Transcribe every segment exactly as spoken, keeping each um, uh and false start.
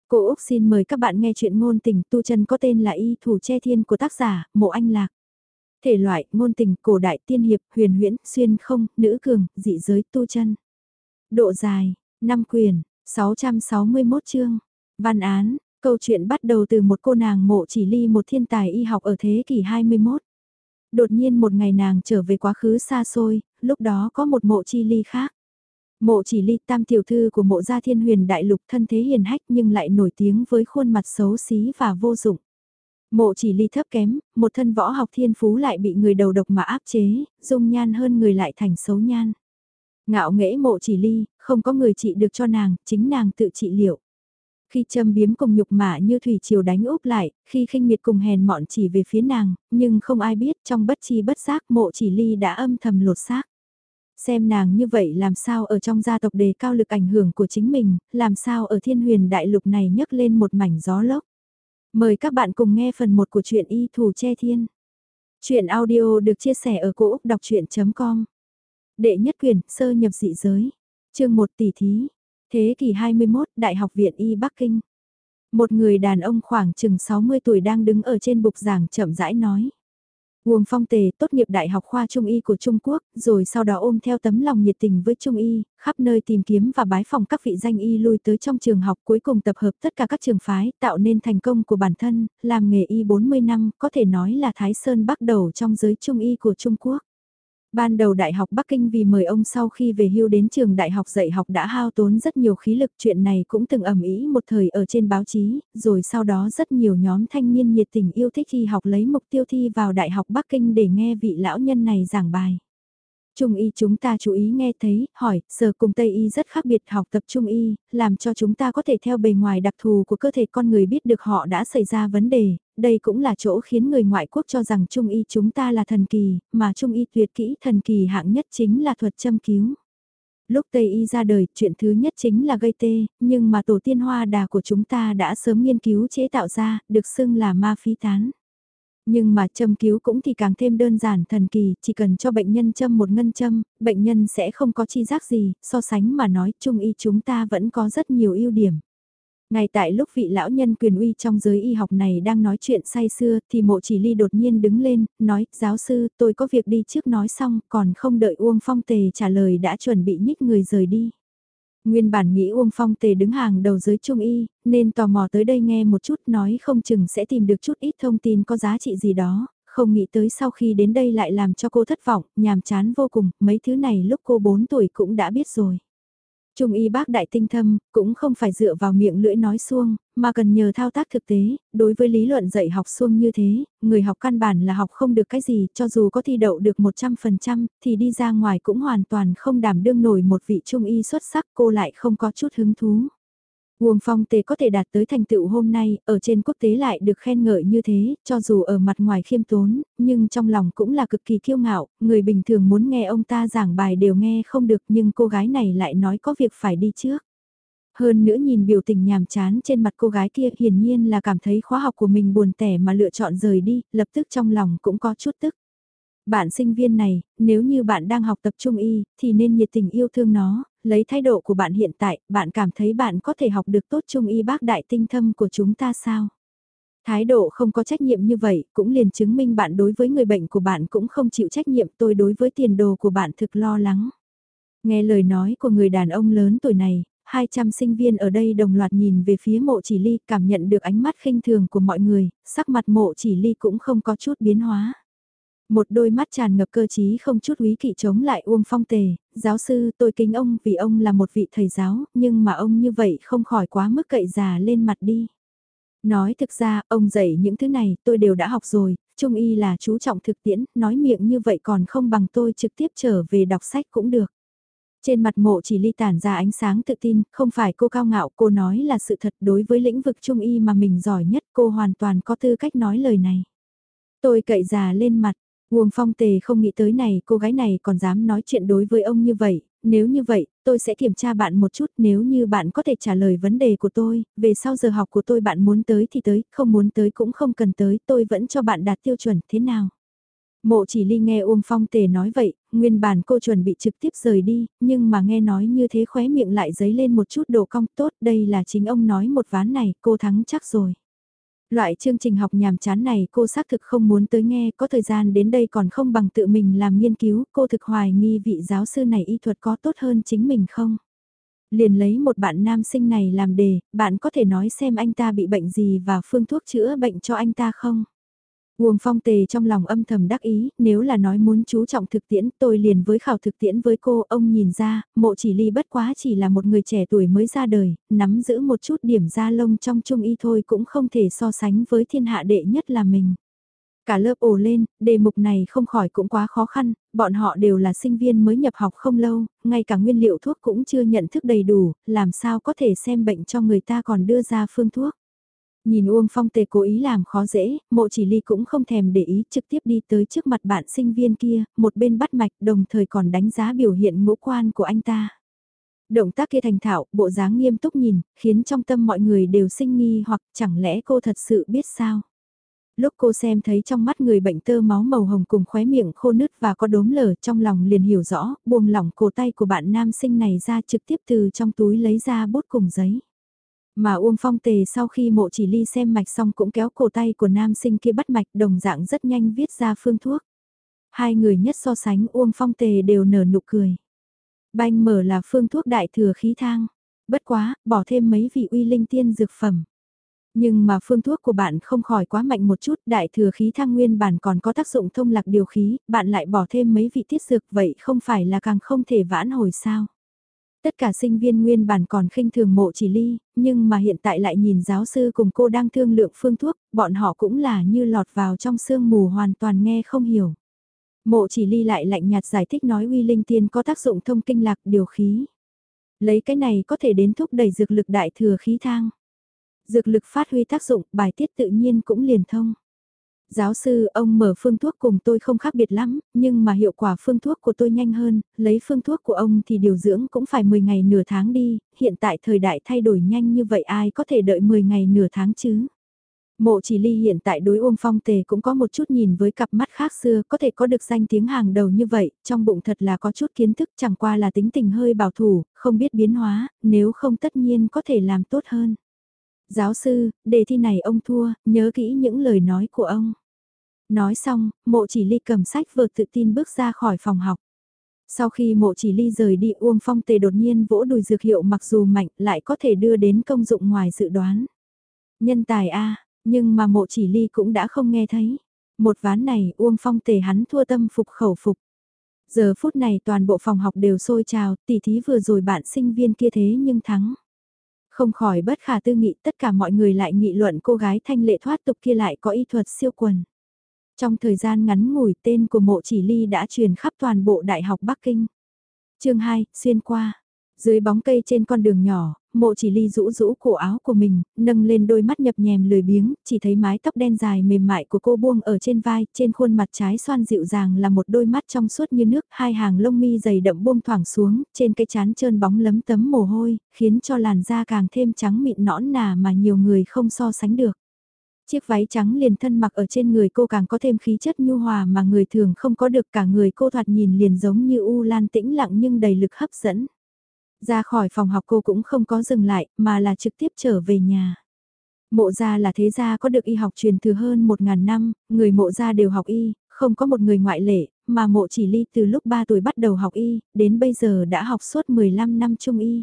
Cô Úc xin mời các bạn nghe chuyện ngôn tình tu chân có tên là Y Thủ Che Thiên của tác giả Mộ Anh Lạc. Thể loại ngôn tình cổ đại tiên hiệp huyền huyễn xuyên không nữ cường dị giới tu chân. Độ dài năm quyển sáu trăm sáu mươi mốt chương. Văn án câu chuyện bắt đầu từ một cô nàng Mộ Chỉ Ly, một thiên tài y học ở thế kỷ hai mươi mốt. Đột nhiên một ngày nàng trở về quá khứ xa xôi, lúc đó có một Mộ Chi Ly khác. Mộ Chỉ Ly, tam tiểu thư của Mộ gia Thiên Huyền đại lục, thân thế hiền hách nhưng lại nổi tiếng với khuôn mặt xấu xí và vô dụng. Mộ Chỉ Ly thấp kém, một thân võ học thiên phú lại bị người đầu độc mà áp chế, dung nhan hơn người lại thành xấu nhan. Ngạo nghễ Mộ Chỉ Ly, không có người trị được cho nàng, chính nàng tự trị liệu. Khi châm biếm cùng nhục mạ như thủy triều đánh úp lại, khi khinh miệt cùng hèn mọn chỉ về phía nàng, nhưng không ai biết trong bất chi bất giác Mộ Chỉ Ly đã âm thầm lột xác. Xem nàng như vậy làm sao ở trong gia tộc đề cao lực ảnh hưởng của chính mình, làm sao ở Thiên Huyền đại lục này nhấc lên một mảnh gió lốc. Mời các bạn cùng nghe phần một của truyện Y Thủ Che Thiên. Chuyện audio được chia sẻ ở cỗ đọc chuyện chấm com. Đệ nhất quyển, sơ nhập dị giới. Chương một, tỷ thí. Thế kỷ hai mươi mốt, Đại học viện Y Bắc Kinh. Một người đàn ông khoảng chừng sáu mươi tuổi đang đứng ở trên bục giảng chậm rãi nói. Uông Phong Tề tốt nghiệp Đại học khoa Trung y của Trung Quốc, rồi sau đó ôm theo tấm lòng nhiệt tình với Trung y, khắp nơi tìm kiếm và bái phỏng các vị danh y lui tới trong trường học, cuối cùng tập hợp tất cả các trường phái, tạo nên thành công của bản thân, làm nghề y bốn mươi năm, có thể nói là Thái Sơn bắt đầu trong giới Trung y của Trung Quốc. Ban đầu Đại học Bắc Kinh vì mời ông sau khi về hưu đến trường đại học dạy học đã hao tốn rất nhiều khí lực, chuyện này cũng từng ầm ĩ một thời ở trên báo chí, rồi sau đó rất nhiều nhóm thanh niên nhiệt tình yêu thích y học lấy mục tiêu thi vào Đại học Bắc Kinh để nghe vị lão nhân này giảng bài. Trung y chúng ta chú ý nghe thấy, hỏi, sở cùng Tây y rất khác biệt, học tập Trung y, làm cho chúng ta có thể theo bề ngoài đặc thù của cơ thể con người biết được họ đã xảy ra vấn đề, đây cũng là chỗ khiến người ngoại quốc cho rằng Trung y chúng ta là thần kỳ, mà Trung y tuyệt kỹ thần kỳ hạng nhất chính là thuật châm cứu. Lúc Tây y ra đời, chuyện thứ nhất chính là gây tê, nhưng mà tổ tiên Hoa Đà của chúng ta đã sớm nghiên cứu chế tạo ra, được xưng là ma phí tán. Nhưng mà châm cứu cũng thì càng thêm đơn giản thần kỳ, chỉ cần cho bệnh nhân châm một ngân châm, bệnh nhân sẽ không có chi giác gì, so sánh mà nói Trung y chúng ta vẫn có rất nhiều ưu điểm. Ngay tại lúc vị lão nhân quyền uy trong giới y học này đang nói chuyện say sưa thì Mộ Chỉ Ly đột nhiên đứng lên, nói, giáo sư, tôi có việc đi trước, nói xong, còn không đợi Uông Phong Tề trả lời đã chuẩn bị nhích người rời đi. Nguyên bản nghĩ Uông Phong Tề đứng hàng đầu giới Trung y, nên tò mò tới đây nghe một chút, nói không chừng sẽ tìm được chút ít thông tin có giá trị gì đó, không nghĩ tới sau khi đến đây lại làm cho cô thất vọng, nhàm chán vô cùng, mấy thứ này lúc cô bốn tuổi cũng đã biết rồi. Trung y bác đại tinh thâm, cũng không phải dựa vào miệng lưỡi nói suông, mà cần nhờ thao tác thực tế, đối với lý luận dạy học suông như thế, người học căn bản là học không được cái gì, cho dù có thi đậu được một trăm phần trăm, thì đi ra ngoài cũng hoàn toàn không đảm đương nổi một vị Trung y xuất sắc, cô lại không có chút hứng thú. Uông Phong Tề có thể đạt tới thành tựu hôm nay, ở trên quốc tế lại được khen ngợi như thế, cho dù ở mặt ngoài khiêm tốn, nhưng trong lòng cũng là cực kỳ kiêu ngạo, người bình thường muốn nghe ông ta giảng bài đều nghe không được, nhưng cô gái này lại nói có việc phải đi trước. Hơn nữa nhìn biểu tình nhàm chán trên mặt cô gái kia, hiển nhiên là cảm thấy khóa học của mình buồn tẻ mà lựa chọn rời đi, lập tức trong lòng cũng có chút tức. Bạn sinh viên này, nếu như bạn đang học tập Trung y, thì nên nhiệt tình yêu thương nó, lấy thái độ của bạn hiện tại, bạn cảm thấy bạn có thể học được tốt Trung y bác đại tinh thâm của chúng ta sao? Thái độ không có trách nhiệm như vậy, cũng liền chứng minh bạn đối với người bệnh của bạn cũng không chịu trách nhiệm, tôi đối với tiền đồ của bạn thực lo lắng. Nghe lời nói của người đàn ông lớn tuổi này, hai trăm sinh viên ở đây đồng loạt nhìn về phía Mộ Chỉ Ly, cảm nhận được ánh mắt khinh thường của mọi người, sắc mặt Mộ Chỉ Ly cũng không có chút biến hóa. Một đôi mắt tràn ngập cơ trí không chút úy kỵ chống lại Uông Phong Tề, giáo sư tôi kính ông vì ông là một vị thầy giáo, nhưng mà ông như vậy không khỏi quá mức cậy già lên mặt đi. Nói thực ra, ông dạy những thứ này tôi đều đã học rồi, Trung y là chú trọng thực tiễn, nói miệng như vậy còn không bằng tôi trực tiếp trở về đọc sách cũng được. Trên mặt Mộ Chỉ Ly tản ra ánh sáng tự tin, không phải cô cao ngạo, cô nói là sự thật, đối với lĩnh vực Trung y mà mình giỏi nhất, cô hoàn toàn có tư cách nói lời này. Tôi cậy già lên mặt. Uông Phong Tề không nghĩ tới này, cô gái này còn dám nói chuyện đối với ông như vậy, nếu như vậy, tôi sẽ kiểm tra bạn một chút, nếu như bạn có thể trả lời vấn đề của tôi, về sau giờ học của tôi bạn muốn tới thì tới, không muốn tới cũng không cần tới, tôi vẫn cho bạn đạt tiêu chuẩn, thế nào? Mộ chỉ ly nghe Uông Phong Tề nói vậy, nguyên bản cô chuẩn bị trực tiếp rời đi, nhưng mà nghe nói như thế khóe miệng lại dấy lên một chút độ cong tốt, đây là chính ông nói một ván này, cô thắng chắc rồi. Loại chương trình học nhàm chán này cô xác thực không muốn tới nghe, có thời gian đến đây còn không bằng tự mình làm nghiên cứu, cô thực hoài nghi vị giáo sư này y thuật có tốt hơn chính mình không? Liền lấy một bạn nam sinh này làm đề, bạn có thể nói xem anh ta bị bệnh gì và phương thuốc chữa bệnh cho anh ta không? Uông Phong Tề trong lòng âm thầm đắc ý, nếu là nói muốn chú trọng thực tiễn tôi liền với khảo thực tiễn với cô, ông nhìn ra, mộ chỉ ly bất quá chỉ là một người trẻ tuổi mới ra đời, nắm giữ một chút điểm da lông trong trung y thôi cũng không thể so sánh với thiên hạ đệ nhất là mình. Cả lớp ồ lên, đề mục này không khỏi cũng quá khó khăn, bọn họ đều là sinh viên mới nhập học không lâu, ngay cả nguyên liệu thuốc cũng chưa nhận thức đầy đủ, làm sao có thể xem bệnh cho người ta còn đưa ra phương thuốc. Nhìn Uông Phong Tề cố ý làm khó dễ, mộ chỉ ly cũng không thèm để ý trực tiếp đi tới trước mặt bạn sinh viên kia, một bên bắt mạch đồng thời còn đánh giá biểu hiện ngũ quan của anh ta. Động tác kia thành thạo, bộ dáng nghiêm túc nhìn, khiến trong tâm mọi người đều sinh nghi hoặc chẳng lẽ cô thật sự biết sao. Lúc cô xem thấy trong mắt người bệnh tơ máu màu hồng cùng khóe miệng khô nứt và có đốm lở trong lòng liền hiểu rõ, buông lỏng cổ tay của bạn nam sinh này ra trực tiếp từ trong túi lấy ra bút cùng giấy. Mà Uông Phong Tề sau khi mộ chỉ ly xem mạch xong cũng kéo cổ tay của nam sinh kia bắt mạch đồng dạng rất nhanh viết ra phương thuốc. Hai người nhất so sánh Uông Phong Tề đều nở nụ cười. Banh mở là phương thuốc đại thừa khí thang. Bất quá, bỏ thêm mấy vị uy linh tiên dược phẩm. Nhưng mà phương thuốc của bạn không khỏi quá mạnh một chút, đại thừa khí thang nguyên bản còn có tác dụng thông lạc điều khí, bạn lại bỏ thêm mấy vị tiết dược vậy không phải là càng không thể vãn hồi sao. Tất cả sinh viên nguyên bản còn khinh thường mộ chỉ ly, nhưng mà hiện tại lại nhìn giáo sư cùng cô đang thương lượng phương thuốc, bọn họ cũng là như lọt vào trong sương mù hoàn toàn nghe không hiểu. Mộ chỉ ly lại lạnh nhạt giải thích nói uy linh tiên có tác dụng thông kinh lạc điều khí. Lấy cái này có thể đến thúc đẩy dược lực đại thừa khí thang. Dược lực phát huy tác dụng, bài tiết tự nhiên cũng liền thông. Giáo sư, ông mở phương thuốc cùng tôi không khác biệt lắm, nhưng mà hiệu quả phương thuốc của tôi nhanh hơn, lấy phương thuốc của ông thì điều dưỡng cũng phải mười ngày nửa tháng đi, hiện tại thời đại thay đổi nhanh như vậy ai có thể đợi mười ngày nửa tháng chứ. Mộ chỉ ly hiện tại đối Uông Phong Tề cũng có một chút nhìn với cặp mắt khác xưa, có thể có được danh tiếng hàng đầu như vậy, trong bụng thật là có chút kiến thức chẳng qua là tính tình hơi bảo thủ, không biết biến hóa, nếu không tất nhiên có thể làm tốt hơn. Giáo sư, đề thi này ông thua, nhớ kỹ những lời nói của ông. Nói xong, mộ chỉ ly cầm sách vở tự tin bước ra khỏi phòng học. Sau khi mộ chỉ ly rời đi Uông Phong Tề đột nhiên vỗ đùi dược hiệu mặc dù mạnh lại có thể đưa đến công dụng ngoài dự đoán. Nhân tài A, nhưng mà mộ chỉ ly cũng đã không nghe thấy. Một ván này Uông Phong Tề hắn thua tâm phục khẩu phục. Giờ phút này toàn bộ phòng học đều sôi trào, tỉ thí vừa rồi bạn sinh viên kia thế nhưng thắng. Không khỏi bất khả tư nghị tất cả mọi người lại nghị luận cô gái thanh lệ thoát tục kia lại có y thuật siêu quần. Trong thời gian ngắn ngủi tên của mộ chỉ ly đã truyền khắp toàn bộ Đại học Bắc Kinh. chương hai, xuyên qua. Dưới bóng cây trên con đường nhỏ, mộ chỉ ly rũ rũ cổ áo của mình, nâng lên đôi mắt nhập nhèm lười biếng, chỉ thấy mái tóc đen dài mềm mại của cô buông ở trên vai, trên khuôn mặt trái xoan dịu dàng là một đôi mắt trong suốt như nước, hai hàng lông mi dày đậm buông thoảng xuống, trên cái trán trơn bóng lấm tấm mồ hôi, khiến cho làn da càng thêm trắng mịn nõn nà mà nhiều người không so sánh được. Chiếc váy trắng liền thân mặc ở trên người cô càng có thêm khí chất nhu hòa mà người thường không có được, cả người cô thoạt nhìn liền giống như u lan tĩnh lặng nhưng đầy lực hấp dẫn. Ra khỏi phòng học cô cũng không có dừng lại mà là trực tiếp trở về nhà. Mộ gia là thế gia có được y học truyền thừa hơn một ngàn năm, người mộ gia đều học y, không có một người ngoại lệ, mà mộ chỉ ly từ lúc ba tuổi bắt đầu học y, đến bây giờ đã học suốt mười lăm năm trung y.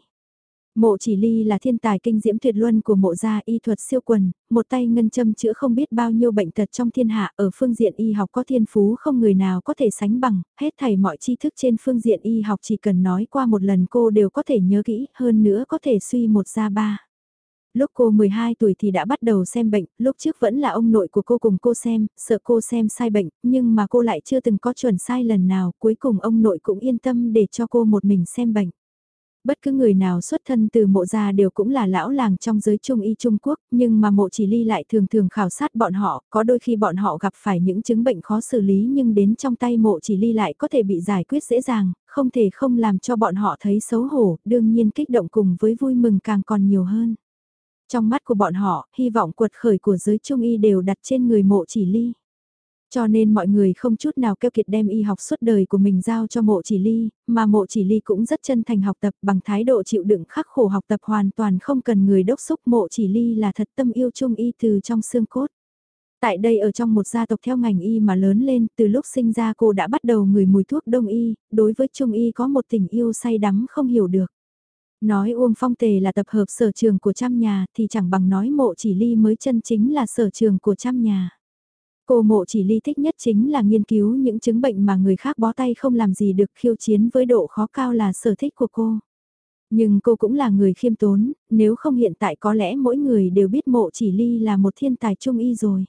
Mộ chỉ ly là thiên tài kinh diễm tuyệt luân của mộ gia y thuật siêu quần, một tay ngân châm chữa không biết bao nhiêu bệnh tật trong thiên hạ, ở phương diện y học có thiên phú không người nào có thể sánh bằng, hết thảy mọi tri thức trên phương diện y học chỉ cần nói qua một lần cô đều có thể nhớ kỹ, hơn nữa có thể suy một ra ba. Lúc cô mười hai tuổi thì đã bắt đầu xem bệnh, lúc trước vẫn là ông nội của cô cùng cô xem, sợ cô xem sai bệnh, nhưng mà cô lại chưa từng có chuẩn sai lần nào, cuối cùng ông nội cũng yên tâm để cho cô một mình xem bệnh. Bất cứ người nào xuất thân từ mộ gia đều cũng là lão làng trong giới trung y Trung Quốc, nhưng mà mộ chỉ ly lại thường thường khảo sát bọn họ, có đôi khi bọn họ gặp phải những chứng bệnh khó xử lý nhưng đến trong tay mộ chỉ ly lại có thể bị giải quyết dễ dàng, không thể không làm cho bọn họ thấy xấu hổ, đương nhiên kích động cùng với vui mừng càng còn nhiều hơn. Trong mắt của bọn họ, hy vọng quật khởi của giới trung y đều đặt trên người mộ chỉ ly. Cho nên mọi người không chút nào keo kiệt đem y học suốt đời của mình giao cho Mộ Chỉ Ly, mà Mộ Chỉ Ly cũng rất chân thành học tập bằng thái độ chịu đựng khắc khổ học tập hoàn toàn không cần người đốc xúc. Mộ Chỉ Ly là thật tâm yêu trung y từ trong xương cốt. Tại đây ở trong một gia tộc theo ngành y mà lớn lên, từ lúc sinh ra cô đã bắt đầu ngửi mùi thuốc đông y, đối với trung y có một tình yêu say đắm không hiểu được. Nói Uông Phong Tề là tập hợp sở trường của trăm nhà thì chẳng bằng nói Mộ Chỉ Ly mới chân chính là sở trường của trăm nhà. Cô Mộ Chỉ Ly thích nhất chính là nghiên cứu những chứng bệnh mà người khác bó tay không làm gì được, khiêu chiến với độ khó cao là sở thích của cô. Nhưng cô cũng là người khiêm tốn, nếu không hiện tại có lẽ mỗi người đều biết Mộ Chỉ Ly là một thiên tài trung y rồi.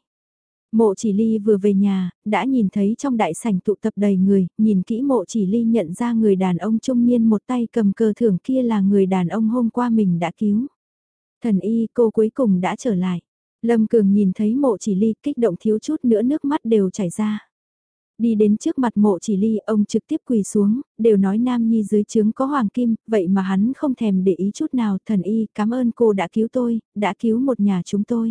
Mộ Chỉ Ly vừa về nhà, đã nhìn thấy trong đại sảnh tụ tập đầy người, nhìn kỹ Mộ Chỉ Ly nhận ra người đàn ông trung niên một tay cầm cờ thưởng kia là người đàn ông hôm qua mình đã cứu. Thần y, cô cuối cùng đã trở lại. Lâm Cường nhìn thấy Mộ Chỉ Ly kích động thiếu chút nữa nước mắt đều chảy ra. Đi đến trước mặt Mộ Chỉ Ly, ông trực tiếp quỳ xuống, đều nói Nam Nhi dưới trướng có hoàng kim, vậy mà hắn không thèm để ý chút nào. Thần y, cảm ơn cô đã cứu tôi, đã cứu một nhà chúng tôi.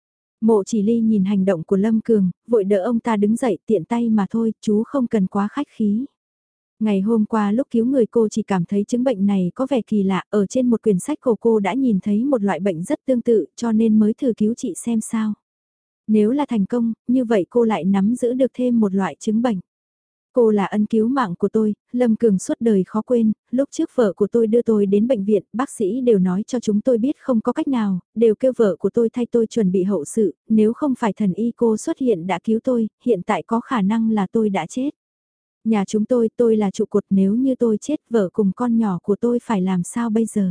Mộ Chỉ Ly nhìn hành động của Lâm Cường, vội đỡ ông ta đứng dậy, tiện tay mà thôi, chú không cần quá khách khí. Ngày hôm qua lúc cứu người cô chỉ cảm thấy chứng bệnh này có vẻ kỳ lạ, ở trên một quyển sách của cô đã nhìn thấy một loại bệnh rất tương tự, cho nên mới thử cứu trị xem sao. Nếu là thành công, như vậy cô lại nắm giữ được thêm một loại chứng bệnh. Cô là ân cứu mạng của tôi, Lâm Cường suốt đời khó quên, lúc trước vợ của tôi đưa tôi đến bệnh viện, bác sĩ đều nói cho chúng tôi biết không có cách nào, đều kêu vợ của tôi thay tôi chuẩn bị hậu sự, nếu không phải thần y cô xuất hiện đã cứu tôi, hiện tại có khả năng là tôi đã chết. Nhà chúng tôi, tôi là trụ cột, nếu như tôi chết vợ cùng con nhỏ của tôi phải làm sao bây giờ?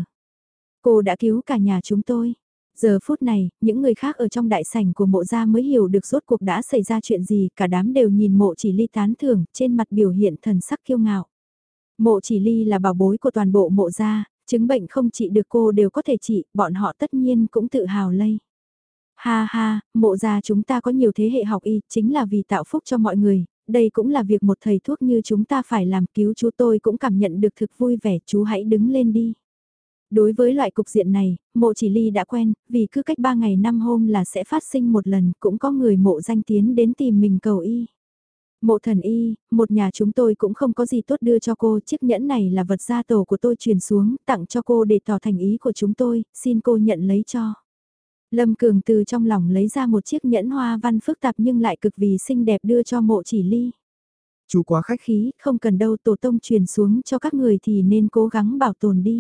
Cô đã cứu cả nhà chúng tôi. Giờ phút này, những người khác ở trong đại sảnh của Mộ gia mới hiểu được rốt cuộc đã xảy ra chuyện gì, cả đám đều nhìn Mộ Chỉ Ly tán thưởng, trên mặt biểu hiện thần sắc kiêu ngạo. Mộ Chỉ Ly là bảo bối của toàn bộ Mộ gia, chứng bệnh không trị được cô đều có thể trị, bọn họ tất nhiên cũng tự hào lây. Ha ha, Mộ gia chúng ta có nhiều thế hệ học y, chính là vì tạo phúc cho mọi người, đây cũng là việc một thầy thuốc như chúng ta phải làm. Cứu chú tôi cũng cảm nhận được thực vui vẻ, chú hãy đứng lên đi. Đối với loại cục diện này, Mộ Chỉ Ly đã quen, vì cứ cách ba ngày năm hôm là sẽ phát sinh một lần, cũng có người mộ danh tiến đến tìm mình cầu y. Mộ thần y, một nhà chúng tôi cũng không có gì tốt đưa cho cô, chiếc nhẫn này là vật gia tổ của tôi truyền xuống, tặng cho cô để tỏ thành ý của chúng tôi, xin cô nhận lấy cho. Lâm Cường từ trong lòng lấy ra một chiếc nhẫn hoa văn phức tạp nhưng lại cực vì xinh đẹp đưa cho Mộ Chỉ Ly. Chú quá khách khí, không cần đâu, tổ tông truyền xuống cho các người thì nên cố gắng bảo tồn đi.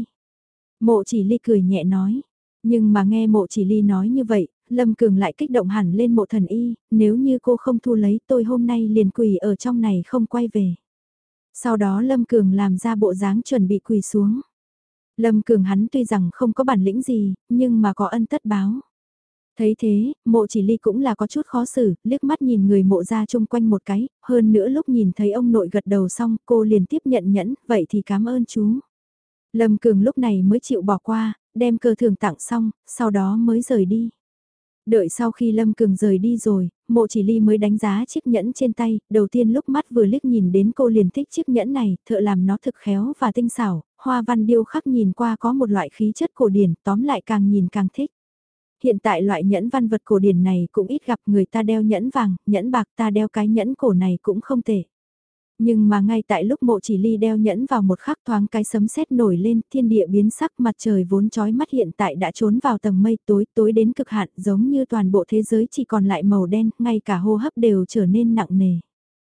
Mộ Chỉ Ly cười nhẹ nói, nhưng mà nghe Mộ Chỉ Ly nói như vậy, Lâm Cường lại kích động hẳn lên Mộ thần y, nếu như cô không thu lấy tôi hôm nay liền quỳ ở trong này không quay về. Sau đó Lâm Cường làm ra bộ dáng chuẩn bị quỳ xuống. Lâm Cường hắn tuy rằng không có bản lĩnh gì, nhưng mà có ân tất báo. Thấy thế, Mộ Chỉ Ly cũng là có chút khó xử, liếc mắt nhìn người Mộ ra chung quanh một cái, hơn nữa lúc nhìn thấy ông nội gật đầu xong cô liền tiếp nhận nhẫn, vậy thì cảm ơn chú. Lâm Cường lúc này mới chịu bỏ qua, đem cờ thưởng tặng xong, sau đó mới rời đi. Đợi sau khi Lâm Cường rời đi rồi, Mộ Chỉ Ly mới đánh giá chiếc nhẫn trên tay, đầu tiên lúc mắt vừa liếc nhìn đến cô liền thích chiếc nhẫn này, thợ làm nó thực khéo và tinh xảo, hoa văn điêu khắc nhìn qua có một loại khí chất cổ điển, tóm lại càng nhìn càng thích. Hiện tại loại nhẫn văn vật cổ điển này cũng ít gặp, người ta đeo nhẫn vàng, nhẫn bạc, ta đeo cái nhẫn cổ này cũng không tệ. Nhưng mà ngay tại lúc Mộ Chỉ Ly đeo nhẫn vào một khắc thoáng cái sấm sét nổi lên, thiên địa biến sắc, mặt trời vốn chói mắt hiện tại đã trốn vào tầng mây tối, tối đến cực hạn, giống như toàn bộ thế giới chỉ còn lại màu đen, ngay cả hô hấp đều trở nên nặng nề.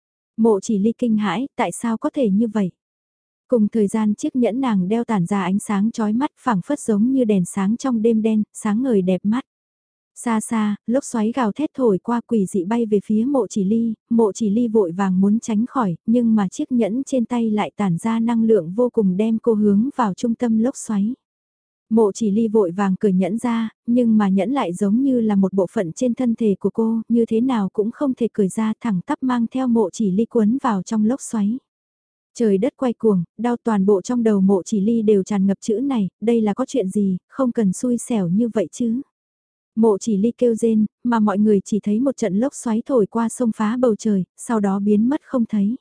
Mộ Chỉ Ly kinh hãi, tại sao có thể như vậy? Cùng thời gian chiếc nhẫn nàng đeo tản ra ánh sáng chói mắt, phảng phất giống như đèn sáng trong đêm đen, sáng ngời đẹp mắt. Xa xa, lốc xoáy gào thét thổi qua, quỷ dị bay về phía Mộ Chỉ Ly, Mộ Chỉ Ly vội vàng muốn tránh khỏi, nhưng mà chiếc nhẫn trên tay lại tản ra năng lượng vô cùng đem cô hướng vào trung tâm lốc xoáy. Mộ Chỉ Ly vội vàng cởi nhẫn ra, nhưng mà nhẫn lại giống như là một bộ phận trên thân thể của cô, như thế nào cũng không thể cởi ra, thẳng tắp mang theo Mộ Chỉ Ly cuốn vào trong lốc xoáy. Trời đất quay cuồng, đau toàn bộ trong đầu Mộ Chỉ Ly đều tràn ngập chữ này, đây là có chuyện gì, không cần xui xẻo như vậy chứ. Mộ Chỉ Ly kêu rên, mà mọi người chỉ thấy một trận lốc xoáy thổi qua sông phá bầu trời, sau đó biến mất không thấy.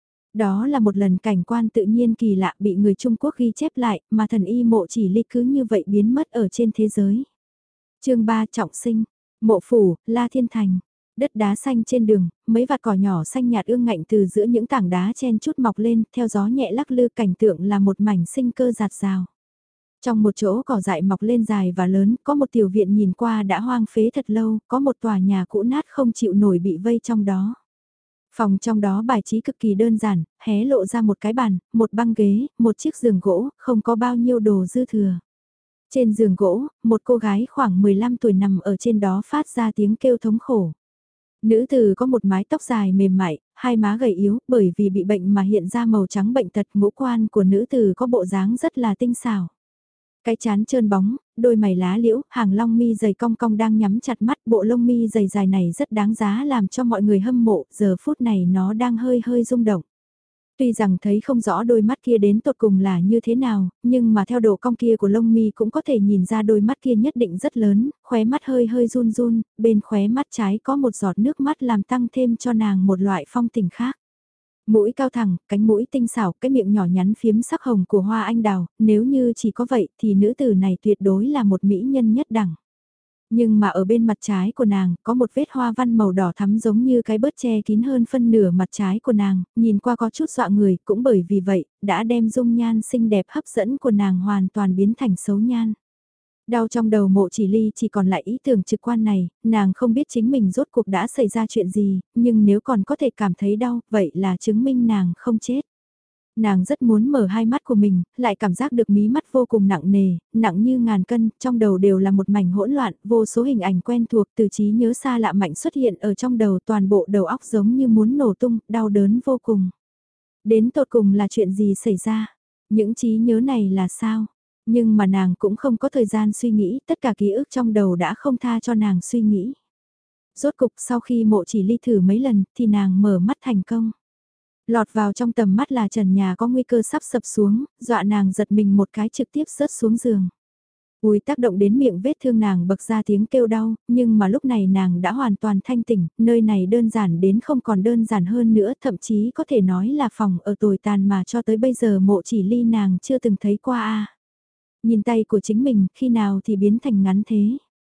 Đó là một lần cảnh quan tự nhiên kỳ lạ bị người Trung Quốc ghi chép lại, mà thần y Mộ Chỉ Ly cứ như vậy biến mất ở trên thế giới. chương ba Trọng sinh, Mộ Phủ, La Thiên Thành. Đất đá xanh trên đường, mấy vạt cỏ nhỏ xanh nhạt ương ngạnh từ giữa những tảng đá chen chút mọc lên, theo gió nhẹ lắc lư cảnh tượng là một mảnh sinh cơ rạt rào. Trong một chỗ cỏ dại mọc lên dài và lớn, có một tiểu viện nhìn qua đã hoang phế thật lâu, có một tòa nhà cũ nát không chịu nổi bị vây trong đó. Phòng trong đó bài trí cực kỳ đơn giản, hé lộ ra một cái bàn, một băng ghế, một chiếc giường gỗ, không có bao nhiêu đồ dư thừa. Trên giường gỗ, một cô gái khoảng mười lăm tuổi nằm ở trên đó phát ra tiếng kêu thống khổ. Nữ tử có một mái tóc dài mềm mại, hai má gầy yếu bởi vì bị bệnh mà hiện ra màu trắng bệnh tật, ngũ quan của nữ tử có bộ dáng rất là tinh xảo. Cái chán trơn bóng, đôi mày lá liễu, hàng long mi dày cong cong đang nhắm chặt mắt, bộ lông mi dày dài này rất đáng giá làm cho mọi người hâm mộ, giờ phút này nó đang hơi hơi rung động. Tuy rằng thấy không rõ đôi mắt kia đến tột cùng là như thế nào, nhưng mà theo độ cong kia của lông mi cũng có thể nhìn ra đôi mắt kia nhất định rất lớn, khóe mắt hơi hơi run run, bên khóe mắt trái có một giọt nước mắt làm tăng thêm cho nàng một loại phong tình khác. Mũi cao thẳng, cánh mũi tinh xảo, cái miệng nhỏ nhắn phiếm sắc hồng của hoa anh đào, nếu như chỉ có vậy thì nữ tử này tuyệt đối là một mỹ nhân nhất đẳng. Nhưng mà ở bên mặt trái của nàng, có một vết hoa văn màu đỏ thắm giống như cái bớt che kín hơn phân nửa mặt trái của nàng, nhìn qua có chút dọa người, cũng bởi vì vậy, đã đem dung nhan xinh đẹp hấp dẫn của nàng hoàn toàn biến thành xấu nhan. Đau trong đầu Mộ Chỉ Ly chỉ còn lại ý tưởng trực quan này, nàng không biết chính mình rốt cuộc đã xảy ra chuyện gì, nhưng nếu còn có thể cảm thấy đau, vậy là chứng minh nàng không chết. Nàng rất muốn mở hai mắt của mình, lại cảm giác được mí mắt vô cùng nặng nề, nặng như ngàn cân, trong đầu đều là một mảnh hỗn loạn, vô số hình ảnh quen thuộc từ trí nhớ xa lạ mạnh xuất hiện ở trong đầu, toàn bộ đầu óc giống như muốn nổ tung, đau đớn vô cùng. Đến tột cùng là chuyện gì xảy ra? Những trí nhớ này là sao? Nhưng mà nàng cũng không có thời gian suy nghĩ, tất cả ký ức trong đầu đã không tha cho nàng suy nghĩ. Rốt cục sau khi Mộ Chỉ Ly thử mấy lần thì nàng mở mắt thành công. Lọt vào trong tầm mắt là trần nhà có nguy cơ sắp sập xuống, dọa nàng giật mình một cái trực tiếp rớt xuống giường. Ui tác động đến miệng vết thương nàng bật ra tiếng kêu đau, nhưng mà lúc này nàng đã hoàn toàn thanh tỉnh, nơi này đơn giản đến không còn đơn giản hơn nữa, thậm chí có thể nói là phòng ở tồi tàn mà cho tới bây giờ Mộ Chỉ Ly nàng chưa từng thấy qua a. Nhìn tay của chính mình, khi nào thì biến thành ngắn thế.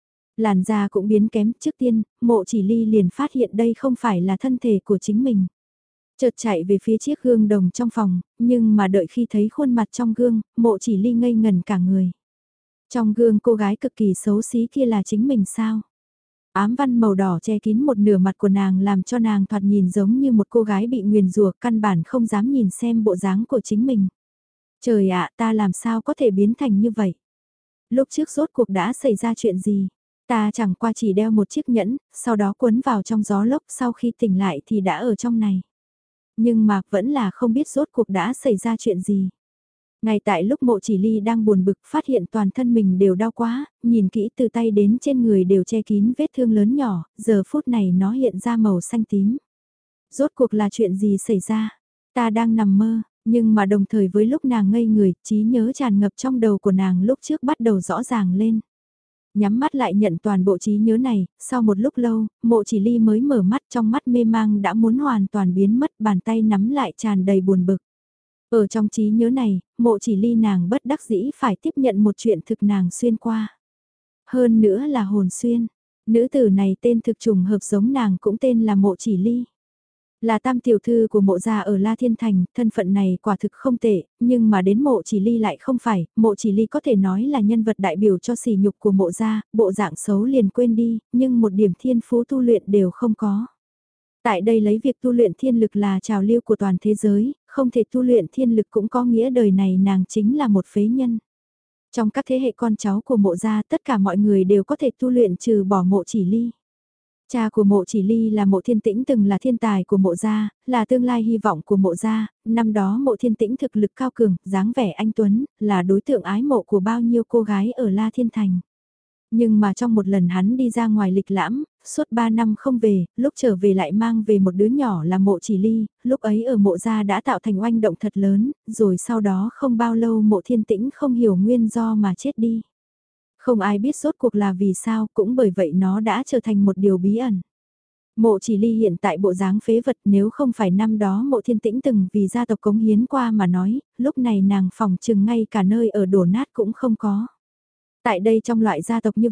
Làn da cũng biến kém, trước tiên, Mộ Chỉ Ly liền phát hiện đây không phải là thân thể của chính mình. Chợt chạy về phía chiếc gương đồng trong phòng, nhưng mà đợi khi thấy khuôn mặt trong gương, Mộ Chỉ Ly ngây ngần cả người. Trong gương cô gái cực kỳ xấu xí kia là chính mình sao? Ám văn màu đỏ che kín một nửa mặt của nàng làm cho nàng thoạt nhìn giống như một cô gái bị nguyền rủa, căn bản không dám nhìn xem bộ dáng của chính mình. Trời ạ, ta làm sao có thể biến thành như vậy? Lúc trước rốt cuộc đã xảy ra chuyện gì? Ta chẳng qua chỉ đeo một chiếc nhẫn, sau đó cuốn vào trong gió lốc, sau khi tỉnh lại thì đã ở trong này. Nhưng mà vẫn là không biết rốt cuộc đã xảy ra chuyện gì. Ngay tại lúc Mộ Chỉ Ly đang buồn bực phát hiện toàn thân mình đều đau quá, nhìn kỹ từ tay đến trên người đều che kín vết thương lớn nhỏ, giờ phút này nó hiện ra màu xanh tím. Rốt cuộc là chuyện gì xảy ra? Ta đang nằm mơ, nhưng mà đồng thời với lúc nàng ngây người, trí nhớ tràn ngập trong đầu của nàng lúc trước bắt đầu rõ ràng lên. Nhắm mắt lại nhận toàn bộ trí nhớ này, sau một lúc lâu, Mộ Chỉ Ly mới mở mắt, trong mắt mê mang đã muốn hoàn toàn biến mất, bàn tay nắm lại tràn đầy buồn bực. Ở trong trí nhớ này, Mộ Chỉ Ly nàng bất đắc dĩ phải tiếp nhận một chuyện thực nàng xuyên qua. Hơn nữa là hồn xuyên, nữ tử này tên thực trùng hợp giống nàng cũng tên là Mộ Chỉ Ly. Là tam tiểu thư của Mộ gia ở La Thiên Thành, thân phận này quả thực không tệ, nhưng mà đến Mộ Chỉ Ly lại không phải, Mộ Chỉ Ly có thể nói là nhân vật đại biểu cho sỉ nhục của Mộ gia, bộ dạng xấu liền quên đi, nhưng một điểm thiên phú tu luyện đều không có. Tại đây lấy việc tu luyện thiên lực là trào lưu của toàn thế giới, không thể tu luyện thiên lực cũng có nghĩa đời này nàng chính là một phế nhân. Trong các thế hệ con cháu của Mộ gia tất cả mọi người đều có thể tu luyện trừ bỏ Mộ Chỉ Ly. Cha của Mộ Chỉ Ly là Mộ Thiên Tĩnh từng là thiên tài của Mộ gia, là tương lai hy vọng của Mộ gia, năm đó Mộ Thiên Tĩnh thực lực cao cường, dáng vẻ anh tuấn, là đối tượng ái mộ của bao nhiêu cô gái ở La Thiên Thành. Nhưng mà trong một lần hắn đi ra ngoài lịch lãm, suốt ba năm không về, lúc trở về lại mang về một đứa nhỏ là Mộ Chỉ Ly, lúc ấy ở Mộ gia đã tạo thành oanh động thật lớn, rồi sau đó không bao lâu Mộ Thiên Tĩnh không hiểu nguyên do mà chết đi. Không ai biết rốt cuộc là vì sao, cũng bởi vậy nó đã trở thành một điều bí ẩn. Mộ Chỉ Ly hiện tại bộ dáng phế vật, nếu không phải năm đó Mộ Thiên Tĩnh từng vì gia tộc cống hiến qua mà nói, lúc này nàng phòng chừng ngay cả nơi ở đổ nát cũng không có. Tại đây trong loại gia tộc như vậy,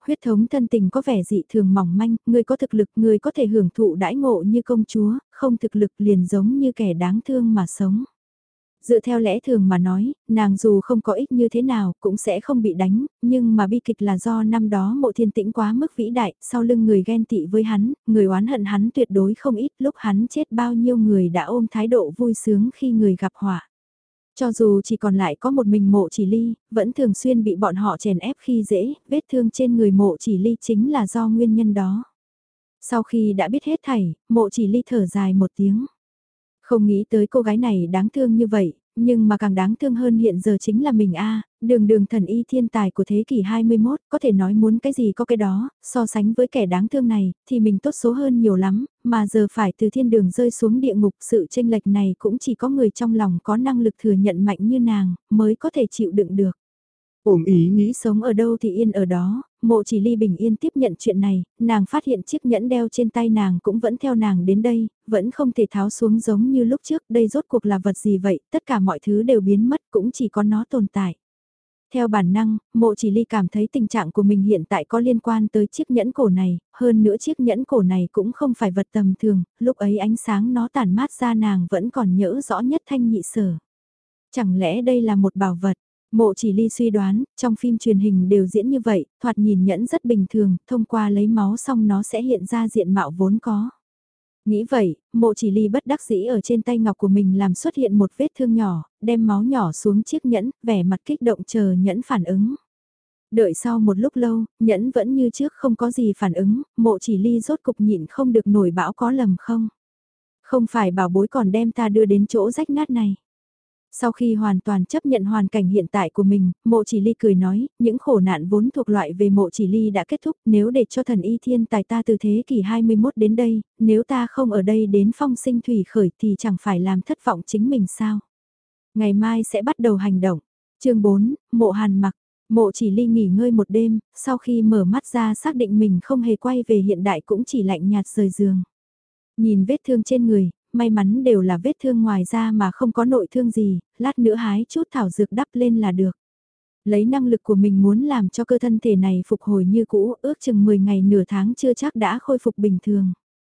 huyết thống thân tình có vẻ dị thường mỏng manh, người có thực lực, người có thể hưởng thụ đãi ngộ như công chúa, không thực lực liền giống như kẻ đáng thương mà sống. Dựa theo lẽ thường mà nói, nàng dù không có ích như thế nào cũng sẽ không bị đánh, nhưng mà bi kịch là do năm đó Mộ Thiên Tĩnh quá mức vĩ đại, sau lưng người ghen tị với hắn, người oán hận hắn tuyệt đối không ít, lúc hắn chết bao nhiêu người đã ôm thái độ vui sướng khi người gặp họa. Cho dù chỉ còn lại có một mình Mộ Chỉ Ly, vẫn thường xuyên bị bọn họ chèn ép khi dễ, vết thương trên người Mộ Chỉ Ly chính là do nguyên nhân đó. Sau khi đã biết hết thảy, Mộ Chỉ Ly thở dài một tiếng. Không nghĩ tới cô gái này đáng thương như vậy, nhưng mà càng đáng thương hơn hiện giờ chính là mình a, đường đường thần y thiên tài của thế kỷ hai mươi mốt, có thể nói muốn cái gì có cái đó, so sánh với kẻ đáng thương này, thì mình tốt số hơn nhiều lắm, mà giờ phải từ thiên đường rơi xuống địa ngục, sự chênh lệch này cũng chỉ có người trong lòng có năng lực thừa nhận mạnh như nàng, mới có thể chịu đựng được. Ổm ý nghĩ sống ở đâu thì yên ở đó, Mộ Chỉ Ly bình yên tiếp nhận chuyện này, nàng phát hiện chiếc nhẫn đeo trên tay nàng cũng vẫn theo nàng đến đây, vẫn không thể tháo xuống giống như lúc trước, đây rốt cuộc là vật gì vậy, tất cả mọi thứ đều biến mất cũng chỉ có nó tồn tại. Theo bản năng, Mộ Chỉ Ly cảm thấy tình trạng của mình hiện tại có liên quan tới chiếc nhẫn cổ này, hơn nữa chiếc nhẫn cổ này cũng không phải vật tầm thường, lúc ấy ánh sáng nó tản mát ra nàng vẫn còn nhớ rõ nhất thanh nhị sở. Chẳng lẽ đây là một bảo vật? Mộ Chỉ Ly suy đoán, trong phim truyền hình đều diễn như vậy, thoạt nhìn nhẫn rất bình thường, thông qua lấy máu xong nó sẽ hiện ra diện mạo vốn có. Nghĩ vậy, Mộ Chỉ Ly bất đắc dĩ ở trên tay ngọc của mình làm xuất hiện một vết thương nhỏ, đem máu nhỏ xuống chiếc nhẫn, vẻ mặt kích động chờ nhẫn phản ứng. Đợi sau một lúc lâu, nhẫn vẫn như trước không có gì phản ứng, Mộ Chỉ Ly rốt cục nhịn không được nổi bão có lầm không? Không phải bảo bối còn đem ta đưa đến chỗ rách nát này. Sau khi hoàn toàn chấp nhận hoàn cảnh hiện tại của mình, Mộ Chỉ Ly cười nói, những khổ nạn vốn thuộc loại về Mộ Chỉ Ly đã kết thúc, nếu để cho thần y thiên tài ta từ thế kỷ hai mươi mốt đến đây, nếu ta không ở đây đến phong sinh thủy khởi thì chẳng phải làm thất vọng chính mình sao. Ngày mai sẽ bắt đầu hành động. chương bốn, Mộ Hàn Mặc. Mộ Chỉ Ly nghỉ ngơi một đêm, sau khi mở mắt ra xác định mình không hề quay về hiện đại cũng chỉ lạnh nhạt rời giường. Nhìn vết thương trên người, may mắn đều là vết thương ngoài da mà không có nội thương gì, lát nữa hái chút thảo dược đắp lên là được. Lấy năng lực của mình muốn làm cho cơ thân thể này phục hồi như cũ, ước chừng mười ngày nửa tháng chưa chắc đã khôi phục bình thường.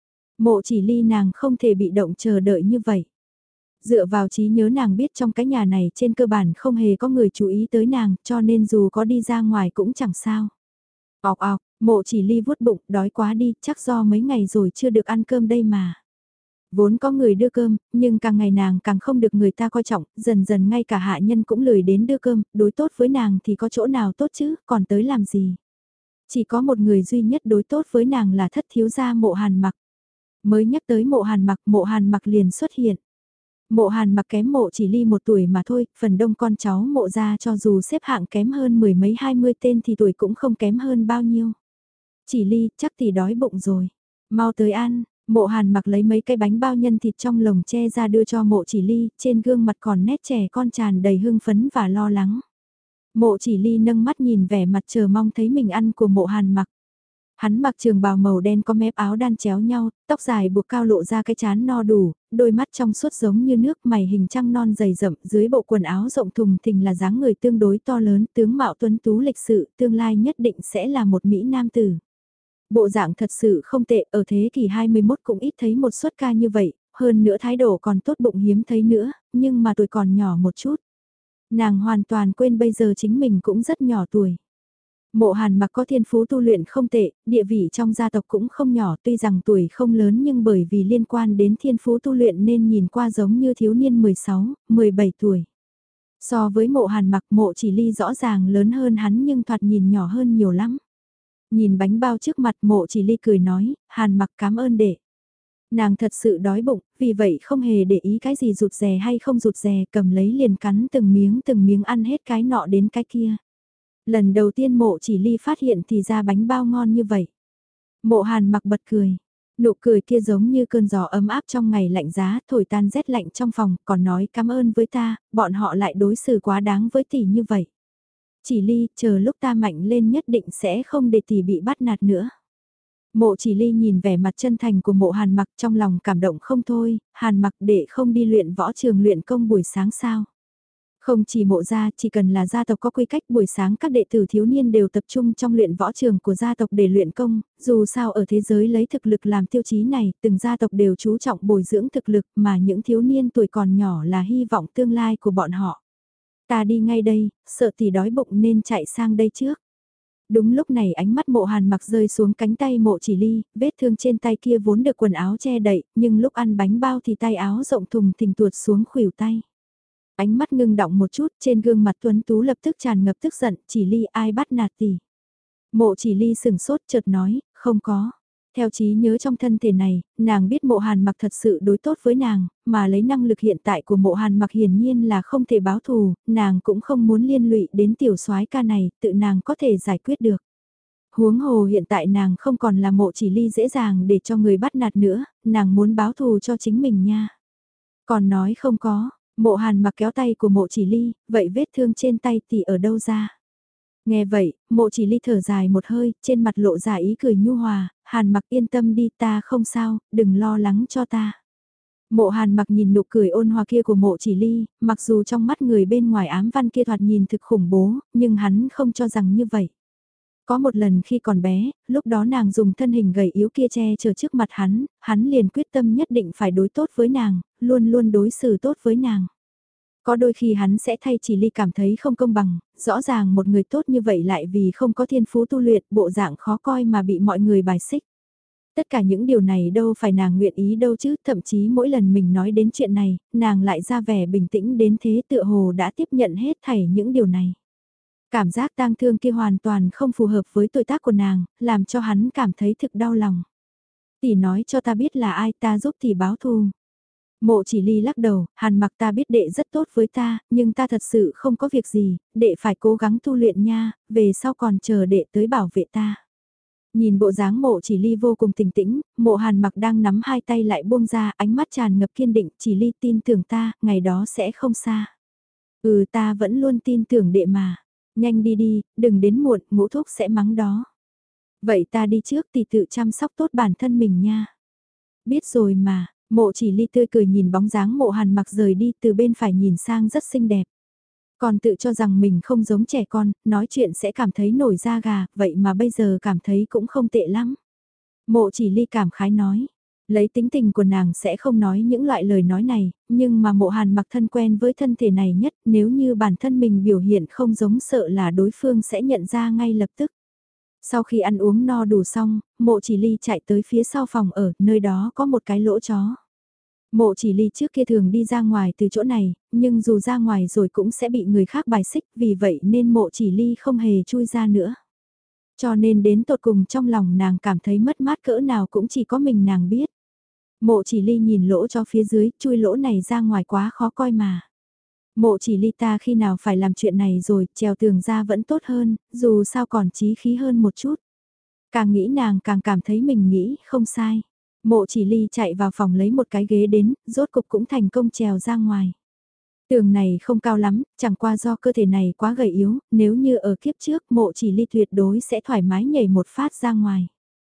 Mộ Chỉ Ly nàng không thể bị động chờ đợi như vậy. Dựa vào trí nhớ nàng biết trong cái nhà này trên cơ bản không hề có người chú ý tới nàng, cho nên dù có đi ra ngoài cũng chẳng sao. Ọc ọc, Mộ Chỉ Ly vuốt bụng, đói quá đi, chắc do mấy ngày rồi chưa được ăn cơm đây mà. Vốn có người đưa cơm, nhưng càng ngày nàng càng không được người ta coi trọng, dần dần ngay cả hạ nhân cũng lười đến đưa cơm, đối tốt với nàng thì có chỗ nào tốt chứ, còn tới làm gì. Chỉ có một người duy nhất đối tốt với nàng là thất thiếu gia Mộ Hàn Mặc. Mới nhắc tới Mộ Hàn Mặc, Mộ Hàn Mặc liền xuất hiện. Mộ Hàn Mặc kém Mộ Chỉ Ly một tuổi mà thôi, phần đông con cháu Mộ gia cho dù xếp hạng kém hơn mười mấy hai mươi tên thì tuổi cũng không kém hơn bao nhiêu. Chỉ Ly, chắc thì đói bụng rồi. Mau tới ăn. Mộ Hàn Mặc lấy mấy cái bánh bao nhân thịt trong lồng che ra đưa cho Mộ Chỉ Ly, trên gương mặt còn nét trẻ con tràn đầy hưng phấn và lo lắng. Mộ Chỉ Ly nâng mắt nhìn vẻ mặt chờ mong thấy mình ăn của Mộ Hàn Mặc. Hắn mặc trường bào màu đen có mép áo đan chéo nhau, tóc dài buộc cao lộ ra cái trán no đủ, đôi mắt trong suốt giống như nước, mày hình trăng non dày rậm, dưới bộ quần áo rộng thùng thình là dáng người tương đối to lớn, tướng mạo tuấn tú lịch sự, tương lai nhất định sẽ là một mỹ nam tử. Bộ dạng thật sự không tệ, ở thế kỷ hai mươi mốt cũng ít thấy một suất ca như vậy, hơn nữa thái độ còn tốt bụng hiếm thấy nữa, nhưng mà tuổi còn nhỏ một chút. Nàng hoàn toàn quên bây giờ chính mình cũng rất nhỏ tuổi. Mộ Hàn Mặc có thiên phú tu luyện không tệ, địa vị trong gia tộc cũng không nhỏ, tuy rằng tuổi không lớn nhưng bởi vì liên quan đến thiên phú tu luyện nên nhìn qua giống như thiếu niên mười sáu, mười bảy tuổi. So với Mộ Hàn Mặc, Mộ Chỉ Ly rõ ràng lớn hơn hắn nhưng thoạt nhìn nhỏ hơn nhiều lắm. Nhìn bánh bao trước mặt Mộ Chỉ Ly cười nói, Hàn Mặc cảm ơn đệ. Nàng thật sự đói bụng, vì vậy không hề để ý cái gì rụt rè hay không rụt rè, cầm lấy liền cắn từng miếng từng miếng ăn hết cái nọ đến cái kia. Lần đầu tiên Mộ Chỉ Ly phát hiện thì ra bánh bao ngon như vậy. Mộ Hàn Mặc bật cười. Nụ cười kia giống như cơn gió ấm áp trong ngày lạnh giá, thổi tan rét lạnh trong phòng, còn nói cảm ơn với ta, bọn họ lại đối xử quá đáng với tỷ như vậy. Chỉ Ly, chờ lúc ta mạnh lên nhất định sẽ không để tỷ bị bắt nạt nữa. Mộ Chỉ Ly nhìn vẻ mặt chân thành của Mộ Hàn Mặc trong lòng cảm động không thôi, Hàn Mặc để không đi luyện võ trường luyện công buổi sáng sao. Không chỉ mộ gia, chỉ cần là gia tộc có quy cách buổi sáng các đệ tử thiếu niên đều tập trung trong luyện võ trường của gia tộc để luyện công, dù sao ở thế giới lấy thực lực làm tiêu chí này, từng gia tộc đều chú trọng bồi dưỡng thực lực mà những thiếu niên tuổi còn nhỏ là hy vọng tương lai của bọn họ. Ta đi ngay đây, sợ tỷ đói bụng nên chạy sang đây trước. Đúng lúc này ánh mắt mộ hàn mặc rơi xuống cánh tay mộ chỉ ly, vết thương trên tay kia vốn được quần áo che đậy, nhưng lúc ăn bánh bao thì tay áo rộng thùng thình tuột xuống khuỷu tay. Ánh mắt ngưng động một chút, trên gương mặt tuấn tú lập tức tràn ngập tức giận, chỉ ly ai bắt nạt tỷ. Mộ chỉ ly sừng sốt chợt nói, không có. Theo trí nhớ trong thân thể này, nàng biết mộ hàn mặc thật sự đối tốt với nàng, mà lấy năng lực hiện tại của mộ hàn mặc hiển nhiên là không thể báo thù, nàng cũng không muốn liên lụy đến tiểu soái ca này, tự nàng có thể giải quyết được. Huống hồ hiện tại nàng không còn là mộ chỉ ly dễ dàng để cho người bắt nạt nữa, nàng muốn báo thù cho chính mình nha. Còn nói không có, mộ hàn mặc kéo tay của mộ chỉ ly, vậy vết thương trên tay tỷ ở đâu ra? Nghe vậy, mộ chỉ ly thở dài một hơi, trên mặt lộ ra ý cười nhu hòa, hàn mặc yên tâm đi ta không sao, đừng lo lắng cho ta. Mộ hàn mặc nhìn nụ cười ôn hòa kia của mộ chỉ ly, mặc dù trong mắt người bên ngoài ám văn kia thoạt nhìn thực khủng bố, nhưng hắn không cho rằng như vậy. Có một lần khi còn bé, lúc đó nàng dùng thân hình gầy yếu kia che chở trước mặt hắn, hắn liền quyết tâm nhất định phải đối tốt với nàng, luôn luôn đối xử tốt với nàng. Có đôi khi hắn sẽ thay chỉ ly cảm thấy không công bằng, rõ ràng một người tốt như vậy lại vì không có thiên phú tu luyện bộ dạng khó coi mà bị mọi người bài xích. Tất cả những điều này đâu phải nàng nguyện ý đâu chứ, thậm chí mỗi lần mình nói đến chuyện này, nàng lại ra vẻ bình tĩnh đến thế tựa hồ đã tiếp nhận hết thảy những điều này. Cảm giác tang thương kia hoàn toàn không phù hợp với tuổi tác của nàng, làm cho hắn cảm thấy thực đau lòng. Tỷ nói cho ta biết là ai ta giúp tỷ báo thù. Mộ chỉ ly lắc đầu, hàn mặc ta biết đệ rất tốt với ta, nhưng ta thật sự không có việc gì, đệ phải cố gắng tu luyện nha, về sau còn chờ đệ tới bảo vệ ta. Nhìn bộ dáng mộ chỉ ly vô cùng tỉnh tĩnh, mộ hàn mặc đang nắm hai tay lại buông ra, ánh mắt tràn ngập kiên định, chỉ ly tin tưởng ta, ngày đó sẽ không xa. Ừ ta vẫn luôn tin tưởng đệ mà, nhanh đi đi, đừng đến muộn, ngũ thúc sẽ mắng đó. Vậy ta đi trước thì tự chăm sóc tốt bản thân mình nha. Biết rồi mà. Mộ chỉ ly tươi cười nhìn bóng dáng mộ hàn mặc rời đi từ bên phải nhìn sang rất xinh đẹp. Còn tự cho rằng mình không giống trẻ con, nói chuyện sẽ cảm thấy nổi da gà, vậy mà bây giờ cảm thấy cũng không tệ lắm. Mộ chỉ ly cảm khái nói, lấy tính tình của nàng sẽ không nói những loại lời nói này, nhưng mà mộ hàn mặc thân quen với thân thể này nhất nếu như bản thân mình biểu hiện không giống sợ là đối phương sẽ nhận ra ngay lập tức. Sau khi ăn uống no đủ xong, mộ chỉ ly chạy tới phía sau phòng ở, nơi đó có một cái lỗ chó. Mộ chỉ ly trước kia thường đi ra ngoài từ chỗ này, nhưng dù ra ngoài rồi cũng sẽ bị người khác bài xích, vì vậy nên mộ chỉ ly không hề chui ra nữa. Cho nên đến tột cùng trong lòng nàng cảm thấy mất mát cỡ nào cũng chỉ có mình nàng biết. Mộ chỉ ly nhìn lỗ cho phía dưới, chui lỗ này ra ngoài quá khó coi mà. Mộ chỉ ly ta khi nào phải làm chuyện này rồi, trèo tường ra vẫn tốt hơn, dù sao còn chí khí hơn một chút. Càng nghĩ nàng càng cảm thấy mình nghĩ không sai. Mộ chỉ ly chạy vào phòng lấy một cái ghế đến, rốt cục cũng thành công trèo ra ngoài. Tường này không cao lắm, chẳng qua do cơ thể này quá gầy yếu, nếu như ở kiếp trước mộ chỉ ly tuyệt đối sẽ thoải mái nhảy một phát ra ngoài.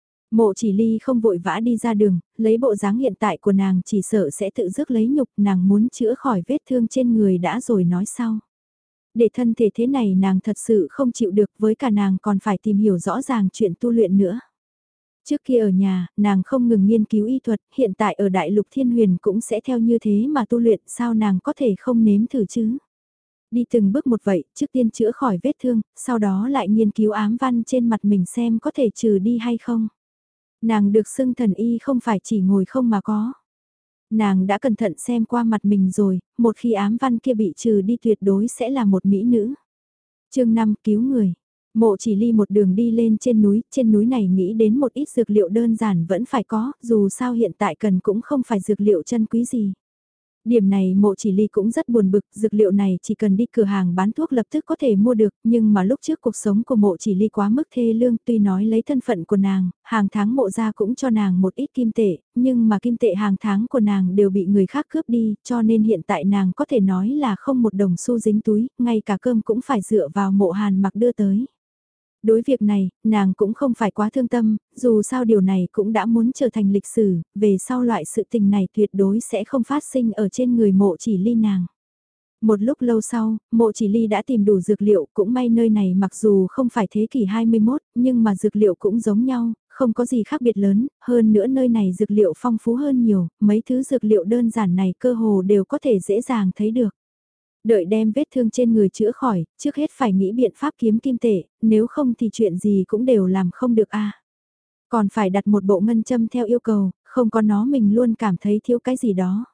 Mộ chỉ ly không vội vã đi ra đường, lấy bộ dáng hiện tại của nàng chỉ sợ sẽ tự dứt lấy nhục, nàng muốn chữa khỏi vết thương trên người đã rồi nói sau. Để thân thể thế này nàng thật sự không chịu được, với cả nàng còn phải tìm hiểu rõ ràng chuyện tu luyện nữa. Trước kia ở nhà, nàng không ngừng nghiên cứu y thuật, hiện tại ở Đại Lục Thiên Huyền cũng sẽ theo như thế mà tu luyện, sao nàng có thể không nếm thử chứ? Đi từng bước một vậy, trước tiên chữa khỏi vết thương, sau đó lại nghiên cứu ám văn trên mặt mình xem có thể trừ đi hay không. Nàng được xưng thần y không phải chỉ ngồi không mà có. Nàng đã cẩn thận xem qua mặt mình rồi, một khi ám văn kia bị trừ đi tuyệt đối sẽ là một mỹ nữ. Chương năm cứu người. Mộ chỉ ly một đường đi lên trên núi, trên núi này nghĩ đến một ít dược liệu đơn giản vẫn phải có, dù sao hiện tại cần cũng không phải dược liệu chân quý gì. Điểm này mộ chỉ ly cũng rất buồn bực, dược liệu này chỉ cần đi cửa hàng bán thuốc lập tức có thể mua được, nhưng mà lúc trước cuộc sống của mộ chỉ ly quá mức thê lương, tuy nói lấy thân phận của nàng, hàng tháng mộ ra cũng cho nàng một ít kim tệ, nhưng mà kim tệ hàng tháng của nàng đều bị người khác cướp đi, cho nên hiện tại nàng có thể nói là không một đồng xu dính túi, ngay cả cơm cũng phải dựa vào mộ hàn mặc đưa tới. Đối việc này, nàng cũng không phải quá thương tâm, dù sao điều này cũng đã muốn trở thành lịch sử, về sau loại sự tình này tuyệt đối sẽ không phát sinh ở trên người mộ chỉ ly nàng. Một lúc lâu sau, mộ chỉ ly đã tìm đủ dược liệu, cũng may nơi này mặc dù không phải thế kỷ hai mươi mốt, nhưng mà dược liệu cũng giống nhau, không có gì khác biệt lớn, hơn nữa nơi này dược liệu phong phú hơn nhiều, mấy thứ dược liệu đơn giản này cơ hồ đều có thể dễ dàng thấy được. Đợi đem vết thương trên người chữa khỏi, trước hết phải nghĩ biện pháp kiếm kim tệ, nếu không thì chuyện gì cũng đều làm không được a. Còn phải đặt một bộ ngân châm theo yêu cầu, không có nó mình luôn cảm thấy thiếu cái gì đó.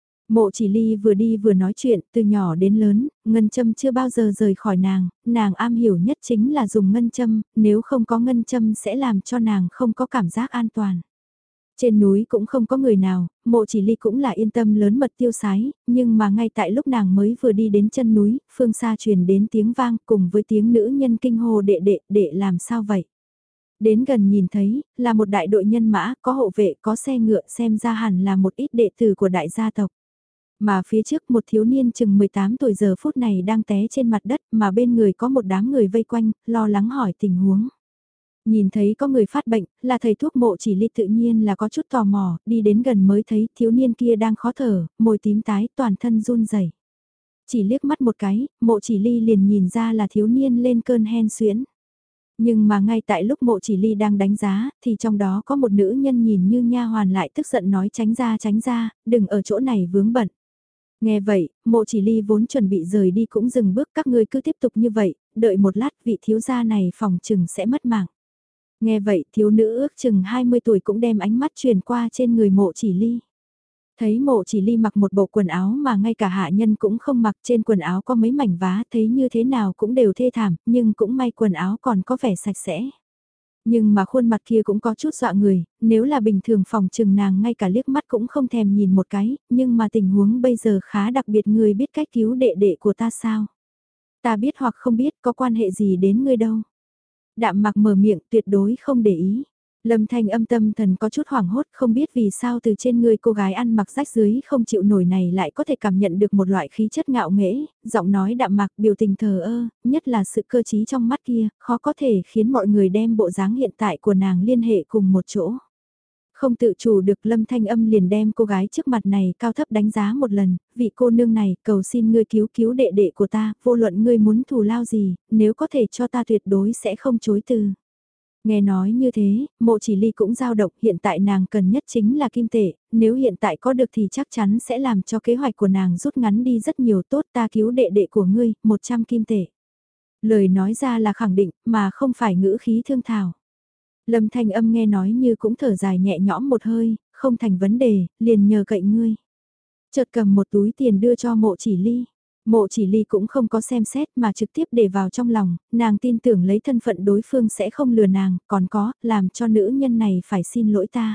Mộ chỉ ly vừa đi vừa nói chuyện, từ nhỏ đến lớn, ngân châm chưa bao giờ rời khỏi nàng, nàng am hiểu nhất chính là dùng ngân châm, nếu không có ngân châm sẽ làm cho nàng không có cảm giác an toàn. Trên núi cũng không có người nào, mộ chỉ ly cũng là yên tâm lớn mật tiêu sái, nhưng mà ngay tại lúc nàng mới vừa đi đến chân núi, phương xa truyền đến tiếng vang cùng với tiếng nữ nhân kinh hô đệ đệ, đệ làm sao vậy? Đến gần nhìn thấy, là một đại đội nhân mã, có hộ vệ, có xe ngựa xem ra hẳn là một ít đệ tử của đại gia tộc. Mà phía trước một thiếu niên chừng mười tám tuổi giờ phút này đang té trên mặt đất mà bên người có một đám người vây quanh, lo lắng hỏi tình huống. Nhìn thấy có người phát bệnh, là thầy thuốc mộ chỉ ly tự nhiên là có chút tò mò, đi đến gần mới thấy thiếu niên kia đang khó thở, môi tím tái, toàn thân run rẩy. Chỉ liếc mắt một cái, mộ chỉ ly liền nhìn ra là thiếu niên lên cơn hen suyễn. Nhưng mà ngay tại lúc mộ chỉ ly đang đánh giá, thì trong đó có một nữ nhân nhìn như nha hoàn lại tức giận nói tránh ra tránh ra, đừng ở chỗ này vướng bận. Nghe vậy, mộ chỉ ly vốn chuẩn bị rời đi cũng dừng bước các ngươi cứ tiếp tục như vậy, đợi một lát vị thiếu gia này phòng chừng sẽ mất mạng. Nghe vậy thiếu nữ ước chừng hai mươi tuổi cũng đem ánh mắt truyền qua trên người mộ chỉ ly. Thấy mộ chỉ ly mặc một bộ quần áo mà ngay cả hạ nhân cũng không mặc, trên quần áo có mấy mảnh vá, thấy như thế nào cũng đều thê thảm, nhưng cũng may quần áo còn có vẻ sạch sẽ. Nhưng mà khuôn mặt kia cũng có chút dọa người, nếu là bình thường phòng trừng nàng ngay cả liếc mắt cũng không thèm nhìn một cái, nhưng mà tình huống bây giờ khá đặc biệt, người biết cách cứu đệ đệ của ta sao? Ta biết hoặc không biết có quan hệ gì đến ngươi đâu. Đạm mặc mở miệng tuyệt đối không để ý. Lâm Thanh âm tâm thần có chút hoảng hốt, không biết vì sao từ trên người cô gái ăn mặc rách dưới không chịu nổi này lại có thể cảm nhận được một loại khí chất ngạo nghễ, giọng nói đạm mặc biểu tình thờ ơ, nhất là sự cơ trí trong mắt kia, khó có thể khiến mọi người đem bộ dáng hiện tại của nàng liên hệ cùng một chỗ. Không tự chủ được Lâm Thanh âm liền đem cô gái trước mặt này cao thấp đánh giá một lần, vị cô nương này cầu xin ngươi cứu cứu đệ đệ của ta, vô luận ngươi muốn thù lao gì, nếu có thể cho ta tuyệt đối sẽ không chối từ. Nghe nói như thế, mộ chỉ ly cũng dao động, hiện tại nàng cần nhất chính là kim tệ, nếu hiện tại có được thì chắc chắn sẽ làm cho kế hoạch của nàng rút ngắn đi rất nhiều, tốt ta cứu đệ đệ của ngươi, một trăm kim tệ. Lời nói ra là khẳng định, mà không phải ngữ khí thương thảo. Lâm Thanh âm nghe nói như cũng thở dài nhẹ nhõm một hơi, không thành vấn đề, liền nhờ cậy ngươi. Chợt cầm một túi tiền đưa cho mộ chỉ ly. Mộ chỉ ly cũng không có xem xét mà trực tiếp để vào trong lòng, nàng tin tưởng lấy thân phận đối phương sẽ không lừa nàng, còn có, làm cho nữ nhân này phải xin lỗi ta.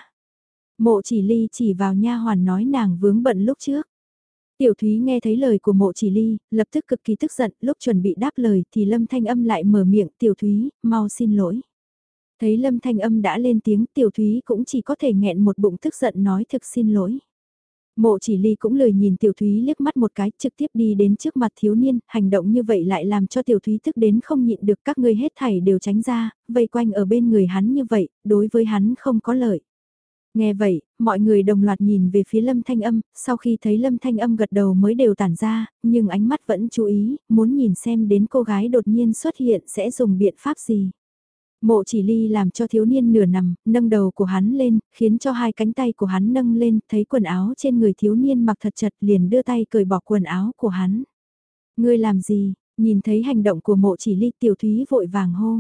Mộ chỉ ly chỉ vào nha hoàn nói nàng vướng bận lúc trước. Tiểu Thúy nghe thấy lời của mộ chỉ ly, lập tức cực kỳ tức giận, lúc chuẩn bị đáp lời thì Lâm Thanh âm lại mở miệng, Tiểu Thúy, mau xin lỗi. Thấy Lâm Thanh âm đã lên tiếng, Tiểu Thúy cũng chỉ có thể nghẹn một bụng tức giận nói thực xin lỗi. Mộ chỉ ly cũng lời nhìn Tiểu Thúy liếc mắt một cái, trực tiếp đi đến trước mặt thiếu niên, hành động như vậy lại làm cho Tiểu Thúy tức đến không nhịn được, các ngươi hết thảy đều tránh ra, vây quanh ở bên người hắn như vậy, đối với hắn không có lợi. Nghe vậy, mọi người đồng loạt nhìn về phía Lâm Thanh âm, sau khi thấy Lâm Thanh âm gật đầu mới đều tản ra, nhưng ánh mắt vẫn chú ý, muốn nhìn xem đến cô gái đột nhiên xuất hiện sẽ dùng biện pháp gì. Mộ chỉ ly làm cho thiếu niên nửa nằm, nâng đầu của hắn lên, khiến cho hai cánh tay của hắn nâng lên, thấy quần áo trên người thiếu niên mặc thật chật liền đưa tay cởi bỏ quần áo của hắn. Ngươi làm gì? Nhìn thấy hành động của mộ chỉ ly, Tiểu Thúy vội vàng hô.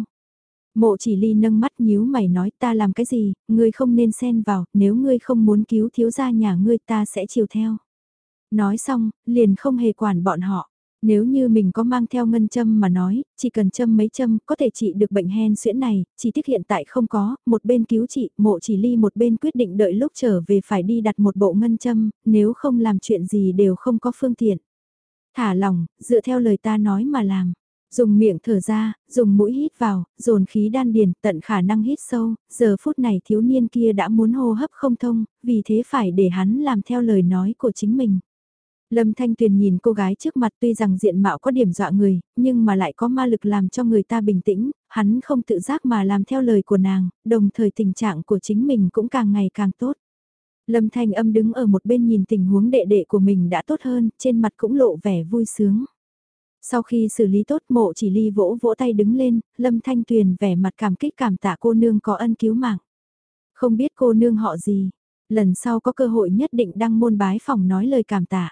Mộ chỉ ly nâng mắt nhíu mày nói ta làm cái gì, ngươi không nên xen vào, nếu ngươi không muốn cứu thiếu gia nhà ngươi ta sẽ chiều theo. Nói xong, liền không hề quản bọn họ. Nếu như mình có mang theo ngân châm mà nói, chỉ cần châm mấy châm có thể trị được bệnh hen suyễn này, chỉ tiếc hiện tại không có, một bên cứu trị, mộ chỉ ly một bên quyết định đợi lúc trở về phải đi đặt một bộ ngân châm, nếu không làm chuyện gì đều không có phương tiện. Thả lòng, dựa theo lời ta nói mà làm. Dùng miệng thở ra, dùng mũi hít vào, dồn khí đan điền, tận khả năng hít sâu, giờ phút này thiếu niên kia đã muốn hô hấp không thông, vì thế phải để hắn làm theo lời nói của chính mình. Lâm Thanh Tuyền nhìn cô gái trước mặt tuy rằng diện mạo có điểm dọa người, nhưng mà lại có ma lực làm cho người ta bình tĩnh, hắn không tự giác mà làm theo lời của nàng, đồng thời tình trạng của chính mình cũng càng ngày càng tốt. Lâm Thanh Âm đứng ở một bên nhìn tình huống đệ đệ của mình đã tốt hơn, trên mặt cũng lộ vẻ vui sướng. Sau khi xử lý tốt Mộ Chỉ Ly vỗ vỗ tay đứng lên, Lâm Thanh Tuyền vẻ mặt cảm kích cảm tạ cô nương có ân cứu mạng. Không biết cô nương họ gì, lần sau có cơ hội nhất định đăng môn bái phỏng nói lời cảm tạ.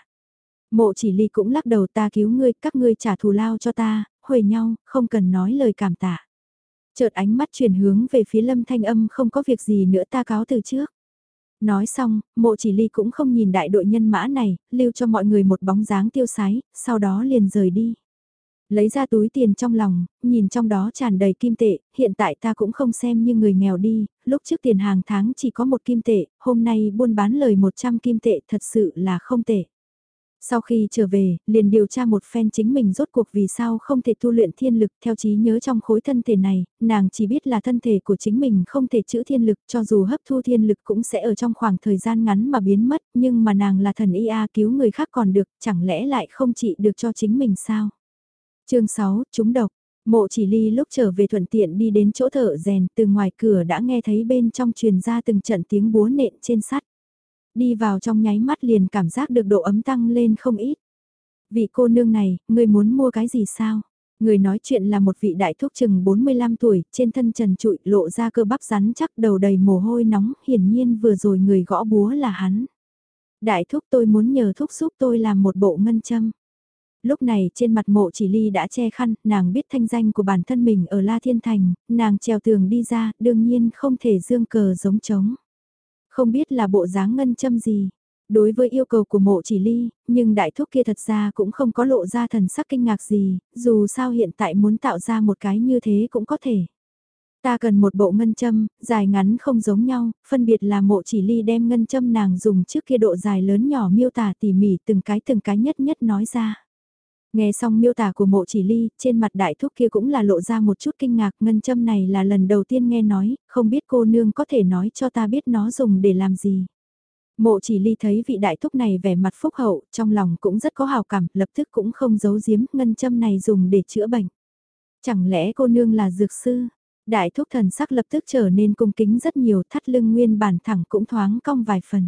Mộ Chỉ Ly cũng lắc đầu, ta cứu ngươi, các ngươi trả thù lao cho ta, huề nhau, không cần nói lời cảm tạ. Chợt ánh mắt chuyển hướng về phía Lâm Thanh Âm, không có việc gì nữa, ta cáo từ trước. Nói xong, Mộ Chỉ Ly cũng không nhìn đại đội nhân mã này, lưu cho mọi người một bóng dáng tiêu sái, sau đó liền rời đi. Lấy ra túi tiền trong lòng, nhìn trong đó tràn đầy kim tệ, hiện tại ta cũng không xem như người nghèo đi, lúc trước tiền hàng tháng chỉ có một kim tệ, hôm nay buôn bán lời một trăm kim tệ thật sự là không tệ. Sau khi trở về, liền điều tra một phen chính mình rốt cuộc vì sao không thể tu luyện thiên lực theo trí nhớ trong khối thân thể này, nàng chỉ biết là thân thể của chính mình không thể chữ thiên lực cho dù hấp thu thiên lực cũng sẽ ở trong khoảng thời gian ngắn mà biến mất, nhưng mà nàng là thần y a cứu người khác còn được, chẳng lẽ lại không trị được cho chính mình sao? chương sáu, trúng độc. Mộ Chỉ Ly lúc trở về thuận tiện đi đến chỗ thợ rèn, từ ngoài cửa đã nghe thấy bên trong truyền ra từng trận tiếng búa nện trên sắt. Đi vào trong nháy mắt liền cảm giác được độ ấm tăng lên không ít. Vị cô nương này, người muốn mua cái gì sao? Người nói chuyện là một vị đại thúc chừng bốn mươi lăm tuổi, trên thân trần trụi lộ ra cơ bắp rắn chắc đầu đầy mồ hôi nóng, hiển nhiên vừa rồi người gõ búa là hắn. Đại thúc tôi muốn nhờ thúc giúp tôi làm một bộ ngân châm. Lúc này trên mặt Mộ Chỉ Ly đã che khăn, nàng biết thanh danh của bản thân mình ở La Thiên Thành, nàng trèo tường đi ra, đương nhiên không thể dương cờ giống trống. Không biết là bộ dáng ngân châm gì. Đối với yêu cầu của Mộ Chỉ Ly, nhưng đại thúc kia thật ra cũng không có lộ ra thần sắc kinh ngạc gì, dù sao hiện tại muốn tạo ra một cái như thế cũng có thể. Ta cần một bộ ngân châm, dài ngắn không giống nhau, phân biệt là Mộ Chỉ Ly đem ngân châm nàng dùng trước kia độ dài lớn nhỏ miêu tả tỉ mỉ từng cái từng cái nhất nhất nói ra. Nghe xong miêu tả của Mộ Chỉ Ly, trên mặt đại thúc kia cũng là lộ ra một chút kinh ngạc, ngân châm này là lần đầu tiên nghe nói, không biết cô nương có thể nói cho ta biết nó dùng để làm gì. Mộ Chỉ Ly thấy vị đại thúc này vẻ mặt phúc hậu, trong lòng cũng rất có hào cảm, lập tức cũng không giấu giếm, ngân châm này dùng để chữa bệnh. Chẳng lẽ cô nương là dược sư? Đại thúc thần sắc lập tức trở nên cung kính rất nhiều, thắt lưng nguyên bản thẳng cũng thoáng cong vài phần.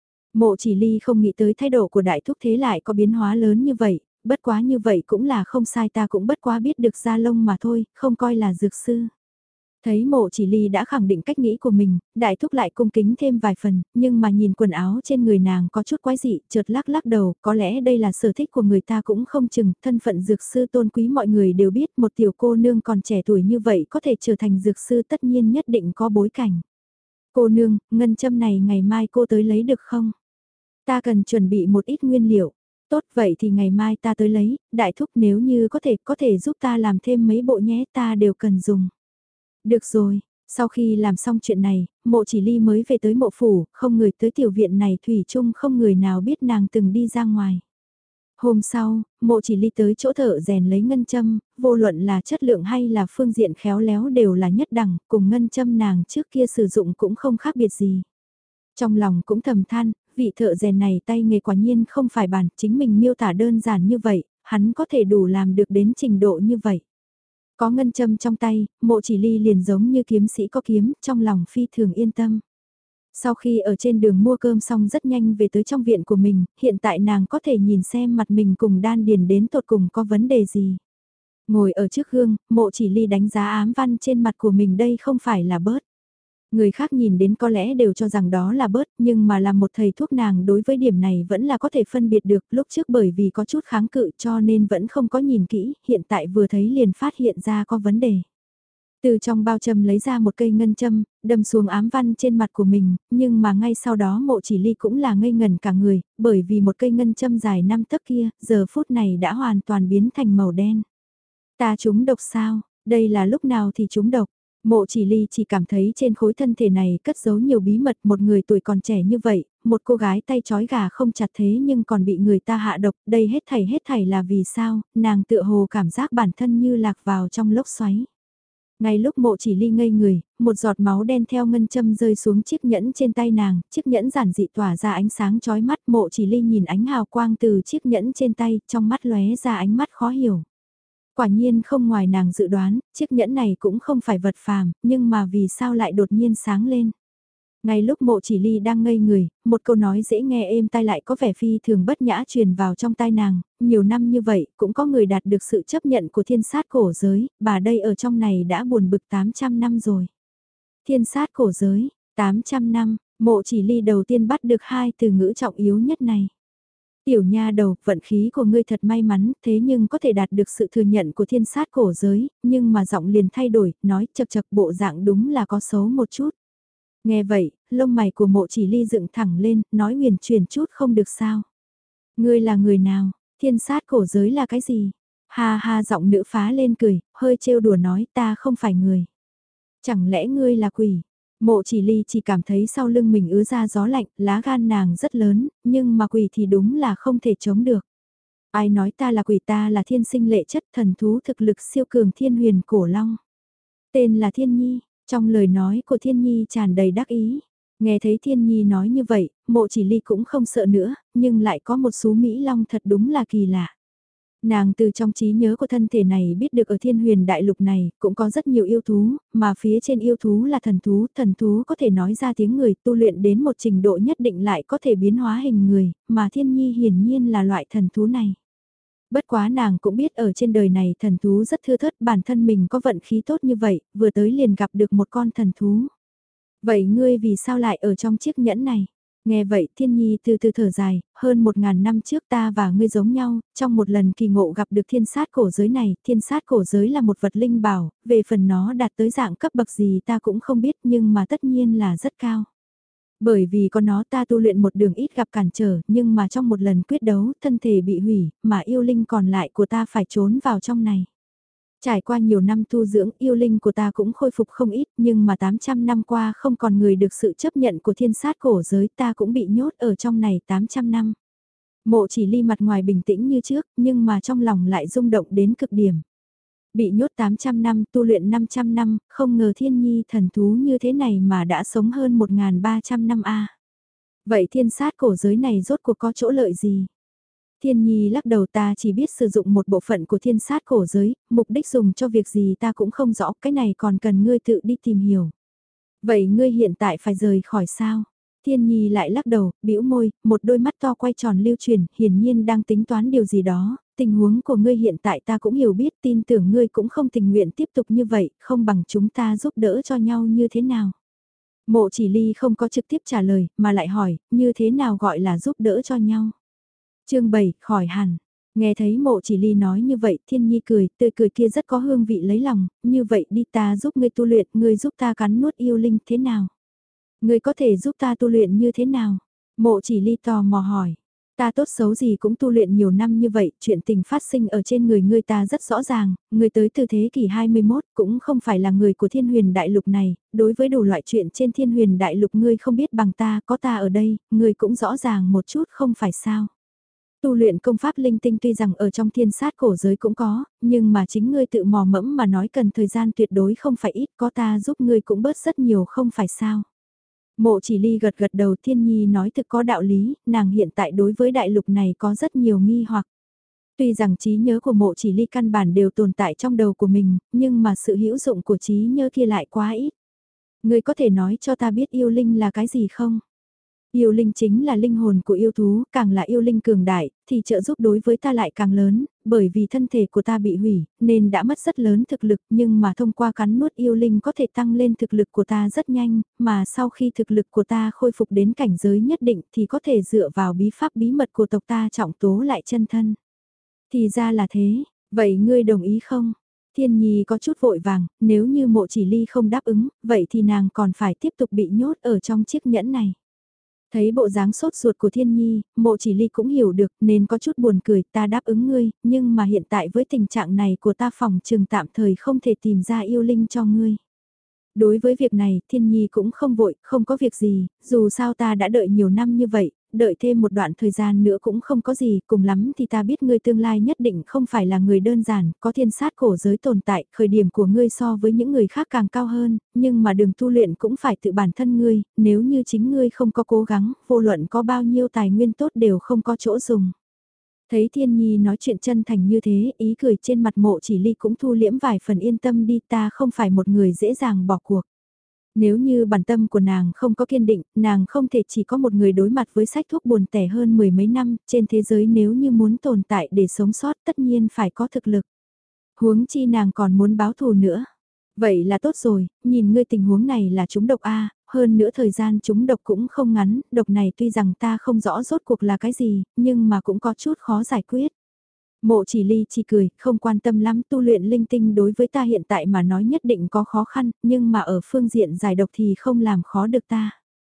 Mộ Chỉ Ly không nghĩ tới thái độ của đại thúc thế lại có biến hóa lớn như vậy, bất quá như vậy cũng là không sai, ta cũng bất quá biết được da lông mà thôi, không coi là dược sư. Thấy Mộ Chỉ Ly đã khẳng định cách nghĩ của mình, đại thúc lại cung kính thêm vài phần, nhưng mà nhìn quần áo trên người nàng có chút quái dị, chợt lắc lắc đầu, có lẽ đây là sở thích của người ta cũng không chừng, thân phận dược sư tôn quý mọi người đều biết, một tiểu cô nương còn trẻ tuổi như vậy có thể trở thành dược sư tất nhiên nhất định có bối cảnh. Cô nương, ngân châm này ngày mai cô tới lấy được không? Ta cần chuẩn bị một ít nguyên liệu. Tốt vậy thì ngày mai ta tới lấy, đại thúc nếu như có thể có thể giúp ta làm thêm mấy bộ nhé, ta đều cần dùng. Được rồi, sau khi làm xong chuyện này, Mộ Chỉ Ly mới về tới mộ phủ, không người tới tiểu viện này thủy chung không người nào biết nàng từng đi ra ngoài. Hôm sau, Mộ Chỉ Ly tới chỗ thợ rèn lấy ngân châm, vô luận là chất lượng hay là phương diện khéo léo đều là nhất đẳng, cùng ngân châm nàng trước kia sử dụng cũng không khác biệt gì. Trong lòng cũng thầm than, vị thợ rèn này tay nghề quả nhiên không phải bản, chính mình miêu tả đơn giản như vậy, hắn có thể đủ làm được đến trình độ như vậy. Có ngân châm trong tay, Mộ Chỉ Ly liền giống như kiếm sĩ có kiếm, trong lòng phi thường yên tâm. Sau khi ở trên đường mua cơm xong rất nhanh về tới trong viện của mình, hiện tại nàng có thể nhìn xem mặt mình cùng đan điền đến tột cùng có vấn đề gì. Ngồi ở trước gương, Mộ Chỉ Ly đánh giá ám văn trên mặt của mình, đây không phải là bớt. Người khác nhìn đến có lẽ đều cho rằng đó là bớt, nhưng mà là một thầy thuốc nàng đối với điểm này vẫn là có thể phân biệt được, lúc trước bởi vì có chút kháng cự cho nên vẫn không có nhìn kỹ, hiện tại vừa thấy liền phát hiện ra có vấn đề. Từ trong bao châm lấy ra một cây ngân châm, đâm xuống ám văn trên mặt của mình, nhưng mà ngay sau đó Mộ Chỉ Ly cũng là ngây ngẩn cả người, bởi vì một cây ngân châm dài năm tấc kia, giờ phút này đã hoàn toàn biến thành màu đen. Ta trúng độc sao, đây là lúc nào thì trúng độc? Mộ Chỉ Ly chỉ cảm thấy trên khối thân thể này cất giấu nhiều bí mật, một người tuổi còn trẻ như vậy, một cô gái tay trói gà không chặt thế nhưng còn bị người ta hạ độc, đây hết thảy hết thảy là vì sao, nàng tựa hồ cảm giác bản thân như lạc vào trong lốc xoáy. Ngay lúc Mộ Chỉ Ly ngây người, một giọt máu đen theo ngân châm rơi xuống chiếc nhẫn trên tay nàng, chiếc nhẫn giản dị tỏa ra ánh sáng chói mắt, Mộ Chỉ Ly nhìn ánh hào quang từ chiếc nhẫn trên tay, trong mắt lóe ra ánh mắt khó hiểu. Quả nhiên không ngoài nàng dự đoán, chiếc nhẫn này cũng không phải vật phàm, nhưng mà vì sao lại đột nhiên sáng lên. Ngay lúc mộ chỉ ly đang ngây người, một câu nói dễ nghe êm tai lại có vẻ phi thường bất nhã truyền vào trong tai nàng, nhiều năm như vậy cũng có người đạt được sự chấp nhận của thiên sát cổ giới, bà đây ở trong này đã buồn bực tám trăm năm rồi. Thiên sát cổ giới, tám trăm năm, mộ chỉ ly đầu tiên bắt được hai từ ngữ trọng yếu nhất này. Tiểu nha đầu, vận khí của ngươi thật may mắn, thế nhưng có thể đạt được sự thừa nhận của thiên sát cổ giới, nhưng mà giọng liền thay đổi, nói chật chật bộ dạng đúng là có xấu một chút. Nghe vậy, lông mày của mộ chỉ ly dựng thẳng lên, nói huyền chuyển chút không được sao. Ngươi là người nào, thiên sát cổ giới là cái gì? Ha ha giọng nữ phá lên cười, hơi trêu đùa nói ta không phải người. Chẳng lẽ ngươi là quỷ? Mộ chỉ ly chỉ cảm thấy sau lưng mình ứa ra gió lạnh, lá gan nàng rất lớn, nhưng mà quỷ thì đúng là không thể chống được. Ai nói ta là quỷ, ta là thiên sinh lệ chất thần thú thực lực siêu cường thiên huyền cổ long. Tên là Thiên Nhi, trong lời nói của Thiên Nhi tràn đầy đắc ý. Nghe thấy Thiên Nhi nói như vậy, mộ chỉ ly cũng không sợ nữa, nhưng lại có một số Mỹ Long thật đúng là kỳ lạ. Nàng từ trong trí nhớ của thân thể này biết được ở thiên huyền đại lục này cũng có rất nhiều yêu thú, mà phía trên yêu thú là thần thú, thần thú có thể nói ra tiếng người tu luyện đến một trình độ nhất định lại có thể biến hóa hình người, mà Thiên Nhi hiển nhiên là loại thần thú này. Bất quá nàng cũng biết ở trên đời này thần thú rất thưa thớt, bản thân mình có vận khí tốt như vậy, vừa tới liền gặp được một con thần thú. Vậy ngươi vì sao lại ở trong chiếc nhẫn này? Nghe vậy Thiên Nhi từ từ thở dài, hơn một ngàn năm trước ta và ngươi giống nhau, trong một lần kỳ ngộ gặp được thiên sát cổ giới này, thiên sát cổ giới là một vật linh bảo, về phần nó đạt tới dạng cấp bậc gì ta cũng không biết nhưng mà tất nhiên là rất cao. Bởi vì có nó ta tu luyện một đường ít gặp cản trở, nhưng mà trong một lần quyết đấu, thân thể bị hủy, mà yêu linh còn lại của ta phải trốn vào trong này. Trải qua nhiều năm tu dưỡng, yêu linh của ta cũng khôi phục không ít, nhưng mà tám trăm năm qua không còn người được sự chấp nhận của thiên sát cổ giới, ta cũng bị nhốt ở trong này tám trăm năm. Mộ chỉ ly mặt ngoài bình tĩnh như trước, nhưng mà trong lòng lại rung động đến cực điểm. Bị nhốt tám trăm năm, tu luyện năm trăm năm, không ngờ thiên nhi thần thú như thế này mà đã sống hơn một nghìn ba trăm năm a. Vậy thiên sát cổ giới này rốt cuộc có chỗ lợi gì? Thiên nhi lắc đầu ta chỉ biết sử dụng một bộ phận của thiên sát cổ giới, mục đích dùng cho việc gì ta cũng không rõ, cái này còn cần ngươi tự đi tìm hiểu. Vậy ngươi hiện tại phải rời khỏi sao? Thiên nhi lại lắc đầu, bĩu môi, một đôi mắt to quay tròn lưu truyền, hiển nhiên đang tính toán điều gì đó, tình huống của ngươi hiện tại ta cũng hiểu biết, tin tưởng ngươi cũng không tình nguyện tiếp tục như vậy, không bằng chúng ta giúp đỡ cho nhau như thế nào. Mộ chỉ ly không có trực tiếp trả lời, mà lại hỏi, như thế nào gọi là giúp đỡ cho nhau. Chương bảy, khỏi hẳn. Nghe thấy mộ chỉ ly nói như vậy, thiên nhi cười, tươi cười kia rất có hương vị lấy lòng, như vậy đi ta giúp ngươi tu luyện, ngươi giúp ta cắn nuốt yêu linh thế nào? Ngươi có thể giúp ta tu luyện như thế nào? Mộ chỉ ly tò mò hỏi. Ta tốt xấu gì cũng tu luyện nhiều năm như vậy, chuyện tình phát sinh ở trên người ngươi ta rất rõ ràng, ngươi tới từ thế kỷ hai mươi mốt cũng không phải là người của thiên huyền đại lục này, đối với đủ loại chuyện trên thiên huyền đại lục ngươi không biết bằng ta, có ta ở đây, ngươi cũng rõ ràng một chút không phải sao. Tu luyện công pháp linh tinh tuy rằng ở trong thiên sát cổ giới cũng có, nhưng mà chính ngươi tự mò mẫm mà nói cần thời gian tuyệt đối không phải ít, có ta giúp ngươi cũng bớt rất nhiều không phải sao. Mộ chỉ ly gật gật đầu thiên nhi nói thực có đạo lý, nàng hiện tại đối với đại lục này có rất nhiều nghi hoặc. Tuy rằng trí nhớ của mộ chỉ ly căn bản đều tồn tại trong đầu của mình, nhưng mà sự hữu dụng của trí nhớ kia lại quá ít. Ngươi có thể nói cho ta biết yêu linh là cái gì không? Yêu linh chính là linh hồn của yêu thú, càng là yêu linh cường đại, thì trợ giúp đối với ta lại càng lớn, bởi vì thân thể của ta bị hủy, nên đã mất rất lớn thực lực, nhưng mà thông qua cắn nuốt yêu linh có thể tăng lên thực lực của ta rất nhanh, mà sau khi thực lực của ta khôi phục đến cảnh giới nhất định thì có thể dựa vào bí pháp bí mật của tộc ta trọng tố lại chân thân. Thì ra là thế, vậy ngươi đồng ý không? Thiên Nhi có chút vội vàng, nếu như mộ chỉ ly không đáp ứng, vậy thì nàng còn phải tiếp tục bị nhốt ở trong chiếc nhẫn này. Thấy bộ dáng sốt ruột của Thiên Nhi, mộ chỉ ly cũng hiểu được nên có chút buồn cười ta đáp ứng ngươi, nhưng mà hiện tại với tình trạng này của ta phòng trường tạm thời không thể tìm ra yêu linh cho ngươi. Đối với việc này, Thiên Nhi cũng không vội, không có việc gì, dù sao ta đã đợi nhiều năm như vậy, đợi thêm một đoạn thời gian nữa cũng không có gì, cùng lắm thì ta biết ngươi tương lai nhất định không phải là người đơn giản, có thiên sát cổ giới tồn tại, khởi điểm của ngươi so với những người khác càng cao hơn, nhưng mà đường tu luyện cũng phải tự bản thân ngươi, nếu như chính ngươi không có cố gắng, vô luận có bao nhiêu tài nguyên tốt đều không có chỗ dùng. Thấy Thiên Nhi nói chuyện chân thành như thế, ý cười trên mặt mộ chỉ ly cũng thu liễm vài phần yên tâm đi ta không phải một người dễ dàng bỏ cuộc. Nếu như bản tâm của nàng không có kiên định, nàng không thể chỉ có một người đối mặt với sách thuốc buồn tẻ hơn mười mấy năm, trên thế giới nếu như muốn tồn tại để sống sót tất nhiên phải có thực lực. Huống chi nàng còn muốn báo thù nữa. Vậy là tốt rồi, nhìn ngươi tình huống này là trúng độc A, hơn nữa thời gian trúng độc cũng không ngắn, độc này tuy rằng ta không rõ rốt cuộc là cái gì, nhưng mà cũng có chút khó giải quyết. Mộ chỉ ly chỉ cười, không quan tâm lắm tu luyện linh tinh đối với ta hiện tại mà nói nhất định có khó khăn, nhưng mà ở phương diện giải độc thì không làm khó được ta.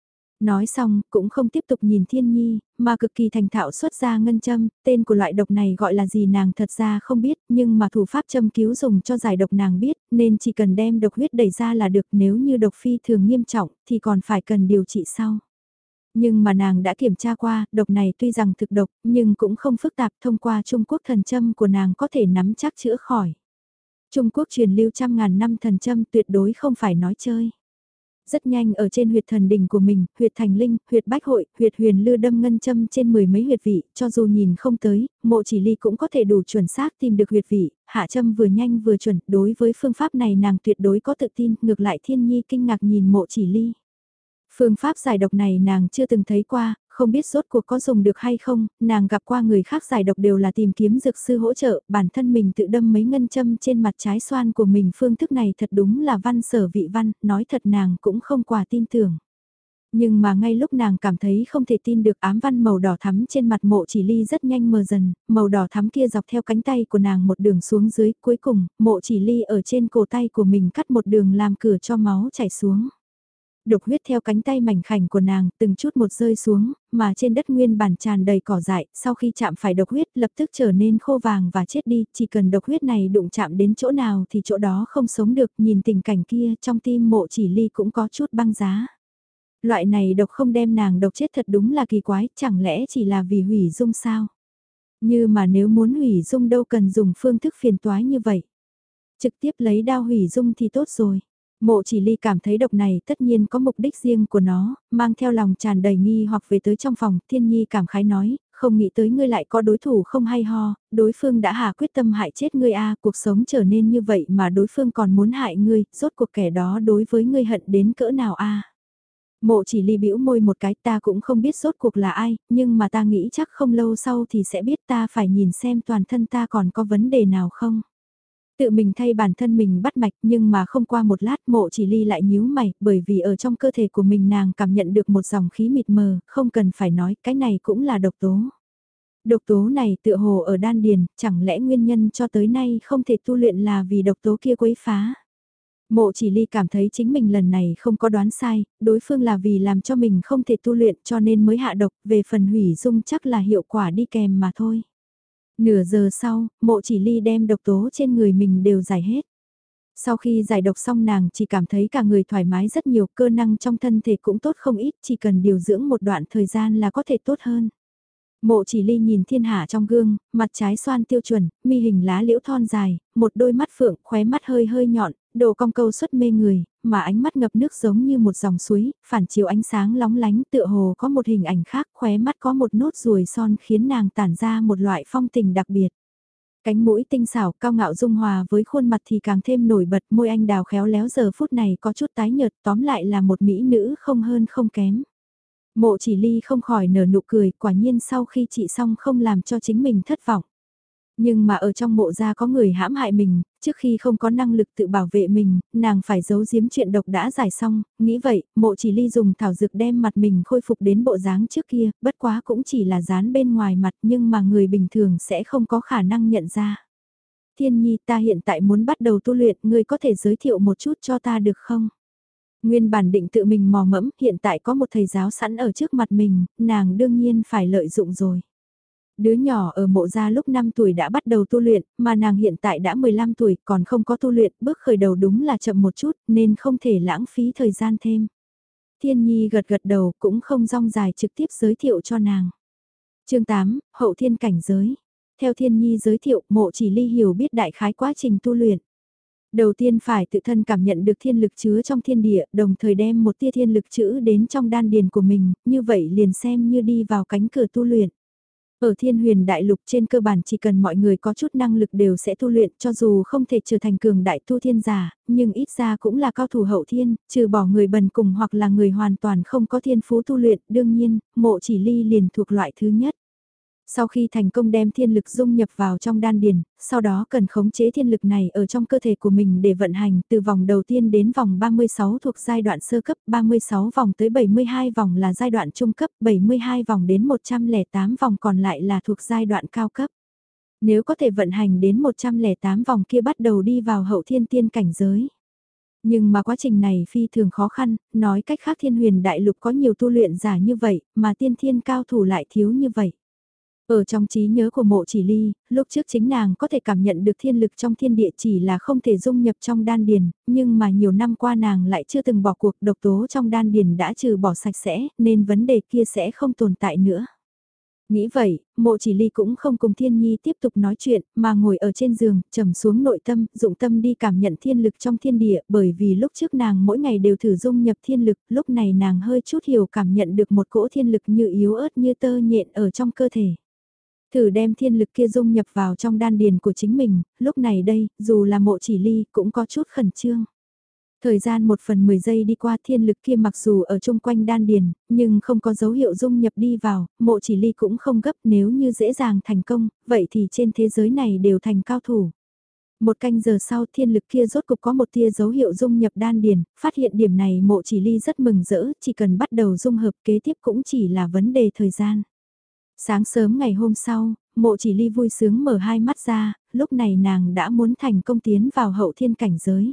Nói xong, cũng không tiếp tục nhìn Thiên Nhi, mà cực kỳ thành thạo xuất ra ngân châm, tên của loại độc này gọi là gì nàng thật ra không biết, nhưng mà thủ pháp châm cứu dùng cho giải độc nàng biết, nên chỉ cần đem độc huyết đẩy ra là được, nếu như độc phi thường nghiêm trọng thì còn phải cần điều trị sau. Nhưng mà nàng đã kiểm tra qua, độc này tuy rằng thực độc, nhưng cũng không phức tạp, thông qua Trung Quốc thần châm của nàng có thể nắm chắc chữa khỏi. Trung Quốc truyền lưu trăm ngàn năm thần châm tuyệt đối không phải nói chơi. Rất nhanh ở trên huyệt thần đỉnh của mình, huyệt thành linh, huyệt bách hội, huyệt huyền lư đâm ngân châm trên mười mấy huyệt vị, cho dù nhìn không tới, mộ chỉ ly cũng có thể đủ chuẩn xác tìm được huyệt vị, hạ châm vừa nhanh vừa chuẩn, đối với phương pháp này nàng tuyệt đối có tự tin, ngược lại Thiên Nhi kinh ngạc nhìn mộ chỉ ly. Phương pháp giải độc này nàng chưa từng thấy qua, không biết rốt cuộc có dùng được hay không, nàng gặp qua người khác giải độc đều là tìm kiếm dược sư hỗ trợ, bản thân mình tự đâm mấy ngân châm trên mặt trái xoan của mình, phương thức này thật đúng là văn sở vị văn, nói thật nàng cũng không quả tin tưởng. Nhưng mà ngay lúc nàng cảm thấy không thể tin được ám văn màu đỏ thắm trên mặt mộ chỉ ly rất nhanh mờ dần, màu đỏ thắm kia dọc theo cánh tay của nàng một đường xuống dưới, cuối cùng, mộ chỉ ly ở trên cổ tay của mình cắt một đường làm cửa cho máu chảy xuống. Độc huyết theo cánh tay mảnh khảnh của nàng từng chút một rơi xuống, mà trên đất nguyên bản tràn đầy cỏ dại, sau khi chạm phải độc huyết lập tức trở nên khô vàng và chết đi, chỉ cần độc huyết này đụng chạm đến chỗ nào thì chỗ đó không sống được, nhìn tình cảnh kia trong tim mộ chỉ ly cũng có chút băng giá. Loại này độc không đem nàng độc chết thật đúng là kỳ quái, chẳng lẽ chỉ là vì hủy dung sao? Như mà nếu muốn hủy dung đâu cần dùng phương thức phiền toái như vậy. Trực tiếp lấy đao hủy dung thì tốt rồi. Mộ chỉ ly cảm thấy độc này tất nhiên có mục đích riêng của nó, mang theo lòng tràn đầy nghi hoặc về tới trong phòng, Thiên Nhi cảm khái nói, không nghĩ tới ngươi lại có đối thủ không hay ho, đối phương đã hạ quyết tâm hại chết ngươi a, cuộc sống trở nên như vậy mà đối phương còn muốn hại ngươi, rốt cuộc kẻ đó đối với ngươi hận đến cỡ nào a. Mộ chỉ ly bĩu môi một cái, ta cũng không biết rốt cuộc là ai, nhưng mà ta nghĩ chắc không lâu sau thì sẽ biết, ta phải nhìn xem toàn thân ta còn có vấn đề nào không. Tự mình thay bản thân mình bắt mạch nhưng mà không qua một lát mộ chỉ ly lại nhíu mày, bởi vì ở trong cơ thể của mình nàng cảm nhận được một dòng khí mịt mờ, không cần phải nói, cái này cũng là độc tố. Độc tố này tựa hồ ở đan điền, chẳng lẽ nguyên nhân cho tới nay không thể tu luyện là vì độc tố kia quấy phá. Mộ chỉ ly cảm thấy chính mình lần này không có đoán sai, đối phương là vì làm cho mình không thể tu luyện cho nên mới hạ độc, về phần hủy dung chắc là hiệu quả đi kèm mà thôi. Nửa giờ sau, mộ chỉ ly đem độc tố trên người mình đều giải hết. Sau khi giải độc xong nàng chỉ cảm thấy cả người thoải mái rất nhiều, cơ năng trong thân thể cũng tốt không ít, chỉ cần điều dưỡng một đoạn thời gian là có thể tốt hơn. Mộ chỉ ly nhìn thiên hạ trong gương, mặt trái xoan tiêu chuẩn, mi hình lá liễu thon dài, một đôi mắt phượng, khóe mắt hơi hơi nhọn, độ cong câu xuất mê người, mà ánh mắt ngập nước giống như một dòng suối, phản chiếu ánh sáng lóng lánh tựa hồ có một hình ảnh khác, khóe mắt có một nốt ruồi son khiến nàng tản ra một loại phong tình đặc biệt. Cánh mũi tinh xảo cao ngạo dung hòa với khuôn mặt thì càng thêm nổi bật, môi anh đào khéo léo giờ phút này có chút tái nhợt, tóm lại là một mỹ nữ không hơn không kém. Mộ chỉ ly không khỏi nở nụ cười, quả nhiên sau khi trị xong không làm cho chính mình thất vọng. Nhưng mà ở trong mộ gia có người hãm hại mình, trước khi không có năng lực tự bảo vệ mình, nàng phải giấu giếm chuyện độc đã giải xong, nghĩ vậy, mộ chỉ ly dùng thảo dược đem mặt mình khôi phục đến bộ dáng trước kia, bất quá cũng chỉ là dán bên ngoài mặt nhưng mà người bình thường sẽ không có khả năng nhận ra. Thiên Nhi, ta hiện tại muốn bắt đầu tu luyện, ngươi có thể giới thiệu một chút cho ta được không? Nguyên bản định tự mình mò mẫm, hiện tại có một thầy giáo sẵn ở trước mặt mình, nàng đương nhiên phải lợi dụng rồi. Đứa nhỏ ở mộ gia lúc năm tuổi đã bắt đầu tu luyện, mà nàng hiện tại đã mười lăm tuổi còn không có tu luyện, bước khởi đầu đúng là chậm một chút nên không thể lãng phí thời gian thêm. Thiên Nhi gật gật đầu cũng không rong dài trực tiếp giới thiệu cho nàng. chương tám, Hậu Thiên Cảnh Giới. Theo Thiên Nhi giới thiệu, mộ chỉ ly hiểu biết đại khái quá trình tu luyện. Đầu tiên phải tự thân cảm nhận được thiên lực chứa trong thiên địa, đồng thời đem một tia thiên lực chữ đến trong đan điền của mình, như vậy liền xem như đi vào cánh cửa tu luyện. Ở Thiên Huyền Đại Lục trên cơ bản chỉ cần mọi người có chút năng lực đều sẽ tu luyện, cho dù không thể trở thành cường đại tu thiên giả, nhưng ít ra cũng là cao thủ hậu thiên, trừ bỏ người bần cùng hoặc là người hoàn toàn không có thiên phú tu luyện, đương nhiên, Mộ Chỉ Ly liền thuộc loại thứ nhất. Sau khi thành công đem thiên lực dung nhập vào trong đan điền, sau đó cần khống chế thiên lực này ở trong cơ thể của mình để vận hành từ vòng đầu tiên đến vòng ba mươi sáu thuộc giai đoạn sơ cấp, ba mươi sáu vòng tới bảy mươi hai vòng là giai đoạn trung cấp, bảy mươi hai vòng đến một trăm lẻ tám vòng còn lại là thuộc giai đoạn cao cấp. Nếu có thể vận hành đến một trăm lẻ tám vòng kia bắt đầu đi vào hậu thiên tiên cảnh giới. Nhưng mà quá trình này phi thường khó khăn, nói cách khác Thiên Huyền Đại Lục có nhiều tu luyện giả như vậy, mà tiên thiên cao thủ lại thiếu như vậy. Ở trong trí nhớ của Mộ Chỉ Ly, lúc trước chính nàng có thể cảm nhận được thiên lực trong thiên địa chỉ là không thể dung nhập trong đan điền, nhưng mà nhiều năm qua nàng lại chưa từng bỏ cuộc, độc tố trong đan điền đã trừ bỏ sạch sẽ, nên vấn đề kia sẽ không tồn tại nữa. Nghĩ vậy, Mộ Chỉ Ly cũng không cùng Thiên Nhi tiếp tục nói chuyện, mà ngồi ở trên giường, trầm xuống nội tâm, dụng tâm đi cảm nhận thiên lực trong thiên địa, bởi vì lúc trước nàng mỗi ngày đều thử dung nhập thiên lực, lúc này nàng hơi chút hiểu cảm nhận được một cỗ thiên lực như yếu ớt như tơ nhện ở trong cơ thể. Thử đem thiên lực kia dung nhập vào trong đan điền của chính mình, lúc này đây, dù là Mộ Chỉ Ly cũng có chút khẩn trương. Thời gian một phần mười giây đi qua thiên lực kia mặc dù ở chung quanh đan điền, nhưng không có dấu hiệu dung nhập đi vào, Mộ Chỉ Ly cũng không gấp nếu như dễ dàng thành công, vậy thì trên thế giới này đều thành cao thủ. Một canh giờ sau thiên lực kia rốt cục có một tia dấu hiệu dung nhập đan điền, phát hiện điểm này Mộ Chỉ Ly rất mừng rỡ, chỉ cần bắt đầu dung hợp kế tiếp cũng chỉ là vấn đề thời gian. Sáng sớm ngày hôm sau, Mộ Chỉ Ly vui sướng mở hai mắt ra, lúc này nàng đã muốn thành công tiến vào hậu thiên cảnh giới.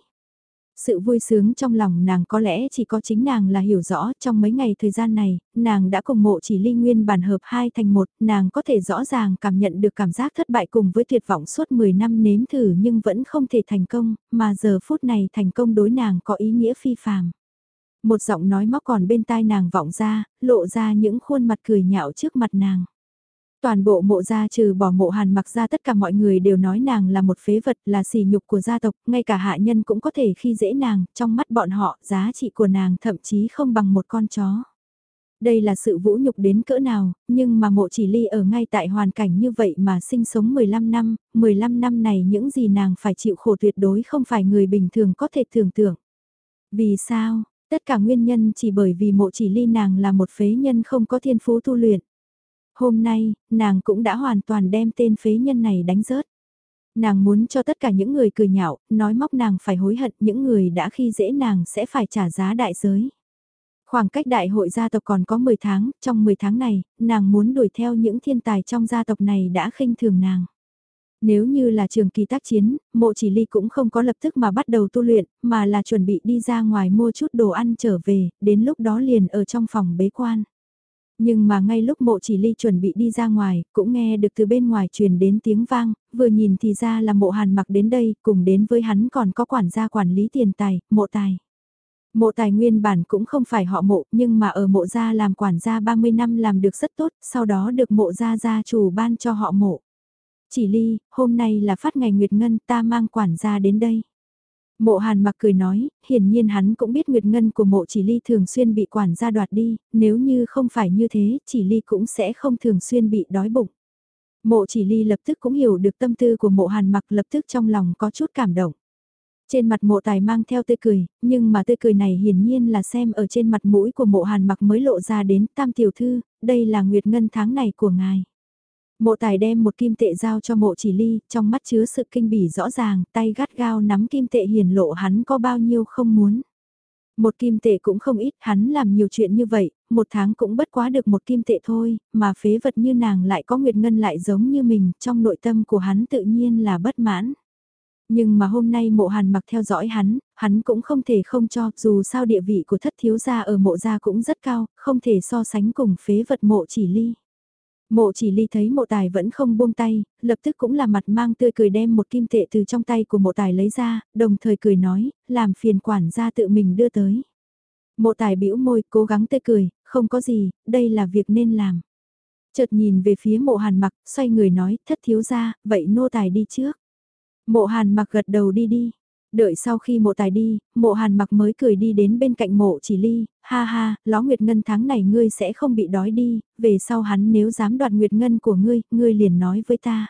Sự vui sướng trong lòng nàng có lẽ chỉ có chính nàng là hiểu rõ trong mấy ngày thời gian này, nàng đã cùng Mộ Chỉ Ly nguyên bản hợp hai thành một, nàng có thể rõ ràng cảm nhận được cảm giác thất bại cùng với tuyệt vọng suốt mười năm nếm thử nhưng vẫn không thể thành công, mà giờ phút này thành công đối nàng có ý nghĩa phi phàm. Một giọng nói móc còn bên tai nàng vọng ra, lộ ra những khuôn mặt cười nhạo trước mặt nàng. Toàn bộ Mộ gia trừ bỏ Mộ Hàn Mặc ra tất cả mọi người đều nói nàng là một phế vật, là sỉ nhục của gia tộc, ngay cả hạ nhân cũng có thể khi dễ nàng, trong mắt bọn họ giá trị của nàng thậm chí không bằng một con chó. Đây là sự vũ nhục đến cỡ nào, nhưng mà Mộ Chỉ Ly ở ngay tại hoàn cảnh như vậy mà sinh sống mười lăm năm, mười lăm năm này những gì nàng phải chịu khổ tuyệt đối không phải người bình thường có thể tưởng tượng. Vì sao? Tất cả nguyên nhân chỉ bởi vì Mộ Chỉ Ly nàng là một phế nhân không có thiên phú tu luyện. Hôm nay, nàng cũng đã hoàn toàn đem tên phế nhân này đánh rớt. Nàng muốn cho tất cả những người cười nhạo, nói móc nàng phải hối hận, những người đã khi dễ nàng sẽ phải trả giá đại giới. Khoảng cách đại hội gia tộc còn có mười tháng, trong mười tháng này, nàng muốn đuổi theo những thiên tài trong gia tộc này đã khinh thường nàng. Nếu như là trường kỳ tác chiến, Mộ Chỉ Ly cũng không có lập tức mà bắt đầu tu luyện, mà là chuẩn bị đi ra ngoài mua chút đồ ăn trở về, đến lúc đó liền ở trong phòng bế quan. Nhưng mà ngay lúc Mộ Chỉ Ly chuẩn bị đi ra ngoài, cũng nghe được từ bên ngoài truyền đến tiếng vang, vừa nhìn thì ra là Mộ Hàn Mặc đến đây, cùng đến với hắn còn có quản gia quản lý tiền tài, Mộ Tài. Mộ Tài nguyên bản cũng không phải họ Mộ, nhưng mà ở Mộ gia làm quản gia ba mươi năm làm được rất tốt, sau đó được Mộ gia gia chủ ban cho họ Mộ. Chỉ Ly, hôm nay là phát ngày Nguyệt Ngân, ta mang quản gia đến đây. Mộ Hàn Mặc cười nói, hiển nhiên hắn cũng biết Nguyệt Ngân của Mộ Chỉ Ly thường xuyên bị quản gia đoạt đi, nếu như không phải như thế, Chỉ Ly cũng sẽ không thường xuyên bị đói bụng. Mộ Chỉ Ly lập tức cũng hiểu được tâm tư của Mộ Hàn Mặc, lập tức trong lòng có chút cảm động. Trên mặt Mộ Tài mang theo tươi cười, nhưng mà tươi cười này hiển nhiên là xem ở trên mặt mũi của Mộ Hàn Mặc mới lộ ra đến, Tam tiểu thư, đây là Nguyệt Ngân tháng này của ngài. Mộ Tài đem một kim tệ giao cho Mộ Chỉ Ly, trong mắt chứa sự kinh bỉ rõ ràng, tay gắt gao nắm kim tệ hiển lộ hắn có bao nhiêu không muốn. Một kim tệ cũng không ít, hắn làm nhiều chuyện như vậy, một tháng cũng bất quá được một kim tệ thôi, mà phế vật như nàng lại có Nguyệt Ngân lại giống như mình, trong nội tâm của hắn tự nhiên là bất mãn. Nhưng mà hôm nay Mộ Hàn Mặc theo dõi hắn, hắn cũng không thể không cho, dù sao địa vị của thất thiếu gia ở Mộ gia cũng rất cao, không thể so sánh cùng phế vật Mộ Chỉ Ly. Mộ Chỉ Ly thấy Mộ Tài vẫn không buông tay, lập tức cũng là mặt mang tươi cười đem một kim tệ từ trong tay của Mộ Tài lấy ra, đồng thời cười nói, làm phiền quản gia tự mình đưa tới. Mộ Tài bĩu môi, cố gắng tươi cười, không có gì, đây là việc nên làm. Chợt nhìn về phía Mộ Hàn Mặc, xoay người nói, thất thiếu gia, vậy nô tài đi trước. Mộ Hàn Mặc gật đầu đi đi. Đợi sau khi mộ tài đi, mộ hàn mặc mới cười đi đến bên cạnh mộ chỉ ly, ha ha, ló nguyệt ngân tháng này ngươi sẽ không bị đói đi, về sau hắn nếu dám đoạt nguyệt ngân của ngươi, ngươi liền nói với ta.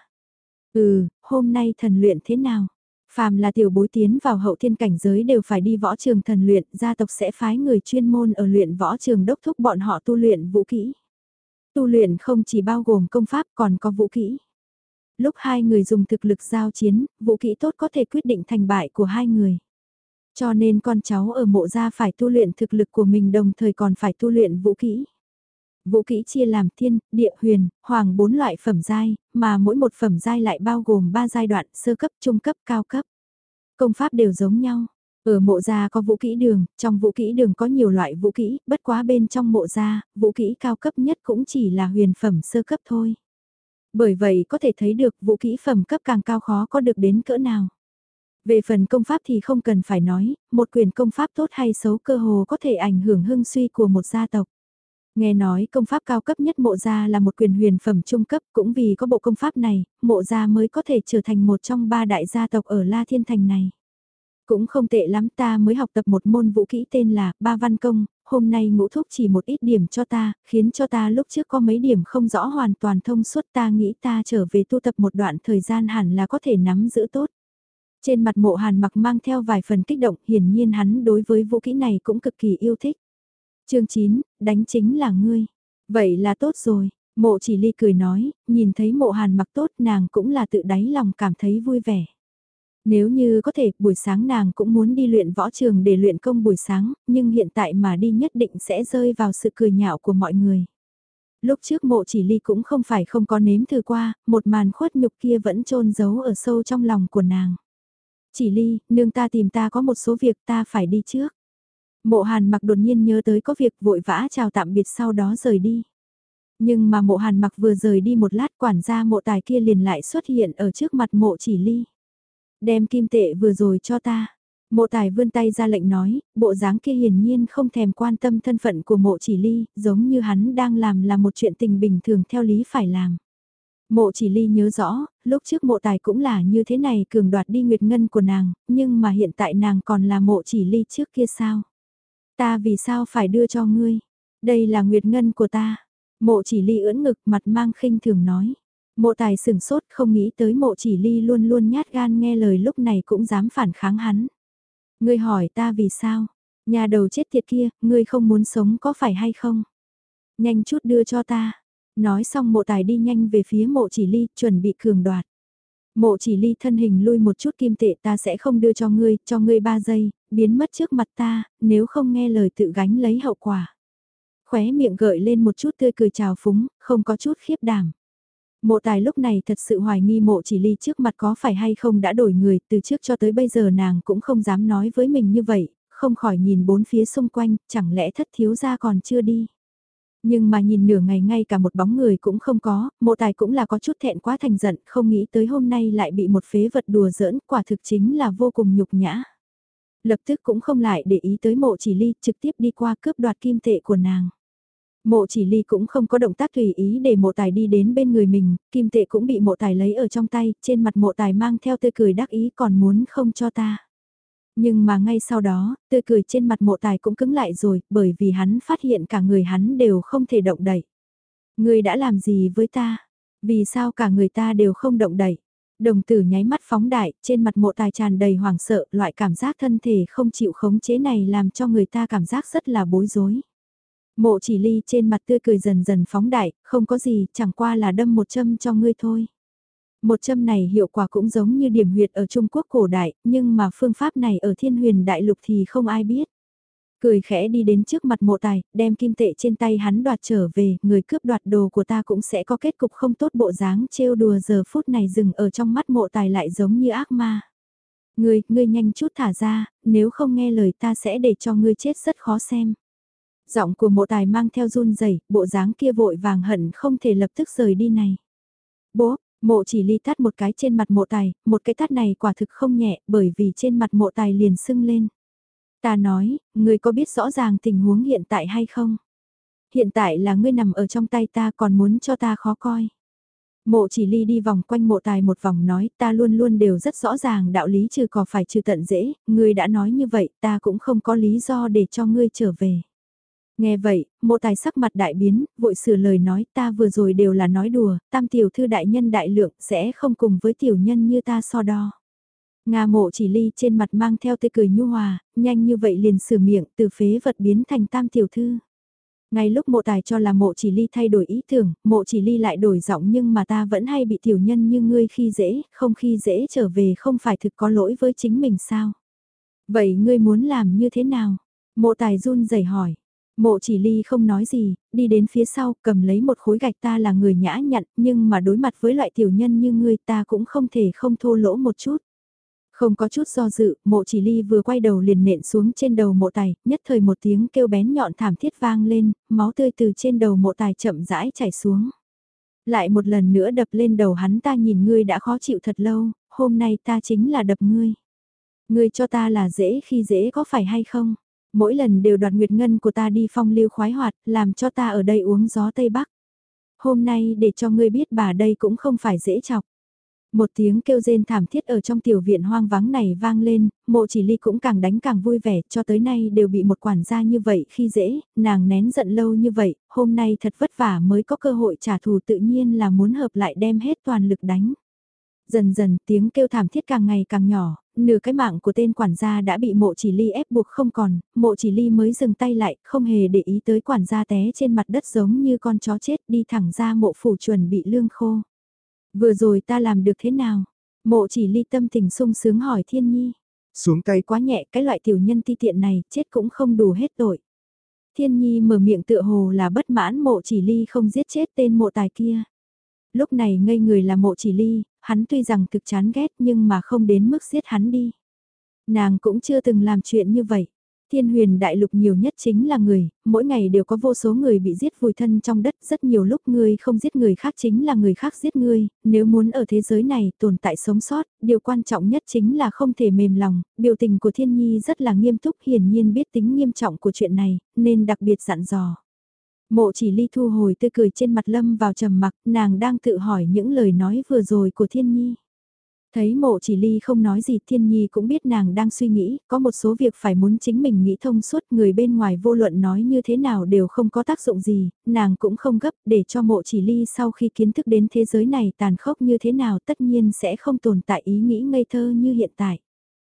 Ừ, hôm nay thần luyện thế nào? Phàm là tiểu bối tiến vào hậu thiên cảnh giới đều phải đi võ trường thần luyện, gia tộc sẽ phái người chuyên môn ở luyện võ trường đốc thúc bọn họ tu luyện vũ kỹ. Tu luyện không chỉ bao gồm công pháp còn có vũ kỹ. Lúc hai người dùng thực lực giao chiến, vũ kỹ tốt có thể quyết định thành bại của hai người. Cho nên con cháu ở mộ gia phải tu luyện thực lực của mình đồng thời còn phải tu luyện vũ kỹ. Vũ kỹ chia làm thiên, địa, huyền, hoàng bốn loại phẩm giai, mà mỗi một phẩm giai lại bao gồm ba giai đoạn sơ cấp, trung cấp, cao cấp. Công pháp đều giống nhau. Ở mộ gia có vũ kỹ đường, trong vũ kỹ đường có nhiều loại vũ kỹ, bất quá bên trong mộ gia, vũ kỹ cao cấp nhất cũng chỉ là huyền phẩm sơ cấp thôi. Bởi vậy có thể thấy được vũ kỹ phẩm cấp càng cao khó có được đến cỡ nào. Về phần công pháp thì không cần phải nói, một quyền công pháp tốt hay xấu cơ hồ có thể ảnh hưởng hưng suy của một gia tộc. Nghe nói công pháp cao cấp nhất mộ gia là một quyền huyền phẩm trung cấp, cũng vì có bộ công pháp này, mộ gia mới có thể trở thành một trong ba đại gia tộc ở La Thiên Thành này. Cũng không tệ lắm, ta mới học tập một môn vũ kỹ tên là Ba Văn Công, hôm nay ngũ thúc chỉ một ít điểm cho ta, khiến cho ta lúc trước có mấy điểm không rõ hoàn toàn thông suốt, ta nghĩ ta trở về tu tập một đoạn thời gian hẳn là có thể nắm giữ tốt. Trên mặt mộ hàn mặc mang theo vài phần kích động, hiển nhiên hắn đối với vũ kỹ này cũng cực kỳ yêu thích. chương chín, đánh chính là ngươi. Vậy là tốt rồi, mộ chỉ ly cười nói, nhìn thấy mộ hàn mặc tốt nàng cũng là tự đáy lòng cảm thấy vui vẻ. Nếu như có thể, buổi sáng nàng cũng muốn đi luyện võ trường để luyện công buổi sáng, nhưng hiện tại mà đi nhất định sẽ rơi vào sự cười nhạo của mọi người. Lúc trước mộ chỉ ly cũng không phải không có nếm thử qua, một màn khuất nhục kia vẫn chôn giấu ở sâu trong lòng của nàng. Chỉ ly, nương ta tìm ta có một số việc ta phải đi trước. Mộ hàn mặc đột nhiên nhớ tới có việc vội vã chào tạm biệt sau đó rời đi. Nhưng mà mộ hàn mặc vừa rời đi một lát quản gia mộ tài kia liền lại xuất hiện ở trước mặt mộ chỉ ly. Đem kim tệ vừa rồi cho ta. Mộ tài vươn tay ra lệnh nói, bộ dáng kia hiển nhiên không thèm quan tâm thân phận của mộ chỉ ly, giống như hắn đang làm là một chuyện tình bình thường theo lý phải làm. Mộ chỉ ly nhớ rõ, lúc trước mộ tài cũng là như thế này cường đoạt đi nguyệt ngân của nàng, nhưng mà hiện tại nàng còn là mộ chỉ ly trước kia sao? Ta vì sao phải đưa cho ngươi? Đây là nguyệt ngân của ta. Mộ chỉ ly ưỡn ngực mặt mang khinh thường nói. Mộ tài sừng sốt không nghĩ tới mộ chỉ ly luôn luôn nhát gan nghe lời lúc này cũng dám phản kháng hắn. Ngươi hỏi ta vì sao? Nhà đầu chết tiệt kia, ngươi không muốn sống có phải hay không? Nhanh chút đưa cho ta. Nói xong mộ tài đi nhanh về phía mộ chỉ ly, chuẩn bị cường đoạt. Mộ chỉ ly thân hình lui một chút kim tệ ta sẽ không đưa cho ngươi, cho ngươi ba giây, biến mất trước mặt ta, nếu không nghe lời tự gánh lấy hậu quả. Khóe miệng gợi lên một chút tươi cười trào phúng, không có chút khiếp đảm. Mộ tài lúc này thật sự hoài nghi mộ chỉ ly trước mặt có phải hay không đã đổi người, từ trước cho tới bây giờ nàng cũng không dám nói với mình như vậy, không khỏi nhìn bốn phía xung quanh, chẳng lẽ thất thiếu gia còn chưa đi. Nhưng mà nhìn nửa ngày ngay cả một bóng người cũng không có, mộ tài cũng là có chút thẹn quá thành giận, không nghĩ tới hôm nay lại bị một phế vật đùa giỡn, quả thực chính là vô cùng nhục nhã. Lập tức cũng không lại để ý tới mộ chỉ ly, trực tiếp đi qua cướp đoạt kim tệ của nàng. Mộ chỉ ly cũng không có động tác tùy ý để mộ tài đi đến bên người mình, kim tệ cũng bị mộ tài lấy ở trong tay, trên mặt mộ tài mang theo tươi cười đắc ý còn muốn không cho ta. Nhưng mà ngay sau đó, tươi cười trên mặt mộ tài cũng cứng lại rồi, bởi vì hắn phát hiện cả người hắn đều không thể động đậy. Ngươi đã làm gì với ta? Vì sao cả người ta đều không động đậy? Đồng tử nháy mắt phóng đại, trên mặt mộ tài tràn đầy hoảng sợ, loại cảm giác thân thể không chịu khống chế này làm cho người ta cảm giác rất là bối rối. Mộ chỉ ly trên mặt tươi cười dần dần phóng đại, không có gì, chẳng qua là đâm một châm cho ngươi thôi. Một châm này hiệu quả cũng giống như điểm huyệt ở Trung Quốc cổ đại, nhưng mà phương pháp này ở Thiên Huyền Đại Lục thì không ai biết. Cười khẽ đi đến trước mặt mộ tài, đem kim tệ trên tay hắn đoạt trở về, người cướp đoạt đồ của ta cũng sẽ có kết cục không tốt, bộ dáng trêu đùa giờ phút này dừng ở trong mắt mộ tài lại giống như ác ma. Ngươi, ngươi nhanh chút thả ra, nếu không nghe lời ta sẽ để cho ngươi chết rất khó xem. Giọng của mộ tài mang theo run rẩy, bộ dáng kia vội vàng hận không thể lập tức rời đi này. Bố, mộ chỉ ly tát một cái trên mặt mộ tài, một cái tát này quả thực không nhẹ bởi vì trên mặt mộ tài liền sưng lên. Ta nói, ngươi có biết rõ ràng tình huống hiện tại hay không? Hiện tại là ngươi nằm ở trong tay ta còn muốn cho ta khó coi. Mộ chỉ ly đi vòng quanh mộ tài một vòng nói ta luôn luôn đều rất rõ ràng đạo lý trừ có phải trừ tận dễ, ngươi đã nói như vậy ta cũng không có lý do để cho ngươi trở về. Nghe vậy, mộ tài sắc mặt đại biến, vội sửa lời nói ta vừa rồi đều là nói đùa, tam tiểu thư đại nhân đại lượng sẽ không cùng với tiểu nhân như ta so đo. Nga mộ chỉ ly trên mặt mang theo tươi cười nhu hòa, nhanh như vậy liền sửa miệng từ phế vật biến thành tam tiểu thư. Ngay lúc mộ tài cho là mộ chỉ ly thay đổi ý tưởng, mộ chỉ ly lại đổi giọng nhưng mà ta vẫn hay bị tiểu nhân như ngươi khi dễ, không khi dễ trở về không phải thực có lỗi với chính mình sao? Vậy ngươi muốn làm như thế nào? Mộ tài run rẩy hỏi. Mộ chỉ ly không nói gì, đi đến phía sau cầm lấy một khối gạch ta là người nhã nhặn nhưng mà đối mặt với loại tiểu nhân như ngươi ta cũng không thể không thô lỗ một chút. Không có chút do dự, mộ chỉ ly vừa quay đầu liền nện xuống trên đầu mộ tài, nhất thời một tiếng kêu bén nhọn thảm thiết vang lên, máu tươi từ trên đầu mộ tài chậm rãi chảy xuống. Lại một lần nữa đập lên đầu hắn ta nhìn ngươi đã khó chịu thật lâu, hôm nay ta chính là đập ngươi. Ngươi cho ta là dễ khi dễ có phải hay không? Mỗi lần đều đoạt nguyệt ngân của ta đi phong lưu khoái hoạt, làm cho ta ở đây uống gió Tây Bắc. Hôm nay để cho ngươi biết bà đây cũng không phải dễ chọc. Một tiếng kêu rên thảm thiết ở trong tiểu viện hoang vắng này vang lên, mộ chỉ ly cũng càng đánh càng vui vẻ, cho tới nay đều bị một quản gia như vậy khi dễ, nàng nén giận lâu như vậy, hôm nay thật vất vả mới có cơ hội trả thù tự nhiên là muốn hợp lại đem hết toàn lực đánh. Dần dần tiếng kêu thảm thiết càng ngày càng nhỏ, nửa cái mạng của tên quản gia đã bị mộ chỉ ly ép buộc không còn, mộ chỉ ly mới dừng tay lại, không hề để ý tới quản gia té trên mặt đất giống như con chó chết đi thẳng ra mộ phủ chuẩn bị lương khô. Vừa rồi ta làm được thế nào? Mộ chỉ ly tâm tình sung sướng hỏi Thiên Nhi. Xuống tay quá nhẹ cái loại tiểu nhân ti tiện này chết cũng không đủ hết tội. Thiên Nhi mở miệng tựa hồ là bất mãn mộ chỉ ly không giết chết tên mộ tài kia. Lúc này ngây người là mộ chỉ ly, hắn tuy rằng thực chán ghét nhưng mà không đến mức giết hắn đi. Nàng cũng chưa từng làm chuyện như vậy. Thiên huyền đại lục nhiều nhất chính là người, mỗi ngày đều có vô số người bị giết vùi thân trong đất, rất nhiều lúc ngươi không giết người khác chính là người khác giết ngươi, nếu muốn ở thế giới này tồn tại sống sót, điều quan trọng nhất chính là không thể mềm lòng, biểu tình của Thiên Nhi rất là nghiêm túc hiển nhiên biết tính nghiêm trọng của chuyện này, nên đặc biệt dặn dò. Mộ chỉ ly thu hồi tươi cười trên mặt lâm vào trầm mặc, nàng đang tự hỏi những lời nói vừa rồi của Thiên Nhi. Thấy mộ chỉ ly không nói gì Thiên Nhi cũng biết nàng đang suy nghĩ, có một số việc phải muốn chính mình nghĩ thông suốt người bên ngoài vô luận nói như thế nào đều không có tác dụng gì, nàng cũng không gấp để cho mộ chỉ ly sau khi kiến thức đến thế giới này tàn khốc như thế nào tất nhiên sẽ không tồn tại ý nghĩ ngây thơ như hiện tại.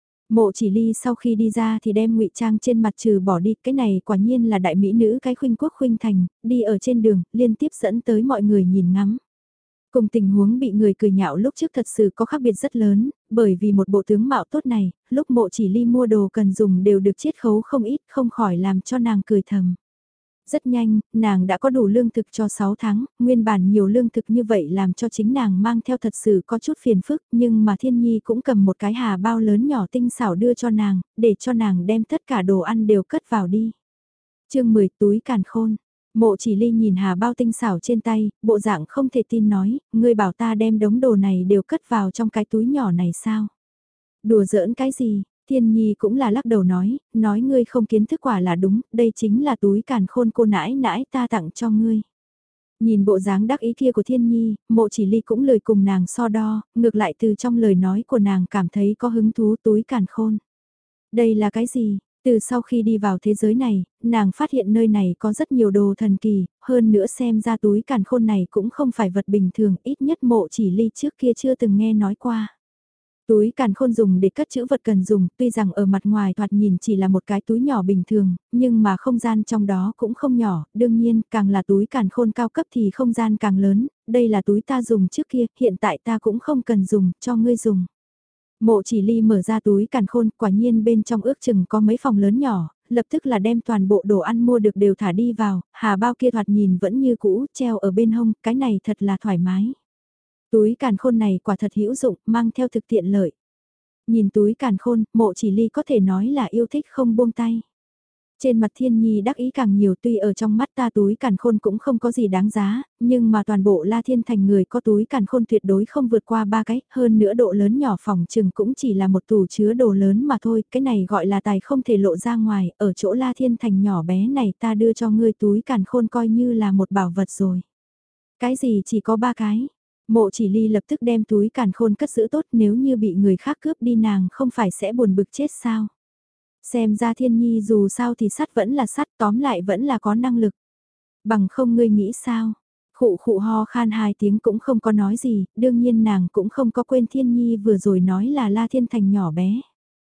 Mộ chỉ ly sau khi đi ra thì đem ngụy trang trên mặt trừ bỏ đi, cái này quả nhiên là đại mỹ nữ cái khuynh quốc khuynh thành, đi ở trên đường, liên tiếp dẫn tới mọi người nhìn ngắm. Cùng tình huống bị người cười nhạo lúc trước thật sự có khác biệt rất lớn, bởi vì một bộ tướng mạo tốt này, lúc mộ chỉ ly mua đồ cần dùng đều được chiết khấu không ít, không khỏi làm cho nàng cười thầm. Rất nhanh, nàng đã có đủ lương thực cho sáu tháng, nguyên bản nhiều lương thực như vậy làm cho chính nàng mang theo thật sự có chút phiền phức, nhưng mà Thiên Nhi cũng cầm một cái hà bao lớn nhỏ tinh xảo đưa cho nàng, để cho nàng đem tất cả đồ ăn đều cất vào đi. chương mười túi càn khôn. Mộ chỉ ly nhìn hà bao tinh xảo trên tay, bộ dạng không thể tin nói, ngươi bảo ta đem đống đồ này đều cất vào trong cái túi nhỏ này sao? Đùa giỡn cái gì? Thiên Nhi cũng là lắc đầu nói, nói ngươi không kiến thức quả là đúng, đây chính là túi càn khôn cô nãi nãi ta tặng cho ngươi. Nhìn bộ dáng đắc ý kia của Thiên Nhi, mộ chỉ ly cũng lời cùng nàng so đo, ngược lại từ trong lời nói của nàng cảm thấy có hứng thú túi càn khôn. Đây là cái gì? Từ sau khi đi vào thế giới này, nàng phát hiện nơi này có rất nhiều đồ thần kỳ, hơn nữa xem ra túi càn khôn này cũng không phải vật bình thường, ít nhất mộ chỉ ly trước kia chưa từng nghe nói qua. Túi càn khôn dùng để cất trữ vật cần dùng, tuy rằng ở mặt ngoài thoạt nhìn chỉ là một cái túi nhỏ bình thường, nhưng mà không gian trong đó cũng không nhỏ, đương nhiên càng là túi càn khôn cao cấp thì không gian càng lớn, đây là túi ta dùng trước kia, hiện tại ta cũng không cần dùng, cho ngươi dùng. Mộ chỉ ly mở ra túi càn khôn, quả nhiên bên trong ước chừng có mấy phòng lớn nhỏ, lập tức là đem toàn bộ đồ ăn mua được đều thả đi vào, hà bao kia thoạt nhìn vẫn như cũ, treo ở bên hông, cái này thật là thoải mái. Túi càn khôn này quả thật hữu dụng, mang theo thực tiện lợi. Nhìn túi càn khôn, mộ chỉ ly có thể nói là yêu thích không buông tay. Trên mặt Thiên Nhi đắc ý càng nhiều tuy ở trong mắt ta túi càn khôn cũng không có gì đáng giá, nhưng mà toàn bộ La Thiên Thành người có túi càn khôn tuyệt đối không vượt qua ba cái, hơn nữa độ lớn nhỏ phòng chừng cũng chỉ là một tủ chứa đồ lớn mà thôi, cái này gọi là tài không thể lộ ra ngoài, ở chỗ La Thiên Thành nhỏ bé này ta đưa cho ngươi túi càn khôn coi như là một bảo vật rồi. Cái gì chỉ có ba cái? Mộ chỉ ly lập tức đem túi càn khôn cất giữ tốt, nếu như bị người khác cướp đi nàng không phải sẽ buồn bực chết sao. Xem ra Thiên Nhi dù sao thì sắt vẫn là sắt, tóm lại vẫn là có năng lực. Bằng không ngươi nghĩ sao? Khụ khụ ho khan hai tiếng cũng không có nói gì, đương nhiên nàng cũng không có quên Thiên Nhi vừa rồi nói là La Thiên Thành nhỏ bé.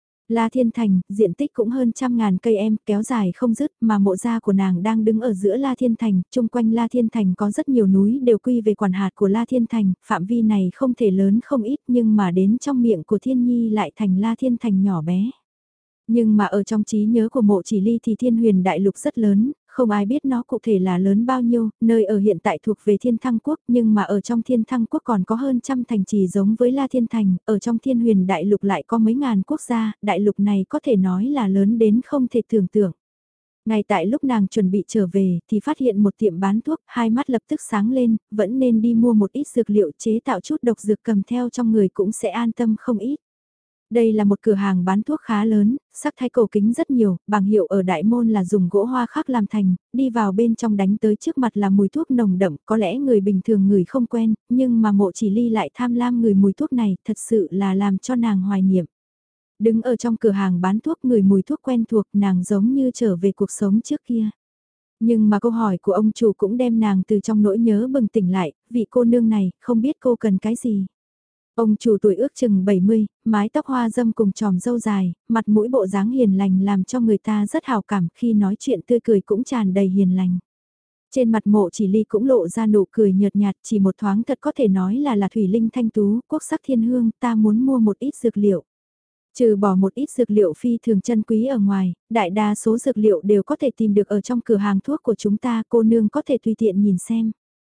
La Thiên Thành, diện tích cũng hơn trăm ngàn cây em, kéo dài không dứt, mà mộ gia của nàng đang đứng ở giữa La Thiên Thành, chung quanh La Thiên Thành có rất nhiều núi đều quy về quản hạt của La Thiên Thành, phạm vi này không thể lớn không ít nhưng mà đến trong miệng của Thiên Nhi lại thành La Thiên Thành nhỏ bé. Nhưng mà ở trong trí nhớ của mộ chỉ ly thì thiên huyền đại lục rất lớn, không ai biết nó cụ thể là lớn bao nhiêu, nơi ở hiện tại thuộc về thiên thăng quốc nhưng mà ở trong thiên thăng quốc còn có hơn trăm thành trì giống với La Thiên Thành, ở trong thiên huyền đại lục lại có mấy ngàn quốc gia, đại lục này có thể nói là lớn đến không thể tưởng tượng. Ngay tại lúc nàng chuẩn bị trở về thì phát hiện một tiệm bán thuốc, hai mắt lập tức sáng lên, vẫn nên đi mua một ít dược liệu chế tạo chút độc dược cầm theo trong người cũng sẽ an tâm không ít. Đây là một cửa hàng bán thuốc khá lớn, sắc thái cổ kính rất nhiều, bảng hiệu ở đại môn là dùng gỗ hoa khắc làm thành, đi vào bên trong đánh tới trước mặt là mùi thuốc nồng đậm, có lẽ người bình thường người không quen, nhưng mà mộ chỉ ly lại tham lam người mùi thuốc này, thật sự là làm cho nàng hoài niệm. Đứng ở trong cửa hàng bán thuốc người mùi thuốc quen thuộc nàng giống như trở về cuộc sống trước kia. Nhưng mà câu hỏi của ông chủ cũng đem nàng từ trong nỗi nhớ bừng tỉnh lại, vị cô nương này, không biết cô cần cái gì. Ông chủ tuổi ước chừng bảy mươi, mái tóc hoa dâm cùng tròm râu dài, mặt mũi bộ dáng hiền lành làm cho người ta rất hào cảm khi nói chuyện tươi cười cũng tràn đầy hiền lành. Trên mặt mộ chỉ ly cũng lộ ra nụ cười nhợt nhạt chỉ một thoáng thật có thể nói là là thủy linh thanh tú, quốc sắc thiên hương, ta muốn mua một ít dược liệu. Trừ bỏ một ít dược liệu phi thường chân quý ở ngoài, đại đa số dược liệu đều có thể tìm được ở trong cửa hàng thuốc của chúng ta, cô nương có thể tùy tiện nhìn xem.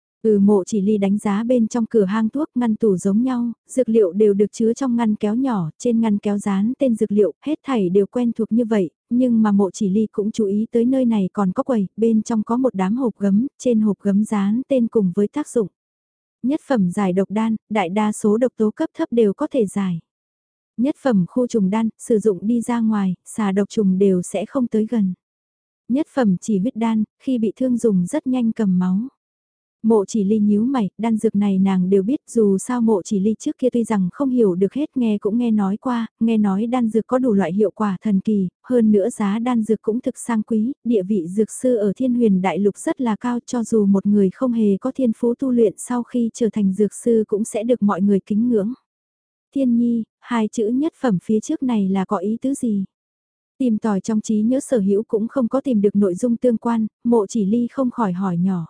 Ừ mộ chỉ ly đánh giá bên trong cửa hang thuốc ngăn tủ giống nhau, dược liệu đều được chứa trong ngăn kéo nhỏ, trên ngăn kéo dán tên dược liệu, hết thảy đều quen thuộc như vậy, nhưng mà mộ chỉ ly cũng chú ý tới nơi này còn có quầy, bên trong có một đám hộp gấm, trên hộp gấm dán tên cùng với tác dụng. Nhất phẩm giải độc đan, đại đa số độc tố cấp thấp đều có thể giải. Nhất phẩm khu trùng đan, sử dụng đi ra ngoài, xà độc trùng đều sẽ không tới gần. Nhất phẩm chỉ huyết đan, khi bị thương dùng rất nhanh cầm máu. Mộ chỉ ly nhíu mày, đan dược này nàng đều biết dù sao mộ chỉ ly trước kia tuy rằng không hiểu được hết nghe cũng nghe nói qua, nghe nói đan dược có đủ loại hiệu quả thần kỳ, hơn nữa giá đan dược cũng thực sang quý, địa vị dược sư ở thiên huyền đại lục rất là cao cho dù một người không hề có thiên phú tu luyện sau khi trở thành dược sư cũng sẽ được mọi người kính ngưỡng. Thiên nhi, hai chữ nhất phẩm phía trước này là có ý tứ gì? Tìm tòi trong trí nhớ sở hữu cũng không có tìm được nội dung tương quan, mộ chỉ ly không khỏi hỏi nhỏ.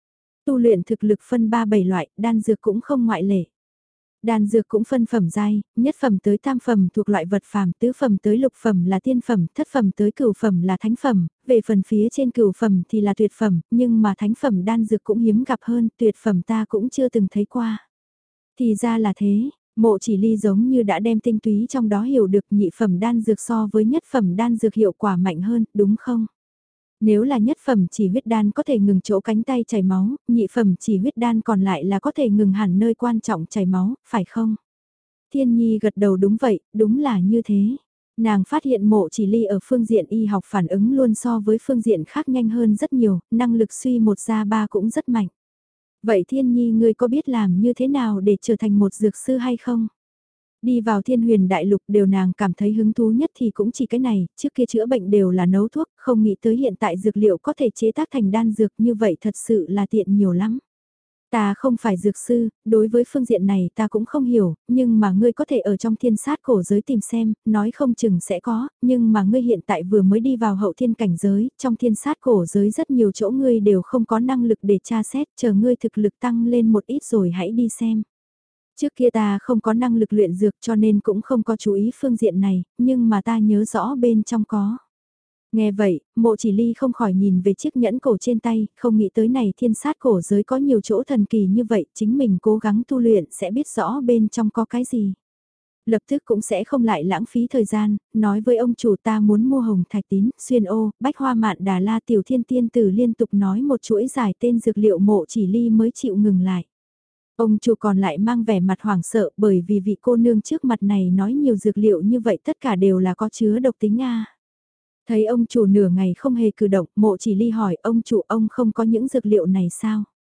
Tu luyện thực lực phân ba bảy loại, đan dược cũng không ngoại lệ. Đan dược cũng phân phẩm giai, nhất phẩm tới tam phẩm thuộc loại vật phàm, tứ phẩm tới lục phẩm là tiên phẩm, thất phẩm tới cửu phẩm là thánh phẩm, về phần phía trên cửu phẩm thì là tuyệt phẩm, nhưng mà thánh phẩm đan dược cũng hiếm gặp hơn, tuyệt phẩm ta cũng chưa từng thấy qua. Thì ra là thế, mộ chỉ ly giống như đã đem tinh túy trong đó hiểu được nhị phẩm đan dược so với nhất phẩm đan dược hiệu quả mạnh hơn, đúng không? Nếu là nhất phẩm chỉ huyết đan có thể ngừng chỗ cánh tay chảy máu, nhị phẩm chỉ huyết đan còn lại là có thể ngừng hẳn nơi quan trọng chảy máu, phải không? Thiên Nhi gật đầu đúng vậy, đúng là như thế. Nàng phát hiện mộ chỉ ly ở phương diện y học phản ứng luôn so với phương diện khác nhanh hơn rất nhiều, năng lực suy một ra ba cũng rất mạnh. Vậy Thiên Nhi ngươi có biết làm như thế nào để trở thành một dược sư hay không? Đi vào thiên huyền đại lục đều nàng cảm thấy hứng thú nhất thì cũng chỉ cái này, trước kia chữa bệnh đều là nấu thuốc, không nghĩ tới hiện tại dược liệu có thể chế tác thành đan dược như vậy thật sự là tiện nhiều lắm. Ta không phải dược sư, đối với phương diện này ta cũng không hiểu, nhưng mà ngươi có thể ở trong thiên sát cổ giới tìm xem, nói không chừng sẽ có, nhưng mà ngươi hiện tại vừa mới đi vào hậu thiên cảnh giới, trong thiên sát cổ giới rất nhiều chỗ ngươi đều không có năng lực để tra xét, chờ ngươi thực lực tăng lên một ít rồi hãy đi xem. Trước kia ta không có năng lực luyện dược cho nên cũng không có chú ý phương diện này, nhưng mà ta nhớ rõ bên trong có. Nghe vậy, mộ chỉ ly không khỏi nhìn về chiếc nhẫn cổ trên tay, không nghĩ tới này thiên sát cổ giới có nhiều chỗ thần kỳ như vậy, chính mình cố gắng tu luyện sẽ biết rõ bên trong có cái gì. Lập tức cũng sẽ không lại lãng phí thời gian, nói với ông chủ ta muốn mua hồng thạch tín, xuyên ô, bách hoa mạn đà la tiểu thiên tiên tử liên tục nói một chuỗi giải tên dược liệu mộ chỉ ly mới chịu ngừng lại. Ông chủ còn lại mang vẻ mặt hoảng sợ bởi vì vị cô nương trước mặt này nói nhiều dược liệu như vậy tất cả đều là có chứa độc tính a. Thấy ông chủ nửa ngày không hề cử động, mộ chỉ ly hỏi ông chủ ông không có những dược liệu này sao?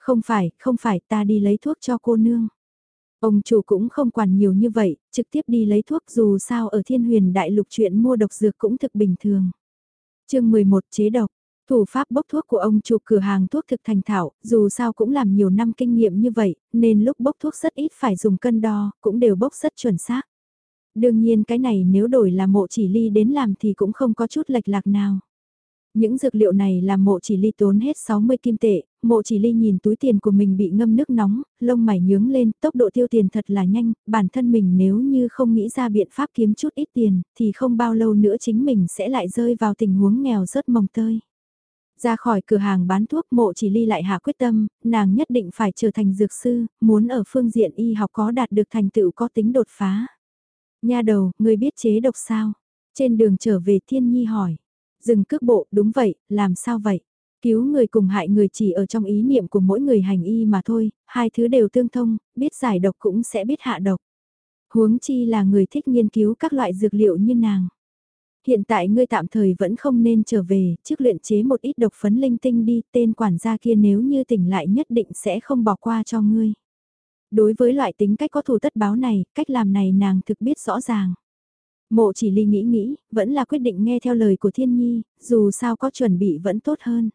Không phải, không phải, ta đi lấy thuốc cho cô nương. Ông chủ cũng không quản nhiều như vậy, trực tiếp đi lấy thuốc dù sao ở Thiên Huyền Đại Lục chuyện mua độc dược cũng thực bình thường. chương mười một chế độc, thủ pháp bốc thuốc của ông chủ cửa hàng thuốc thực thành thạo, dù sao cũng làm nhiều năm kinh nghiệm như vậy, nên lúc bốc thuốc rất ít phải dùng cân đo, cũng đều bốc rất chuẩn xác. Đương nhiên cái này nếu đổi là Mộ Chỉ Ly đến làm thì cũng không có chút lệch lạc nào. Những dược liệu này làm Mộ Chỉ Ly tốn hết sáu mươi kim tệ, Mộ Chỉ Ly nhìn túi tiền của mình bị ngâm nước nóng, lông mày nhướng lên, tốc độ tiêu tiền thật là nhanh, bản thân mình nếu như không nghĩ ra biện pháp kiếm chút ít tiền, thì không bao lâu nữa chính mình sẽ lại rơi vào tình huống nghèo rớt mồng tơi. Ra khỏi cửa hàng bán thuốc Mộ Chỉ Ly lại hạ quyết tâm, nàng nhất định phải trở thành dược sư, muốn ở phương diện y học có đạt được thành tựu có tính đột phá. Nha đầu, ngươi biết chế độc sao? Trên đường trở về Thiên Nhi hỏi. Dừng cước bộ, đúng vậy, làm sao vậy? Cứu người cùng hại người chỉ ở trong ý niệm của mỗi người hành y mà thôi, hai thứ đều tương thông, biết giải độc cũng sẽ biết hạ độc. Huống chi là người thích nghiên cứu các loại dược liệu như nàng. Hiện tại ngươi tạm thời vẫn không nên trở về, trước luyện chế một ít độc phấn linh tinh đi, tên quản gia kia nếu như tỉnh lại nhất định sẽ không bỏ qua cho ngươi. Đối với loại tính cách có thù tất báo này, cách làm này nàng thực biết rõ ràng. Mộ Chỉ Ly nghĩ nghĩ, vẫn là quyết định nghe theo lời của Thiên Nhi, dù sao có chuẩn bị vẫn tốt hơn.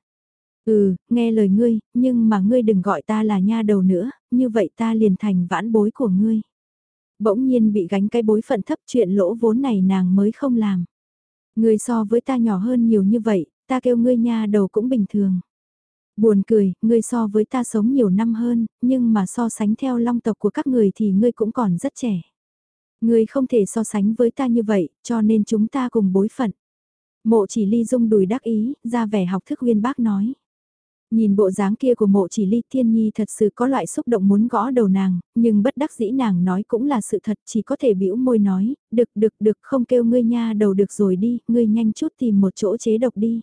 Ừ, nghe lời ngươi, nhưng mà ngươi đừng gọi ta là nha đầu nữa, như vậy ta liền thành vãn bối của ngươi. Bỗng nhiên bị gánh cái bối phận thấp, chuyện lỗ vốn này nàng mới không làm. Ngươi so với ta nhỏ hơn nhiều như vậy, ta kêu ngươi nha đầu cũng bình thường. Buồn cười, ngươi so với ta sống nhiều năm hơn, nhưng mà so sánh theo long tộc của các người thì ngươi cũng còn rất trẻ. Ngươi không thể so sánh với ta như vậy, cho nên chúng ta cùng bối phận. Mộ Chỉ Ly rung đùi đắc ý, ra vẻ học thức uyên bác nói. Nhìn bộ dáng kia của Mộ Chỉ Ly, Thiên Nhi thật sự có loại xúc động muốn gõ đầu nàng, nhưng bất đắc dĩ nàng nói cũng là sự thật, chỉ có thể bĩu môi nói, được được được không kêu ngươi nha đầu được rồi đi, ngươi nhanh chút tìm một chỗ chế độc đi.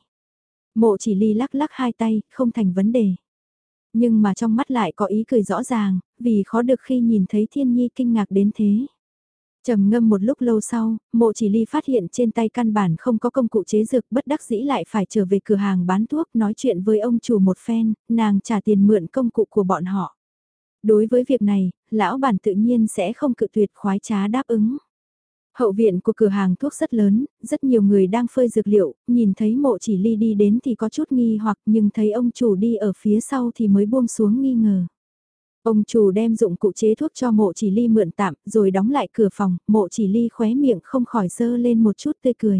Mộ Chỉ Ly lắc lắc hai tay, không thành vấn đề. Nhưng mà trong mắt lại có ý cười rõ ràng, vì khó được khi nhìn thấy Thiên Nhi kinh ngạc đến thế. Trầm ngâm một lúc lâu sau, Mộ Chỉ Ly phát hiện trên tay căn bản không có công cụ chế dược, bất đắc dĩ lại phải trở về cửa hàng bán thuốc nói chuyện với ông chủ một phen, nàng trả tiền mượn công cụ của bọn họ. Đối với việc này, lão bản tự nhiên sẽ không cự tuyệt, khoái trá đáp ứng. Hậu viện của cửa hàng thuốc rất lớn, rất nhiều người đang phơi dược liệu, nhìn thấy Mộ Chỉ Ly đi đến thì có chút nghi hoặc, nhưng thấy ông chủ đi ở phía sau thì mới buông xuống nghi ngờ. Ông chủ đem dụng cụ chế thuốc cho Mộ Chỉ Ly mượn tạm, rồi đóng lại cửa phòng, Mộ Chỉ Ly khóe miệng không khỏi dơ lên một chút tươi cười.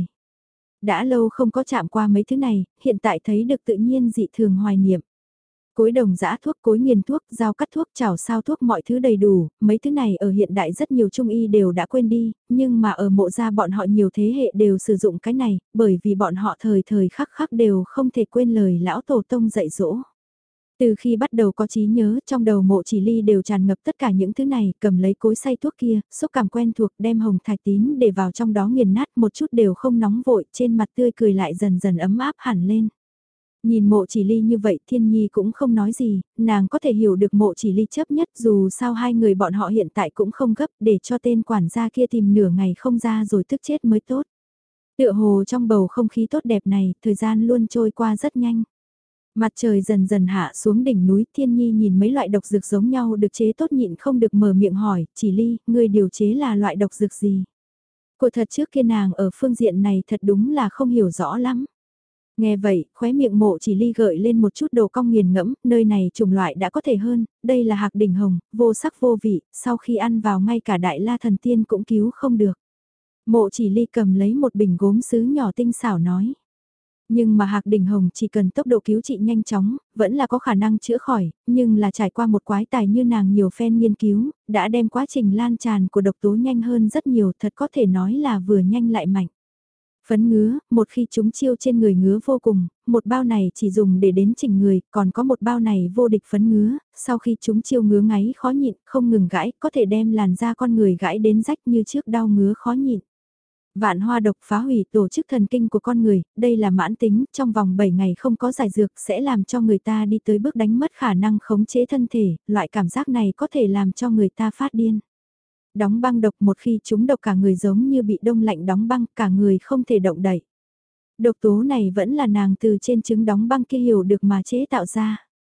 Đã lâu không có chạm qua mấy thứ này, hiện tại thấy được tự nhiên dị thường hoài niệm. Cối đồng giã thuốc, cối nghiền thuốc, dao cắt thuốc, chảo sao thuốc, mọi thứ đầy đủ, mấy thứ này ở hiện đại rất nhiều trung y đều đã quên đi, nhưng mà ở Mộ gia bọn họ nhiều thế hệ đều sử dụng cái này, bởi vì bọn họ thời thời khắc khắc đều không thể quên lời lão tổ tông dạy dỗ. Từ khi bắt đầu có trí nhớ, trong đầu Mộ Chỉ Ly đều tràn ngập tất cả những thứ này, cầm lấy cối xay thuốc kia, xúc cảm quen thuộc, đem hồng thạch tín để vào trong đó nghiền nát, một chút đều không nóng vội, trên mặt tươi cười lại dần dần ấm áp hẳn lên. Nhìn Mộ Chỉ Ly như vậy, Thiên Nhi cũng không nói gì, nàng có thể hiểu được Mộ Chỉ Ly chấp nhất, dù sao hai người bọn họ hiện tại cũng không gấp, để cho tên quản gia kia tìm nửa ngày không ra rồi tức chết mới tốt. Tựa hồ trong bầu không khí tốt đẹp này, thời gian luôn trôi qua rất nhanh. Mặt trời dần dần hạ xuống đỉnh núi, Thiên Nhi nhìn mấy loại độc dược giống nhau được chế tốt nhịn không được mở miệng hỏi, Chỉ Ly, ngươi điều chế là loại độc dược gì? Cô thật trước kia nàng ở phương diện này thật đúng là không hiểu rõ lắm. Nghe vậy, khóe miệng Mộ Chỉ Ly gợi lên một chút đồ cong nghiền ngẫm, nơi này chủng loại đã có thể hơn, đây là hạc đỉnh hồng, vô sắc vô vị, sau khi ăn vào ngay cả đại la thần tiên cũng cứu không được. Mộ Chỉ Ly cầm lấy một bình gốm sứ nhỏ tinh xảo nói. Nhưng mà hạc đỉnh hồng chỉ cần tốc độ cứu trị nhanh chóng, vẫn là có khả năng chữa khỏi, nhưng là trải qua một quái tài như nàng nhiều phen nghiên cứu, đã đem quá trình lan tràn của độc tố nhanh hơn rất nhiều, thật có thể nói là vừa nhanh lại mạnh. Phấn ngứa, một khi chúng chiêu trên người ngứa vô cùng, một bao này chỉ dùng để đến chỉnh người, còn có một bao này vô địch phấn ngứa, sau khi chúng chiêu ngứa ngáy khó nhịn, không ngừng gãi, có thể đem làn da con người gãi đến rách như trước đau ngứa khó nhịn. Vạn hoa độc phá hủy tổ chức thần kinh của con người, đây là mãn tính, trong vòng bảy ngày không có giải dược sẽ làm cho người ta đi tới bước đánh mất khả năng khống chế thân thể, loại cảm giác này có thể làm cho người ta phát điên. Đóng băng độc, một khi chúng độc cả người giống như bị đông lạnh đóng băng, cả người không thể động đậy. Độc tố này vẫn là nàng từ trên trứng đóng băng kia hiểu được mà chế tạo ra.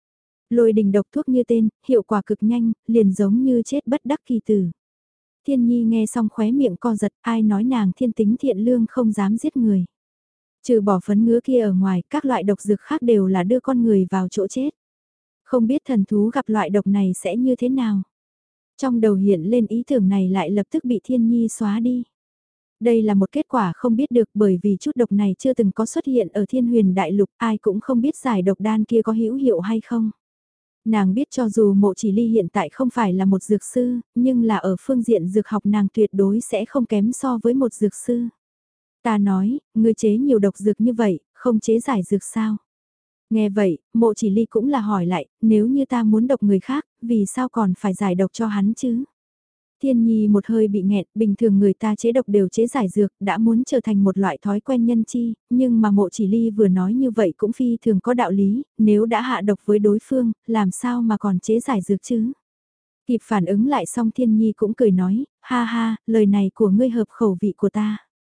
Lôi đình độc thuốc như tên, hiệu quả cực nhanh, liền giống như chết bất đắc kỳ tử. Thiên Nhi nghe xong khóe miệng co giật, ai nói nàng thiên tính thiện lương không dám giết người. Trừ bỏ phấn ngứa kia ở ngoài, các loại độc dược khác đều là đưa con người vào chỗ chết. Không biết thần thú gặp loại độc này sẽ như thế nào. Trong đầu hiện lên ý tưởng này lại lập tức bị Thiên Nhi xóa đi. Đây là một kết quả không biết được bởi vì chút độc này chưa từng có xuất hiện ở Thiên Huyền Đại Lục, ai cũng không biết giải độc đan kia có hữu hiệu hay không. Nàng biết cho dù Mộ Chỉ Ly hiện tại không phải là một dược sư, nhưng là ở phương diện dược học nàng tuyệt đối sẽ không kém so với một dược sư. Ta nói, ngươi chế nhiều độc dược như vậy, không chế giải dược sao? Nghe vậy, Mộ Chỉ Ly cũng là hỏi lại, nếu như ta muốn độc người khác, vì sao còn phải giải độc cho hắn chứ? Thiên Nhi một hơi bị nghẹn, bình thường người ta chế độc đều chế giải dược, đã muốn trở thành một loại thói quen nhân chi, nhưng mà Mộ Chỉ Ly vừa nói như vậy cũng phi thường có đạo lý, nếu đã hạ độc với đối phương, làm sao mà còn chế giải dược chứ? Kịp phản ứng lại xong Thiên Nhi cũng cười nói, ha ha, lời này của ngươi hợp khẩu vị của ta.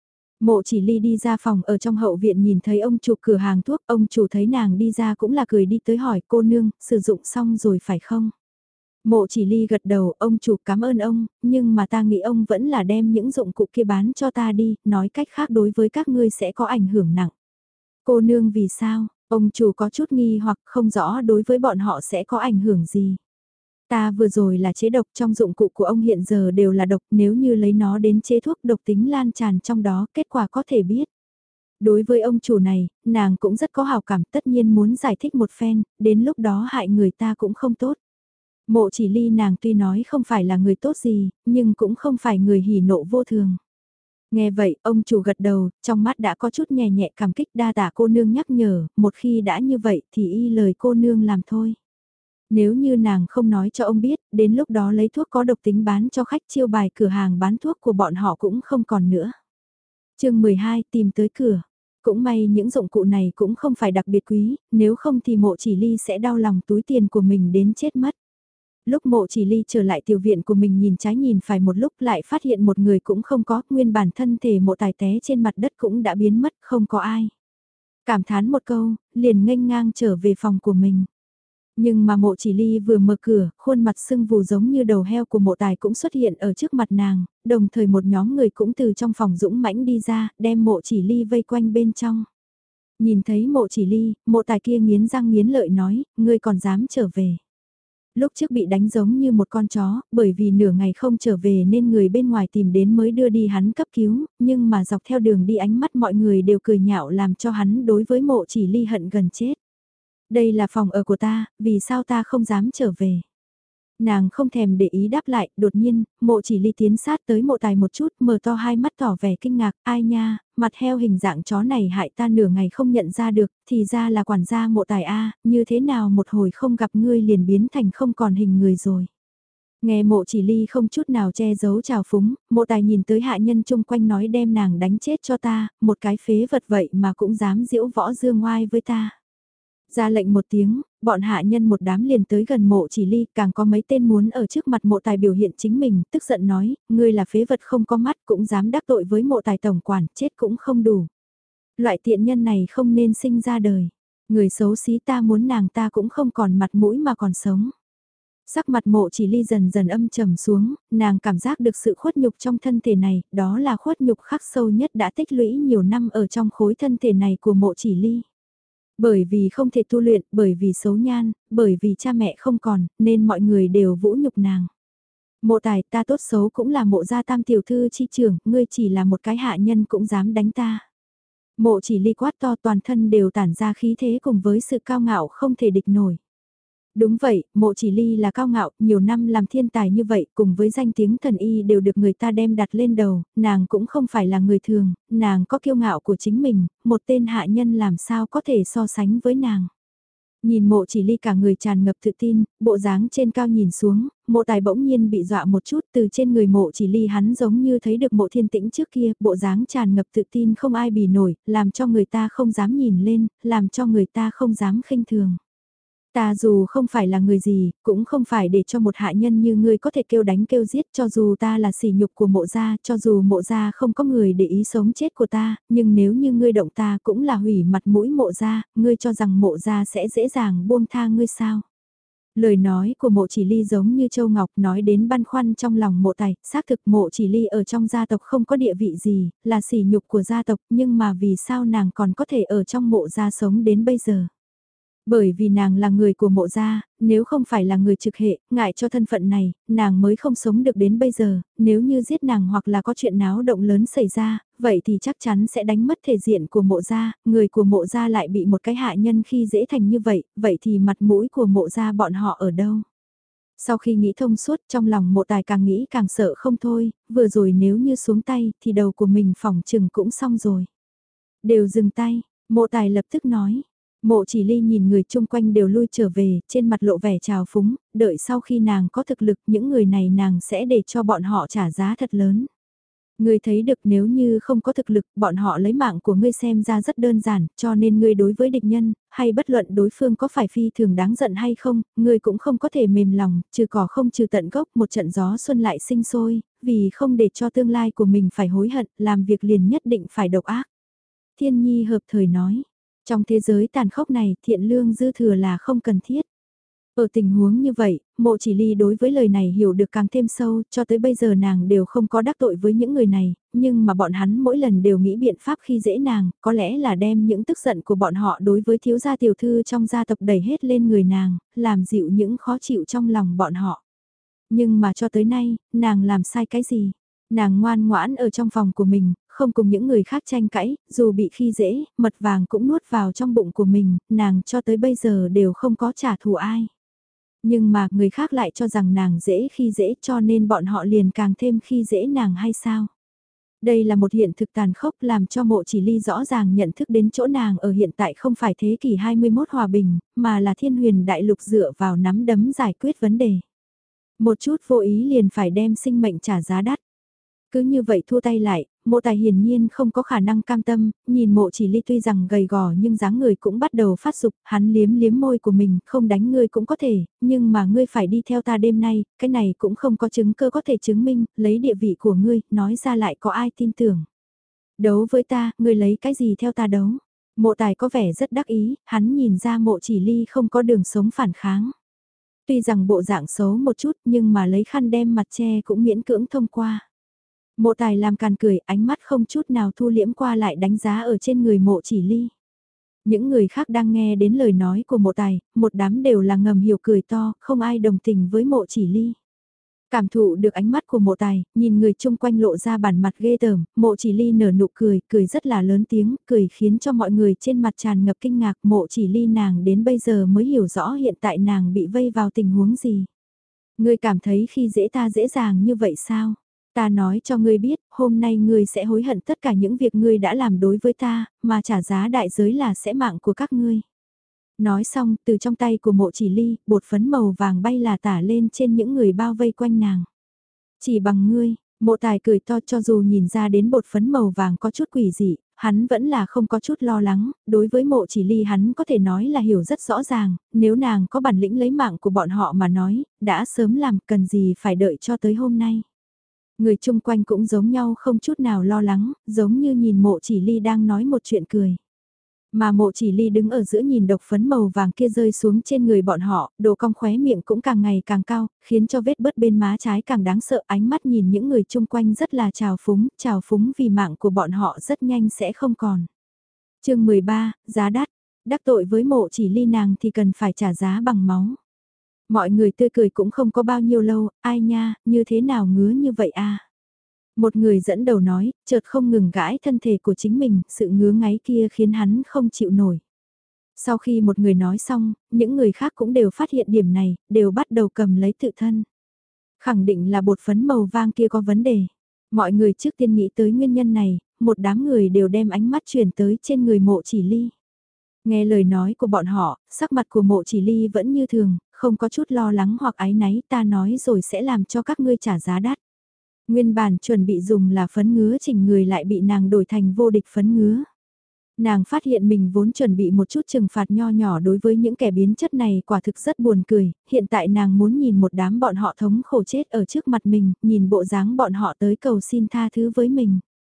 Mộ Chỉ Ly đi ra phòng ở trong hậu viện nhìn thấy ông chủ cửa hàng thuốc, ông chủ thấy nàng đi ra cũng là cười đi tới hỏi cô nương, sử dụng xong rồi phải không? Mộ Chỉ Ly gật đầu, ông chủ cảm ơn ông, nhưng mà ta nghĩ ông vẫn là đem những dụng cụ kia bán cho ta đi, nói cách khác đối với các ngươi sẽ có ảnh hưởng nặng. Cô nương vì sao? Ông chủ có chút nghi hoặc không rõ đối với bọn họ sẽ có ảnh hưởng gì. Ta vừa rồi là chế độc trong dụng cụ của ông hiện giờ đều là độc, nếu như lấy nó đến chế thuốc độc tính lan tràn trong đó, kết quả có thể biết. Đối với ông chủ này, nàng cũng rất có hào cảm, tất nhiên muốn giải thích một phen, đến lúc đó hại người ta cũng không tốt. Mộ Chỉ Ly nàng tuy nói không phải là người tốt gì, nhưng cũng không phải người hỉ nộ vô thường. Nghe vậy, ông chủ gật đầu, trong mắt đã có chút nhẹ nhẹ cảm kích đa tạ cô nương nhắc nhở, một khi đã như vậy thì y lời cô nương làm thôi. Nếu như nàng không nói cho ông biết, đến lúc đó lấy thuốc có độc tính bán cho khách chiêu bài cửa hàng bán thuốc của bọn họ cũng không còn nữa. chương mười hai tìm tới cửa. Cũng may những dụng cụ này cũng không phải đặc biệt quý, nếu không thì Mộ Chỉ Ly sẽ đau lòng túi tiền của mình đến chết mất. Lúc Mộ Chỉ Ly trở lại tiểu viện của mình nhìn trái nhìn phải một lúc lại phát hiện một người cũng không có, nguyên bản thân thể Mộ Tài té trên mặt đất cũng đã biến mất, không có ai. Cảm thán một câu, liền nghênh ngang trở về phòng của mình. Nhưng mà Mộ Chỉ Ly vừa mở cửa, khuôn mặt sưng vù giống như đầu heo của Mộ Tài cũng xuất hiện ở trước mặt nàng, đồng thời một nhóm người cũng từ trong phòng dũng mãnh đi ra, đem Mộ Chỉ Ly vây quanh bên trong. Nhìn thấy Mộ Chỉ Ly, Mộ Tài kia nghiến răng nghiến lợi nói, ngươi còn dám trở về. Lúc trước bị đánh giống như một con chó, bởi vì nửa ngày không trở về nên người bên ngoài tìm đến mới đưa đi hắn cấp cứu, nhưng mà dọc theo đường đi ánh mắt mọi người đều cười nhạo làm cho hắn đối với Mộ Chỉ Ly hận gần chết. Đây là phòng ở của ta, vì sao ta không dám trở về? Nàng không thèm để ý đáp lại, đột nhiên, Mộ Chỉ Ly tiến sát tới Mộ Tài một chút, mở to hai mắt tỏ vẻ kinh ngạc, ai nha, mặt heo hình dạng chó này hại ta nửa ngày không nhận ra được, thì ra là quản gia Mộ Tài a, như thế nào một hồi không gặp ngươi liền biến thành không còn hình người rồi. Nghe Mộ Chỉ Ly không chút nào che giấu trào phúng, Mộ Tài nhìn tới hạ nhân chung quanh nói đem nàng đánh chết cho ta, một cái phế vật vậy mà cũng dám giễu võ dương ngoai với ta. Ra lệnh một tiếng, bọn hạ nhân một đám liền tới gần Mộ Chỉ Ly, càng có mấy tên muốn ở trước mặt Mộ Tài biểu hiện chính mình, tức giận nói, ngươi là phế vật không có mắt cũng dám đắc tội với Mộ Tài tổng quản, chết cũng không đủ. Loại tiện nhân này không nên sinh ra đời. Người xấu xí ta muốn nàng ta cũng không còn mặt mũi mà còn sống. Sắc mặt Mộ Chỉ Ly dần dần âm trầm xuống, nàng cảm giác được sự khuất nhục trong thân thể này, đó là khuất nhục khắc sâu nhất đã tích lũy nhiều năm ở trong khối thân thể này của Mộ Chỉ Ly. Bởi vì không thể tu luyện, bởi vì xấu nhan, bởi vì cha mẹ không còn, nên mọi người đều vũ nhục nàng. Mộ Tài, ta tốt xấu cũng là Mộ gia tam tiểu thư chi trưởng, ngươi chỉ là một cái hạ nhân cũng dám đánh ta. Mộ Chỉ Ly quát to toàn thân đều tản ra khí thế cùng với sự cao ngạo không thể địch nổi. Đúng vậy, Mộ Chỉ Ly là cao ngạo, nhiều năm làm thiên tài như vậy, cùng với danh tiếng thần y đều được người ta đem đặt lên đầu, nàng cũng không phải là người thường, nàng có kiêu ngạo của chính mình, một tên hạ nhân làm sao có thể so sánh với nàng. Nhìn Mộ Chỉ Ly cả người tràn ngập tự tin, bộ dáng trên cao nhìn xuống, Mộ Tài bỗng nhiên bị dọa một chút từ trên người Mộ Chỉ Ly hắn giống như thấy được Mộ Thiên Tĩnh trước kia, bộ dáng tràn ngập tự tin không ai bì nổi, làm cho người ta không dám nhìn lên, làm cho người ta không dám khinh thường. Ta dù không phải là người gì, cũng không phải để cho một hạ nhân như ngươi có thể kêu đánh kêu giết cho dù ta là sỉ nhục của Mộ gia, cho dù Mộ gia không có người để ý sống chết của ta, nhưng nếu như ngươi động ta cũng là hủy mặt mũi Mộ gia, ngươi cho rằng Mộ gia sẽ dễ dàng buông tha ngươi sao? Lời nói của mộ chỉ ly giống như Châu Ngọc nói đến băn khoăn trong lòng mộ tài, xác thực mộ chỉ ly ở trong gia tộc không có địa vị gì, là sỉ nhục của gia tộc, nhưng mà vì sao nàng còn có thể ở trong mộ gia sống đến bây giờ? Bởi vì nàng là người của mộ gia, nếu không phải là người trực hệ, ngại cho thân phận này, nàng mới không sống được đến bây giờ, nếu như giết nàng hoặc là có chuyện náo động lớn xảy ra, vậy thì chắc chắn sẽ đánh mất thể diện của mộ gia, người của mộ gia lại bị một cái hạ nhân khi dễ thành như vậy, vậy thì mặt mũi của mộ gia bọn họ ở đâu? Sau khi nghĩ thông suốt trong lòng mộ tài càng nghĩ càng sợ không thôi, vừa rồi nếu như xuống tay thì đầu của mình phỏng chừng cũng xong rồi. Đều dừng tay, mộ tài lập tức nói. Mộ chỉ ly nhìn người chung quanh đều lui trở về, trên mặt lộ vẻ trào phúng, đợi sau khi nàng có thực lực những người này nàng sẽ để cho bọn họ trả giá thật lớn. Ngươi thấy được nếu như không có thực lực, bọn họ lấy mạng của ngươi xem ra rất đơn giản, cho nên ngươi đối với địch nhân, hay bất luận đối phương có phải phi thường đáng giận hay không, ngươi cũng không có thể mềm lòng, trừ cỏ không trừ tận gốc, một trận gió xuân lại sinh sôi, vì không để cho tương lai của mình phải hối hận, làm việc liền nhất định phải độc ác. Thiên Nhi hợp thời nói, trong thế giới tàn khốc này thiện lương dư thừa là không cần thiết. Ở tình huống như vậy, mộ chỉ ly đối với lời này hiểu được càng thêm sâu, cho tới bây giờ nàng đều không có đắc tội với những người này, nhưng mà bọn hắn mỗi lần đều nghĩ biện pháp khi dễ nàng, có lẽ là đem những tức giận của bọn họ đối với thiếu gia tiểu thư trong gia tộc đẩy hết lên người nàng, làm dịu những khó chịu trong lòng bọn họ. Nhưng mà cho tới nay, nàng làm sai cái gì? Nàng ngoan ngoãn ở trong phòng của mình, không cùng những người khác tranh cãi, dù bị khi dễ, mật vàng cũng nuốt vào trong bụng của mình, nàng cho tới bây giờ đều không có trả thù ai. Nhưng mà người khác lại cho rằng nàng dễ khi dễ cho nên bọn họ liền càng thêm khi dễ nàng hay sao? Đây là một hiện thực tàn khốc làm cho mộ chỉ ly rõ ràng nhận thức đến chỗ nàng ở hiện tại không phải thế kỷ hai mươi mốt hòa bình, mà là thiên huyền đại lục dựa vào nắm đấm giải quyết vấn đề. Một chút vô ý liền phải đem sinh mệnh trả giá đắt. Cứ như vậy thua tay lại, mộ tài hiển nhiên không có khả năng cam tâm, nhìn mộ chỉ ly tuy rằng gầy gò nhưng dáng người cũng bắt đầu phát dục, hắn liếm liếm môi của mình, không đánh ngươi cũng có thể, nhưng mà ngươi phải đi theo ta đêm nay, cái này cũng không có chứng cơ có thể chứng minh, lấy địa vị của ngươi, nói ra lại có ai tin tưởng. Đấu với ta, ngươi lấy cái gì theo ta đấu? Mộ tài có vẻ rất đắc ý, hắn nhìn ra mộ chỉ ly không có đường sống phản kháng. Tuy rằng bộ dạng xấu một chút nhưng mà lấy khăn đem mặt che cũng miễn cưỡng thông qua. Mộ tài làm càn cười, ánh mắt không chút nào thu liễm qua lại đánh giá ở trên người mộ chỉ ly. Những người khác đang nghe đến lời nói của mộ tài, một đám đều là ngầm hiểu cười to, không ai đồng tình với mộ chỉ ly. Cảm thụ được ánh mắt của mộ tài, nhìn người chung quanh lộ ra bản mặt ghê tởm, mộ chỉ ly nở nụ cười, cười rất là lớn tiếng, cười khiến cho mọi người trên mặt tràn ngập kinh ngạc, mộ chỉ ly nàng đến bây giờ mới hiểu rõ hiện tại nàng bị vây vào tình huống gì. Ngươi cảm thấy khi dễ ta dễ dàng như vậy sao? Ta nói cho ngươi biết, hôm nay ngươi sẽ hối hận tất cả những việc ngươi đã làm đối với ta, mà trả giá đại giới là sẽ mạng của các ngươi. Nói xong, từ trong tay của mộ chỉ ly, bột phấn màu vàng bay là tả lên trên những người bao vây quanh nàng. Chỉ bằng ngươi, mộ tài cười to cho dù nhìn ra đến bột phấn màu vàng có chút quỷ dị, hắn vẫn là không có chút lo lắng, đối với mộ chỉ ly hắn có thể nói là hiểu rất rõ ràng, nếu nàng có bản lĩnh lấy mạng của bọn họ mà nói, đã sớm làm cần gì phải đợi cho tới hôm nay. Người chung quanh cũng giống nhau không chút nào lo lắng, giống như nhìn mộ chỉ ly đang nói một chuyện cười. Mà mộ chỉ ly đứng ở giữa nhìn độc phấn màu vàng kia rơi xuống trên người bọn họ, độ cong khóe miệng cũng càng ngày càng cao, khiến cho vết bớt bên má trái càng đáng sợ, ánh mắt nhìn những người chung quanh rất là trào phúng, trào phúng vì mạng của bọn họ rất nhanh sẽ không còn. chương mười ba, giá đắt, đắc tội với mộ chỉ ly nàng thì cần phải trả giá bằng máu. Mọi người tươi cười cũng không có bao nhiêu lâu, ai nha, như thế nào ngứa như vậy à? Một người dẫn đầu nói, chợt không ngừng gãi thân thể của chính mình, sự ngứa ngáy kia khiến hắn không chịu nổi. Sau khi một người nói xong, những người khác cũng đều phát hiện điểm này, đều bắt đầu cầm lấy tự thân. Khẳng định là bột phấn màu vàng kia có vấn đề. Mọi người trước tiên nghĩ tới nguyên nhân này, một đám người đều đem ánh mắt chuyển tới trên người mộ chỉ ly. Nghe lời nói của bọn họ, sắc mặt của mộ chỉ ly vẫn như thường, không có chút lo lắng hoặc áy náy, ta nói rồi sẽ làm cho các ngươi trả giá đắt. Nguyên bản chuẩn bị dùng là phấn ngứa chỉnh người lại bị nàng đổi thành vô địch phấn ngứa. Nàng phát hiện mình vốn chuẩn bị một chút trừng phạt nho nhỏ đối với những kẻ biến chất này quả thực rất buồn cười, hiện tại nàng muốn nhìn một đám bọn họ thống khổ chết ở trước mặt mình, nhìn bộ dáng bọn họ tới cầu xin tha thứ với mình.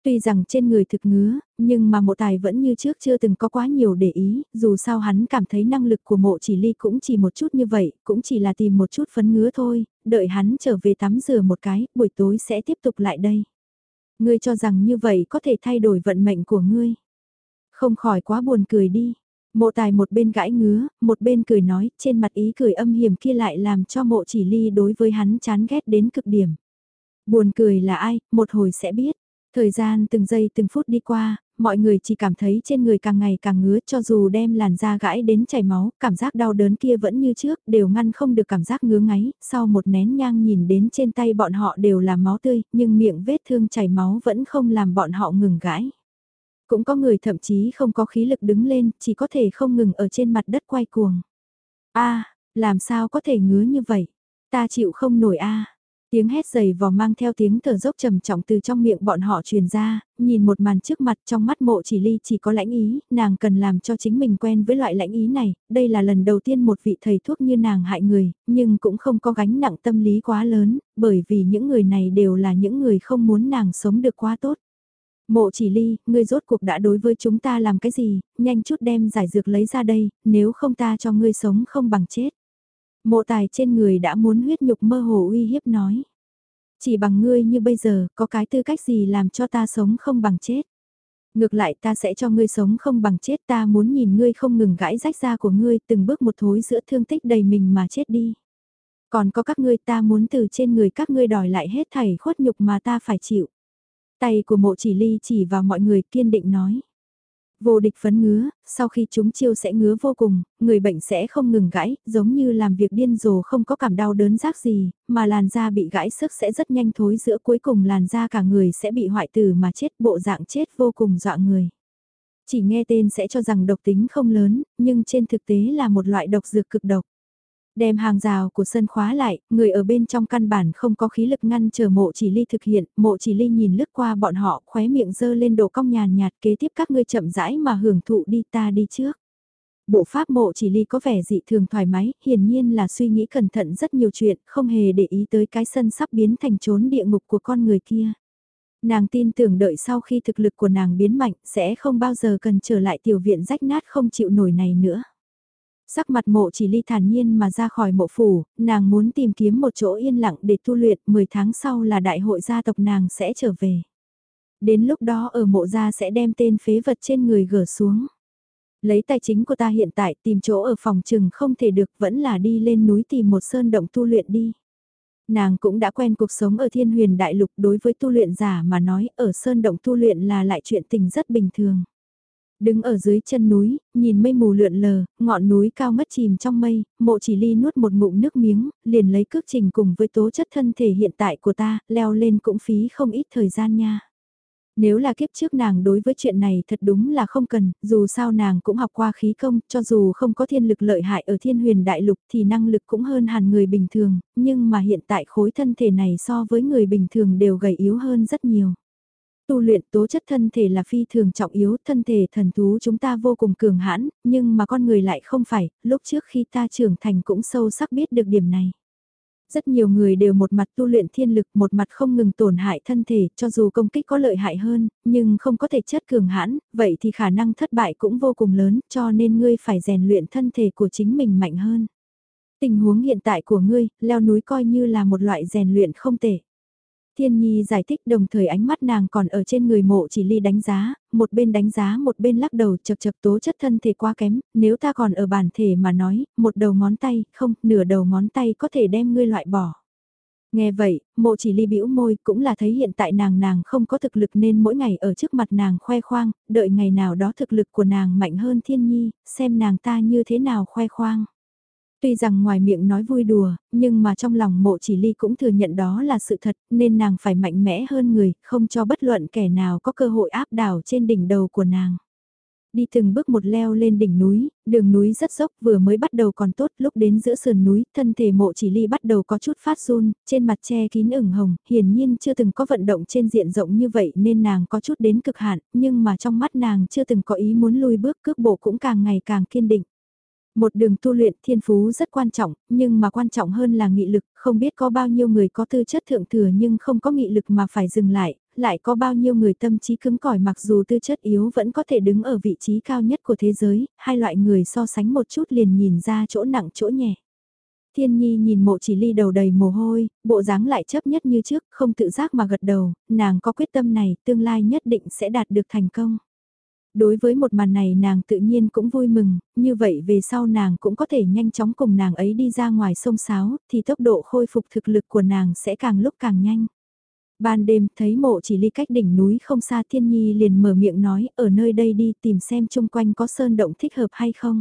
Tuy rằng trên người thực ngứa, nhưng mà mộ tài vẫn như trước chưa từng có quá nhiều để ý, dù sao hắn cảm thấy năng lực của mộ chỉ ly cũng chỉ một chút như vậy, cũng chỉ là tìm một chút phấn ngứa thôi, đợi hắn trở về tắm rửa một cái, buổi tối sẽ tiếp tục lại đây. Ngươi cho rằng như vậy có thể thay đổi vận mệnh của ngươi. Không khỏi quá buồn cười đi. Mộ tài một bên gãi ngứa, một bên cười nói, trên mặt ý cười âm hiểm kia lại làm cho mộ chỉ ly đối với hắn chán ghét đến cực điểm. Buồn cười là ai, một hồi sẽ biết. Thời gian từng giây từng phút đi qua, mọi người chỉ cảm thấy trên người càng ngày càng ngứa, cho dù đem làn da gãi đến chảy máu, cảm giác đau đớn kia vẫn như trước, đều ngăn không được cảm giác ngứa ngáy, sau một nén nhang nhìn đến trên tay bọn họ đều là máu tươi, nhưng miệng vết thương chảy máu vẫn không làm bọn họ ngừng gãi. Cũng có người thậm chí không có khí lực đứng lên, chỉ có thể không ngừng ở trên mặt đất quay cuồng. A, làm sao có thể ngứa như vậy? Ta chịu không nổi a. Tiếng hét dày vò mang theo tiếng thở dốc trầm trọng từ trong miệng bọn họ truyền ra, nhìn một màn trước mặt trong mắt mộ chỉ ly chỉ có lãnh ý, nàng cần làm cho chính mình quen với loại lãnh ý này, đây là lần đầu tiên một vị thầy thuốc như nàng hại người, nhưng cũng không có gánh nặng tâm lý quá lớn, bởi vì những người này đều là những người không muốn nàng sống được quá tốt. Mộ chỉ ly, ngươi rốt cuộc đã đối với chúng ta làm cái gì, nhanh chút đem giải dược lấy ra đây, nếu không ta cho ngươi sống không bằng chết. Mộ tài trên người đã muốn huyết nhục mơ hồ uy hiếp nói. Chỉ bằng ngươi như bây giờ, có cái tư cách gì làm cho ta sống không bằng chết. Ngược lại ta sẽ cho ngươi sống không bằng chết, ta muốn nhìn ngươi không ngừng gãi rách da của ngươi, từng bước một thối giữa thương tích đầy mình mà chết đi. Còn có các ngươi, ta muốn từ trên người các ngươi đòi lại hết thảy khuất nhục mà ta phải chịu. Tay của mộ chỉ ly chỉ vào mọi người kiên định nói. Vô địch phấn ngứa, sau khi chúng chiêu sẽ ngứa vô cùng, người bệnh sẽ không ngừng gãi, giống như làm việc điên rồ không có cảm đau đớn rác gì, mà làn da bị gãi sức sẽ rất nhanh thối giữa, cuối cùng làn da cả người sẽ bị hoại tử mà chết, bộ dạng chết vô cùng dọa người. Chỉ nghe tên sẽ cho rằng độc tính không lớn, nhưng trên thực tế là một loại độc dược cực độc. Đem hàng rào của sân khóa lại, người ở bên trong căn bản không có khí lực ngăn chờ mộ chỉ ly thực hiện, mộ chỉ ly nhìn lướt qua bọn họ, khóe miệng dơ lên độ cong nhàn nhạt, kế tiếp các ngươi chậm rãi mà hưởng thụ đi, ta đi trước. Bộ pháp mộ chỉ ly có vẻ dị thường thoải mái, hiển nhiên là suy nghĩ cẩn thận rất nhiều chuyện, không hề để ý tới cái sân sắp biến thành chốn địa ngục của con người kia. Nàng tin tưởng đợi sau khi thực lực của nàng biến mạnh, sẽ không bao giờ cần trở lại tiểu viện rách nát không chịu nổi này nữa. Sắc mặt mộ chỉ ly thản nhiên mà ra khỏi mộ phủ, nàng muốn tìm kiếm một chỗ yên lặng để tu luyện, mười tháng sau là đại hội gia tộc nàng sẽ trở về. Đến lúc đó ở mộ gia sẽ đem tên phế vật trên người gỡ xuống. Lấy tài chính của ta hiện tại tìm chỗ ở phòng trừng không thể được, vẫn là đi lên núi tìm một sơn động tu luyện đi. Nàng cũng đã quen cuộc sống ở thiên huyền đại lục, đối với tu luyện giả mà nói ở sơn động tu luyện là lại chuyện tình rất bình thường. Đứng ở dưới chân núi, nhìn mây mù lượn lờ, ngọn núi cao ngất chìm trong mây, mộ chỉ ly nuốt một ngụm nước miếng, liền lấy cước trình cùng với tố chất thân thể hiện tại của ta, leo lên cũng phí không ít thời gian nha. Nếu là kiếp trước nàng đối với chuyện này thật đúng là không cần, dù sao nàng cũng học qua khí công, cho dù không có thiên lực lợi hại ở thiên huyền đại lục thì năng lực cũng hơn hẳn người bình thường, nhưng mà hiện tại khối thân thể này so với người bình thường đều gầy yếu hơn rất nhiều. Tu luyện tố chất thân thể là phi thường trọng yếu, thân thể thần thú chúng ta vô cùng cường hãn, nhưng mà con người lại không phải, lúc trước khi ta trưởng thành cũng sâu sắc biết được điểm này. Rất nhiều người đều một mặt tu luyện thiên lực, một mặt không ngừng tổn hại thân thể, cho dù công kích có lợi hại hơn, nhưng không có thể chất cường hãn, vậy thì khả năng thất bại cũng vô cùng lớn, cho nên ngươi phải rèn luyện thân thể của chính mình mạnh hơn. Tình huống hiện tại của ngươi, leo núi coi như là một loại rèn luyện không tệ. Thiên Nhi giải thích, đồng thời ánh mắt nàng còn ở trên người mộ chỉ ly đánh giá, một bên đánh giá một bên lắc đầu chật chật tố chất thân thể quá kém, nếu ta còn ở bản thể mà nói, một đầu ngón tay, không, nửa đầu ngón tay có thể đem ngươi loại bỏ. Nghe vậy, mộ chỉ ly bĩu môi cũng là thấy hiện tại nàng nàng không có thực lực nên mỗi ngày ở trước mặt nàng khoe khoang, đợi ngày nào đó thực lực của nàng mạnh hơn Thiên Nhi, xem nàng ta như thế nào khoe khoang. Tuy rằng ngoài miệng nói vui đùa, nhưng mà trong lòng mộ chỉ ly cũng thừa nhận đó là sự thật, nên nàng phải mạnh mẽ hơn người, không cho bất luận kẻ nào có cơ hội áp đảo trên đỉnh đầu của nàng. Đi từng bước một leo lên đỉnh núi, đường núi rất dốc vừa mới bắt đầu còn tốt, lúc đến giữa sườn núi, thân thể mộ chỉ ly bắt đầu có chút phát run, trên mặt che kín ửng hồng, hiển nhiên chưa từng có vận động trên diện rộng như vậy nên nàng có chút đến cực hạn, nhưng mà trong mắt nàng chưa từng có ý muốn lui bước, cước bộ cũng càng ngày càng kiên định. Một đường tu luyện thiên phú rất quan trọng, nhưng mà quan trọng hơn là nghị lực, không biết có bao nhiêu người có tư chất thượng thừa nhưng không có nghị lực mà phải dừng lại, lại có bao nhiêu người tâm trí cứng cỏi mặc dù tư chất yếu vẫn có thể đứng ở vị trí cao nhất của thế giới, hai loại người so sánh một chút liền nhìn ra chỗ nặng chỗ nhẹ. Thiên Nhi nhìn Mộ Chỉ Ly đầu đầy mồ hôi, bộ dáng lại chấp nhất như trước, không tự giác mà gật đầu, nàng có quyết tâm này, tương lai nhất định sẽ đạt được thành công. Đối với một màn này nàng tự nhiên cũng vui mừng, như vậy về sau nàng cũng có thể nhanh chóng cùng nàng ấy đi ra ngoài sông Sáo, thì tốc độ khôi phục thực lực của nàng sẽ càng lúc càng nhanh. Ban đêm thấy Mộ Chỉ Ly cách đỉnh núi không xa, Thiên Nhi liền mở miệng nói ở nơi đây đi tìm xem chung quanh có sơn động thích hợp hay không.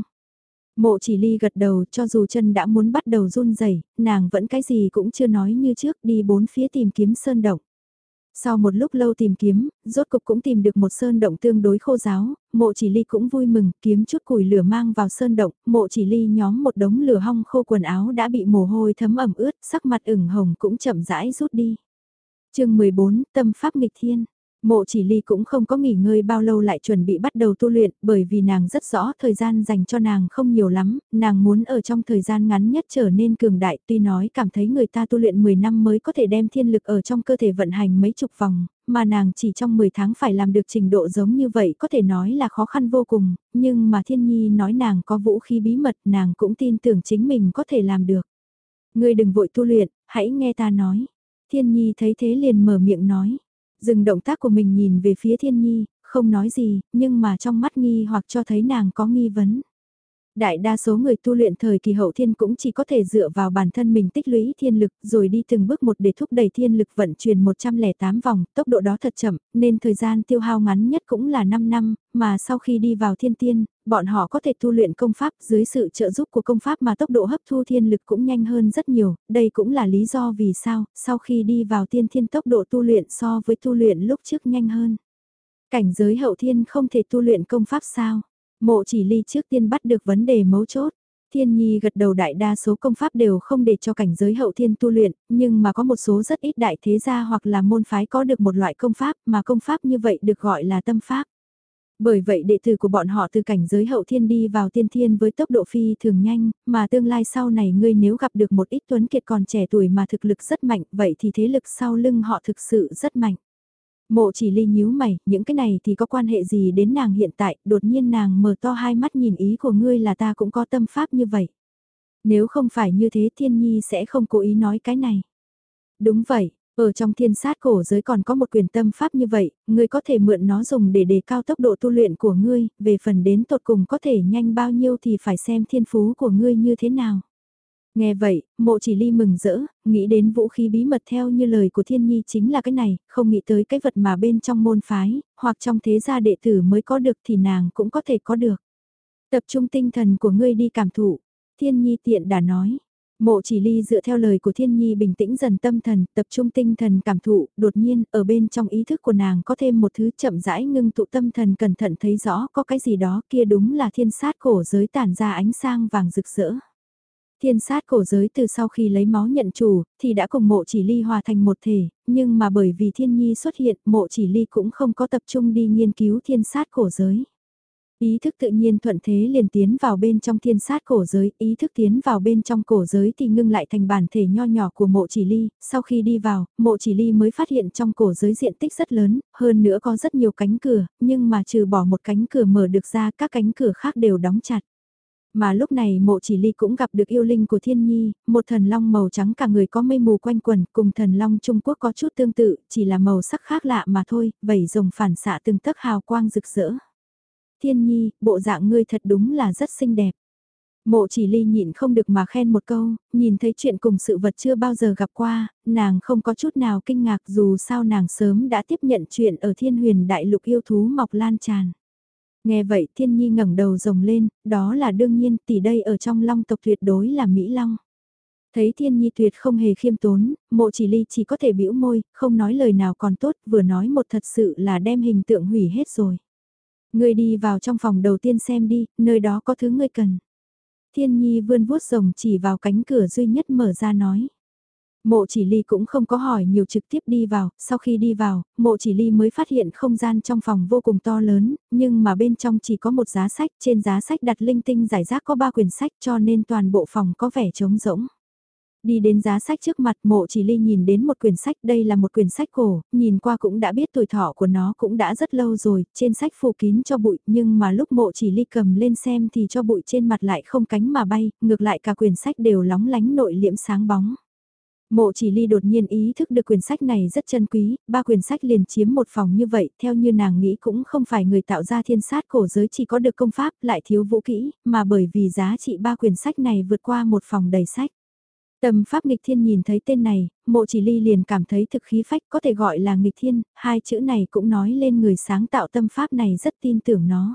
Mộ Chỉ Ly gật đầu, cho dù chân đã muốn bắt đầu run rẩy, nàng vẫn cái gì cũng chưa nói như trước, đi bốn phía tìm kiếm sơn động. Sau một lúc lâu tìm kiếm, rốt cục cũng tìm được một sơn động tương đối khô ráo, Mộ Chỉ Ly cũng vui mừng, kiếm chút củi lửa mang vào sơn động, Mộ Chỉ Ly nhóm một đống lửa hong khô, quần áo đã bị mồ hôi thấm ẩm ướt, sắc mặt ửng hồng cũng chậm rãi rút đi. Chương mười bốn, Tâm pháp nghịch thiên. Mộ Chỉ Ly cũng không có nghỉ ngơi bao lâu lại chuẩn bị bắt đầu tu luyện, bởi vì nàng rất rõ thời gian dành cho nàng không nhiều lắm, nàng muốn ở trong thời gian ngắn nhất trở nên cường đại, tuy nói cảm thấy người ta tu luyện mười năm mới có thể đem thiên lực ở trong cơ thể vận hành mấy chục vòng, mà nàng chỉ trong mười tháng phải làm được trình độ giống như vậy có thể nói là khó khăn vô cùng, nhưng mà Thiên Nhi nói nàng có vũ khí bí mật, nàng cũng tin tưởng chính mình có thể làm được. Ngươi đừng vội tu luyện, hãy nghe ta nói. Thiên Nhi thấy thế liền mở miệng nói. Dừng động tác của mình nhìn về phía Thiên Nhi, không nói gì, nhưng mà trong mắt nghi hoặc cho thấy nàng có nghi vấn. Đại đa số người tu luyện thời kỳ hậu thiên cũng chỉ có thể dựa vào bản thân mình tích lũy thiên lực rồi đi từng bước một để thúc đẩy thiên lực vận chuyển một trăm lẻ tám vòng, tốc độ đó thật chậm, nên thời gian tiêu hao ngắn nhất cũng là năm năm, mà sau khi đi vào thiên tiên, bọn họ có thể tu luyện công pháp dưới sự trợ giúp của công pháp mà tốc độ hấp thu thiên lực cũng nhanh hơn rất nhiều, đây cũng là lý do vì sao, sau khi đi vào tiên thiên tốc độ tu luyện so với tu luyện lúc trước nhanh hơn. Cảnh giới hậu thiên không thể tu luyện công pháp sao? Mộ Chỉ Ly trước tiên bắt được vấn đề mấu chốt. Thiên Nhi gật đầu, đại đa số công pháp đều không để cho cảnh giới hậu thiên tu luyện, nhưng mà có một số rất ít đại thế gia hoặc là môn phái có được một loại công pháp mà công pháp như vậy được gọi là tâm pháp. Bởi vậy đệ tử của bọn họ từ cảnh giới hậu thiên đi vào tiên thiên với tốc độ phi thường nhanh, mà tương lai sau này ngươi nếu gặp được một ít tuấn kiệt còn trẻ tuổi mà thực lực rất mạnh, vậy thì thế lực sau lưng họ thực sự rất mạnh. Mộ Chỉ Ly nhíu mày, những cái này thì có quan hệ gì đến nàng hiện tại, đột nhiên nàng mở to hai mắt nhìn, ý của ngươi là ta cũng có tâm pháp như vậy. Nếu không phải như thế Thiên Nhi sẽ không cố ý nói cái này. Đúng vậy, ở trong thiên sát cổ giới còn có một quyền tâm pháp như vậy, ngươi có thể mượn nó dùng để đề cao tốc độ tu luyện của ngươi, về phần đến tột cùng có thể nhanh bao nhiêu thì phải xem thiên phú của ngươi như thế nào. Nghe vậy, Mộ Chỉ Ly mừng rỡ, nghĩ đến vũ khí bí mật theo như lời của Thiên Nhi chính là cái này, không nghĩ tới cái vật mà bên trong môn phái, hoặc trong thế gia đệ tử mới có được thì nàng cũng có thể có được. Tập trung tinh thần của ngươi đi cảm thụ, Thiên Nhi tiện đã nói. Mộ Chỉ Ly dựa theo lời của Thiên Nhi bình tĩnh dần tâm thần, tập trung tinh thần cảm thụ, đột nhiên, ở bên trong ý thức của nàng có thêm một thứ chậm rãi ngưng tụ tâm thần cẩn thận thấy rõ có cái gì đó kia đúng là thiên sát cổ giới tản ra ánh sang vàng rực rỡ. Thiên sát cổ giới từ sau khi lấy máu nhận chủ, thì đã cùng Mộ Chỉ Ly hòa thành một thể, nhưng mà bởi vì Thiên Nhi xuất hiện, Mộ Chỉ Ly cũng không có tập trung đi nghiên cứu thiên sát cổ giới. Ý thức tự nhiên thuận thế liền tiến vào bên trong thiên sát cổ giới, ý thức tiến vào bên trong cổ giới thì ngưng lại thành bản thể nho nhỏ của Mộ Chỉ Ly, sau khi đi vào, Mộ Chỉ Ly mới phát hiện trong cổ giới diện tích rất lớn, hơn nữa có rất nhiều cánh cửa, nhưng mà trừ bỏ một cánh cửa mở được ra, các cánh cửa khác đều đóng chặt. Mà lúc này Mộ Chỉ Ly cũng gặp được yêu linh của Thiên Nhi, một thần long màu trắng cả người có mây mù quanh quần, cùng thần long Trung Quốc có chút tương tự, chỉ là màu sắc khác lạ mà thôi, vảy rồng phản xạ từng tấc hào quang rực rỡ. Thiên Nhi, bộ dạng ngươi thật đúng là rất xinh đẹp. Mộ Chỉ Ly nhịn không được mà khen một câu, nhìn thấy chuyện cùng sự vật chưa bao giờ gặp qua, nàng không có chút nào kinh ngạc dù sao nàng sớm đã tiếp nhận chuyện ở Thiên Huyền Đại Lục yêu thú mọc lan tràn. Nghe vậy Thiên Nhi ngẩng đầu rồng lên, đó là đương nhiên, tỷ đây ở trong long tộc tuyệt đối là Mỹ Long. Thấy Thiên Nhi tuyệt không hề khiêm tốn, Mộ Chỉ Ly chỉ có thể bĩu môi, không nói lời nào còn tốt, vừa nói một thật sự là đem hình tượng hủy hết rồi. Ngươi đi vào trong phòng đầu tiên xem đi, nơi đó có thứ ngươi cần. Thiên Nhi vươn vuốt rồng chỉ vào cánh cửa duy nhất mở ra nói. Mộ Chỉ Ly cũng không có hỏi nhiều, trực tiếp đi vào, sau khi đi vào, Mộ Chỉ Ly mới phát hiện không gian trong phòng vô cùng to lớn, nhưng mà bên trong chỉ có một giá sách, trên giá sách đặt linh tinh giải rác có ba quyển sách cho nên toàn bộ phòng có vẻ trống rỗng. Đi đến giá sách trước mặt, Mộ Chỉ Ly nhìn đến một quyển sách, đây là một quyển sách cổ, nhìn qua cũng đã biết tuổi thọ của nó cũng đã rất lâu rồi, trên sách phủ kín cho bụi, nhưng mà lúc Mộ Chỉ Ly cầm lên xem thì cho bụi trên mặt lại không cánh mà bay, ngược lại cả quyển sách đều lóng lánh nội liễm sáng bóng. Mộ Chỉ Ly đột nhiên ý thức được quyển sách này rất chân quý, ba quyển sách liền chiếm một phòng như vậy, theo như nàng nghĩ cũng không phải người tạo ra thiên sát cổ giới chỉ có được công pháp lại thiếu vũ kỹ, mà bởi vì giá trị ba quyển sách này vượt qua một phòng đầy sách. Tâm pháp nghịch thiên nhìn thấy tên này, Mộ Chỉ Ly liền cảm thấy thực khí phách, có thể gọi là nghịch thiên, hai chữ này cũng nói lên người sáng tạo tâm pháp này rất tin tưởng nó.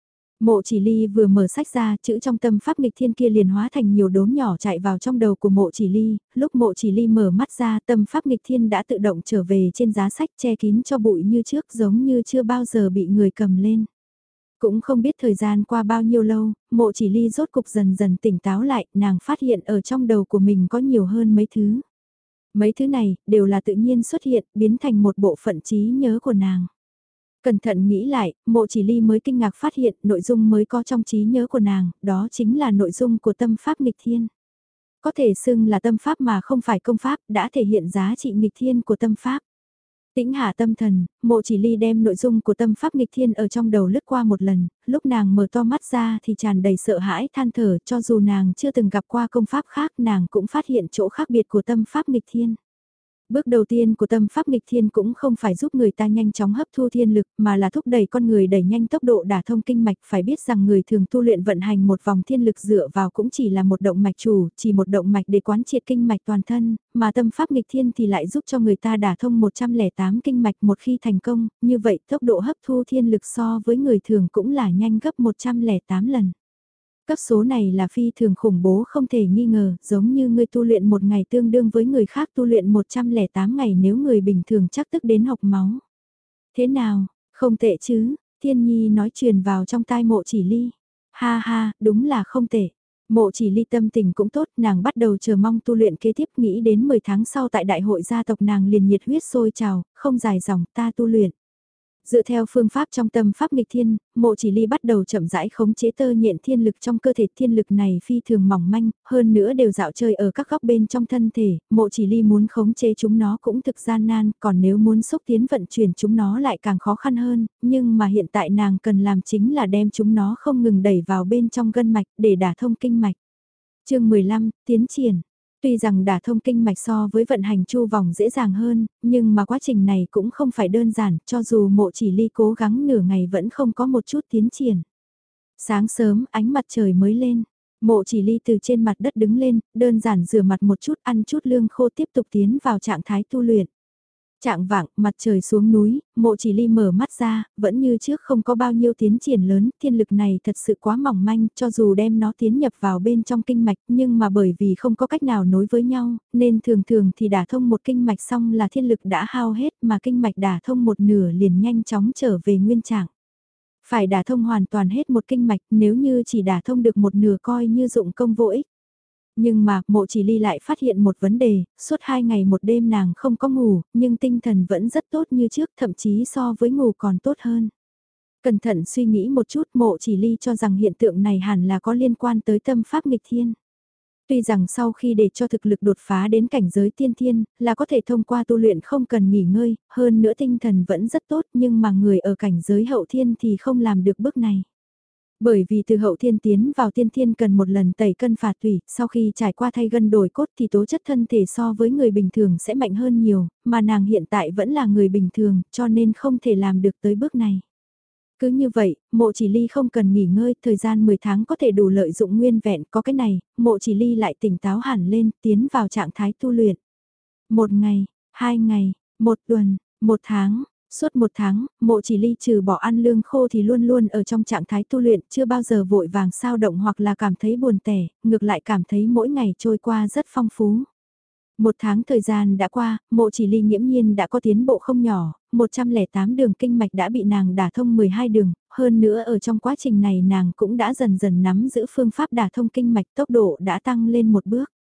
Mộ Chỉ Ly vừa mở sách ra, chữ trong tâm pháp nghịch thiên kia liền hóa thành nhiều đốm nhỏ chạy vào trong đầu của Mộ Chỉ Ly, lúc Mộ Chỉ Ly mở mắt ra, tâm pháp nghịch thiên đã tự động trở về trên giá sách, che kín cho bụi như trước, giống như chưa bao giờ bị người cầm lên. Cũng không biết thời gian qua bao nhiêu lâu, Mộ Chỉ Ly rốt cục dần dần tỉnh táo lại, nàng phát hiện ở trong đầu của mình có nhiều hơn mấy thứ. Mấy thứ này, đều là tự nhiên xuất hiện, biến thành một bộ phận trí nhớ của nàng. Cẩn thận nghĩ lại, Mộ Chỉ Ly mới kinh ngạc phát hiện nội dung mới có trong trí nhớ của nàng, đó chính là nội dung của tâm pháp nghịch thiên. Có thể xưng là tâm pháp mà không phải công pháp, đã thể hiện giá trị nghịch thiên của tâm pháp. Tĩnh hạ tâm thần, Mộ Chỉ Ly đem nội dung của tâm pháp nghịch thiên ở trong đầu lướt qua một lần, lúc nàng mở to mắt ra thì tràn đầy sợ hãi than thở, cho dù nàng chưa từng gặp qua công pháp khác nàng cũng phát hiện chỗ khác biệt của tâm pháp nghịch thiên. Bước đầu tiên của tâm pháp nghịch thiên cũng không phải giúp người ta nhanh chóng hấp thu thiên lực mà là thúc đẩy con người đẩy nhanh tốc độ đả thông kinh mạch. Phải biết rằng người thường tu luyện vận hành một vòng thiên lực dựa vào cũng chỉ là một động mạch chủ, chỉ một động mạch để quán triệt kinh mạch toàn thân, mà tâm pháp nghịch thiên thì lại giúp cho người ta đả thông một trăm lẻ tám kinh mạch một khi thành công, như vậy tốc độ hấp thu thiên lực so với người thường cũng là nhanh gấp một trăm lẻ tám lần. Cấp số này là phi thường khủng bố không thể nghi ngờ, giống như người tu luyện một ngày tương đương với người khác tu luyện một trăm lẻ tám ngày nếu người bình thường chắc tức đến học máu. Thế nào, không tệ chứ, Thiên Nhi nói truyền vào trong tai Mộ Chỉ Ly. Ha ha, đúng là không tệ. Mộ Chỉ Ly tâm tình cũng tốt, nàng bắt đầu chờ mong tu luyện kế tiếp, nghĩ đến mười tháng sau tại đại hội gia tộc nàng liền nhiệt huyết sôi trào, không dài dòng ta tu luyện. Dựa theo phương pháp trong tâm pháp nghịch thiên, Mộ Chỉ Ly bắt đầu chậm rãi khống chế tơ nhện thiên lực trong cơ thể. Thiên lực này phi thường mỏng manh, hơn nữa đều dạo chơi ở các góc bên trong thân thể, Mộ Chỉ Ly muốn khống chế chúng nó cũng thực gian nan, còn nếu muốn xúc tiến vận chuyển chúng nó lại càng khó khăn hơn, nhưng mà hiện tại nàng cần làm chính là đem chúng nó không ngừng đẩy vào bên trong gân mạch để đả thông kinh mạch. Chương mười lăm, tiến triển. Tuy rằng đả thông kinh mạch so với vận hành chu vòng dễ dàng hơn, nhưng mà quá trình này cũng không phải đơn giản, cho dù Mộ Chỉ Ly cố gắng nửa ngày vẫn không có một chút tiến triển. Sáng sớm, ánh mặt trời mới lên, Mộ Chỉ Ly từ trên mặt đất đứng lên, đơn giản rửa mặt một chút, ăn chút lương khô tiếp tục tiến vào trạng thái tu luyện. Trạng vạng, mặt trời xuống núi, Mộ Chỉ Ly mở mắt ra, vẫn như trước không có bao nhiêu tiến triển lớn, thiên lực này thật sự quá mỏng manh, cho dù đem nó tiến nhập vào bên trong kinh mạch, nhưng mà bởi vì không có cách nào nối với nhau, nên thường thường thì đả thông một kinh mạch xong là thiên lực đã hao hết mà kinh mạch đả thông một nửa liền nhanh chóng trở về nguyên trạng. Phải đả thông hoàn toàn hết một kinh mạch, nếu như chỉ đả thông được một nửa coi như dụng công vô ích. Nhưng mà, Mộ Chỉ Ly lại phát hiện một vấn đề, suốt hai ngày một đêm nàng không có ngủ, nhưng tinh thần vẫn rất tốt như trước, thậm chí so với ngủ còn tốt hơn. Cẩn thận suy nghĩ một chút, Mộ Chỉ Ly cho rằng hiện tượng này hẳn là có liên quan tới tâm pháp nghịch thiên. Tuy rằng sau khi để cho thực lực đột phá đến cảnh giới tiên thiên, là có thể thông qua tu luyện không cần nghỉ ngơi, hơn nữa tinh thần vẫn rất tốt, nhưng mà người ở cảnh giới hậu thiên thì không làm được bước này. Bởi vì từ hậu thiên tiến vào tiên thiên cần một lần tẩy cân phạt tủy, sau khi trải qua thay gân đổi cốt thì tố chất thân thể so với người bình thường sẽ mạnh hơn nhiều, mà nàng hiện tại vẫn là người bình thường, cho nên không thể làm được tới bước này. Cứ như vậy, Mộ Chỉ Ly không cần nghỉ ngơi, thời gian mười tháng có thể đủ lợi dụng nguyên vẹn, có cái này, Mộ Chỉ Ly lại tỉnh táo hẳn lên, tiến vào trạng thái tu luyện. Một ngày, hai ngày, một tuần, một tháng. Suốt một tháng, Mộ Chỉ Ly trừ bỏ ăn lương khô thì luôn luôn ở trong trạng thái tu luyện, chưa bao giờ vội vàng sao động hoặc là cảm thấy buồn tẻ, ngược lại cảm thấy mỗi ngày trôi qua rất phong phú. Một tháng thời gian đã qua, Mộ Chỉ Ly nghiễm nhiên đã có tiến bộ không nhỏ, một trăm lẻ tám đường kinh mạch đã bị nàng đả thông mười hai đường, hơn nữa ở trong quá trình này nàng cũng đã dần dần nắm giữ phương pháp đả thông kinh mạch, tốc độ đã tăng lên một bước.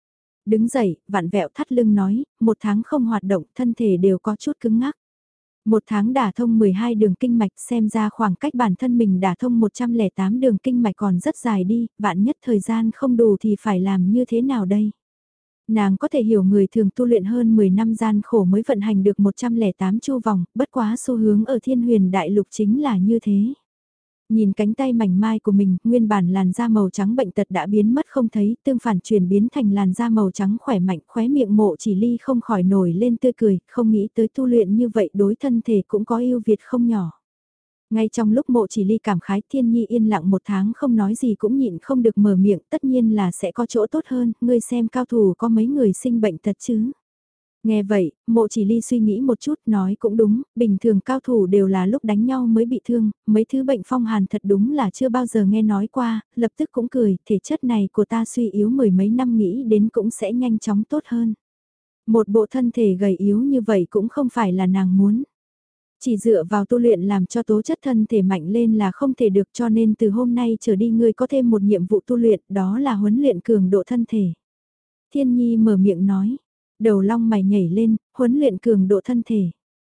đứng dậy, vặn vẹo thắt lưng nói, một tháng không hoạt động, thân thể đều có chút cứng ngắc. Một tháng đả thông mười hai đường kinh mạch, xem ra khoảng cách bản thân mình đả thông một trăm lẻ tám đường kinh mạch còn rất dài đi, vạn nhất thời gian không đủ thì phải làm như thế nào đây? Nàng có thể hiểu người thường tu luyện hơn mười năm gian khổ mới vận hành được một trăm lẻ tám chu vòng, bất quá xu hướng ở thiên huyền đại lục chính là như thế. Nhìn cánh tay mảnh mai của mình, nguyên bản làn da màu trắng bệnh tật đã biến mất không thấy, tương phản chuyển biến thành làn da màu trắng khỏe mạnh, khóe miệng Mộ Chỉ Ly không khỏi nổi lên tươi cười, không nghĩ tới tu luyện như vậy đối thân thể cũng có ưu việt không nhỏ. Ngay trong lúc Mộ Chỉ Ly cảm khái, Thiên Nhi yên lặng một tháng không nói gì cũng nhịn không được mở miệng, tất nhiên là sẽ có chỗ tốt hơn, ngươi xem cao thủ có mấy người sinh bệnh tật chứ. Nghe vậy, Mộ Chỉ Ly suy nghĩ một chút nói cũng đúng, bình thường cao thủ đều là lúc đánh nhau mới bị thương, mấy thứ bệnh phong hàn thật đúng là chưa bao giờ nghe nói qua, lập tức cũng cười, thể chất này của ta suy yếu mười mấy năm nghĩ đến cũng sẽ nhanh chóng tốt hơn. Một bộ thân thể gầy yếu như vậy cũng không phải là nàng muốn. Chỉ dựa vào tu luyện làm cho tố chất thân thể mạnh lên là không thể được, cho nên từ hôm nay trở đi ngươi có thêm một nhiệm vụ tu luyện, đó là huấn luyện cường độ thân thể. Thiên Nhi mở miệng nói. Đầu long mày nhảy lên, huấn luyện cường độ thân thể.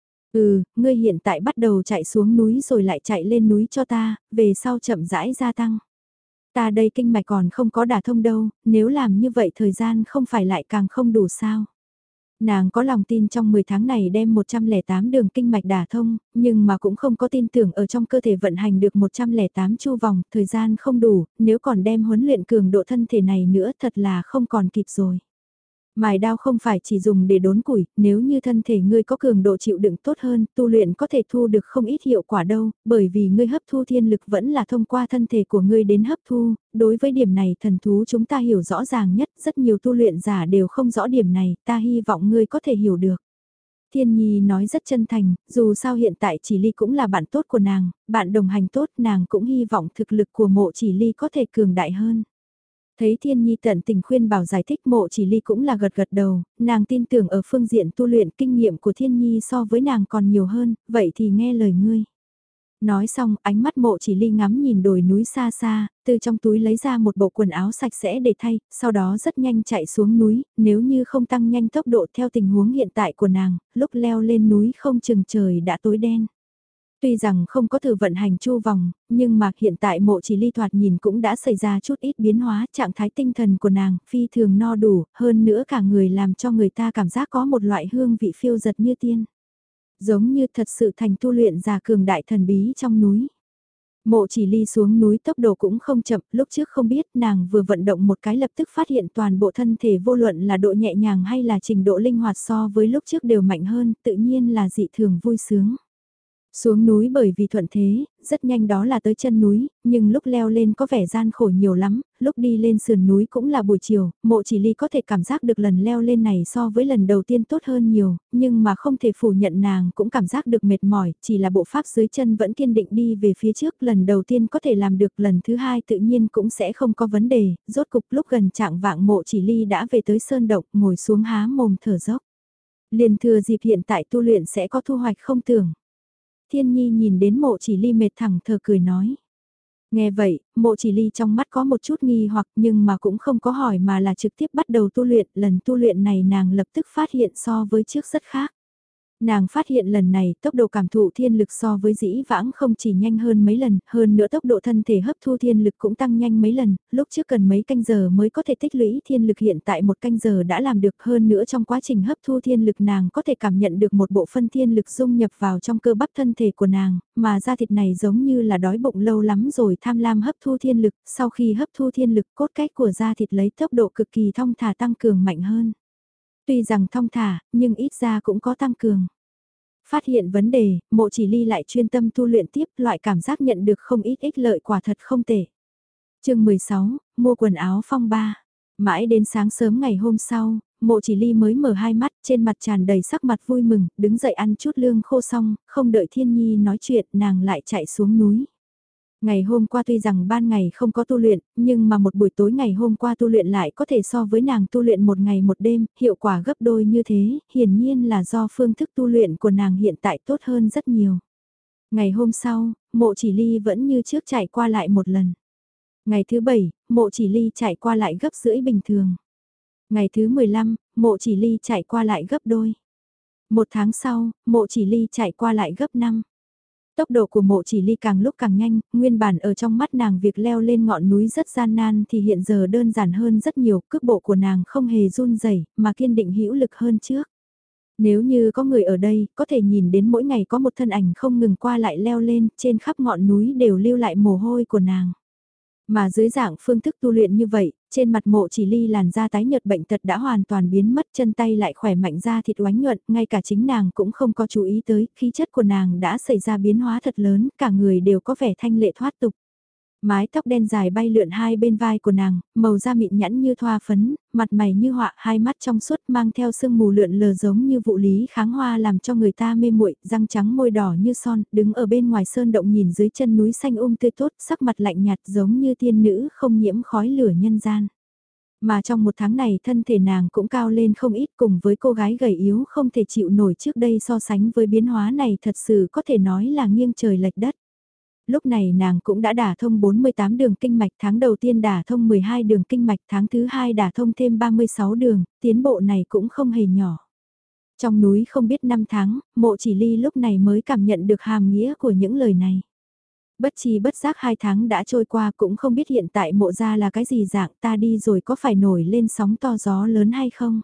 Ừ, ngươi hiện tại bắt đầu chạy xuống núi rồi lại chạy lên núi cho ta, về sau chậm rãi gia tăng. Ta đây kinh mạch còn không có đả thông đâu, nếu làm như vậy thời gian không phải lại càng không đủ sao. Nàng có lòng tin trong mười tháng này đem một trăm lẻ tám đường kinh mạch đả thông, nhưng mà cũng không có tin tưởng ở trong cơ thể vận hành được một trăm lẻ tám chu vòng, thời gian không đủ, nếu còn đem huấn luyện cường độ thân thể này nữa thật là không còn kịp rồi. Mài đao không phải chỉ dùng để đốn củi, nếu như thân thể ngươi có cường độ chịu đựng tốt hơn, tu luyện có thể thu được không ít hiệu quả đâu, bởi vì ngươi hấp thu thiên lực vẫn là thông qua thân thể của ngươi đến hấp thu, đối với điểm này thần thú chúng ta hiểu rõ ràng nhất, rất nhiều tu luyện giả đều không rõ điểm này, ta hy vọng ngươi có thể hiểu được. Thiên Nhi nói rất chân thành, dù sao hiện tại Chỉ Ly cũng là bạn tốt của nàng, bạn đồng hành tốt, nàng cũng hy vọng thực lực của Mộ Chỉ Ly có thể cường đại hơn. Thấy Thiên Nhi tận tình khuyên bảo giải thích, Mộ Chỉ Ly cũng là gật gật đầu, nàng tin tưởng ở phương diện tu luyện kinh nghiệm của Thiên Nhi so với nàng còn nhiều hơn, vậy thì nghe lời ngươi. Nói xong, ánh mắt Mộ Chỉ Ly ngắm nhìn đồi núi xa xa, từ trong túi lấy ra một bộ quần áo sạch sẽ để thay, sau đó rất nhanh chạy xuống núi, nếu như không tăng nhanh tốc độ theo tình huống hiện tại của nàng, lúc leo lên núi không chừng trời đã tối đen. Tuy rằng không có thử vận hành chu vòng, nhưng mà hiện tại Mộ Chỉ Ly thoạt nhìn cũng đã xảy ra chút ít biến hóa, trạng thái tinh thần của nàng phi thường no đủ, hơn nữa cả người làm cho người ta cảm giác có một loại hương vị phiêu giật như tiên. Giống như thật sự thành tu luyện giả cường đại thần bí trong núi. Mộ Chỉ Ly xuống núi tốc độ cũng không chậm, lúc trước không biết nàng vừa vận động một cái lập tức phát hiện toàn bộ thân thể vô luận là độ nhẹ nhàng hay là trình độ linh hoạt so với lúc trước đều mạnh hơn, tự nhiên là dị thường vui sướng. Xuống núi bởi vì thuận thế, rất nhanh đó là tới chân núi, nhưng lúc leo lên có vẻ gian khổ nhiều lắm, lúc đi lên sườn núi cũng là buổi chiều, Mộ Chỉ Ly có thể cảm giác được lần leo lên này so với lần đầu tiên tốt hơn nhiều, nhưng mà không thể phủ nhận nàng cũng cảm giác được mệt mỏi, chỉ là bộ pháp dưới chân vẫn kiên định đi về phía trước, lần đầu tiên có thể làm được, lần thứ hai tự nhiên cũng sẽ không có vấn đề, rốt cục lúc gần trạng vạng Mộ Chỉ Ly đã về tới sơn động, ngồi xuống há mồm thở dốc. Liền thừa dịp hiện tại tu luyện sẽ có thu hoạch không tưởng. Thiên Nhi nhìn đến Mộ Chỉ Ly mệt thẳng thờ cười nói. Nghe vậy, Mộ Chỉ Ly trong mắt có một chút nghi hoặc nhưng mà cũng không có hỏi mà là trực tiếp bắt đầu tu luyện. Lần tu luyện này nàng lập tức phát hiện so với trước rất khác. Nàng phát hiện lần này tốc độ cảm thụ thiên lực so với dĩ vãng không chỉ nhanh hơn mấy lần, hơn nữa tốc độ thân thể hấp thu thiên lực cũng tăng nhanh mấy lần, lúc trước cần mấy canh giờ mới có thể tích lũy thiên lực hiện tại một canh giờ đã làm được, hơn nữa trong quá trình hấp thu thiên lực nàng có thể cảm nhận được một bộ phân thiên lực dung nhập vào trong cơ bắp thân thể của nàng, mà da thịt này giống như là đói bụng lâu lắm rồi tham lam hấp thu thiên lực, sau khi hấp thu thiên lực cốt cách của da thịt lấy tốc độ cực kỳ thong thả tăng cường mạnh hơn. Tuy rằng thong thả, nhưng ít ra cũng có tăng cường. Phát hiện vấn đề, Mộ Chỉ Ly lại chuyên tâm tu luyện tiếp, loại cảm giác nhận được không ít ích lợi quả thật không tệ. chương mười sáu, mua quần áo phong ba. Mãi đến sáng sớm ngày hôm sau, Mộ Chỉ Ly mới mở hai mắt, trên mặt tràn đầy sắc mặt vui mừng, đứng dậy ăn chút lương khô xong, không đợi Thiên Nhi nói chuyện, nàng lại chạy xuống núi. Ngày hôm qua tuy rằng ban ngày không có tu luyện, nhưng mà một buổi tối ngày hôm qua tu luyện lại có thể so với nàng tu luyện một ngày một đêm, hiệu quả gấp đôi như thế, hiển nhiên là do phương thức tu luyện của nàng hiện tại tốt hơn rất nhiều. Ngày hôm sau, Mộ Chỉ Ly vẫn như trước chạy qua lại một lần. Ngày thứ bảy, Mộ Chỉ Ly chạy qua lại gấp rưỡi bình thường. Ngày thứ mười lăm, Mộ Chỉ Ly chạy qua lại gấp đôi. Một tháng sau, Mộ Chỉ Ly chạy qua lại gấp năm. Tốc độ của Mộ Chỉ Ly càng lúc càng nhanh, nguyên bản ở trong mắt nàng việc leo lên ngọn núi rất gian nan thì hiện giờ đơn giản hơn rất nhiều, cước bộ của nàng không hề run rẩy mà kiên định hữu lực hơn trước. Nếu như có người ở đây, có thể nhìn đến mỗi ngày có một thân ảnh không ngừng qua lại leo lên, trên khắp ngọn núi đều lưu lại mồ hôi của nàng. Mà dưới dạng phương thức tu luyện như vậy, trên mặt Mộ Chỉ Ly làn da tái nhợt bệnh tật đã hoàn toàn biến mất, chân tay lại khỏe mạnh da thịt oánh nhuận, ngay cả chính nàng cũng không có chú ý tới, khí chất của nàng đã xảy ra biến hóa thật lớn, cả người đều có vẻ thanh lệ thoát tục. Mái tóc đen dài bay lượn hai bên vai của nàng, màu da mịn nhẵn như thoa phấn, mặt mày như họa, hai mắt trong suốt mang theo sương mù lượn lờ giống như vụ lý kháng hoa làm cho người ta mê muội, răng trắng môi đỏ như son, đứng ở bên ngoài sơn động nhìn dưới chân núi xanh um tươi tốt, sắc mặt lạnh nhạt giống như tiên nữ không nhiễm khói lửa nhân gian. Mà trong một tháng này thân thể nàng cũng cao lên không ít cùng với cô gái gầy yếu không thể chịu nổi trước đây so sánh với biến hóa này thật sự có thể nói là nghiêng trời lệch đất. Lúc này nàng cũng đã đả thông bốn mươi tám đường kinh mạch, tháng đầu tiên đả thông mười hai đường kinh mạch, tháng thứ hai đả thông thêm ba mươi sáu đường, tiến bộ này cũng không hề nhỏ. Trong núi không biết năm tháng, Mộ Chỉ Ly lúc này mới cảm nhận được hàm nghĩa của những lời này. Bất chi bất giác hai tháng đã trôi qua cũng không biết hiện tại mộ gia là cái gì dạng, ta đi rồi có phải nổi lên sóng to gió lớn hay không.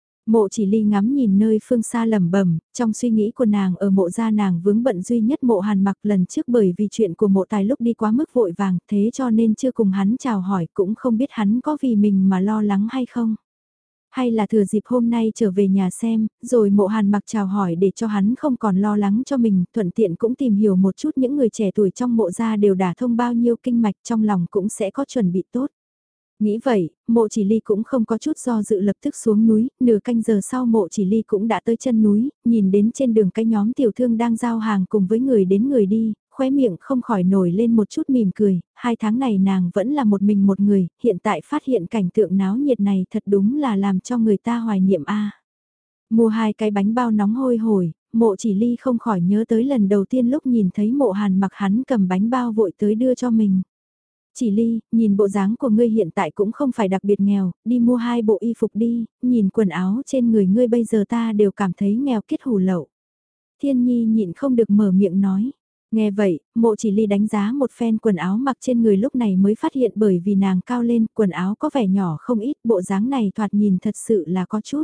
Mộ Chỉ Ly ngắm nhìn nơi phương xa lẩm bẩm, trong suy nghĩ của nàng ở mộ gia nàng vướng bận duy nhất Mộ Hàn Mặc lần trước bởi vì chuyện của Mộ Tài lúc đi quá mức vội vàng, thế cho nên chưa cùng hắn chào hỏi, cũng không biết hắn có vì mình mà lo lắng hay không. Hay là thừa dịp hôm nay trở về nhà xem, rồi Mộ Hàn Mặc chào hỏi để cho hắn không còn lo lắng cho mình, thuận tiện cũng tìm hiểu một chút những người trẻ tuổi trong mộ gia đều đả thông bao nhiêu kinh mạch, trong lòng cũng sẽ có chuẩn bị tốt. Nghĩ vậy, Mộ Chỉ Ly cũng không có chút do dự lập tức xuống núi, nửa canh giờ sau Mộ Chỉ Ly cũng đã tới chân núi, nhìn đến trên đường cái nhóm tiểu thương đang giao hàng cùng với người đến người đi, khóe miệng không khỏi nổi lên một chút mỉm cười, hai tháng này nàng vẫn là một mình một người, hiện tại phát hiện cảnh tượng náo nhiệt này thật đúng là làm cho người ta hoài niệm a. Mua hai cái bánh bao nóng hôi hổi, Mộ Chỉ Ly không khỏi nhớ tới lần đầu tiên lúc nhìn thấy Mộ Hàn Mặc hắn cầm bánh bao vội tới đưa cho mình. Chỉ Ly, nhìn bộ dáng của ngươi hiện tại cũng không phải đặc biệt nghèo, đi mua hai bộ y phục đi, nhìn quần áo trên người ngươi bây giờ ta đều cảm thấy nghèo kiết hủ lậu. Thiên Nhi nhịn không được mở miệng nói. Nghe vậy, Mộ Chỉ Ly đánh giá một phen quần áo mặc trên người lúc này mới phát hiện bởi vì nàng cao lên, quần áo có vẻ nhỏ không ít, bộ dáng này thoạt nhìn thật sự là có chút.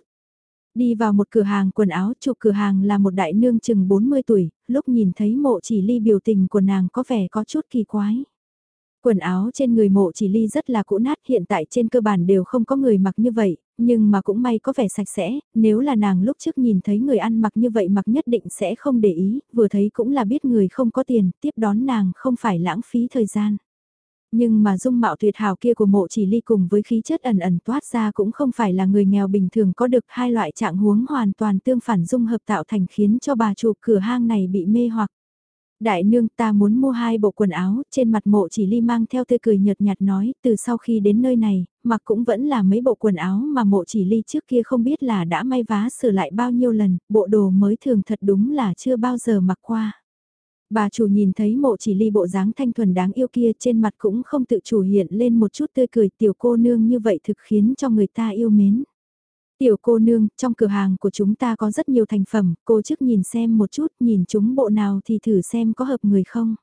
Đi vào một cửa hàng quần áo, chủ cửa hàng là một đại nương chừng bốn mươi tuổi, lúc nhìn thấy Mộ Chỉ Ly biểu tình của nàng có vẻ có chút kỳ quái. Quần áo trên người Mộ Chỉ Ly rất là cũ nát, hiện tại trên cơ bản đều không có người mặc như vậy, nhưng mà cũng may có vẻ sạch sẽ, nếu là nàng lúc trước nhìn thấy người ăn mặc như vậy mặc nhất định sẽ không để ý, vừa thấy cũng là biết người không có tiền, tiếp đón nàng không phải lãng phí thời gian. Nhưng mà dung mạo tuyệt hảo kia của Mộ Chỉ Ly cùng với khí chất ẩn ẩn toát ra cũng không phải là người nghèo bình thường có được, hai loại trạng huống hoàn toàn tương phản dung hợp tạo thành khiến cho bà chủ cửa hang này bị mê hoặc. Đại nương ta muốn mua hai bộ quần áo, trên mặt Mộ Chỉ Ly mang theo tươi cười nhợt nhạt nói, từ sau khi đến nơi này, mặc cũng vẫn là mấy bộ quần áo mà Mộ Chỉ Ly trước kia không biết là đã may vá sửa lại bao nhiêu lần, bộ đồ mới thường thật đúng là chưa bao giờ mặc qua. Bà chủ nhìn thấy Mộ Chỉ Ly bộ dáng thanh thuần đáng yêu kia trên mặt cũng không tự chủ hiện lên một chút tươi cười, tiểu cô nương như vậy thực khiến cho người ta yêu mến. Tiểu cô nương, trong cửa hàng của chúng ta có rất nhiều thành phẩm, cô trước nhìn xem một chút, nhìn chúng bộ nào thì thử xem có hợp người không.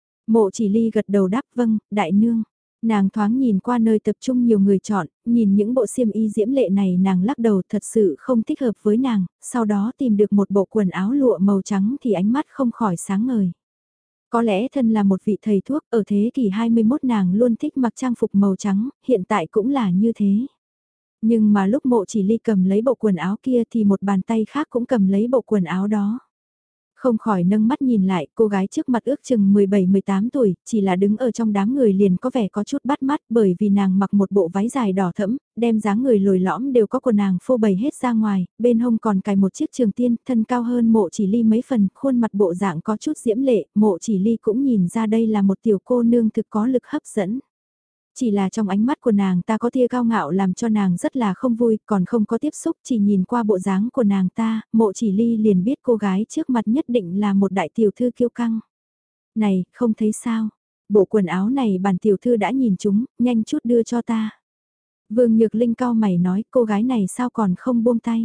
Mộ Chỉ Ly gật đầu đáp vâng, đại nương. Nàng thoáng nhìn qua nơi tập trung nhiều người chọn, nhìn những bộ xiêm y diễm lệ này nàng lắc đầu thật sự không thích hợp với nàng, sau đó tìm được một bộ quần áo lụa màu trắng thì ánh mắt không khỏi sáng ngời. Có lẽ thân là một vị thầy thuốc ở thế kỷ hai mươi mốt nàng luôn thích mặc trang phục màu trắng, hiện tại cũng là như thế. Nhưng mà lúc Mộ Chỉ Ly cầm lấy bộ quần áo kia thì một bàn tay khác cũng cầm lấy bộ quần áo đó. Không khỏi nâng mắt nhìn lại, cô gái trước mặt ước chừng mười bảy mười tám tuổi, chỉ là đứng ở trong đám người liền có vẻ có chút bắt mắt bởi vì nàng mặc một bộ váy dài đỏ thẫm, đem dáng người lồi lõm đều có của nàng phô bày hết ra ngoài, bên hông còn cài một chiếc trường tiên, thân cao hơn Mộ Chỉ Ly mấy phần, khuôn mặt bộ dạng có chút diễm lệ, Mộ Chỉ Ly cũng nhìn ra đây là một tiểu cô nương thực có lực hấp dẫn. Chỉ là trong ánh mắt của nàng ta có tia cao ngạo làm cho nàng rất là không vui, còn không có tiếp xúc, chỉ nhìn qua bộ dáng của nàng ta, Mộ Chỉ Ly liền biết cô gái trước mặt nhất định là một đại tiểu thư kiêu căng. Này, không thấy sao? Bộ quần áo này bản tiểu thư đã nhìn chúng, nhanh chút đưa cho ta. Vương Nhược Linh cau mày nói cô gái này sao còn không buông tay.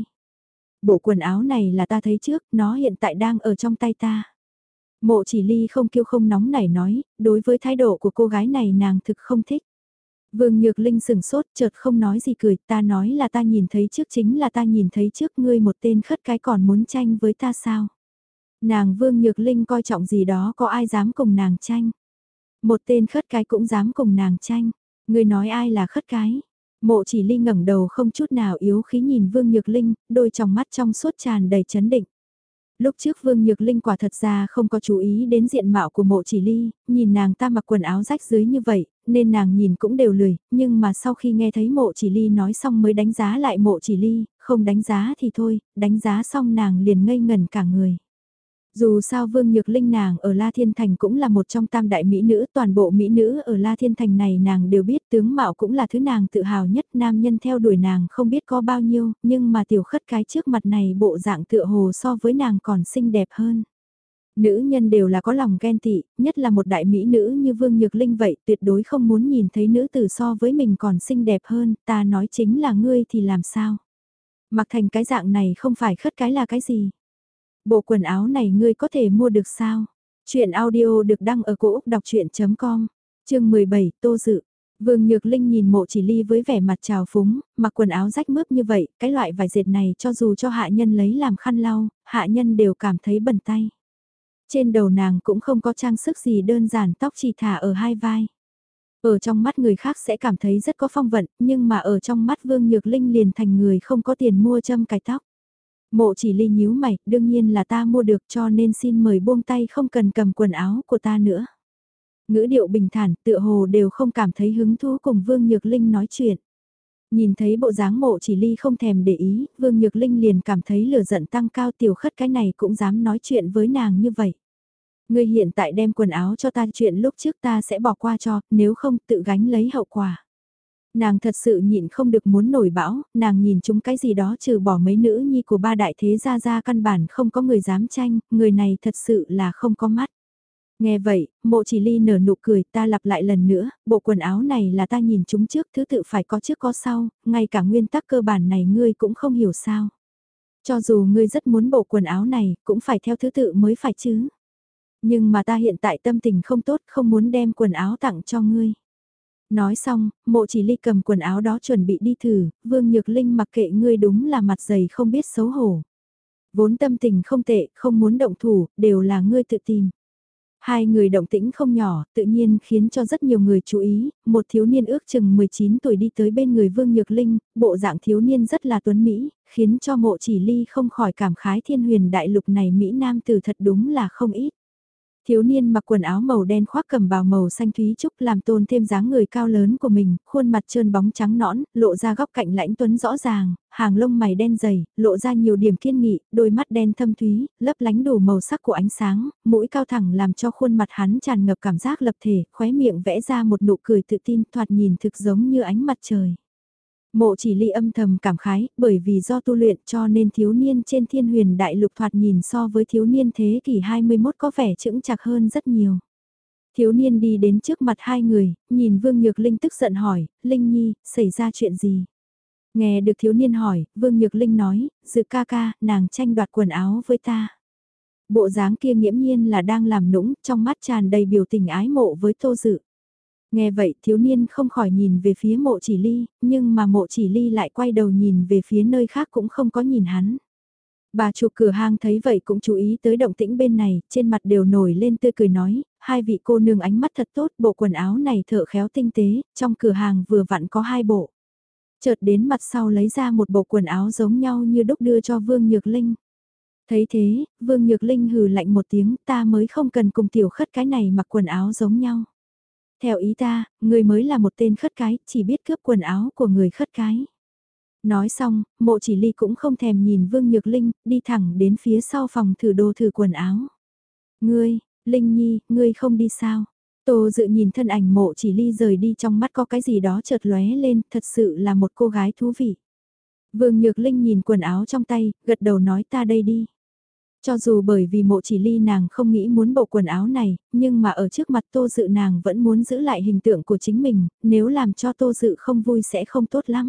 Bộ quần áo này là ta thấy trước, nó hiện tại đang ở trong tay ta. Mộ chỉ ly không kiêu không nóng nảy nói, đối với thái độ của cô gái này nàng thực không thích. Vương Nhược Linh sừng sốt chợt không nói gì cười, ta nói là ta nhìn thấy trước chính là ta nhìn thấy trước ngươi một tên khất cái còn muốn tranh với ta sao. Nàng Vương Nhược Linh coi trọng gì đó có ai dám cùng nàng tranh. Một tên khất cái cũng dám cùng nàng tranh, ngươi nói ai là khất cái. Mộ chỉ ly ngẩng đầu không chút nào yếu khí nhìn Vương Nhược Linh, đôi tròng mắt trong suốt tràn đầy chấn định. Lúc trước Vương Nhược Linh quả thật ra không có chú ý đến diện mạo của mộ chỉ ly, nhìn nàng ta mặc quần áo rách dưới như vậy, nên nàng nhìn cũng đều lười, nhưng mà sau khi nghe thấy mộ chỉ ly nói xong mới đánh giá lại mộ chỉ ly, không đánh giá thì thôi, đánh giá xong nàng liền ngây ngẩn cả người. Dù sao Vương Nhược Linh nàng ở La Thiên Thành cũng là một trong tam đại mỹ nữ, toàn bộ mỹ nữ ở La Thiên Thành này nàng đều biết tướng mạo cũng là thứ nàng tự hào nhất, nam nhân theo đuổi nàng không biết có bao nhiêu, nhưng mà tiểu khất cái trước mặt này bộ dạng tựa hồ so với nàng còn xinh đẹp hơn. Nữ nhân đều là có lòng ghen tị, nhất là một đại mỹ nữ như Vương Nhược Linh vậy, tuyệt đối không muốn nhìn thấy nữ tử so với mình còn xinh đẹp hơn, ta nói chính là ngươi thì làm sao? Mặc thành cái dạng này không phải khất cái là cái gì? Bộ quần áo này ngươi có thể mua được sao? Chuyện audio được đăng ở cổ Úc đọc chuyện.com, chương mười bảy, Tô Dự. Vương Nhược Linh nhìn mộ chỉ ly với vẻ mặt trào phúng, mặc quần áo rách mướp như vậy, cái loại vải dệt này cho dù cho hạ nhân lấy làm khăn lau, hạ nhân đều cảm thấy bẩn tay. Trên đầu nàng cũng không có trang sức gì đơn giản, tóc chỉ thả ở hai vai. Ở trong mắt người khác sẽ cảm thấy rất có phong vận, nhưng mà ở trong mắt Vương Nhược Linh liền thành người không có tiền mua châm cài tóc. Mộ chỉ ly nhíu mày, đương nhiên là ta mua được cho nên xin mời buông tay không cần cầm quần áo của ta nữa. Ngữ điệu bình thản, tựa hồ đều không cảm thấy hứng thú cùng Vương Nhược Linh nói chuyện. Nhìn thấy bộ dáng mộ chỉ ly không thèm để ý, Vương Nhược Linh liền cảm thấy lửa giận tăng cao, tiểu khất cái này cũng dám nói chuyện với nàng như vậy. Ngươi hiện tại đem quần áo cho ta, chuyện lúc trước ta sẽ bỏ qua cho, nếu không tự gánh lấy hậu quả. Nàng thật sự nhịn không được muốn nổi bão, nàng nhìn chúng cái gì đó trừ bỏ mấy nữ nhi của ba đại thế gia gia căn bản không có người dám tranh, người này thật sự là không có mắt. Nghe vậy, mộ chỉ ly nở nụ cười, ta lặp lại lần nữa, bộ quần áo này là ta nhìn chúng trước, thứ tự phải có trước có sau, ngay cả nguyên tắc cơ bản này ngươi cũng không hiểu sao. Cho dù ngươi rất muốn bộ quần áo này, cũng phải theo thứ tự mới phải chứ. Nhưng mà ta hiện tại tâm tình không tốt, không muốn đem quần áo tặng cho ngươi. Nói xong, mộ chỉ ly cầm quần áo đó chuẩn bị đi thử, Vương Nhược Linh mặc kệ ngươi đúng là mặt dày không biết xấu hổ. Vốn tâm tình không tệ, không muốn động thủ, đều là ngươi tự tìm. Hai người động tĩnh không nhỏ, tự nhiên khiến cho rất nhiều người chú ý, một thiếu niên ước chừng mười chín tuổi đi tới bên người Vương Nhược Linh, bộ dạng thiếu niên rất là tuấn Mỹ, khiến cho mộ chỉ ly không khỏi cảm khái thiên huyền đại lục này Mỹ Nam tử thật đúng là không ít. Thiếu niên mặc quần áo màu đen khoác cầm bào màu xanh thúy trúc làm tôn thêm dáng người cao lớn của mình, khuôn mặt trơn bóng trắng nõn, lộ ra góc cạnh lãnh tuấn rõ ràng, hàng lông mày đen dày, lộ ra nhiều điểm kiên nghị, đôi mắt đen thâm thúy, lấp lánh đủ màu sắc của ánh sáng, mũi cao thẳng làm cho khuôn mặt hắn tràn ngập cảm giác lập thể, khóe miệng vẽ ra một nụ cười tự tin thoạt nhìn thực giống như ánh mặt trời. Mộ chỉ ly âm thầm cảm khái, bởi vì do tu luyện cho nên thiếu niên trên thiên huyền đại lục thoạt nhìn so với thiếu niên thế kỷ hai mươi mốt có vẻ chững chạc hơn rất nhiều. Thiếu niên đi đến trước mặt hai người, nhìn Vương Nhược Linh tức giận hỏi, Linh Nhi, xảy ra chuyện gì? Nghe được thiếu niên hỏi, Vương Nhược Linh nói, Dự ca ca, nàng tranh đoạt quần áo với ta. Bộ dáng kia nghiễm nhiên là đang làm nũng, trong mắt tràn đầy biểu tình ái mộ với Tô Dự. Nghe vậy thiếu niên không khỏi nhìn về phía mộ chỉ ly, nhưng mà mộ chỉ ly lại quay đầu nhìn về phía nơi khác cũng không có nhìn hắn. Bà chủ cửa hàng thấy vậy cũng chú ý tới động tĩnh bên này, trên mặt đều nổi lên tươi cười nói, hai vị cô nương ánh mắt thật tốt, bộ quần áo này thợ khéo tinh tế, trong cửa hàng vừa vặn có hai bộ. Chợt đến mặt sau lấy ra một bộ quần áo giống nhau như đúc đưa cho Vương Nhược Linh. Thấy thế, Vương Nhược Linh hừ lạnh một tiếng, ta mới không cần cùng tiểu khất cái này mặc quần áo giống nhau. Theo ý ta, người mới là một tên khất cái, chỉ biết cướp quần áo của người khất cái. Nói xong, mộ chỉ ly cũng không thèm nhìn Vương Nhược Linh, đi thẳng đến phía sau phòng thử đồ thử quần áo. Ngươi, Linh Nhi, ngươi không đi sao? Tô Dự nhìn thân ảnh mộ chỉ ly rời đi trong mắt có cái gì đó chợt lóe lên, thật sự là một cô gái thú vị. Vương Nhược Linh nhìn quần áo trong tay, gật đầu nói ta đây đi. Cho dù bởi vì Mộ Chỉ Ly nàng không nghĩ muốn bộ quần áo này, nhưng mà ở trước mặt Tô Dự nàng vẫn muốn giữ lại hình tượng của chính mình, nếu làm cho Tô Dự không vui sẽ không tốt lắm.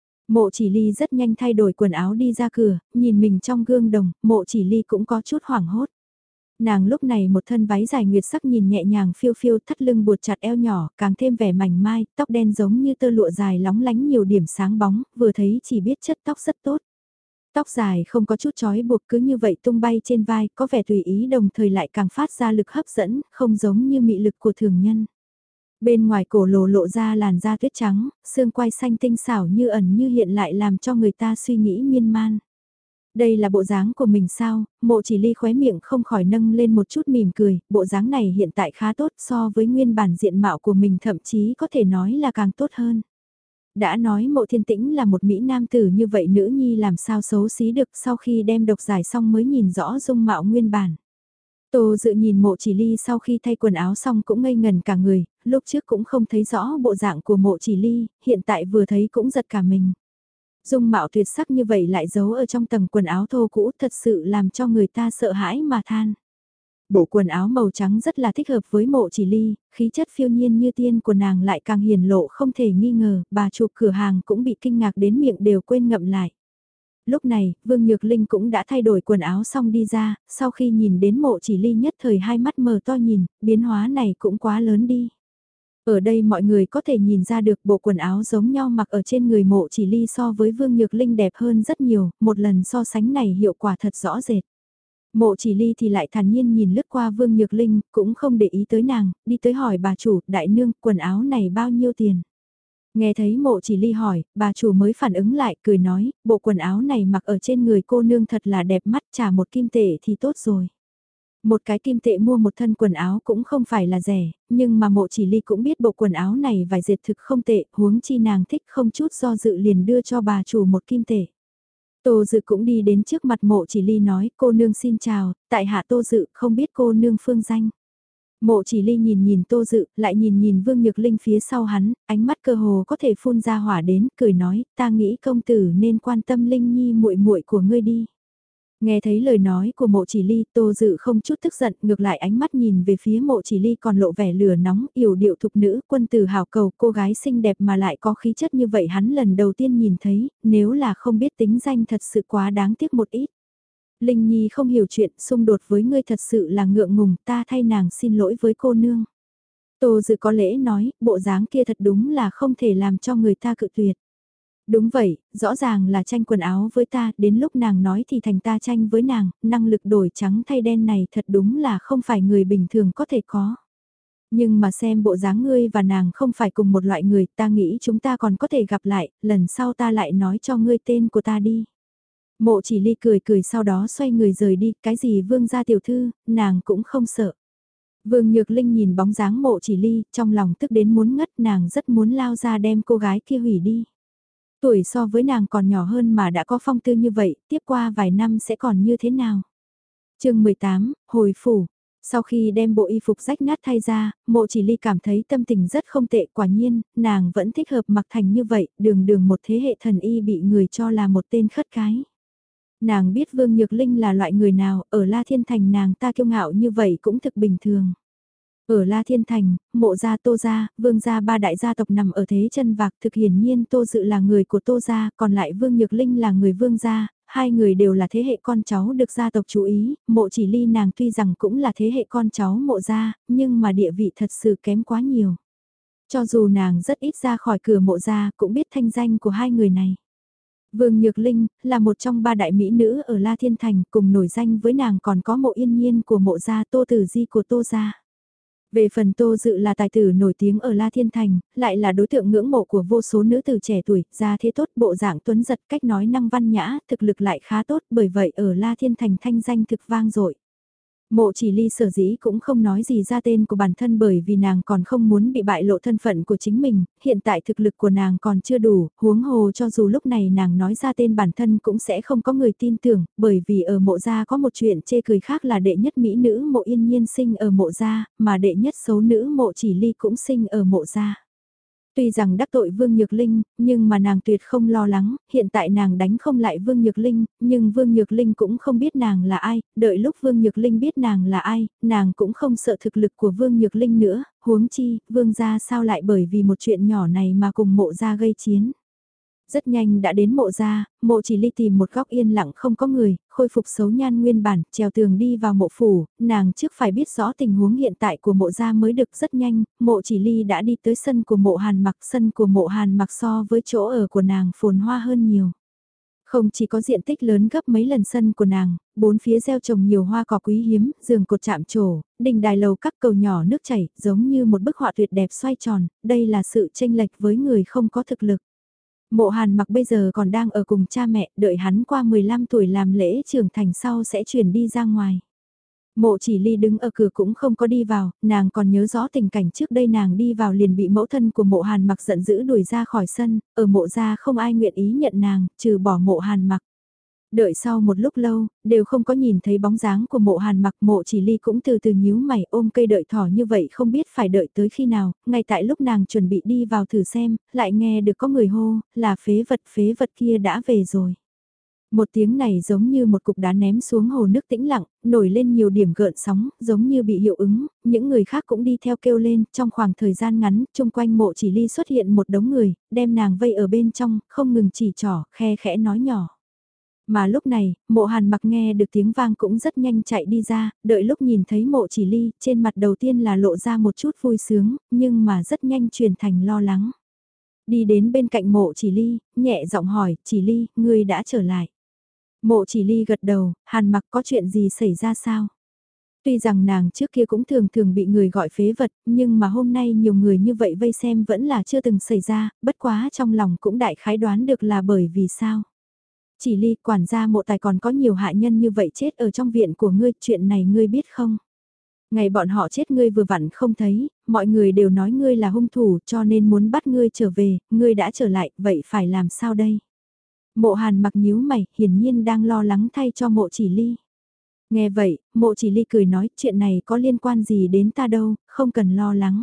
Mộ Chỉ Ly rất nhanh thay đổi quần áo đi ra cửa, nhìn mình trong gương đồng, Mộ Chỉ Ly cũng có chút hoảng hốt. Nàng lúc này một thân váy dài nguyệt sắc nhìn nhẹ nhàng phiêu phiêu, thắt lưng buộc chặt eo nhỏ, càng thêm vẻ mảnh mai, tóc đen giống như tơ lụa dài lóng lánh nhiều điểm sáng bóng, vừa thấy chỉ biết chất tóc rất tốt. Tóc dài không có chút chói buộc cứ như vậy tung bay trên vai, có vẻ tùy ý đồng thời lại càng phát ra lực hấp dẫn, không giống như mị lực của thường nhân. Bên ngoài cổ lồ lộ ra làn da tuyết trắng, xương quai xanh tinh xảo như ẩn như hiện lại làm cho người ta suy nghĩ miên man. Đây là bộ dáng của mình sao, Mộ Chỉ Ly khóe miệng không khỏi nâng lên một chút mỉm cười, bộ dáng này hiện tại khá tốt so với nguyên bản diện mạo của mình, thậm chí có thể nói là càng tốt hơn. Đã nói Mộ Thiên Tĩnh là một mỹ nam tử, như vậy nữ nhi làm sao xấu xí được, sau khi đem độc giải xong mới nhìn rõ dung mạo nguyên bản. Tô Dự nhìn Mộ Chỉ Ly sau khi thay quần áo xong cũng ngây ngần cả người, lúc trước cũng không thấy rõ bộ dạng của Mộ Chỉ Ly, hiện tại vừa thấy cũng giật cả mình. Dung mạo tuyệt sắc như vậy lại giấu ở trong tầng quần áo thô cũ, thật sự làm cho người ta sợ hãi mà than. Bộ quần áo màu trắng rất là thích hợp với Mộ Chỉ Ly, khí chất phiêu nhiên như tiên của nàng lại càng hiển lộ không thể nghi ngờ, bà chủ cửa hàng cũng bị kinh ngạc đến miệng đều quên ngậm lại. Lúc này, Vương Nhược Linh cũng đã thay đổi quần áo xong đi ra, sau khi nhìn đến Mộ Chỉ Ly nhất thời hai mắt mờ to nhìn, biến hóa này cũng quá lớn đi. Ở đây mọi người có thể nhìn ra được bộ quần áo giống nhau mặc ở trên người Mộ Chỉ Ly so với Vương Nhược Linh đẹp hơn rất nhiều, một lần so sánh này hiệu quả thật rõ rệt. Mộ Chỉ Ly thì lại thản nhiên nhìn lướt qua Vương Nhược Linh, cũng không để ý tới nàng, đi tới hỏi bà chủ, đại nương, quần áo này bao nhiêu tiền? Nghe thấy Mộ Chỉ Ly hỏi, bà chủ mới phản ứng lại, cười nói, bộ quần áo này mặc ở trên người cô nương thật là đẹp mắt, trả một kim tệ thì tốt rồi. Một cái kim tệ mua một thân quần áo cũng không phải là rẻ, nhưng mà Mộ Chỉ Ly cũng biết bộ quần áo này vải dệt thực không tệ, huống chi nàng thích không chút do dự liền đưa cho bà chủ một kim tệ. Tô Dự cũng đi đến trước mặt Mộ Chỉ Ly nói, cô nương xin chào, tại hạ Tô Dự, không biết cô nương phương danh. Mộ Chỉ Ly nhìn nhìn Tô Dự, lại nhìn nhìn Vương Nhược Linh phía sau hắn, ánh mắt cơ hồ có thể phun ra hỏa đến, cười nói, ta nghĩ công tử nên quan tâm Linh Nhi muội muội của ngươi đi. Nghe thấy lời nói của Mộ Chỉ Ly, Tô Dự không chút tức giận, ngược lại ánh mắt nhìn về phía Mộ Chỉ Ly còn lộ vẻ lửa nóng, yểu điệu thục nữ, quân tử hào cầu, cô gái xinh đẹp mà lại có khí chất như vậy hắn lần đầu tiên nhìn thấy, nếu là không biết tính danh thật sự quá đáng tiếc một ít. Linh Nhi không hiểu chuyện, xung đột với ngươi thật sự là ngượng ngùng, ta thay nàng xin lỗi với cô nương. Tô Dự có lễ nói, bộ dáng kia thật đúng là không thể làm cho người ta cự tuyệt. Đúng vậy, rõ ràng là tranh quần áo với ta, đến lúc nàng nói thì thành ta tranh với nàng, năng lực đổi trắng thay đen này thật đúng là không phải người bình thường có thể có. Nhưng mà xem bộ dáng ngươi và nàng không phải cùng một loại người, ta nghĩ chúng ta còn có thể gặp lại, lần sau ta lại nói cho ngươi tên của ta đi. Mộ Chỉ Ly cười cười sau đó xoay người rời đi, cái gì Vương gia tiểu thư, nàng cũng không sợ. Vương Nhược Linh nhìn bóng dáng Mộ Chỉ Ly, trong lòng tức đến muốn ngất, nàng rất muốn lao ra đem cô gái kia hủy đi. Tuổi so với nàng còn nhỏ hơn mà đã có phong tư như vậy, tiếp qua vài năm sẽ còn như thế nào? chương mười tám, hồi phủ. Sau khi đem bộ y phục rách nát thay ra, Mộ Chỉ Ly cảm thấy tâm tình rất không tệ, quả nhiên, nàng vẫn thích hợp mặc thành như vậy, đường đường một thế hệ thần y bị người cho là một tên khất cái. Nàng biết Vương Nhược Linh là loại người nào, ở La Thiên Thành nàng ta kiêu ngạo như vậy cũng thực bình thường. Ở La Thiên Thành, Mộ gia, Tô gia, Vương gia ba đại gia tộc nằm ở thế chân vạc, thực hiển nhiên Tô Dự là người của Tô gia, còn lại Vương Nhược Linh là người Vương gia, hai người đều là thế hệ con cháu được gia tộc chú ý, Mộ Chỉ Ly nàng tuy rằng cũng là thế hệ con cháu Mộ gia, nhưng mà địa vị thật sự kém quá nhiều. Cho dù nàng rất ít ra khỏi cửa Mộ gia, cũng biết thanh danh của hai người này. Vương Nhược Linh là một trong ba đại mỹ nữ ở La Thiên Thành, cùng nổi danh với nàng còn có Mộ Yên Nhiên của Mộ gia, Tô Tử Di của Tô gia. Về phần Tô Dự là tài tử nổi tiếng ở La Thiên Thành, lại là đối tượng ngưỡng mộ của vô số nữ tử trẻ tuổi, gia thế tốt, bộ dạng tuấn giật, cách nói năng văn nhã, thực lực lại khá tốt, bởi vậy ở La Thiên Thành thanh danh thực vang dội. Mộ Chỉ Ly sở dĩ cũng không nói gì ra tên của bản thân bởi vì nàng còn không muốn bị bại lộ thân phận của chính mình, hiện tại thực lực của nàng còn chưa đủ, huống hồ cho dù lúc này nàng nói ra tên bản thân cũng sẽ không có người tin tưởng, bởi vì ở Mộ gia có một chuyện chê cười khác là đệ nhất mỹ nữ Mộ Yên Nhiên sinh ở Mộ gia, mà đệ nhất xấu nữ Mộ Chỉ Ly cũng sinh ở Mộ gia. Tuy rằng đắc tội Vương Nhược Linh, nhưng mà nàng tuyệt không lo lắng, hiện tại nàng đánh không lại Vương Nhược Linh, nhưng Vương Nhược Linh cũng không biết nàng là ai, đợi lúc Vương Nhược Linh biết nàng là ai, nàng cũng không sợ thực lực của Vương Nhược Linh nữa, huống chi, Vương gia sao lại bởi vì một chuyện nhỏ này mà cùng mộ gia gây chiến. Rất nhanh đã đến mộ gia, mộ chỉ ly tìm một góc yên lặng không có người, khôi phục xấu nhan nguyên bản, trèo tường đi vào mộ phủ, nàng trước phải biết rõ tình huống hiện tại của mộ gia mới được. Rất nhanh, mộ chỉ ly đã đi tới sân của mộ hàn mặc, sân của mộ hàn mặc so với chỗ ở của nàng phồn hoa hơn nhiều. Không chỉ có diện tích lớn gấp mấy lần sân của nàng, bốn phía gieo trồng nhiều hoa cỏ quý hiếm, giường cột chạm trổ, đình đài lầu các cầu nhỏ nước chảy, giống như một bức họa tuyệt đẹp xoay tròn, đây là sự chênh lệch với người không có thực lực. Mộ Hàn mặc bây giờ còn đang ở cùng cha mẹ, đợi hắn qua mười lăm tuổi làm lễ trưởng thành sau sẽ chuyển đi ra ngoài. Mộ chỉ ly đứng ở cửa cũng không có đi vào, nàng còn nhớ rõ tình cảnh trước đây nàng đi vào liền bị mẫu thân của mộ Hàn mặc giận dữ đuổi ra khỏi sân, ở mộ gia không ai nguyện ý nhận nàng, trừ bỏ mộ Hàn mặc. Đợi sau một lúc lâu, đều không có nhìn thấy bóng dáng của mộ hàn mặc, mộ chỉ ly cũng từ từ nhíu mày ôm cây đợi thỏ như vậy không biết phải đợi tới khi nào, ngay tại lúc nàng chuẩn bị đi vào thử xem, lại nghe được có người hô, là phế vật phế vật kia đã về rồi. Một tiếng này giống như một cục đá ném xuống hồ nước tĩnh lặng, nổi lên nhiều điểm gợn sóng, giống như bị hiệu ứng, những người khác cũng đi theo kêu lên, trong khoảng thời gian ngắn, chung quanh mộ chỉ ly xuất hiện một đống người, đem nàng vây ở bên trong, không ngừng chỉ trỏ, khe khẽ nói nhỏ. Mà lúc này, mộ hàn mặc nghe được tiếng vang cũng rất nhanh chạy đi ra, đợi lúc nhìn thấy mộ chỉ ly, trên mặt đầu tiên là lộ ra một chút vui sướng, nhưng mà rất nhanh chuyển thành lo lắng. Đi đến bên cạnh mộ chỉ ly, nhẹ giọng hỏi, chỉ ly, ngươi đã trở lại. Mộ chỉ ly gật đầu, hàn mặc có chuyện gì xảy ra sao? Tuy rằng nàng trước kia cũng thường thường bị người gọi phế vật, nhưng mà hôm nay nhiều người như vậy vây xem vẫn là chưa từng xảy ra, bất quá trong lòng cũng đại khái đoán được là bởi vì sao. Chỉ ly quản gia mộ tài còn có nhiều hạ nhân như vậy chết ở trong viện của ngươi, chuyện này ngươi biết không? Ngày bọn họ chết ngươi vừa vặn không thấy, mọi người đều nói ngươi là hung thủ cho nên muốn bắt ngươi trở về, ngươi đã trở lại, vậy phải làm sao đây? Mộ hàn mặc nhíu mày, hiển nhiên đang lo lắng thay cho mộ chỉ ly. Nghe vậy, mộ chỉ ly cười nói chuyện này có liên quan gì đến ta đâu, không cần lo lắng.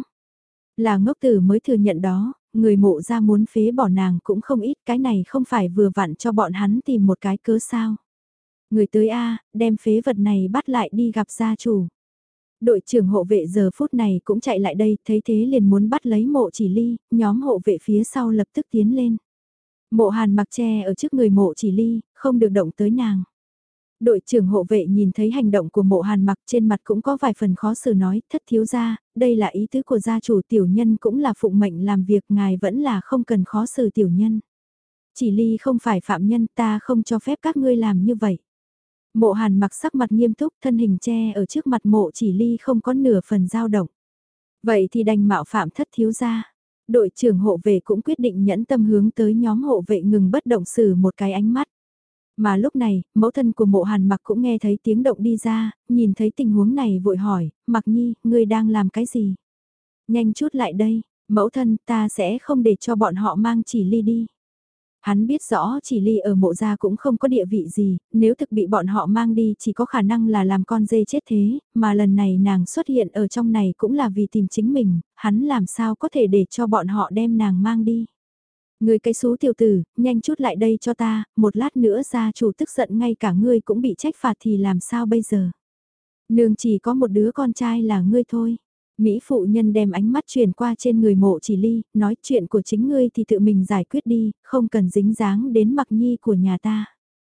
Là ngốc tử mới thừa nhận đó, người mộ ra muốn phế bỏ nàng cũng không ít, cái này không phải vừa vặn cho bọn hắn tìm một cái cớ sao. Người tới A, đem phế vật này bắt lại đi gặp gia chủ. Đội trưởng hộ vệ giờ phút này cũng chạy lại đây, thấy thế liền muốn bắt lấy mộ chỉ ly, nhóm hộ vệ phía sau lập tức tiến lên. Mộ hàn mặc che ở trước người mộ chỉ ly, không được động tới nàng. Đội trưởng hộ vệ nhìn thấy hành động của mộ hàn mặc trên mặt cũng có vài phần khó xử nói, thất thiếu gia, đây là ý tứ của gia chủ tiểu nhân cũng là phụng mệnh làm việc, ngài vẫn là không cần khó xử tiểu nhân. Chỉ ly không phải phạm nhân, ta không cho phép các ngươi làm như vậy. Mộ hàn mặc sắc mặt nghiêm túc, thân hình che ở trước mặt mộ chỉ ly không có nửa phần dao động. Vậy thì đành mạo phạm thất thiếu gia. Đội trưởng hộ vệ cũng quyết định nhẫn tâm hướng tới nhóm hộ vệ ngừng bất động xử một cái ánh mắt. Mà lúc này, mẫu thân của mộ hàn mặc cũng nghe thấy tiếng động đi ra, nhìn thấy tình huống này vội hỏi, mặc nhi, ngươi đang làm cái gì? Nhanh chút lại đây, mẫu thân ta sẽ không để cho bọn họ mang chỉ ly đi. Hắn biết rõ chỉ ly ở mộ gia cũng không có địa vị gì, nếu thực bị bọn họ mang đi chỉ có khả năng là làm con dê chết thế, mà lần này nàng xuất hiện ở trong này cũng là vì tìm chính mình, hắn làm sao có thể để cho bọn họ đem nàng mang đi. Người cái xú tiểu tử, nhanh chút lại đây cho ta, một lát nữa gia chủ tức giận ngay cả ngươi cũng bị trách phạt thì làm sao bây giờ. Nương chỉ có một đứa con trai là ngươi thôi. Mỹ phụ nhân đem ánh mắt chuyển qua trên người mộ chỉ ly, nói chuyện của chính ngươi thì tự mình giải quyết đi, không cần dính dáng đến mặc nhi của nhà ta.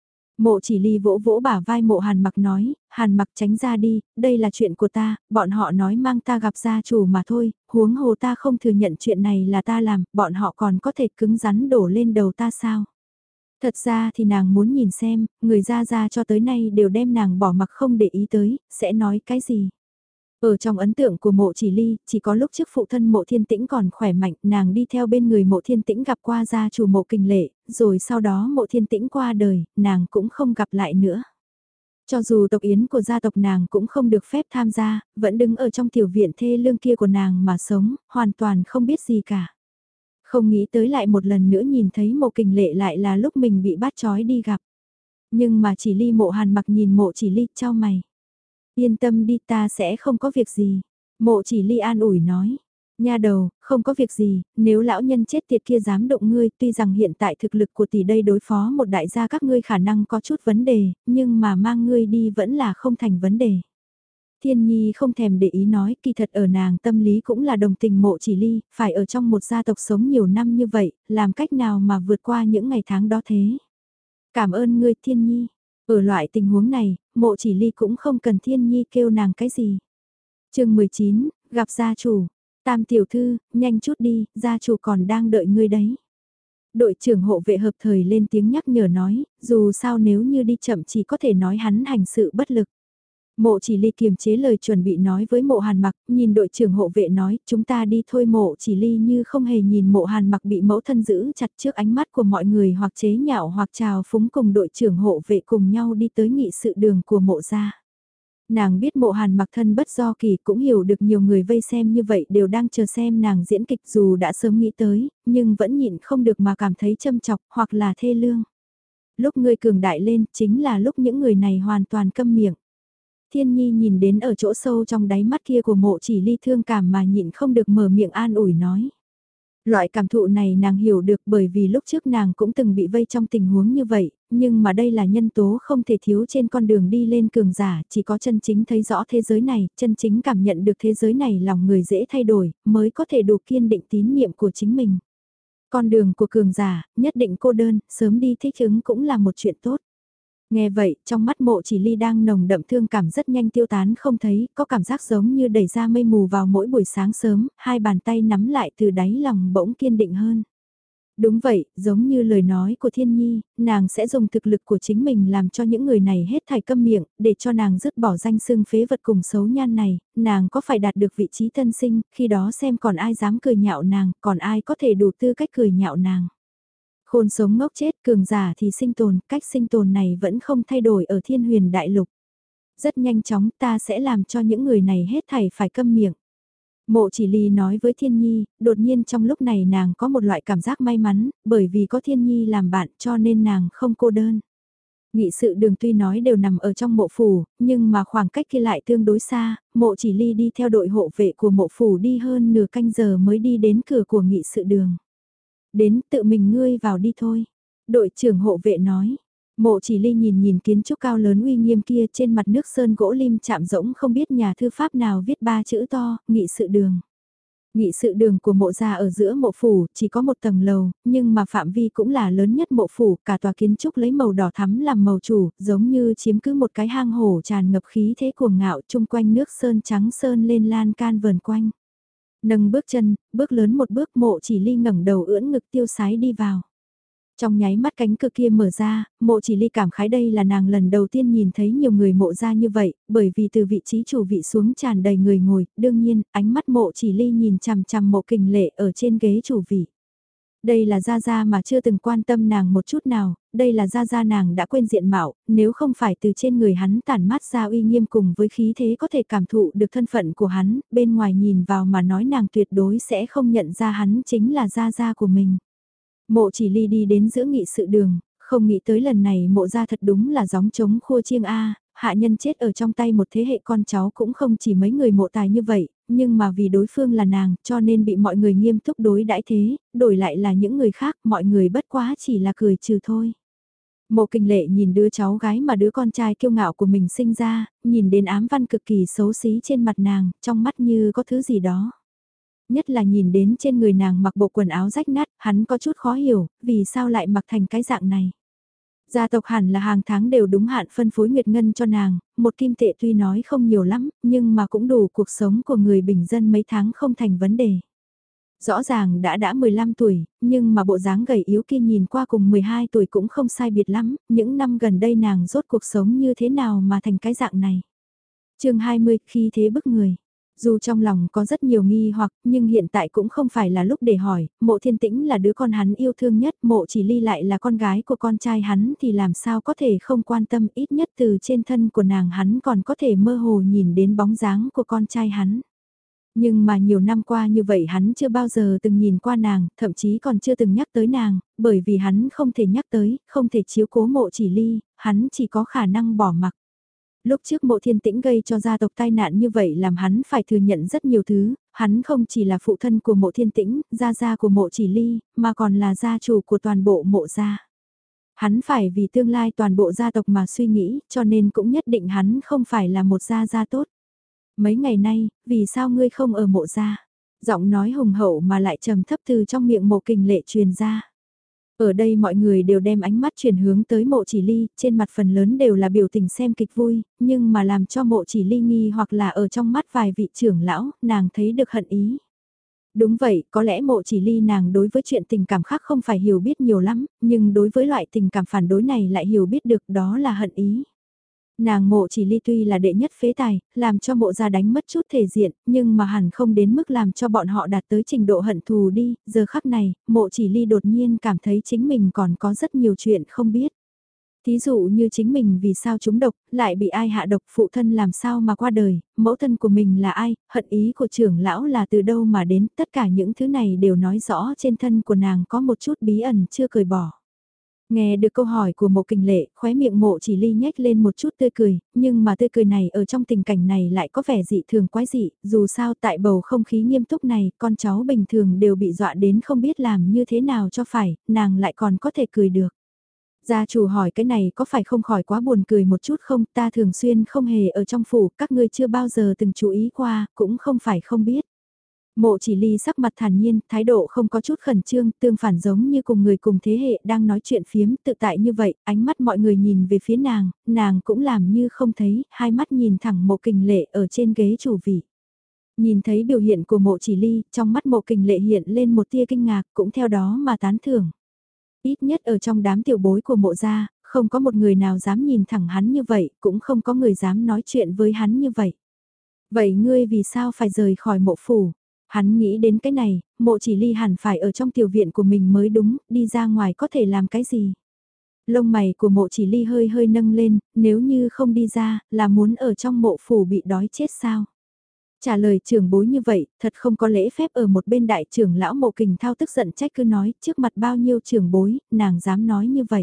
Mộ chỉ ly vỗ vỗ bả vai mộ hàn mặc nói, hàn mặc tránh ra đi, đây là chuyện của ta, bọn họ nói mang ta gặp gia chủ mà thôi, huống hồ ta không thừa nhận chuyện này là ta làm, bọn họ còn có thể cứng rắn đổ lên đầu ta sao. Thật ra thì nàng muốn nhìn xem, người gia gia cho tới nay đều đem nàng bỏ mặc không để ý tới, sẽ nói cái gì. Ở trong ấn tượng của mộ chỉ ly, chỉ có lúc trước phụ thân mộ thiên tĩnh còn khỏe mạnh, nàng đi theo bên người mộ thiên tĩnh gặp qua gia chủ mộ kình lệ, rồi sau đó mộ thiên tĩnh qua đời, nàng cũng không gặp lại nữa. Cho dù tộc yến của gia tộc nàng cũng không được phép tham gia, vẫn đứng ở trong tiểu viện thê lương kia của nàng mà sống, hoàn toàn không biết gì cả. Không nghĩ tới lại một lần nữa nhìn thấy mộ kình lệ lại là lúc mình bị bắt trói đi gặp. Nhưng mà chỉ ly mộ hàn mặc nhìn mộ chỉ ly trao mày. Yên tâm đi ta sẽ không có việc gì. Mộ chỉ ly an ủi nói. Nha đầu, không có việc gì, nếu lão nhân chết tiệt kia dám động ngươi, tuy rằng hiện tại thực lực của tỷ đây đối phó một đại gia các ngươi khả năng có chút vấn đề, nhưng mà mang ngươi đi vẫn là không thành vấn đề. Thiên Nhi không thèm để ý nói, kỳ thật ở nàng tâm lý cũng là đồng tình Mộ Chỉ Ly, phải ở trong một gia tộc sống nhiều năm như vậy, làm cách nào mà vượt qua những ngày tháng đó thế. Cảm ơn ngươi Thiên Nhi, ở loại tình huống này, Mộ Chỉ Ly cũng không cần Thiên Nhi kêu nàng cái gì. chương mười chín, gặp gia chủ. Tam tiểu thư, nhanh chút đi, gia chủ còn đang đợi ngươi đấy. Đội trưởng hộ vệ hợp thời lên tiếng nhắc nhở nói, dù sao nếu như đi chậm chỉ có thể nói hắn hành sự bất lực. Mộ Chỉ Ly kiềm chế lời chuẩn bị nói với Mộ Hàn Mặc, nhìn đội trưởng hộ vệ nói, chúng ta đi thôi. Mộ Chỉ Ly như không hề nhìn Mộ Hàn Mặc bị mẫu thân giữ chặt trước ánh mắt của mọi người, hoặc chế nhạo hoặc trào phúng, cùng đội trưởng hộ vệ cùng nhau đi tới nghị sự đường của Mộ gia. Nàng biết Mộ Hàn Mặc thân bất do kỳ, cũng hiểu được nhiều người vây xem như vậy đều đang chờ xem nàng diễn kịch, dù đã sớm nghĩ tới, nhưng vẫn nhịn không được mà cảm thấy châm chọc hoặc là thê lương. Lúc ngươi cường đại lên chính là lúc những người này hoàn toàn câm miệng. Thiên Nhi nhìn đến ở chỗ sâu trong đáy mắt kia của Mộ Chỉ Ly thương cảm mà nhịn không được mở miệng an ủi nói. Loại cảm thụ này nàng hiểu được, bởi vì lúc trước nàng cũng từng bị vây trong tình huống như vậy, nhưng mà đây là nhân tố không thể thiếu trên con đường đi lên cường giả, chỉ có chân chính thấy rõ thế giới này, chân chính cảm nhận được thế giới này lòng người dễ thay đổi, mới có thể đủ kiên định tín niệm của chính mình. Con đường của cường giả, nhất định cô đơn, sớm đi thích ứng cũng là một chuyện tốt. Nghe vậy, trong mắt Mộ Chỉ Ly đang nồng đậm thương cảm rất nhanh tiêu tán không thấy, có cảm giác giống như đẩy ra mây mù vào mỗi buổi sáng sớm, hai bàn tay nắm lại từ đáy lòng bỗng kiên định hơn. Đúng vậy, giống như lời nói của Thiên Nhi, nàng sẽ dùng thực lực của chính mình làm cho những người này hết thảy câm miệng, để cho nàng dứt bỏ danh xưng phế vật cùng xấu nhan này, nàng có phải đạt được vị trí tân sinh, khi đó xem còn ai dám cười nhạo nàng, còn ai có thể đủ tư cách cười nhạo nàng. Khôn sống ngốc chết, cường giả thì sinh tồn, cách sinh tồn này vẫn không thay đổi ở Thiên Huyền Đại Lục. Rất nhanh chóng ta sẽ làm cho những người này hết thảy phải câm miệng. Mộ Chỉ Ly nói với Thiên Nhi, đột nhiên trong lúc này nàng có một loại cảm giác may mắn, bởi vì có Thiên Nhi làm bạn cho nên nàng không cô đơn. Nghị sự đường tuy nói đều nằm ở trong mộ phủ, nhưng mà khoảng cách kia lại tương đối xa, Mộ Chỉ Ly đi theo đội hộ vệ của mộ phủ đi hơn nửa canh giờ mới đi đến cửa của nghị sự đường. Đến tự mình ngươi vào đi thôi. Đội trưởng hộ vệ nói. Mộ Chỉ Ly nhìn nhìn kiến trúc cao lớn uy nghiêm kia, trên mặt nước sơn gỗ lim chạm rỗng, không biết nhà thư pháp nào viết ba chữ to, nghị sự đường. Nghị sự đường của mộ gia ở giữa mộ phủ, chỉ có một tầng lầu, nhưng mà phạm vi cũng là lớn nhất mộ phủ, cả tòa kiến trúc lấy màu đỏ thắm làm màu chủ, giống như chiếm cứ một cái hang hổ tràn ngập khí thế cuồng ngạo, chung quanh nước sơn trắng sơn lên lan can vờn quanh. Nâng bước chân, bước lớn một bước, Mộ Chỉ Ly ngẩng đầu ưỡn ngực tiêu sái đi vào. Trong nháy mắt cánh cửa kia mở ra, Mộ Chỉ Ly cảm khái đây là nàng lần đầu tiên nhìn thấy nhiều người mộ ra như vậy, bởi vì từ vị trí chủ vị xuống tràn đầy người ngồi, đương nhiên, ánh mắt Mộ Chỉ Ly nhìn chằm chằm Mộ Kình Lệ ở trên ghế chủ vị. Đây là Gia Gia mà chưa từng quan tâm nàng một chút nào, đây là Gia Gia nàng đã quên diện mạo, nếu không phải từ trên người hắn tản mát ra uy nghiêm cùng với khí thế có thể cảm thụ được thân phận của hắn, bên ngoài nhìn vào mà nói nàng tuyệt đối sẽ không nhận ra hắn chính là Gia Gia của mình. Mộ Chỉ Ly đi đến giữa nghị sự đường, không nghĩ tới lần này mộ ra thật đúng là gióng trống khua chiêng A, hạ nhân chết ở trong tay một thế hệ con cháu cũng không chỉ mấy người mộ tài như vậy, nhưng mà vì đối phương là nàng cho nên bị mọi người nghiêm túc đối đãi thế, đổi lại là những người khác mọi người bất quá chỉ là cười trừ thôi. Mộ Kình Lệ nhìn đứa cháu gái mà đứa con trai kiêu ngạo của mình sinh ra, nhìn đến ám văn cực kỳ xấu xí trên mặt nàng, trong mắt như có thứ gì đó. Nhất là nhìn đến trên người nàng mặc bộ quần áo rách nát, hắn có chút khó hiểu, vì sao lại mặc thành cái dạng này. Gia tộc hẳn là hàng tháng đều đúng hạn phân phối nguyệt ngân cho nàng, một kim tệ tuy nói không nhiều lắm, nhưng mà cũng đủ cuộc sống của người bình dân mấy tháng không thành vấn đề. Rõ ràng đã đã mười lăm tuổi, nhưng mà bộ dáng gầy yếu kia nhìn qua cùng mười hai tuổi cũng không sai biệt lắm, những năm gần đây nàng rốt cuộc sống như thế nào mà thành cái dạng này. chương hai mươi, khi thế bức người. Dù trong lòng có rất nhiều nghi hoặc, nhưng hiện tại cũng không phải là lúc để hỏi, Mộ Thiên Tĩnh là đứa con hắn yêu thương nhất, Mộ Chỉ Ly lại là con gái của con trai hắn thì làm sao có thể không quan tâm, ít nhất từ trên thân của nàng hắn còn có thể mơ hồ nhìn đến bóng dáng của con trai hắn. Nhưng mà nhiều năm qua như vậy hắn chưa bao giờ từng nhìn qua nàng, thậm chí còn chưa từng nhắc tới nàng, bởi vì hắn không thể nhắc tới, không thể chiếu cố Mộ Chỉ Ly, hắn chỉ có khả năng bỏ mặc. Lúc trước Mộ Thiên Tĩnh gây cho gia tộc tai nạn như vậy làm hắn phải thừa nhận rất nhiều thứ, hắn không chỉ là phụ thân của mộ thiên tĩnh, gia gia của mộ chỉ ly, mà còn là gia chủ của toàn bộ mộ gia. Hắn phải vì tương lai toàn bộ gia tộc mà suy nghĩ, cho nên cũng nhất định hắn không phải là một gia gia tốt. Mấy ngày nay, vì sao ngươi không ở mộ gia? Giọng nói hùng hậu mà lại trầm thấp từ trong miệng mộ kình lệ truyền ra. Ở đây mọi người đều đem ánh mắt chuyển hướng tới mộ chỉ ly, trên mặt phần lớn đều là biểu tình xem kịch vui, nhưng mà làm cho mộ chỉ ly nghi hoặc là ở trong mắt vài vị trưởng lão, nàng thấy được hận ý. Đúng vậy, có lẽ mộ chỉ ly nàng đối với chuyện tình cảm khác không phải hiểu biết nhiều lắm, nhưng đối với loại tình cảm phản đối này lại hiểu biết được đó là hận ý. Nàng mộ chỉ ly tuy là đệ nhất phế tài, làm cho mộ gia đánh mất chút thể diện, nhưng mà hẳn không đến mức làm cho bọn họ đạt tới trình độ hận thù đi, giờ khắc này, mộ chỉ ly đột nhiên cảm thấy chính mình còn có rất nhiều chuyện không biết. Thí dụ như chính mình vì sao trúng độc, lại bị ai hạ độc, phụ thân làm sao mà qua đời, mẫu thân của mình là ai, hận ý của trưởng lão là từ đâu mà đến, tất cả những thứ này đều nói rõ trên thân của nàng có một chút bí ẩn chưa cởi bỏ. Nghe được câu hỏi của mộ kình lệ, khóe miệng mộ chỉ ly nhếch lên một chút tươi cười, nhưng mà tươi cười này ở trong tình cảnh này lại có vẻ dị thường quái dị, dù sao tại bầu không khí nghiêm túc này, con cháu bình thường đều bị dọa đến không biết làm như thế nào cho phải, nàng lại còn có thể cười được. Gia chủ hỏi cái này có phải không khỏi quá buồn cười một chút không, ta thường xuyên không hề ở trong phủ, các ngươi chưa bao giờ từng chú ý qua, cũng không phải không biết. Mộ chỉ ly sắc mặt thản nhiên, thái độ không có chút khẩn trương, tương phản giống như cùng người cùng thế hệ đang nói chuyện phiếm tự tại như vậy, ánh mắt mọi người nhìn về phía nàng, nàng cũng làm như không thấy, hai mắt nhìn thẳng mộ kình lệ ở trên ghế chủ vị. Nhìn thấy biểu hiện của mộ chỉ ly, trong mắt mộ kình lệ hiện lên một tia kinh ngạc, cũng theo đó mà tán thưởng. Ít nhất ở trong đám tiểu bối của mộ gia, không có một người nào dám nhìn thẳng hắn như vậy, cũng không có người dám nói chuyện với hắn như vậy. Vậy ngươi vì sao phải rời khỏi mộ phủ? Hắn nghĩ đến cái này, mộ chỉ ly hẳn phải ở trong tiểu viện của mình mới đúng, đi ra ngoài có thể làm cái gì? Lông mày của mộ chỉ ly hơi hơi nâng lên, nếu như không đi ra, là muốn ở trong mộ phủ bị đói chết sao? Trả lời trưởng bối như vậy, thật không có lễ phép ở một bên đại trưởng lão mộ kình thao tức giận trách cứ nói, trước mặt bao nhiêu trưởng bối, nàng dám nói như vậy.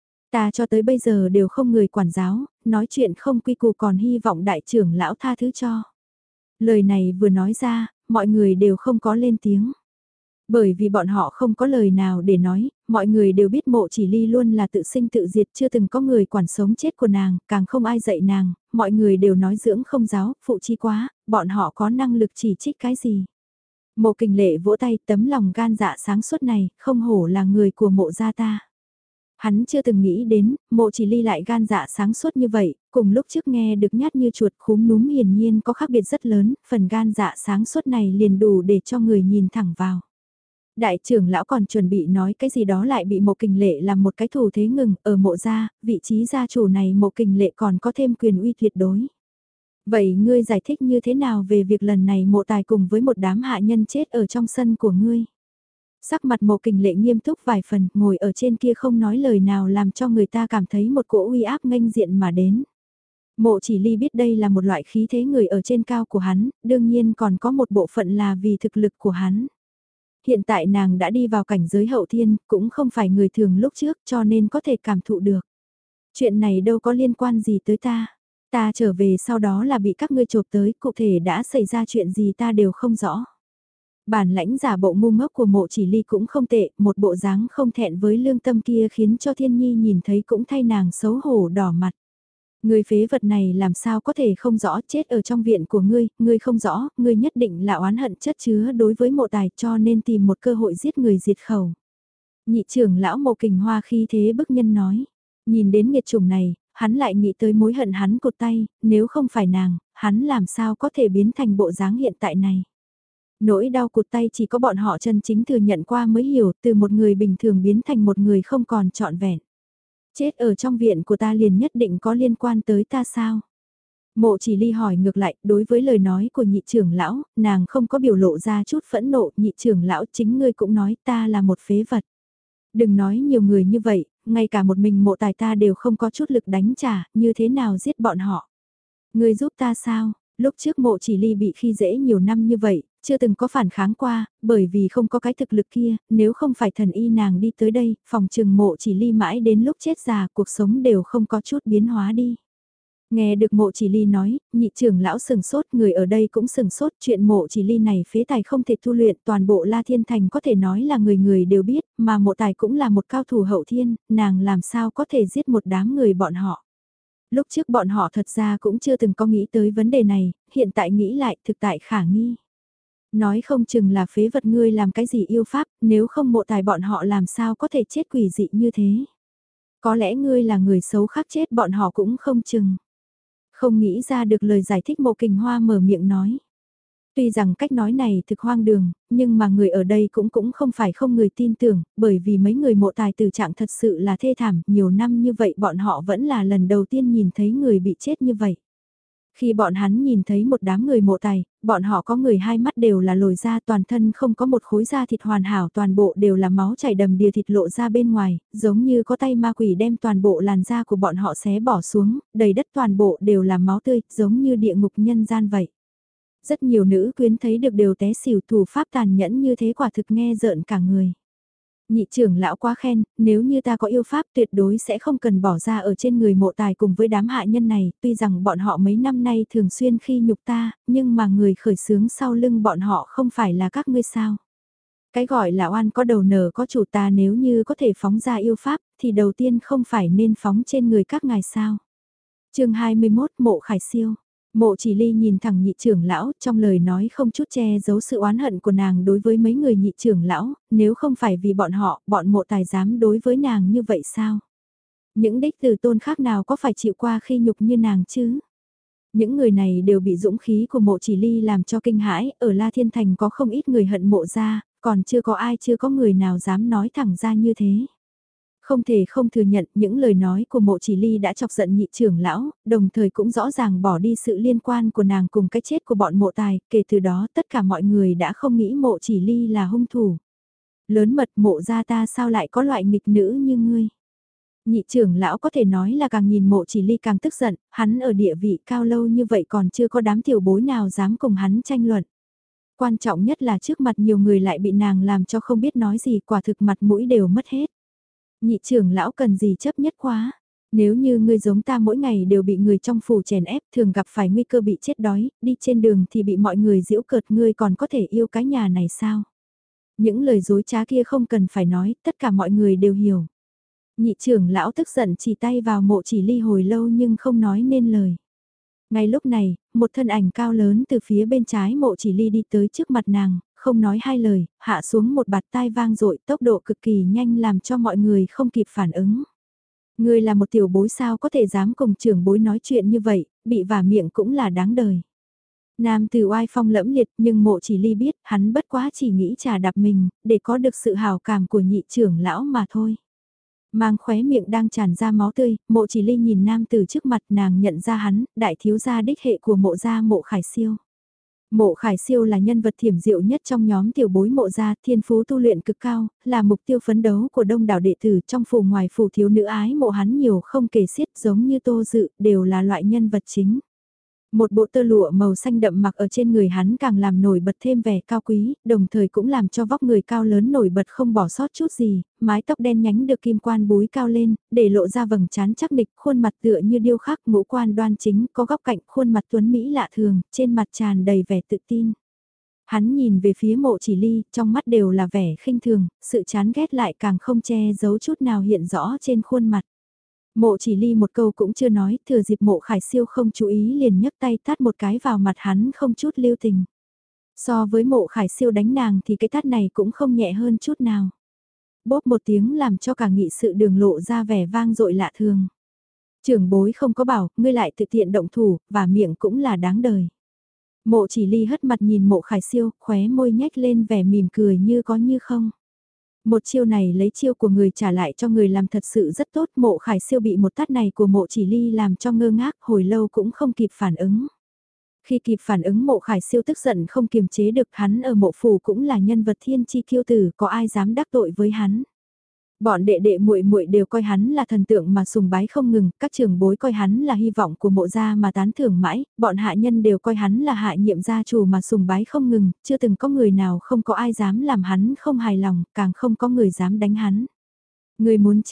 Ta cho tới bây giờ đều không người quản giáo, nói chuyện không quy củ còn hy vọng đại trưởng lão tha thứ cho. Lời này vừa nói ra, mọi người đều không có lên tiếng. Bởi vì bọn họ không có lời nào để nói, mọi người đều biết mộ chỉ ly luôn là tự sinh tự diệt, chưa từng có người quản sống chết của nàng, càng không ai dạy nàng, mọi người đều nói dưỡng không giáo, phụ chi quá, bọn họ có năng lực chỉ trích cái gì. Mộ kình lệ vỗ tay, tấm lòng gan dạ sáng suốt này, không hổ là người của mộ gia ta. Hắn chưa từng nghĩ đến, mộ chỉ ly lại gan dạ sáng suốt như vậy, cùng lúc trước nghe được nhát như chuột khúm núm hiển nhiên có khác biệt rất lớn, phần gan dạ sáng suốt này liền đủ để cho người nhìn thẳng vào. Đại trưởng lão còn chuẩn bị nói cái gì đó lại bị mộ kình lệ làm một cái thủ thế ngừng, ở mộ gia, vị trí gia chủ này mộ kình lệ còn có thêm quyền uy tuyệt đối. Vậy ngươi giải thích như thế nào về việc lần này mộ tài cùng với một đám hạ nhân chết ở trong sân của ngươi? Sắc mặt mộ kình lệ nghiêm túc vài phần, ngồi ở trên kia không nói lời nào làm cho người ta cảm thấy một cỗ uy áp nghênh diện mà đến. Mộ chỉ ly biết đây là một loại khí thế người ở trên cao của hắn, đương nhiên còn có một bộ phận là vì thực lực của hắn. Hiện tại nàng đã đi vào cảnh giới hậu thiên, cũng không phải người thường lúc trước cho nên có thể cảm thụ được. Chuyện này đâu có liên quan gì tới ta. Ta trở về sau đó là bị các ngươi chộp tới, cụ thể đã xảy ra chuyện gì ta đều không rõ. Bản lãnh giả bộ ngu ngốc của mộ chỉ ly cũng không tệ, một bộ dáng không thẹn với lương tâm kia khiến cho thiên nhi nhìn thấy cũng thay nàng xấu hổ đỏ mặt. Người phế vật này làm sao có thể không rõ chết ở trong viện của ngươi, ngươi không rõ, ngươi nhất định là oán hận chất chứa đối với mộ tài cho nên tìm một cơ hội giết người diệt khẩu. Nhị trưởng lão mộ kình hoa khi thế bức nhân nói, nhìn đến nghiệt chủng này, hắn lại nghĩ tới mối hận hắn cột tay, nếu không phải nàng, hắn làm sao có thể biến thành bộ dáng hiện tại này. Nỗi đau cụt tay chỉ có bọn họ chân chính thừa nhận qua mới hiểu, từ một người bình thường biến thành một người không còn trọn vẹn. Chết ở trong viện của ta liền nhất định có liên quan tới ta sao? Mộ chỉ ly hỏi ngược lại, đối với lời nói của nhị trưởng lão, nàng không có biểu lộ ra chút phẫn nộ, nhị trưởng lão chính ngươi cũng nói ta là một phế vật. Đừng nói nhiều người như vậy, ngay cả một mình mộ tài ta đều không có chút lực đánh trả, như thế nào giết bọn họ? Ngươi giúp ta sao? Lúc trước mộ chỉ ly bị khi dễ nhiều năm như vậy, chưa từng có phản kháng qua, bởi vì không có cái thực lực kia, nếu không phải thần y nàng đi tới đây, phòng trừng mộ chỉ ly mãi đến lúc chết già cuộc sống đều không có chút biến hóa đi. Nghe được Mộ Chỉ Ly nói, nhị trưởng lão sừng sốt, người ở đây cũng sừng sốt, chuyện Mộ Chỉ Ly này phế tài không thể tu luyện, toàn bộ La Thiên Thành có thể nói là người người đều biết, mà Mộ Tài cũng là một cao thủ hậu thiên, nàng làm sao có thể giết một đám người bọn họ. Lúc trước bọn họ thật ra cũng chưa từng có nghĩ tới vấn đề này, hiện tại nghĩ lại thực tại khả nghi. Nói không chừng là phế vật ngươi làm cái gì yêu pháp, nếu không Mộ Tài bọn họ làm sao có thể chết quỷ dị như thế. Có lẽ ngươi là người xấu khác chết bọn họ cũng không chừng. Không nghĩ ra được lời giải thích Mộ Kình Hoa mở miệng nói. Tuy rằng cách nói này thực hoang đường, nhưng mà người ở đây cũng cũng không phải không người tin tưởng, bởi vì mấy người Mộ Tài tử trạng thật sự là thê thảm, nhiều năm như vậy bọn họ vẫn là lần đầu tiên nhìn thấy người bị chết như vậy. Khi bọn hắn nhìn thấy một đám người Mộ Tài, bọn họ có người hai mắt đều là lồi ra, toàn thân không có một khối da thịt hoàn hảo, toàn bộ đều là máu chảy đầm đìa, thịt lộ ra bên ngoài, giống như có tay ma quỷ đem toàn bộ làn da của bọn họ xé bỏ xuống, đầy đất toàn bộ đều là máu tươi, giống như địa ngục nhân gian vậy. Rất nhiều nữ quyến thấy được đều té xỉu, thủ pháp tàn nhẫn như thế quả thực nghe rợn cả người. Nhị trưởng lão quá khen, nếu như ta có yêu pháp tuyệt đối sẽ không cần bỏ ra ở trên người Mộ Tài cùng với đám hạ nhân này, tuy rằng bọn họ mấy năm nay thường xuyên khi nhục ta, nhưng mà người khởi xướng sau lưng bọn họ không phải là các ngươi sao. Cái gọi là oan có đầu nở có chủ, ta nếu như có thể phóng ra yêu pháp, thì đầu tiên không phải nên phóng trên người các ngài sao. chương hai mươi mốt Mộ Khải Siêu. Mộ Chỉ Ly nhìn thẳng nhị trưởng lão, trong lời nói không chút che giấu sự oán hận của nàng đối với mấy người nhị trưởng lão, nếu không phải vì bọn họ, bọn Mộ Tài dám đối với nàng như vậy sao? Những đích từ tôn khác nào có phải chịu qua khi nhục như nàng chứ? Những người này đều bị dũng khí của Mộ Chỉ Ly làm cho kinh hãi, ở La Thiên Thành có không ít người hận Mộ ra, còn chưa có ai chưa có người nào dám nói thẳng ra như thế. Không thể không thừa nhận những lời nói của Mộ Chỉ Ly đã chọc giận nhị trưởng lão, đồng thời cũng rõ ràng bỏ đi sự liên quan của nàng cùng cái chết của bọn Mộ Tài, kể từ đó tất cả mọi người đã không nghĩ Mộ Chỉ Ly là hung thủ. Lớn mật Mộ gia ta sao lại có loại nghịch nữ như ngươi. Nhị trưởng lão có thể nói là càng nhìn Mộ Chỉ Ly càng tức giận, hắn ở địa vị cao lâu như vậy còn chưa có đám tiểu bối nào dám cùng hắn tranh luận. Quan trọng nhất là trước mặt nhiều người lại bị nàng làm cho không biết nói gì, quả thực mặt mũi đều mất hết. Nhị trưởng lão cần gì chấp nhất quá. Nếu như ngươi giống ta mỗi ngày đều bị người trong phủ chèn ép, thường gặp phải nguy cơ bị chết đói, đi trên đường thì bị mọi người giễu cợt, ngươi còn có thể yêu cái nhà này sao? Những lời dối trá kia không cần phải nói, tất cả mọi người đều hiểu. Nhị trưởng lão tức giận chỉ tay vào Mộ Chỉ Ly hồi lâu nhưng không nói nên lời. Ngay lúc này, một thân ảnh cao lớn từ phía bên trái Mộ Chỉ Ly đi tới trước mặt nàng, không nói hai lời, hạ xuống một bạt tai vang dội, tốc độ cực kỳ nhanh làm cho mọi người không kịp phản ứng. Ngươi là một tiểu bối sao có thể dám cùng trưởng bối nói chuyện như vậy, bị vả miệng cũng là đáng đời. Nam từ oai phong lẫm liệt nhưng Mộ Chỉ Ly biết hắn bất quá chỉ nghĩ trà đạp mình, để có được sự hào cảm của nhị trưởng lão mà thôi. Mang khóe miệng đang tràn ra máu tươi, Mộ Chỉ Ly nhìn nam từ trước mặt, nàng nhận ra hắn, đại thiếu gia đích hệ của Mộ gia Mộ Khải Siêu. Mộ Khải Siêu là nhân vật thiểm diệu nhất trong nhóm tiểu bối Mộ gia, thiên phú tu luyện cực cao, là mục tiêu phấn đấu của đông đảo đệ tử, trong phủ ngoài phủ thiếu nữ ái mộ hắn nhiều không kể xiết, giống như Tô Dự, đều là loại nhân vật chính. Một bộ tơ lụa màu xanh đậm mặc ở trên người hắn càng làm nổi bật thêm vẻ cao quý, đồng thời cũng làm cho vóc người cao lớn nổi bật không bỏ sót chút gì, mái tóc đen nhánh được kim quan búi cao lên, để lộ ra vầng trán chắc nịch, khuôn mặt tựa như điêu khắc, ngũ quan đoan chính, có góc cạnh, khuôn mặt tuấn mỹ lạ thường, trên mặt tràn đầy vẻ tự tin. Hắn nhìn về phía Mộ Chỉ Ly, trong mắt đều là vẻ khinh thường, sự chán ghét lại càng không che giấu chút nào hiện rõ trên khuôn mặt. Mộ Chỉ Ly một câu cũng chưa nói, thừa dịp Mộ Khải Siêu không chú ý liền nhấc tay tát một cái vào mặt hắn không chút lưu tình. So với Mộ Khải Siêu đánh nàng thì cái tát này cũng không nhẹ hơn chút nào. Bốp một tiếng làm cho cả nghị sự đường lộ ra vẻ vang dội lạ thường. Trưởng bối không có bảo, ngươi lại tự tiện động thủ, và miệng cũng là đáng đời. Mộ Chỉ Ly hất mặt nhìn Mộ Khải Siêu, khóe môi nhếch lên vẻ mỉm cười như có như không. Một chiêu này lấy chiêu của người trả lại cho người làm thật sự rất tốt. Mộ Khải Siêu bị một tát này của Mộ Chỉ Ly làm cho ngơ ngác, hồi lâu cũng không kịp phản ứng. Khi kịp phản ứng Mộ Khải Siêu tức giận không kiềm chế được, hắn ở mộ phủ cũng là nhân vật thiên chi kiêu tử, có ai dám đắc tội với hắn. Bọn đệ đệ muội muội đều coi hắn là thần tượng mà sùng bái không ngừng, các trưởng bối coi hắn là hy vọng của Mộ gia mà tán thưởng mãi, bọn hạ nhân đều coi hắn là hạ nhiệm gia chủ mà sùng bái không ngừng, chưa từng có người nào không có ai dám làm hắn không hài lòng, càng không có người dám đánh hắn. Người muốn chết,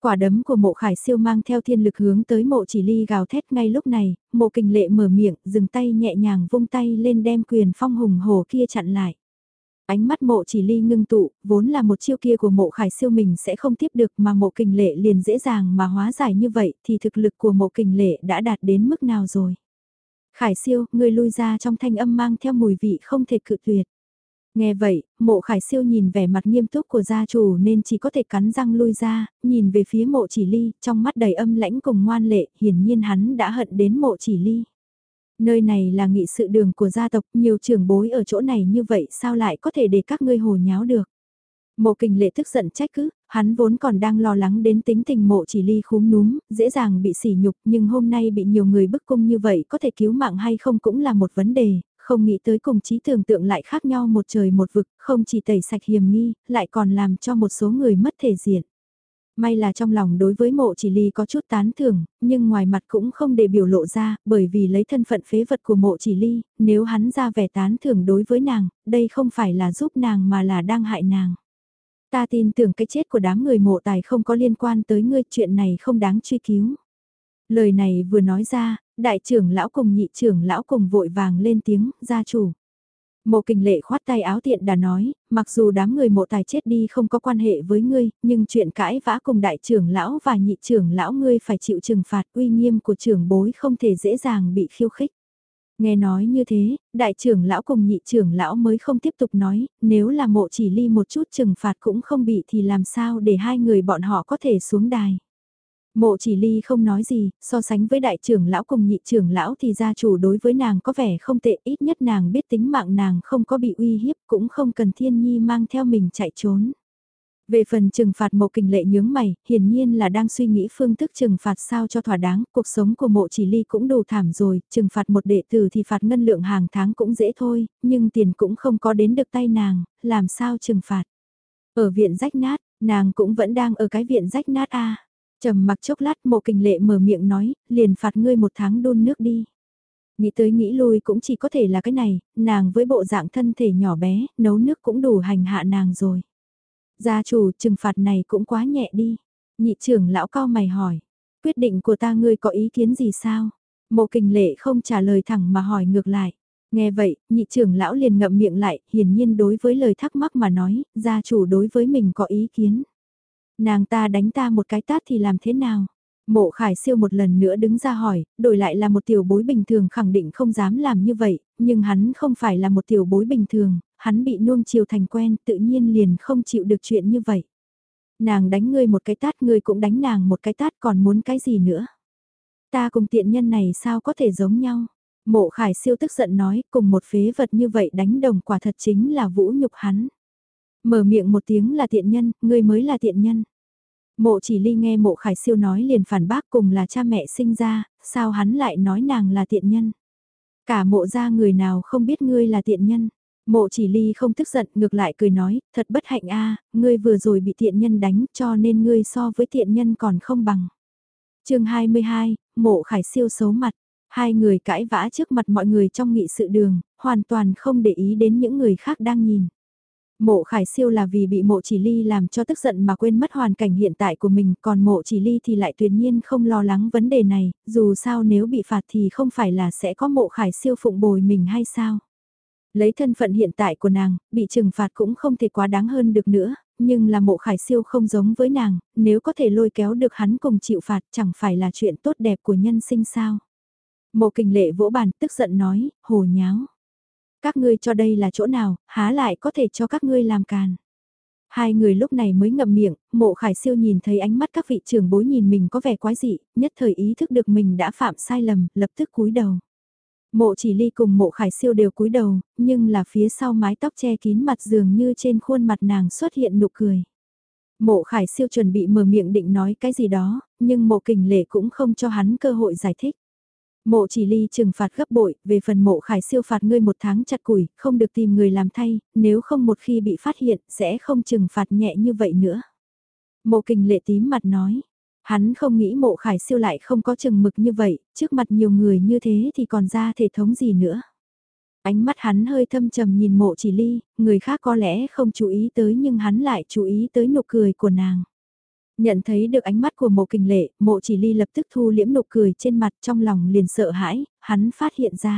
Quả đấm của mộ khải siêu mang theo thiên lực hướng tới mộ chỉ ly gào thét ngay lúc này, mộ kình lệ mở miệng, dừng tay nhẹ nhàng vung tay lên đem quyền phong hùng hổ kia chặn lại. Ánh mắt mộ chỉ ly ngưng tụ, vốn là một chiêu kia của mộ khải siêu mình sẽ không tiếp được mà mộ kình lệ liền dễ dàng mà hóa giải như vậy thì thực lực của mộ kình lệ đã đạt đến mức nào rồi. Khải siêu, người lui ra trong thanh âm mang theo mùi vị không thể cự tuyệt. Nghe vậy, mộ khải siêu nhìn vẻ mặt nghiêm túc của gia chủ nên chỉ có thể cắn răng lui ra, nhìn về phía mộ chỉ ly, trong mắt đầy âm lãnh cùng ngoan lệ, hiển nhiên hắn đã hận đến mộ chỉ ly. Nơi này là nghị sự đường của gia tộc, nhiều trưởng bối ở chỗ này như vậy sao lại có thể để các ngươi hồ nháo được. Mộ kình lệ tức giận trách cứ, hắn vốn còn đang lo lắng đến tính tình mộ chỉ ly khúm núm, dễ dàng bị sỉ nhục nhưng hôm nay bị nhiều người bức cung như vậy có thể cứu mạng hay không cũng là một vấn đề, không nghĩ tới cùng trí tưởng tượng lại khác nhau một trời một vực, không chỉ tẩy sạch hiểm nghi, lại còn làm cho một số người mất thể diện. May là trong lòng đối với mộ chỉ ly có chút tán thưởng, nhưng ngoài mặt cũng không để biểu lộ ra, bởi vì lấy thân phận phế vật của mộ chỉ ly, nếu hắn ra vẻ tán thưởng đối với nàng, đây không phải là giúp nàng mà là đang hại nàng. Ta tin tưởng cái chết của đám người mộ tài không có liên quan tới ngươi, chuyện này không đáng truy cứu. Lời này vừa nói ra, đại trưởng lão cùng nhị trưởng lão cùng vội vàng lên tiếng, gia chủ. Mộ kình lệ khoát tay áo tiện đã nói, mặc dù đám người mộ tài chết đi không có quan hệ với ngươi, nhưng chuyện cãi vã cùng đại trưởng lão và nhị trưởng lão ngươi phải chịu trừng phạt, uy nghiêm của trưởng bối không thể dễ dàng bị khiêu khích. Nghe nói như thế, đại trưởng lão cùng nhị trưởng lão mới không tiếp tục nói, nếu là mộ chỉ ly một chút trừng phạt cũng không bị thì làm sao để hai người bọn họ có thể xuống đài. Mộ chỉ ly không nói gì, so sánh với đại trưởng lão cùng nhị trưởng lão thì gia chủ đối với nàng có vẻ không tệ, ít nhất nàng biết tính mạng nàng không có bị uy hiếp, cũng không cần thiên nhi mang theo mình chạy trốn. Về phần trừng phạt mộ kình lệ nhướng mày, hiển nhiên là đang suy nghĩ phương thức trừng phạt sao cho thỏa đáng, cuộc sống của mộ chỉ ly cũng đủ thảm rồi, trừng phạt một đệ tử thì phạt ngân lượng hàng tháng cũng dễ thôi, nhưng tiền cũng không có đến được tay nàng, làm sao trừng phạt. Ở viện rách nát, nàng cũng vẫn đang ở cái viện rách nát a. Trầm mặc chốc lát mộ kình lệ mở miệng nói, liền phạt ngươi một tháng đun nước đi. Nghĩ tới nghĩ lui cũng chỉ có thể là cái này, nàng với bộ dạng thân thể nhỏ bé, nấu nước cũng đủ hành hạ nàng rồi. Gia chủ, trừng phạt này cũng quá nhẹ đi. Nhị trưởng lão cao mày hỏi, quyết định của ta ngươi có ý kiến gì sao? Mộ kình lệ không trả lời thẳng mà hỏi ngược lại. Nghe vậy, nhị trưởng lão liền ngậm miệng lại, hiển nhiên đối với lời thắc mắc mà nói, gia chủ đối với mình có ý kiến. Nàng ta đánh ta một cái tát thì làm thế nào? Mộ khải siêu một lần nữa đứng ra hỏi, đổi lại là một tiểu bối bình thường khẳng định không dám làm như vậy, nhưng hắn không phải là một tiểu bối bình thường, hắn bị nuông chiều thành quen tự nhiên liền không chịu được chuyện như vậy. Nàng đánh ngươi một cái tát ngươi cũng đánh nàng một cái tát còn muốn cái gì nữa? Ta cùng tiện nhân này sao có thể giống nhau? Mộ khải siêu tức giận nói cùng một phế vật như vậy đánh đồng quả thật chính là vũ nhục hắn. Mở miệng một tiếng là tiện nhân, ngươi mới là tiện nhân. Mộ chỉ ly nghe mộ khải siêu nói liền phản bác cùng là cha mẹ sinh ra, sao hắn lại nói nàng là tiện nhân. Cả mộ ra người nào không biết ngươi là tiện nhân. Mộ chỉ ly không tức giận ngược lại cười nói, thật bất hạnh a, ngươi vừa rồi bị tiện nhân đánh cho nên ngươi so với tiện nhân còn không bằng. Chương hai mươi hai, mộ khải siêu xấu mặt. Hai người cãi vã trước mặt mọi người trong nghị sự đường, hoàn toàn không để ý đến những người khác đang nhìn. Mộ khải siêu là vì bị mộ chỉ ly làm cho tức giận mà quên mất hoàn cảnh hiện tại của mình, còn mộ chỉ ly thì lại tuyệt nhiên không lo lắng vấn đề này, dù sao nếu bị phạt thì không phải là sẽ có mộ khải siêu phụng bồi mình hay sao. Lấy thân phận hiện tại của nàng, bị trừng phạt cũng không thể quá đáng hơn được nữa, nhưng là mộ khải siêu không giống với nàng, nếu có thể lôi kéo được hắn cùng chịu phạt chẳng phải là chuyện tốt đẹp của nhân sinh sao. Mộ kình lệ vỗ bàn tức giận nói, hồ nháo. Các ngươi cho đây là chỗ nào, há lại có thể cho các ngươi làm càn. Hai người lúc này mới ngậm miệng, mộ khải siêu nhìn thấy ánh mắt các vị trưởng bối nhìn mình có vẻ quái dị, nhất thời ý thức được mình đã phạm sai lầm, lập tức cúi đầu. Mộ chỉ ly cùng mộ khải siêu đều cúi đầu, nhưng là phía sau mái tóc che kín mặt dường như trên khuôn mặt nàng xuất hiện nụ cười. Mộ khải siêu chuẩn bị mở miệng định nói cái gì đó, nhưng mộ kình lệ cũng không cho hắn cơ hội giải thích. Mộ chỉ ly trừng phạt gấp bội, về phần mộ khải siêu phạt ngươi một tháng chặt củi, không được tìm người làm thay, nếu không một khi bị phát hiện, sẽ không trừng phạt nhẹ như vậy nữa. Mộ kình lệ tím mặt nói, hắn không nghĩ mộ khải siêu lại không có chừng mực như vậy, trước mặt nhiều người như thế thì còn ra thể thống gì nữa. Ánh mắt hắn hơi thâm trầm nhìn mộ chỉ ly, người khác có lẽ không chú ý tới nhưng hắn lại chú ý tới nụ cười của nàng. Nhận thấy được ánh mắt của Mộ Kình Lệ, Mộ Chỉ Ly lập tức thu liễm nụ cười trên mặt, trong lòng liền sợ hãi, hắn phát hiện ra.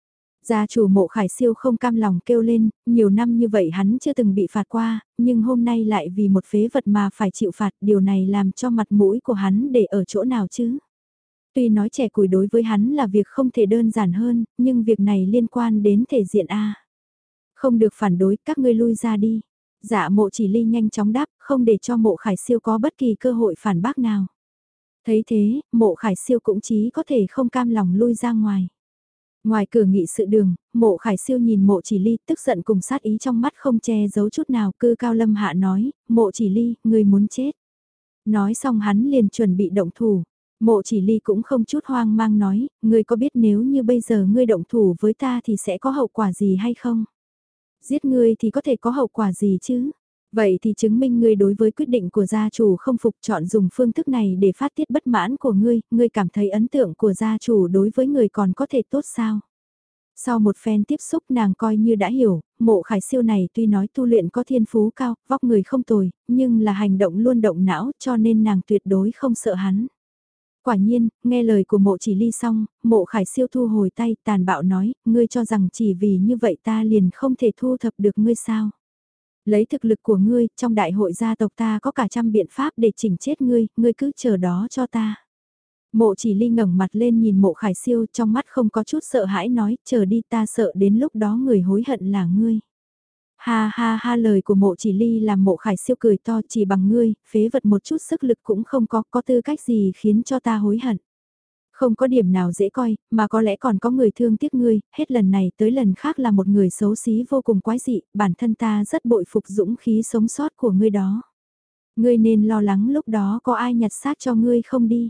Gia chủ Mộ Khải Siêu không cam lòng kêu lên, nhiều năm như vậy hắn chưa từng bị phạt qua, nhưng hôm nay lại vì một phế vật mà phải chịu phạt, điều này làm cho mặt mũi của hắn để ở chỗ nào chứ? Tuy nói trẻ củi đối với hắn là việc không thể đơn giản hơn, nhưng việc này liên quan đến thể diện A. Không được phản đối, các ngươi lui ra đi. Dạ Mộ Chỉ Ly nhanh chóng đáp, không để cho Mộ Khải Siêu có bất kỳ cơ hội phản bác nào. Thấy thế, Mộ Khải Siêu cũng chí có thể không cam lòng lui ra ngoài. Ngoài cửa nghị sự đường, Mộ Khải Siêu nhìn Mộ Chỉ Ly tức giận cùng sát ý trong mắt không che giấu chút nào, cư cao lâm hạ nói, Mộ Chỉ Ly, người muốn chết. Nói xong hắn liền chuẩn bị động thủ. Mộ Chỉ Ly cũng không chút hoang mang nói, ngươi có biết nếu như bây giờ ngươi động thủ với ta thì sẽ có hậu quả gì hay không? Giết ngươi thì có thể có hậu quả gì chứ? Vậy thì chứng minh ngươi đối với quyết định của gia chủ không phục, chọn dùng phương thức này để phát tiết bất mãn của ngươi, ngươi cảm thấy ấn tượng của gia chủ đối với người còn có thể tốt sao? Sau một phen tiếp xúc nàng coi như đã hiểu, Mộ Khải Siêu này tuy nói tu luyện có thiên phú cao, vóc người không tồi, nhưng là hành động luôn động não cho nên nàng tuyệt đối không sợ hắn. Quả nhiên, nghe lời của Mộ Chỉ Ly xong, Mộ Khải Siêu thu hồi tay tàn bạo nói, ngươi cho rằng chỉ vì như vậy ta liền không thể thu thập được ngươi sao? Lấy thực lực của ngươi, trong đại hội gia tộc ta có cả trăm biện pháp để chỉnh chết ngươi, ngươi cứ chờ đó cho ta. Mộ Chỉ Ly ngẩng mặt lên nhìn Mộ Khải Siêu, trong mắt không có chút sợ hãi nói, chờ đi, ta sợ đến lúc đó người hối hận là ngươi. Ha ha ha, lời của Mộ Chỉ Ly làm Mộ Khải Siêu cười to, chỉ bằng ngươi, phế vật một chút sức lực cũng không có, có tư cách gì khiến cho ta hối hận. Không có điểm nào dễ coi, mà có lẽ còn có người thương tiếc ngươi, hết lần này tới lần khác là một người xấu xí vô cùng quái dị, bản thân ta rất bội phục dũng khí sống sót của ngươi đó. Ngươi nên lo lắng lúc đó có ai nhặt xác cho ngươi không đi.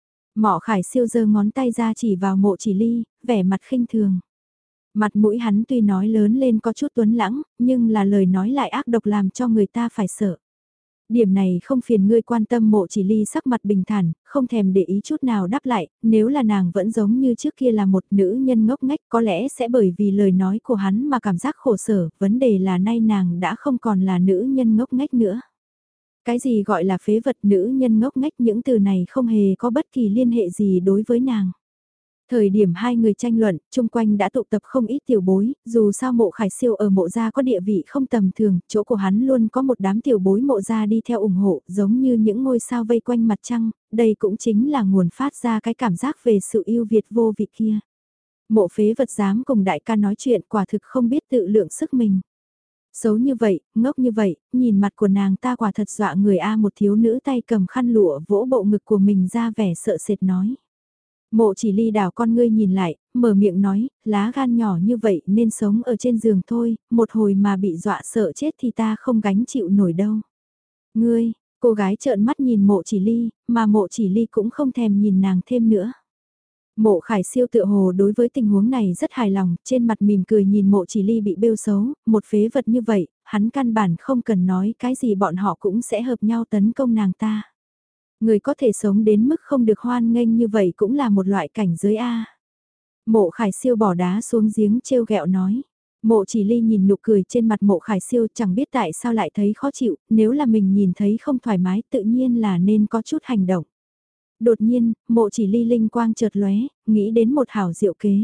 Mộ Khải Siêu giơ ngón tay ra chỉ vào Mộ Chỉ Ly, vẻ mặt khinh thường. Mặt mũi hắn tuy nói lớn lên có chút tuấn lãng, nhưng là lời nói lại ác độc làm cho người ta phải sợ. Điểm này không phiền ngươi quan tâm. Mộ Chỉ Ly sắc mặt bình thản, không thèm để ý chút nào đáp lại, nếu là nàng vẫn giống như trước kia là một nữ nhân ngốc nghếch có lẽ sẽ bởi vì lời nói của hắn mà cảm giác khổ sở, vấn đề là nay nàng đã không còn là nữ nhân ngốc nghếch nữa. Cái gì gọi là phế vật, nữ nhân ngốc nghếch, những từ này không hề có bất kỳ liên hệ gì đối với nàng. Thời điểm hai người tranh luận, chung quanh đã tụ tập không ít tiểu bối, dù sao Mộ Khải Siêu ở Mộ gia có địa vị không tầm thường, chỗ của hắn luôn có một đám tiểu bối Mộ gia đi theo ủng hộ, giống như những ngôi sao vây quanh mặt trăng, đây cũng chính là nguồn phát ra cái cảm giác về sự yêu Việt vô vị kia. Mộ phế vật dám cùng đại ca nói chuyện, quả thực không biết tự lượng sức mình. Xấu như vậy, ngốc như vậy, nhìn mặt của nàng ta quả thật dọa người a. Một thiếu nữ tay cầm khăn lụa vỗ bộ ngực của mình ra vẻ sợ sệt nói. Mộ Chỉ Ly đảo con ngươi nhìn lại, mở miệng nói, lá gan nhỏ như vậy nên sống ở trên giường thôi, một hồi mà bị dọa sợ chết thì ta không gánh chịu nổi đâu. Ngươi, cô gái trợn mắt nhìn Mộ Chỉ Ly, mà Mộ Chỉ Ly cũng không thèm nhìn nàng thêm nữa. Mộ Khải Siêu tựa hồ đối với tình huống này rất hài lòng, trên mặt mỉm cười nhìn Mộ Chỉ Ly bị bêu xấu, một phế vật như vậy, hắn căn bản không cần nói cái gì bọn họ cũng sẽ hợp nhau tấn công nàng ta. Người có thể sống đến mức không được hoan nghênh như vậy cũng là một loại cảnh giới A. Mộ Khải Siêu bỏ đá xuống giếng trêu ghẹo nói. Mộ Chỉ Ly nhìn nụ cười trên mặt Mộ Khải Siêu chẳng biết tại sao lại thấy khó chịu, nếu là mình nhìn thấy không thoải mái tự nhiên là nên có chút hành động. Đột nhiên, Mộ Chỉ Ly linh quang chợt lóe, nghĩ đến một hảo diệu kế.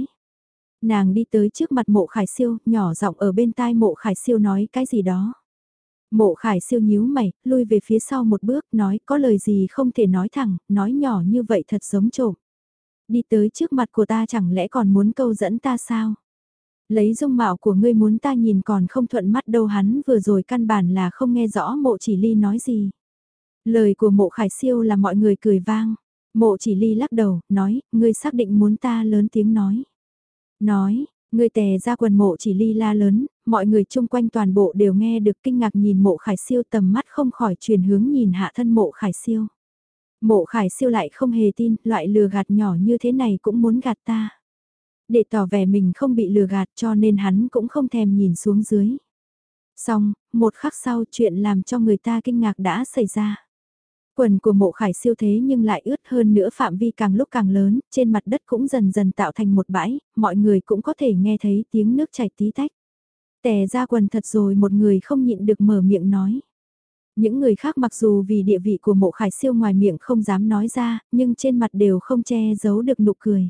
Nàng đi tới trước mặt Mộ Khải Siêu, nhỏ giọng ở bên tai Mộ Khải Siêu nói cái gì đó. Mộ Khải Siêu nhíu mày, lui về phía sau một bước, nói có lời gì không thể nói thẳng, nói nhỏ như vậy thật giống trộm. Đi tới trước mặt của ta chẳng lẽ còn muốn câu dẫn ta sao? Lấy dung mạo của ngươi muốn ta nhìn còn không thuận mắt đâu. Hắn vừa rồi căn bản là không nghe rõ Mộ Chỉ Ly nói gì. Lời của Mộ Khải Siêu là mọi người cười vang. Mộ Chỉ Ly lắc đầu, nói, ngươi xác định muốn ta lớn tiếng nói. Nói, ngươi tè ra quần. Mộ Chỉ Ly la lớn, mọi người chung quanh toàn bộ đều nghe được kinh ngạc nhìn Mộ Khải Siêu, tầm mắt không khỏi chuyển hướng nhìn hạ thân Mộ Khải Siêu. Mộ Khải Siêu lại không hề tin, loại lừa gạt nhỏ như thế này cũng muốn gạt ta. Để tỏ vẻ mình không bị lừa gạt cho nên hắn cũng không thèm nhìn xuống dưới. Xong, một khắc sau chuyện làm cho người ta kinh ngạc đã xảy ra. Quần của Mộ Khải Siêu thế nhưng lại ướt hơn nữa, phạm vi càng lúc càng lớn, trên mặt đất cũng dần dần tạo thành một bãi, mọi người cũng có thể nghe thấy tiếng nước chảy tí tách. Tè ra quần thật rồi, một người không nhịn được mở miệng nói. Những người khác mặc dù vì địa vị của Mộ Khải Siêu ngoài miệng không dám nói ra, nhưng trên mặt đều không che giấu được nụ cười.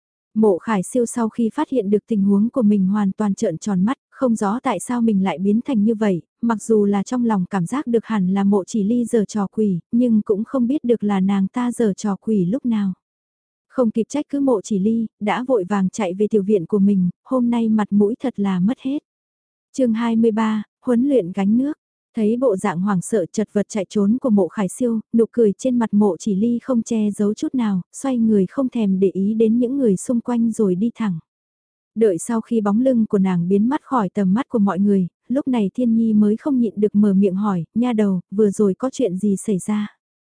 Mộ Khải Siêu sau khi phát hiện được tình huống của mình hoàn toàn trợn tròn mắt, không rõ tại sao mình lại biến thành như vậy, mặc dù là trong lòng cảm giác được hẳn là Mộ Chỉ Ly giở trò quỷ, nhưng cũng không biết được là nàng ta giở trò quỷ lúc nào. Không kịp trách cứ Mộ Chỉ Ly, đã vội vàng chạy về tiểu viện của mình, hôm nay mặt mũi thật là mất hết. chương hai mươi ba, huấn luyện gánh nước. Thấy bộ dạng hoảng sợ chật vật chạy trốn của Mộ Khải Siêu, nụ cười trên mặt Mộ Chỉ Ly không che giấu chút nào, xoay người không thèm để ý đến những người xung quanh rồi đi thẳng. Đợi sau khi bóng lưng của nàng biến mất khỏi tầm mắt của mọi người, lúc này Thiên Nhi mới không nhịn được mở miệng hỏi, nha đầu, vừa rồi có chuyện gì xảy ra?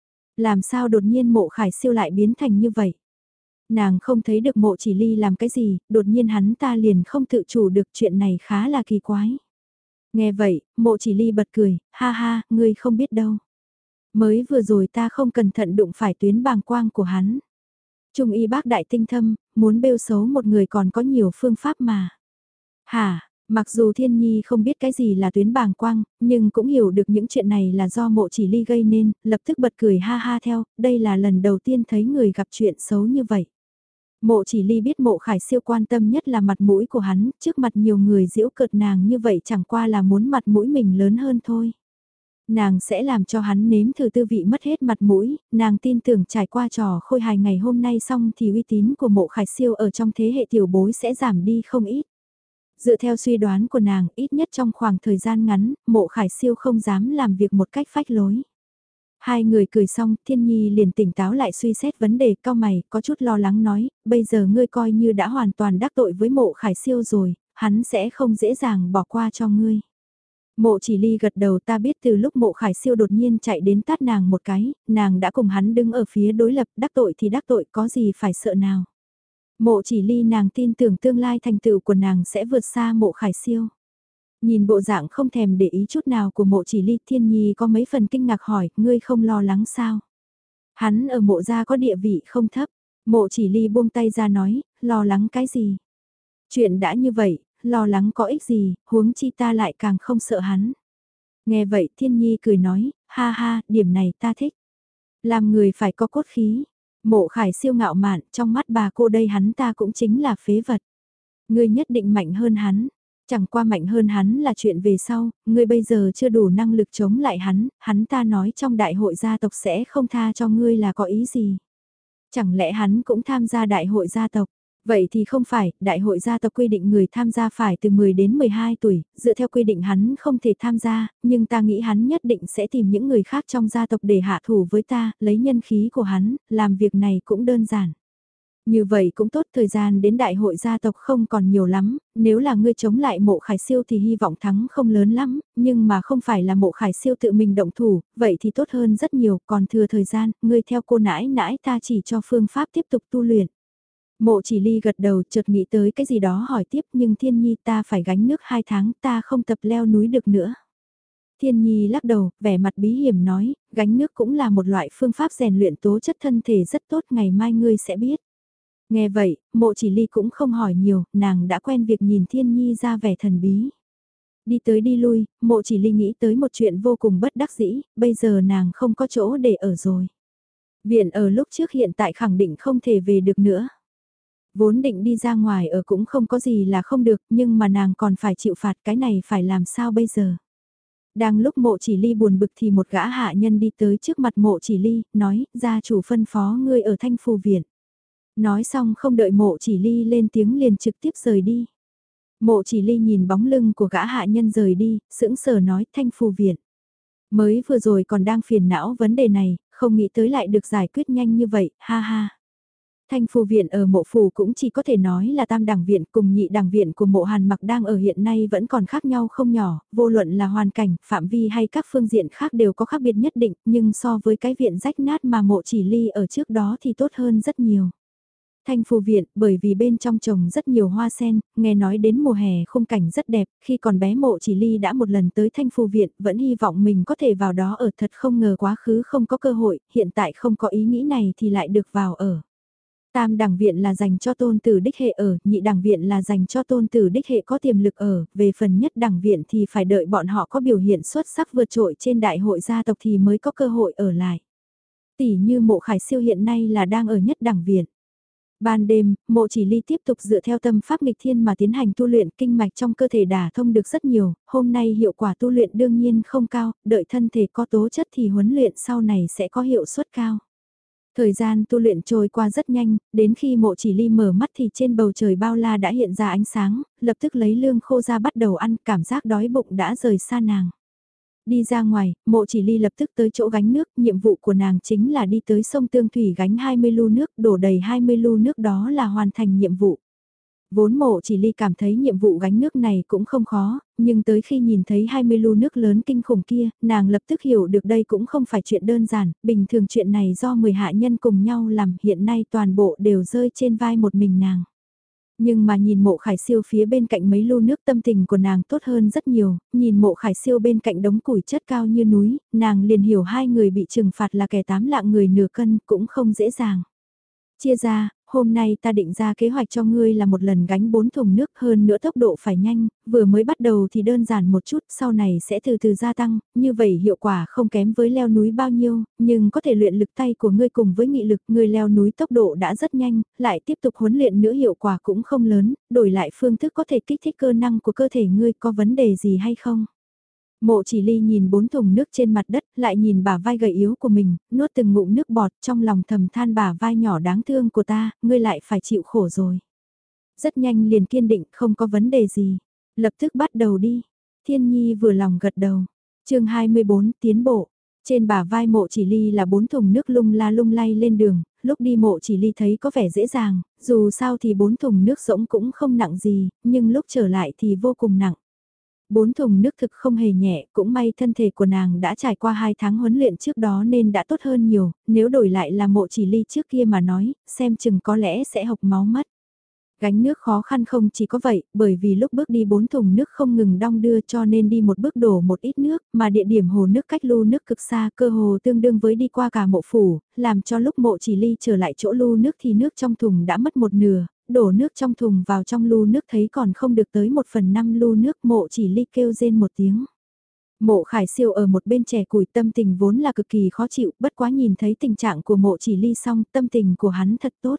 Làm sao đột nhiên Mộ Khải Siêu lại biến thành như vậy? Nàng không thấy được Mộ Chỉ Ly làm cái gì, đột nhiên hắn ta liền không tự chủ được, chuyện này khá là kỳ quái. Nghe vậy, Mộ Chỉ Ly bật cười, ha ha, ngươi không biết đâu. Mới vừa rồi ta không cẩn thận đụng phải tuyến bàng quang của hắn. Trung y bác đại tinh thâm, muốn bêu xấu một người còn có nhiều phương pháp mà. Hả, mặc dù Thiên Nhi không biết cái gì là tuyến bàng quang, nhưng cũng hiểu được những chuyện này là do Mộ Chỉ Ly gây nên, lập tức bật cười ha ha theo, đây là lần đầu tiên thấy người gặp chuyện xấu như vậy. Mộ Chỉ Ly biết Mộ Khải Siêu quan tâm nhất là mặt mũi của hắn, trước mặt nhiều người giễu cợt nàng như vậy chẳng qua là muốn mặt mũi mình lớn hơn thôi. Nàng sẽ làm cho hắn nếm thử tư vị mất hết mặt mũi, nàng tin tưởng trải qua trò khôi hài ngày hôm nay xong thì uy tín của Mộ Khải Siêu ở trong thế hệ tiểu bối sẽ giảm đi không ít. Dựa theo suy đoán của nàng, ít nhất trong khoảng thời gian ngắn, Mộ Khải Siêu không dám làm việc một cách phách lối. Hai người cười xong, Thiên Nhi liền tỉnh táo lại suy xét vấn đề, cao mày, có chút lo lắng nói, bây giờ ngươi coi như đã hoàn toàn đắc tội với Mộ Khải Siêu rồi, hắn sẽ không dễ dàng bỏ qua cho ngươi. Mộ Chỉ Ly gật đầu, ta biết từ lúc Mộ Khải Siêu đột nhiên chạy đến tát nàng một cái, nàng đã cùng hắn đứng ở phía đối lập, đắc tội thì đắc tội, có gì phải sợ nào. Mộ Chỉ Ly nàng tin tưởng tương lai thành tựu của nàng sẽ vượt xa Mộ Khải Siêu. Nhìn bộ dạng không thèm để ý chút nào của Mộ Chỉ Ly, Thiên Nhi có mấy phần kinh ngạc hỏi, ngươi không lo lắng sao? Hắn ở Mộ gia có địa vị không thấp. Mộ Chỉ Ly buông tay ra nói, lo lắng cái gì? Chuyện đã như vậy, lo lắng có ích gì, huống chi ta lại càng không sợ hắn. Nghe vậy Thiên Nhi cười nói, ha ha, điểm này ta thích. Làm người phải có cốt khí. Mộ Khải Siêu ngạo mạn, trong mắt bà cô đây hắn ta cũng chính là phế vật. Ngươi nhất định mạnh hơn hắn. Chẳng qua mạnh hơn hắn là chuyện về sau, ngươi bây giờ chưa đủ năng lực chống lại hắn, hắn ta nói trong đại hội gia tộc sẽ không tha cho ngươi là có ý gì. Chẳng lẽ hắn cũng tham gia đại hội gia tộc? Vậy thì không phải, đại hội gia tộc quy định người tham gia phải từ mười đến mười hai tuổi, dựa theo quy định hắn không thể tham gia, nhưng ta nghĩ hắn nhất định sẽ tìm những người khác trong gia tộc để hạ thủ với ta, lấy nhân khí của hắn, làm việc này cũng đơn giản. Như vậy cũng tốt, thời gian đến đại hội gia tộc không còn nhiều lắm, nếu là ngươi chống lại Mộ Khải Siêu thì hy vọng thắng không lớn lắm, nhưng mà không phải là Mộ Khải Siêu tự mình động thủ, vậy thì tốt hơn rất nhiều, còn thừa thời gian, ngươi theo cô nãi nãi ta chỉ cho phương pháp tiếp tục tu luyện. Mộ Chỉ Ly gật đầu chợt nghĩ tới cái gì đó hỏi tiếp, nhưng Thiên Nhi ta phải gánh nước hai tháng, ta không tập leo núi được nữa. Thiên Nhi lắc đầu, vẻ mặt bí hiểm nói, gánh nước cũng là một loại phương pháp rèn luyện tố chất thân thể rất tốt, ngày mai ngươi sẽ biết. Nghe vậy, Mộ Chỉ Ly cũng không hỏi nhiều, nàng đã quen việc nhìn Thiên Nhi ra vẻ thần bí. Đi tới đi lui, Mộ Chỉ Ly nghĩ tới một chuyện vô cùng bất đắc dĩ, bây giờ nàng không có chỗ để ở rồi. Viện ở lúc trước hiện tại khẳng định không thể về được nữa. Vốn định đi ra ngoài ở cũng không có gì là không được, nhưng mà nàng còn phải chịu phạt, cái này phải làm sao bây giờ. Đang lúc Mộ Chỉ Ly buồn bực thì một gã hạ nhân đi tới trước mặt Mộ Chỉ Ly, nói, gia chủ phân phó ngươi ở Thanh Phù Viện. Nói xong không đợi Mộ Chỉ Ly lên tiếng liền trực tiếp rời đi. Mộ Chỉ Ly nhìn bóng lưng của gã hạ nhân rời đi, sững sờ nói, Thanh Phù Viện. Mới vừa rồi còn đang phiền não vấn đề này, không nghĩ tới lại được giải quyết nhanh như vậy, ha ha. Thanh Phù Viện ở Mộ Phủ cũng chỉ có thể nói là tam đẳng viện, cùng nhị đẳng viện của Mộ Hàn Mặc đang ở hiện nay vẫn còn khác nhau không nhỏ, vô luận là hoàn cảnh, phạm vi hay các phương diện khác đều có khác biệt nhất định, nhưng so với cái viện rách nát mà Mộ Chỉ Ly ở trước đó thì tốt hơn rất nhiều. Thanh Phù Viện, bởi vì bên trong trồng rất nhiều hoa sen, nghe nói đến mùa hè khung cảnh rất đẹp, khi còn bé Mộ Chỉ Ly đã một lần tới Thanh Phù Viện, vẫn hy vọng mình có thể vào đó ở, thật không ngờ quá khứ không có cơ hội, hiện tại không có ý nghĩ này thì lại được vào ở. Tam đẳng viện là dành cho tôn tử đích hệ ở, nhị đẳng viện là dành cho tôn tử đích hệ có tiềm lực ở, về phần nhất đẳng viện thì phải đợi bọn họ có biểu hiện xuất sắc vượt trội trên đại hội gia tộc thì mới có cơ hội ở lại. Tỷ như Mộ Khải Siêu hiện nay là đang ở nhất đẳng viện. Ban đêm, Mộ Chỉ Ly tiếp tục dựa theo tâm pháp nghịch thiên mà tiến hành tu luyện, kinh mạch trong cơ thể đả thông được rất nhiều, hôm nay hiệu quả tu luyện đương nhiên không cao, đợi thân thể có tố chất thì huấn luyện sau này sẽ có hiệu suất cao. Thời gian tu luyện trôi qua rất nhanh, đến khi Mộ Chỉ Ly mở mắt thì trên bầu trời bao la đã hiện ra ánh sáng, lập tức lấy lương khô ra bắt đầu ăn, cảm giác đói bụng đã rời xa nàng. Đi ra ngoài, Mộ Chỉ Ly lập tức tới chỗ gánh nước, nhiệm vụ của nàng chính là đi tới sông Tương Thủy gánh hai mươi lu nước, đổ đầy hai mươi lu nước đó là hoàn thành nhiệm vụ. Vốn Mộ Chỉ Ly cảm thấy nhiệm vụ gánh nước này cũng không khó, nhưng tới khi nhìn thấy hai mươi lu nước lớn kinh khủng kia, nàng lập tức hiểu được đây cũng không phải chuyện đơn giản, bình thường chuyện này do mười hạ nhân cùng nhau làm, hiện nay toàn bộ đều rơi trên vai một mình nàng. Nhưng mà nhìn Mộ Khải Siêu phía bên cạnh mấy lu nước, tâm tình của nàng tốt hơn rất nhiều, nhìn Mộ Khải Siêu bên cạnh đống củi chất cao như núi, nàng liền hiểu hai người bị trừng phạt là kẻ tám lạng người nửa cân cũng không dễ dàng. Chia ra, hôm nay ta định ra kế hoạch cho ngươi là một lần gánh bốn thùng nước, hơn nữa tốc độ phải nhanh, vừa mới bắt đầu thì đơn giản một chút, sau này sẽ từ từ gia tăng, như vậy hiệu quả không kém với leo núi bao nhiêu, nhưng có thể luyện lực tay của ngươi cùng với nghị lực, ngươi leo núi tốc độ đã rất nhanh, lại tiếp tục huấn luyện nữa hiệu quả cũng không lớn, đổi lại phương thức có thể kích thích cơ năng của cơ thể ngươi, có vấn đề gì hay không? Mộ Chỉ Ly nhìn bốn thùng nước trên mặt đất, lại nhìn bả vai gầy yếu của mình, nuốt từng ngụm nước bọt, trong lòng thầm than bả vai nhỏ đáng thương của ta, ngươi lại phải chịu khổ rồi. Rất nhanh liền kiên định, không có vấn đề gì. Lập tức bắt đầu đi. Thiên Nhi vừa lòng gật đầu. chương hai mươi bốn, tiến bộ. Trên bả vai Mộ Chỉ Ly là bốn thùng nước lung la lung lay lên đường, lúc đi Mộ Chỉ Ly thấy có vẻ dễ dàng, dù sao thì bốn thùng nước rỗng cũng không nặng gì, nhưng lúc trở lại thì vô cùng nặng. Bốn thùng nước thực không hề nhẹ, cũng may thân thể của nàng đã trải qua hai tháng huấn luyện trước đó nên đã tốt hơn nhiều, nếu đổi lại là Mộ Chỉ Ly trước kia mà nói, xem chừng có lẽ sẽ hộc máu mất. Gánh nước khó khăn không chỉ có vậy, bởi vì lúc bước đi bốn thùng nước không ngừng đong đưa cho nên đi một bước đổ một ít nước, mà địa điểm hồ nước cách lu nước cực xa, cơ hồ tương đương với đi qua cả mộ phủ, làm cho lúc Mộ Chỉ Ly trở lại chỗ lu nước thì nước trong thùng đã mất một nửa, đổ nước trong thùng vào trong lu nước thấy còn không được tới một phần năm lu nước. Mộ Chỉ Ly kêu rên một tiếng. Mộ Khải Siêu ở một bên chè củi, tâm tình vốn là cực kỳ khó chịu, bất quá nhìn thấy tình trạng của Mộ Chỉ Ly xong, tâm tình của hắn thật tốt.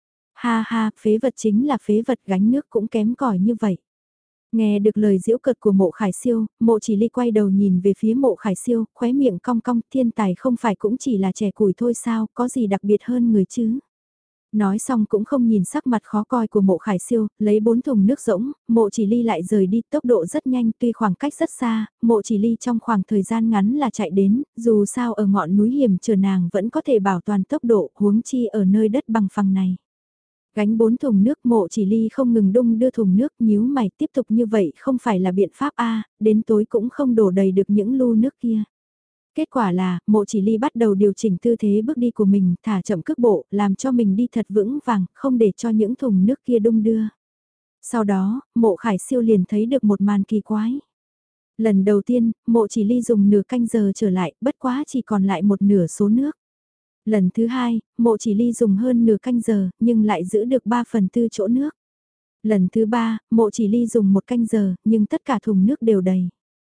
Ha ha, phế vật chính là phế vật, gánh nước cũng kém cỏi như vậy. Nghe được lời giễu cợt của Mộ Khải Siêu, Mộ Chỉ Ly quay đầu nhìn về phía Mộ Khải Siêu, khóe miệng cong cong, thiên tài không phải cũng chỉ là chè củi thôi sao, có gì đặc biệt hơn người chứ. Nói xong cũng không nhìn sắc mặt khó coi của Mộ Khải Siêu, lấy bốn thùng nước rỗng, Mộ Chỉ Ly lại rời đi, tốc độ rất nhanh, tuy khoảng cách rất xa, Mộ Chỉ Ly trong khoảng thời gian ngắn là chạy đến, dù sao ở ngọn núi hiểm trở nàng vẫn có thể bảo toàn tốc độ, huống chi ở nơi đất bằng phẳng này. Gánh bốn thùng nước, Mộ Chỉ Ly không ngừng đung đưa thùng nước, nhíu mày, tiếp tục như vậy không phải là biện pháp a, đến tối cũng không đổ đầy được những lu nước kia. Kết quả là, Mộ Chỉ Ly bắt đầu điều chỉnh tư thế bước đi của mình, thả chậm cước bộ, làm cho mình đi thật vững vàng, không để cho những thùng nước kia đung đưa. Sau đó, Mộ Khải Siêu liền thấy được một màn kỳ quái. Lần đầu tiên, Mộ Chỉ Ly dùng nửa canh giờ trở lại, bất quá chỉ còn lại một nửa số nước. Lần thứ hai, Mộ Chỉ Ly dùng hơn nửa canh giờ, nhưng lại giữ được ba phần tư chỗ nước. Lần thứ ba, Mộ Chỉ Ly dùng một canh giờ, nhưng tất cả thùng nước đều đầy.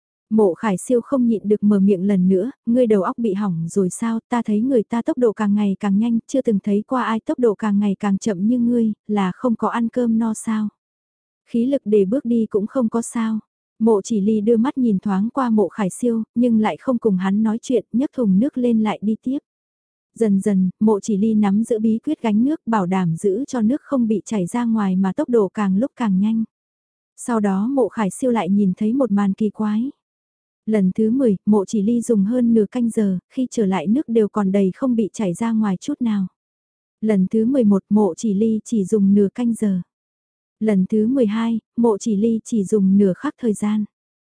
Mộ Khải Siêu không nhịn được mở miệng lần nữa, ngươi đầu óc bị hỏng rồi sao, ta thấy người ta tốc độ càng ngày càng nhanh, chưa từng thấy qua ai tốc độ càng ngày càng chậm như ngươi, là không có ăn cơm no sao. Khí lực để bước đi cũng không có sao. Mộ Chỉ Ly đưa mắt nhìn thoáng qua Mộ Khải Siêu, nhưng lại không cùng hắn nói chuyện, nhấc thùng nước lên lại đi tiếp. Dần dần, Mộ Chỉ Ly nắm giữ bí quyết gánh nước, bảo đảm giữ cho nước không bị chảy ra ngoài mà tốc độ càng lúc càng nhanh. Sau đó Mộ Khải Siêu lại nhìn thấy một màn kỳ quái. Lần thứ mười, Mộ Chỉ Ly dùng hơn nửa canh giờ, khi trở lại nước đều còn đầy không bị chảy ra ngoài chút nào. Lần thứ mười một, Mộ Chỉ Ly chỉ dùng nửa canh giờ. Lần thứ mười hai, Mộ Chỉ Ly chỉ dùng nửa khắc thời gian.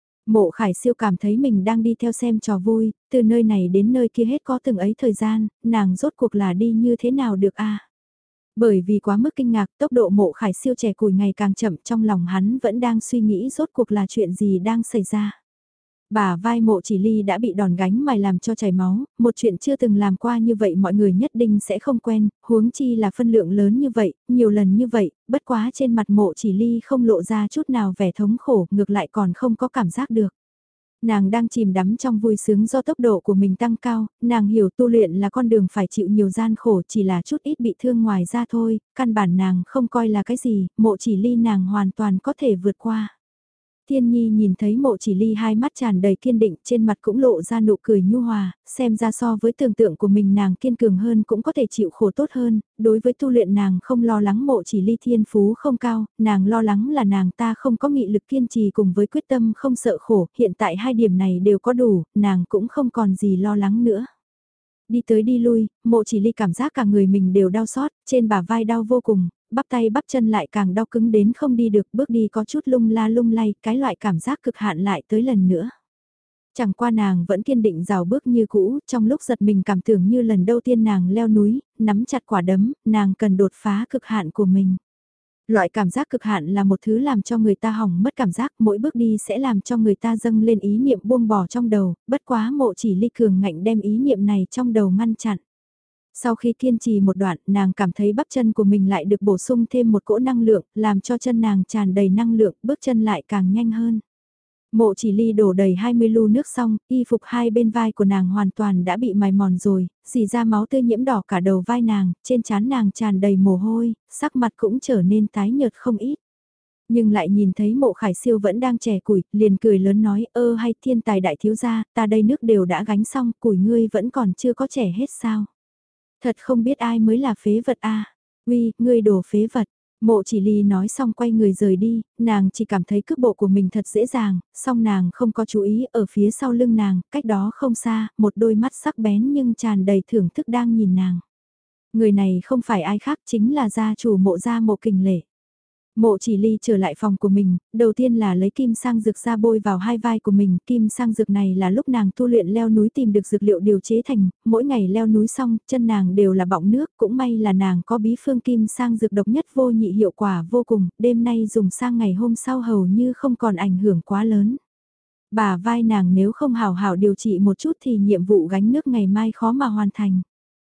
Mộ Khải Siêu cảm thấy mình đang đi theo xem trò vui, từ nơi này đến nơi kia hết có từng ấy thời gian, nàng rốt cuộc là đi như thế nào được a? Bởi vì quá mức kinh ngạc, tốc độ Mộ Khải Siêu trẻ củi ngày càng chậm, trong lòng hắn vẫn đang suy nghĩ rốt cuộc là chuyện gì đang xảy ra. Bả vai Mộ Chỉ Ly đã bị đòn gánh mài làm cho chảy máu, một chuyện chưa từng làm qua như vậy mọi người nhất định sẽ không quen, huống chi là phân lượng lớn như vậy, nhiều lần như vậy, bất quá trên mặt Mộ Chỉ Ly không lộ ra chút nào vẻ thống khổ, ngược lại còn không có cảm giác được. Nàng đang chìm đắm trong vui sướng do tốc độ của mình tăng cao, nàng hiểu tu luyện là con đường phải chịu nhiều gian khổ chỉ là chút ít bị thương ngoài ra thôi, căn bản nàng không coi là cái gì, Mộ Chỉ Ly nàng hoàn toàn có thể vượt qua. Thiên Nhi nhìn thấy Mộ Chỉ Ly hai mắt tràn đầy kiên định, trên mặt cũng lộ ra nụ cười nhu hòa, xem ra so với tưởng tượng của mình nàng kiên cường hơn cũng có thể chịu khổ tốt hơn, đối với tu luyện nàng không lo lắng Mộ Chỉ Ly thiên phú không cao, nàng lo lắng là nàng ta không có nghị lực kiên trì cùng với quyết tâm không sợ khổ, hiện tại hai điểm này đều có đủ, nàng cũng không còn gì lo lắng nữa. Đi tới đi lui, Mộ Chỉ Ly cảm giác cả người mình đều đau xót, trên bả vai đau vô cùng, bắp tay bắp chân lại càng đau cứng đến không đi được, bước đi có chút lung la lung lay, cái loại cảm giác cực hạn lại tới lần nữa. Chẳng qua nàng vẫn kiên định rào bước như cũ, trong lúc giật mình cảm tưởng như lần đầu tiên nàng leo núi, nắm chặt quả đấm, nàng cần đột phá cực hạn của mình. Loại cảm giác cực hạn là một thứ làm cho người ta hỏng mất cảm giác, mỗi bước đi sẽ làm cho người ta dâng lên ý niệm buông bỏ trong đầu, bất quá Mộ Chỉ Ly cường ngạnh đem ý niệm này trong đầu ngăn chặn. Sau khi kiên trì một đoạn, nàng cảm thấy bắp chân của mình lại được bổ sung thêm một cỗ năng lượng, làm cho chân nàng tràn đầy năng lượng, bước chân lại càng nhanh hơn. Mộ Chỉ Ly đổ đầy hai mươi lu nước xong, y phục hai bên vai của nàng hoàn toàn đã bị mài mòn rồi, dì ra máu tươi nhiễm đỏ cả đầu vai nàng, trên trán nàng tràn đầy mồ hôi, sắc mặt cũng trở nên tái nhợt không ít. Nhưng lại nhìn thấy Mộ Khải Siêu vẫn đang chè củi, liền cười lớn nói, ơ hay thiên tài đại thiếu gia, ta đây nước đều đã gánh xong, củi ngươi vẫn còn chưa có chè hết sao. Thật không biết ai mới là phế vật a. Uy, ngươi đồ phế vật. Mộ Chỉ Ly nói xong quay người rời đi, nàng chỉ cảm thấy cước bộ của mình thật dễ dàng, song nàng không có chú ý ở phía sau lưng nàng, cách đó không xa, một đôi mắt sắc bén nhưng tràn đầy thưởng thức đang nhìn nàng. Người này không phải ai khác chính là gia chủ Mộ gia Mộ Kình Lệ. Mộ Chỉ Ly trở lại phòng của mình, đầu tiên là lấy kim sang dược ra bôi vào hai vai của mình, kim sang dược này là lúc nàng tu luyện leo núi tìm được dược liệu điều chế thành, mỗi ngày leo núi xong, chân nàng đều là bọng nước, cũng may là nàng có bí phương kim sang dược độc nhất vô nhị hiệu quả vô cùng, đêm nay dùng sang ngày hôm sau hầu như không còn ảnh hưởng quá lớn. Bả vai nàng nếu không hào hảo điều trị một chút thì nhiệm vụ gánh nước ngày mai khó mà hoàn thành.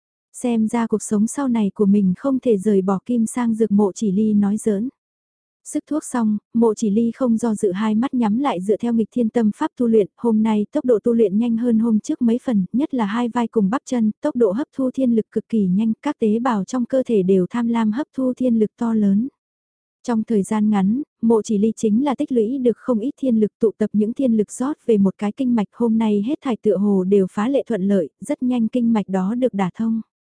Xem ra cuộc sống sau này của mình không thể rời bỏ kim sang dược. Mộ Chỉ Ly nói giỡn. Sức thuốc xong, Mộ Chỉ Ly không do dự hai mắt nhắm lại dựa theo nghịch thiên tâm pháp tu luyện, hôm nay tốc độ tu luyện nhanh hơn hôm trước mấy phần, nhất là hai vai cùng bắp chân, tốc độ hấp thu thiên lực cực kỳ nhanh, các tế bào trong cơ thể đều tham lam hấp thu thiên lực to lớn. Trong thời gian ngắn, Mộ Chỉ Ly chính là tích lũy được không ít thiên lực, tụ tập những thiên lực rót về một cái kinh mạch, hôm nay hết thảy tựa hồ đều phá lệ thuận lợi, rất nhanh kinh mạch đó được đả thông.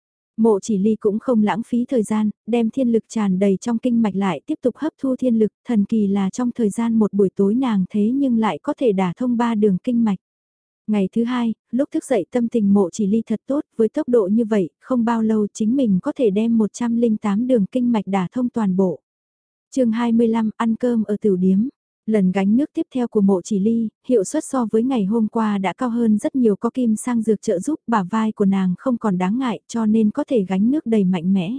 Mộ Chỉ Ly cũng không lãng phí thời gian, đem thiên lực tràn đầy trong kinh mạch lại tiếp tục hấp thu thiên lực, thần kỳ là trong thời gian một buổi tối nàng thế nhưng lại có thể đả thông ba đường kinh mạch. Ngày thứ hai, lúc thức dậy tâm tình Mộ Chỉ Ly thật tốt, với tốc độ như vậy, không bao lâu chính mình có thể đem một trăm lẻ tám đường kinh mạch đả thông toàn bộ. chương hai mươi lăm, ăn cơm ở tửu điếm. Lần gánh nước tiếp theo của Mộ Chỉ Ly, hiệu suất so với ngày hôm qua đã cao hơn rất nhiều, có kim sang dược trợ giúp, bả vai của nàng không còn đáng ngại cho nên có thể gánh nước đầy mạnh mẽ.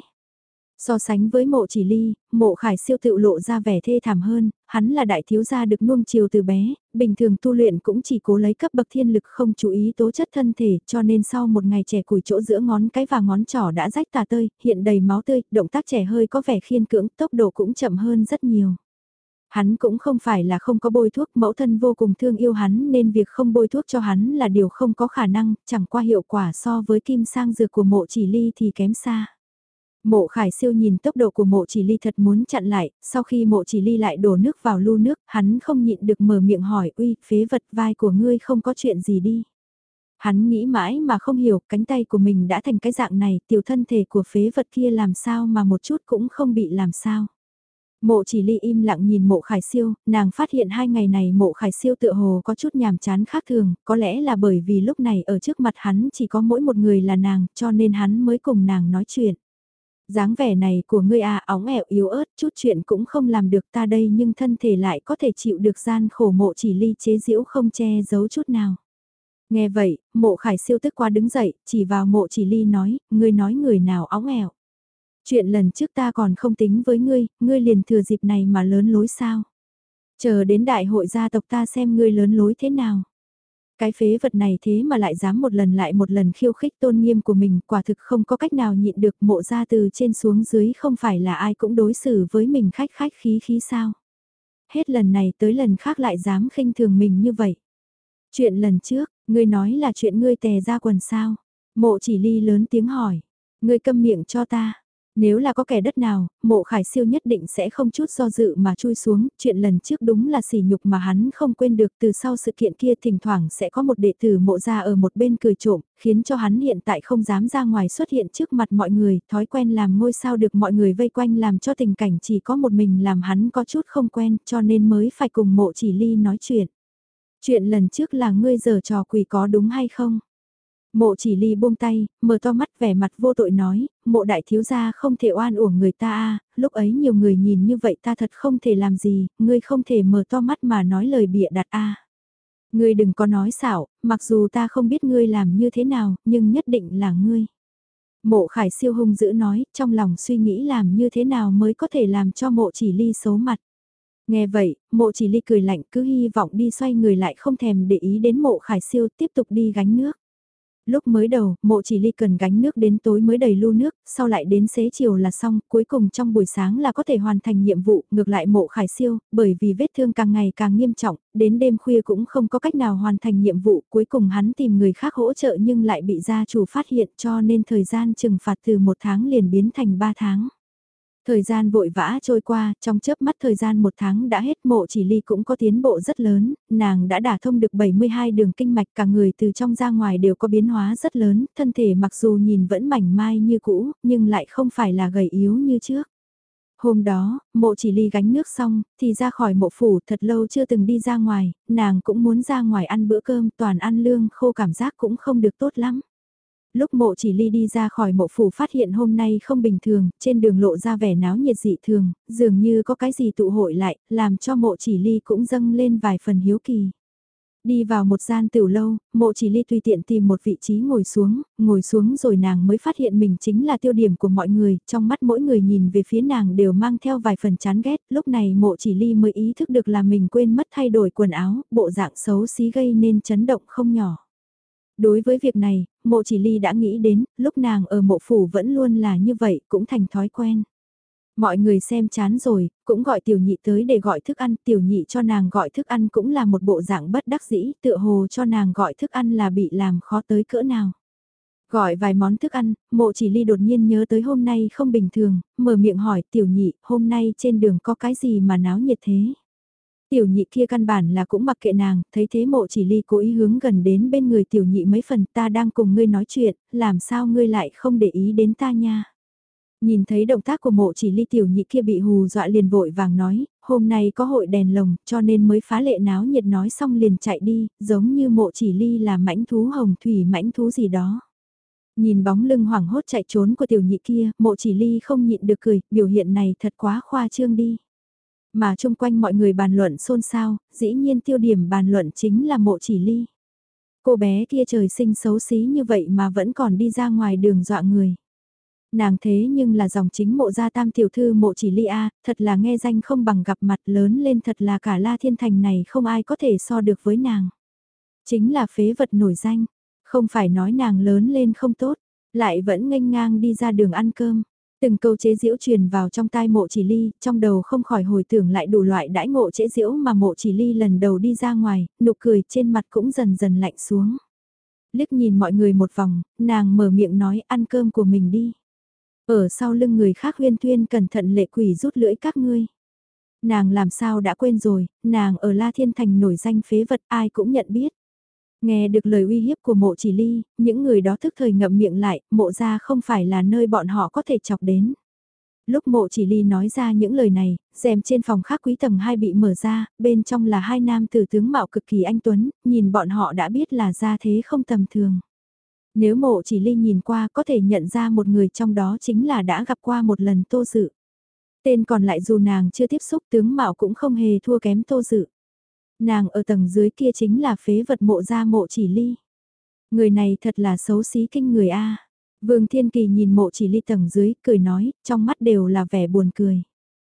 So sánh với Mộ Chỉ Ly, Mộ Khải Siêu tự lộ ra vẻ thê thảm hơn, hắn là đại thiếu gia được nuông chiều từ bé, bình thường tu luyện cũng chỉ cố lấy cấp bậc thiên lực không chú ý tố chất thân thể, cho nên sau một ngày trẻ củi chỗ giữa ngón cái và ngón trỏ đã rách tà tơi, hiện đầy máu tươi, động tác trẻ hơi có vẻ khiên cưỡng, tốc độ cũng chậm hơn rất nhiều. Hắn cũng không phải là không có bôi thuốc, mẫu thân vô cùng thương yêu hắn nên việc không bôi thuốc cho hắn là điều không có khả năng, chẳng qua hiệu quả so với kim sang dược của Mộ Chỉ Ly thì kém xa. Mộ Khải Siêu nhìn tốc độ của Mộ Chỉ Ly thật muốn chặn lại, sau khi Mộ Chỉ Ly lại đổ nước vào lu nước, hắn không nhịn được mở miệng hỏi, uy, phế vật, vai của ngươi không có chuyện gì đi. Hắn nghĩ mãi mà không hiểu, cánh tay của mình đã thành cái dạng này, tiểu thân thể của phế vật kia làm sao mà một chút cũng không bị làm sao. Mộ Chỉ Ly im lặng nhìn Mộ Khải Siêu, nàng phát hiện hai ngày này Mộ Khải Siêu tựa hồ có chút nhàm chán khác thường, có lẽ là bởi vì lúc này ở trước mặt hắn chỉ có mỗi một người là nàng, cho nên hắn mới cùng nàng nói chuyện. Dáng vẻ này của ngươi à, óng ẻo yếu ớt, chút chuyện cũng không làm được ta đây nhưng thân thể lại có thể chịu được gian khổ. Mộ Chỉ Ly chế giễu không che giấu chút nào. Nghe vậy, Mộ Khải Siêu tức quá đứng dậy, chỉ vào Mộ Chỉ Ly nói, ngươi nói người nào óng ẻo. Chuyện lần trước ta còn không tính với ngươi, ngươi liền thừa dịp này mà lớn lối sao. Chờ đến đại hội gia tộc ta xem ngươi lớn lối thế nào. Cái phế vật này thế mà lại dám một lần lại một lần khiêu khích tôn nghiêm của mình, quả thực không có cách nào nhịn được. Mộ ra từ trên xuống dưới không phải là ai cũng đối xử với mình khách khách khí khí sao. Hết lần này tới lần khác lại dám khinh thường mình như vậy. Chuyện lần trước, ngươi nói là chuyện ngươi tè ra quần sao. Mộ chỉ ly lớn tiếng hỏi. Ngươi câm miệng cho ta. Nếu là có kẻ đất nào, mộ khải siêu nhất định sẽ không chút do dự mà chui xuống, chuyện lần trước đúng là sỉ nhục mà hắn không quên được. Từ sau sự kiện kia thỉnh thoảng sẽ có một đệ tử mộ ra ở một bên cười trộm, khiến cho hắn hiện tại không dám ra ngoài xuất hiện trước mặt mọi người, thói quen làm ngôi sao được mọi người vây quanh làm cho tình cảnh chỉ có một mình làm hắn có chút không quen, cho nên mới phải cùng mộ chỉ ly nói chuyện. Chuyện lần trước là ngươi giở trò quỷ có đúng hay không? Mộ chỉ ly buông tay, mở to mắt vẻ mặt vô tội nói, mộ đại thiếu gia không thể oan uổng người ta a, lúc ấy nhiều người nhìn như vậy ta thật không thể làm gì, ngươi không thể mở to mắt mà nói lời bịa đặt a. Ngươi đừng có nói xạo, mặc dù ta không biết ngươi làm như thế nào, nhưng nhất định là ngươi. Mộ khải siêu hung dữ nói, trong lòng suy nghĩ làm như thế nào mới có thể làm cho mộ chỉ ly xấu mặt. Nghe vậy, mộ chỉ ly cười lạnh cứ hy vọng đi xoay người lại không thèm để ý đến mộ khải siêu tiếp tục đi gánh nước. Lúc mới đầu, mộ chỉ ly cần gánh nước đến tối mới đầy lu nước, sau lại đến xế chiều là xong, cuối cùng trong buổi sáng là có thể hoàn thành nhiệm vụ, ngược lại mộ khải siêu, bởi vì vết thương càng ngày càng nghiêm trọng, đến đêm khuya cũng không có cách nào hoàn thành nhiệm vụ, cuối cùng hắn tìm người khác hỗ trợ nhưng lại bị gia chủ phát hiện cho nên thời gian trừng phạt từ một tháng liền biến thành ba tháng. Thời gian vội vã trôi qua, trong chớp mắt thời gian một tháng đã hết mộ chỉ ly cũng có tiến bộ rất lớn, nàng đã đả thông được bảy mươi hai đường kinh mạch cả người từ trong ra ngoài đều có biến hóa rất lớn, thân thể mặc dù nhìn vẫn mảnh mai như cũ, nhưng lại không phải là gầy yếu như trước. Hôm đó, mộ chỉ ly gánh nước xong, thì ra khỏi mộ phủ thật lâu chưa từng đi ra ngoài, nàng cũng muốn ra ngoài ăn bữa cơm toàn ăn lương khô cảm giác cũng không được tốt lắm. Lúc mộ chỉ ly đi ra khỏi mộ phủ phát hiện hôm nay không bình thường, trên đường lộ ra vẻ náo nhiệt dị thường, dường như có cái gì tụ hội lại, làm cho mộ chỉ ly cũng dâng lên vài phần hiếu kỳ. Đi vào một gian tiểu lâu, mộ chỉ ly tùy tiện tìm một vị trí ngồi xuống, ngồi xuống rồi nàng mới phát hiện mình chính là tiêu điểm của mọi người, trong mắt mỗi người nhìn về phía nàng đều mang theo vài phần chán ghét, lúc này mộ chỉ ly mới ý thức được là mình quên mất thay đổi quần áo, bộ dạng xấu xí gây nên chấn động không nhỏ. Đối với việc này, mộ chỉ ly đã nghĩ đến, lúc nàng ở mộ phủ vẫn luôn là như vậy, cũng thành thói quen. Mọi người xem chán rồi, cũng gọi tiểu nhị tới để gọi thức ăn, tiểu nhị cho nàng gọi thức ăn cũng là một bộ dạng bất đắc dĩ, tựa hồ cho nàng gọi thức ăn là bị làm khó tới cỡ nào. Gọi vài món thức ăn, mộ chỉ ly đột nhiên nhớ tới hôm nay không bình thường, mở miệng hỏi tiểu nhị, hôm nay trên đường có cái gì mà náo nhiệt thế? Tiểu nhị kia căn bản là cũng mặc kệ nàng, thấy thế mộ chỉ ly cố ý hướng gần đến bên người tiểu nhị mấy phần ta đang cùng ngươi nói chuyện, làm sao ngươi lại không để ý đến ta nha. Nhìn thấy động tác của mộ chỉ ly tiểu nhị kia bị hù dọa liền vội vàng nói, hôm nay có hội đèn lồng cho nên mới phá lệ náo nhiệt nói xong liền chạy đi, giống như mộ chỉ ly là mãnh thú hồng thủy mãnh thú gì đó. Nhìn bóng lưng hoảng hốt chạy trốn của tiểu nhị kia, mộ chỉ ly không nhịn được cười, biểu hiện này thật quá khoa trương đi. Mà chung quanh mọi người bàn luận xôn xao, dĩ nhiên tiêu điểm bàn luận chính là mộ chỉ ly. Cô bé kia trời sinh xấu xí như vậy mà vẫn còn đi ra ngoài đường dọa người. Nàng thế nhưng là dòng chính mộ gia tam tiểu thư mộ chỉ ly A, thật là nghe danh không bằng gặp mặt lớn lên thật là cả La Thiên Thành này không ai có thể so được với nàng. Chính là phế vật nổi danh, không phải nói nàng lớn lên không tốt, lại vẫn nghênh ngang đi ra đường ăn cơm. Từng câu chế giễu truyền vào trong tai mộ chỉ ly, trong đầu không khỏi hồi tưởng lại đủ loại đãi ngộ chế giễu mà mộ chỉ ly lần đầu đi ra ngoài, nụ cười trên mặt cũng dần dần lạnh xuống. Liếc nhìn mọi người một vòng, nàng mở miệng nói ăn cơm của mình đi. Ở sau lưng người khác huyên thuyên cẩn thận lệ quỷ rút lưỡi các ngươi. Nàng làm sao đã quên rồi, nàng ở La Thiên Thành nổi danh phế vật ai cũng nhận biết. Nghe được lời uy hiếp của mộ chỉ ly, những người đó thức thời ngậm miệng lại, mộ ra không phải là nơi bọn họ có thể chọc đến. Lúc mộ chỉ ly nói ra những lời này, rèm trên phòng khác quý tầng hai bị mở ra, bên trong là hai nam tử tướng mạo cực kỳ anh tuấn, nhìn bọn họ đã biết là gia thế không tầm thường. Nếu mộ chỉ ly nhìn qua có thể nhận ra một người trong đó chính là đã gặp qua một lần Tô Dự. Tên còn lại dù nàng chưa tiếp xúc tướng mạo cũng không hề thua kém Tô Dự. Nàng ở tầng dưới kia chính là phế vật mộ gia mộ chỉ ly. Người này thật là xấu xí kinh người a. Vương Thiên Kỳ nhìn mộ chỉ ly tầng dưới, cười nói, trong mắt đều là vẻ buồn cười.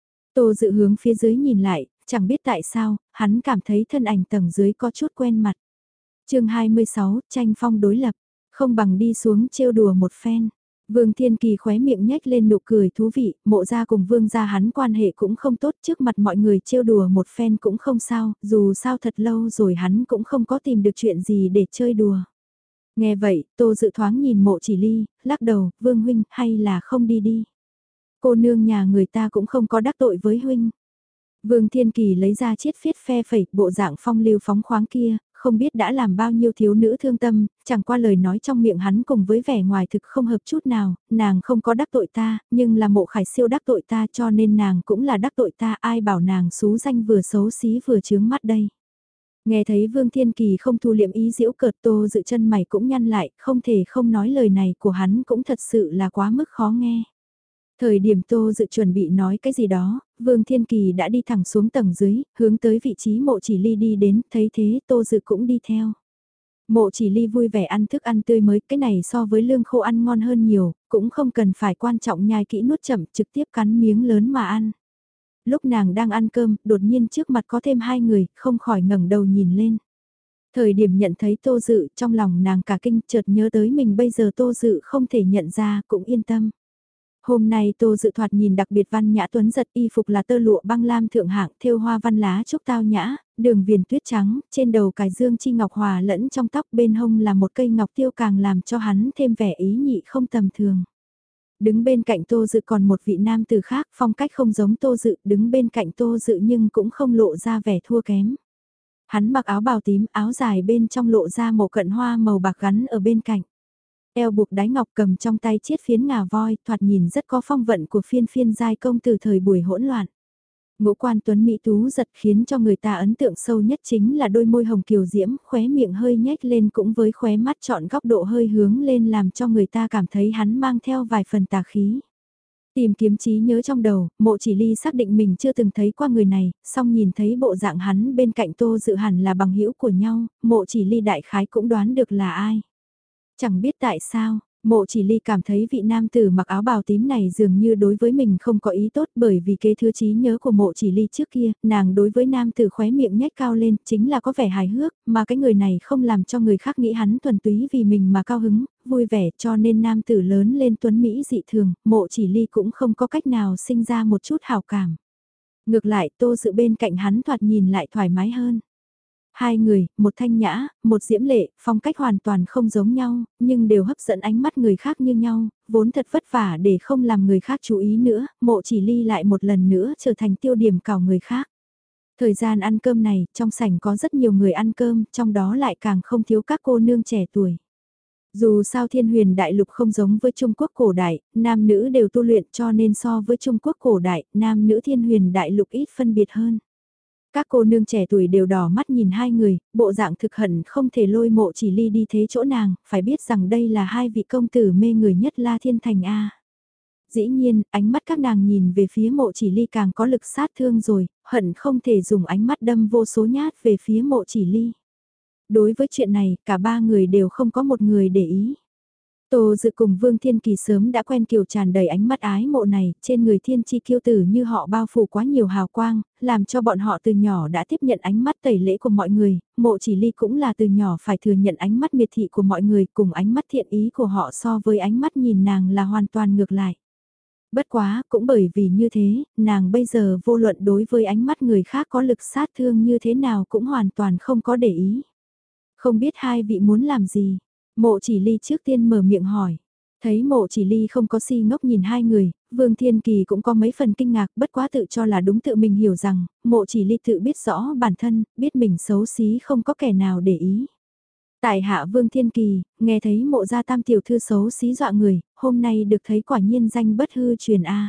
Tô Dự hướng phía dưới nhìn lại, chẳng biết tại sao, hắn cảm thấy thân ảnh tầng dưới có chút quen mặt. chương hai mươi sáu, tranh phong đối lập, không bằng đi xuống trêu đùa một phen. Vương Thiên Kỳ khóe miệng nhếch lên nụ cười thú vị, mộ gia cùng vương gia hắn quan hệ cũng không tốt, trước mặt mọi người trêu đùa một phen cũng không sao, dù sao thật lâu rồi hắn cũng không có tìm được chuyện gì để chơi đùa. Nghe vậy, Tô Dự thoáng nhìn mộ chỉ ly, lắc đầu, Vương huynh, hay là không đi đi. Cô nương nhà người ta cũng không có đắc tội với huynh. Vương Thiên Kỳ lấy ra chiết phiết phe phẩy, bộ dạng phong lưu phóng khoáng kia, không biết đã làm bao nhiêu thiếu nữ thương tâm, chẳng qua lời nói trong miệng hắn cùng với vẻ ngoài thực không hợp chút nào, nàng không có đắc tội ta, nhưng là mộ khải siêu đắc tội ta cho nên nàng cũng là đắc tội ta, ai bảo nàng xú danh vừa xấu xí vừa chướng mắt đây. Nghe thấy Vương Thiên Kỳ không thu liệm ý giễu cợt, Tô Dự chân mày cũng nhăn lại, không thể không nói lời này của hắn cũng thật sự là quá mức khó nghe. Thời điểm Tô Dự chuẩn bị nói cái gì đó, Vương Thiên Kỳ đã đi thẳng xuống tầng dưới, hướng tới vị trí mộ chỉ ly đi đến, thấy thế Tô Dự cũng đi theo. Mộ chỉ ly vui vẻ ăn thức ăn tươi mới, cái này so với lương khô ăn ngon hơn nhiều, cũng không cần phải quan trọng nhai kỹ nuốt chậm, trực tiếp cắn miếng lớn mà ăn. Lúc nàng đang ăn cơm, đột nhiên trước mặt có thêm hai người, không khỏi ngẩng đầu nhìn lên. Thời điểm nhận thấy Tô Dự, trong lòng nàng cả kinh, chợt nhớ tới mình bây giờ Tô Dự không thể nhận ra, cũng yên tâm. Hôm nay Tô Dự thoạt nhìn đặc biệt văn nhã tuấn giật, y phục là tơ lụa băng lam thượng hạng, thêu hoa văn lá trúc tao nhã, đường viền tuyết trắng, trên đầu cài dương chi ngọc hòa lẫn trong tóc, bên hông là một cây ngọc tiêu càng làm cho hắn thêm vẻ ý nhị không tầm thường. Đứng bên cạnh Tô Dự còn một vị nam tử khác, phong cách không giống Tô Dự, đứng bên cạnh Tô Dự nhưng cũng không lộ ra vẻ thua kém. Hắn mặc áo bào tím, áo dài bên trong lộ ra một cận hoa màu bạc gắn ở bên cạnh. Eo buộc đáy ngọc, cầm trong tay chiết phiến ngà voi, thoạt nhìn rất có phong vận của phiên phiên giai công từ thời buổi hỗn loạn. Ngũ quan tuấn mỹ tú giật khiến cho người ta ấn tượng sâu nhất chính là đôi môi hồng kiều diễm, khóe miệng hơi nhếch lên cũng với khóe mắt chọn góc độ hơi hướng lên làm cho người ta cảm thấy hắn mang theo vài phần tà khí. Tìm kiếm trí nhớ trong đầu, mộ chỉ ly xác định mình chưa từng thấy qua người này, song nhìn thấy bộ dạng hắn bên cạnh Tô Dự hẳn là bằng hữu của nhau, mộ chỉ ly đại khái cũng đoán được là ai. Chẳng biết tại sao, mộ chỉ ly cảm thấy vị nam tử mặc áo bào tím này dường như đối với mình không có ý tốt, bởi vì kế thứ trí nhớ của mộ chỉ ly trước kia, nàng đối với nam tử khóe miệng nhếch cao lên chính là có vẻ hài hước, mà cái người này không làm cho người khác nghĩ hắn thuần túy vì mình mà cao hứng, vui vẻ, cho nên nam tử lớn lên tuấn Mỹ dị thường, mộ chỉ ly cũng không có cách nào sinh ra một chút hào cảm. Ngược lại Tô Dự bên cạnh hắn thoạt nhìn lại thoải mái hơn. Hai người, một thanh nhã, một diễm lệ, phong cách hoàn toàn không giống nhau, nhưng đều hấp dẫn ánh mắt người khác như nhau, vốn thật vất vả để không làm người khác chú ý nữa, mộ chỉ ly lại một lần nữa trở thành tiêu điểm cào người khác. Thời gian ăn cơm này, trong sảnh có rất nhiều người ăn cơm, trong đó lại càng không thiếu các cô nương trẻ tuổi. Dù sao Thiên Huyền Đại Lục không giống với Trung Quốc cổ đại, nam nữ đều tu luyện cho nên so với Trung Quốc cổ đại, nam nữ Thiên Huyền Đại Lục ít phân biệt hơn. Các cô nương trẻ tuổi đều đỏ mắt nhìn hai người, bộ dạng thực hận không thể lôi mộ chỉ ly đi thế chỗ nàng, phải biết rằng đây là hai vị công tử mê người nhất La Thiên Thành A. Dĩ nhiên, ánh mắt các nàng nhìn về phía mộ chỉ ly càng có lực sát thương rồi, hận không thể dùng ánh mắt đâm vô số nhát về phía mộ chỉ ly. Đối với chuyện này, cả ba người đều không có một người để ý. Tô Dự cùng Vương Thiên Kỳ sớm đã quen kiểu tràn đầy ánh mắt ái mộ này, trên người thiên chi kiêu tử như họ bao phủ quá nhiều hào quang, làm cho bọn họ từ nhỏ đã tiếp nhận ánh mắt tẩy lễ của mọi người, mộ chỉ ly cũng là từ nhỏ phải thừa nhận ánh mắt miệt thị của mọi người cùng ánh mắt thiện ý của họ so với ánh mắt nhìn nàng là hoàn toàn ngược lại. Bất quá, cũng bởi vì như thế, nàng bây giờ vô luận đối với ánh mắt người khác có lực sát thương như thế nào cũng hoàn toàn không có để ý. Không biết hai vị muốn làm gì? Mộ chỉ ly trước tiên mở miệng hỏi. Thấy mộ chỉ ly không có si ngốc nhìn hai người, Vương Thiên Kỳ cũng có mấy phần kinh ngạc, bất quá tự cho là đúng, tự mình hiểu rằng, mộ chỉ ly tự biết rõ bản thân, biết mình xấu xí không có kẻ nào để ý. Tại hạ Vương Thiên Kỳ, nghe thấy mộ gia tam tiểu thư xấu xí dọa người, hôm nay được thấy quả nhiên danh bất hư truyền A.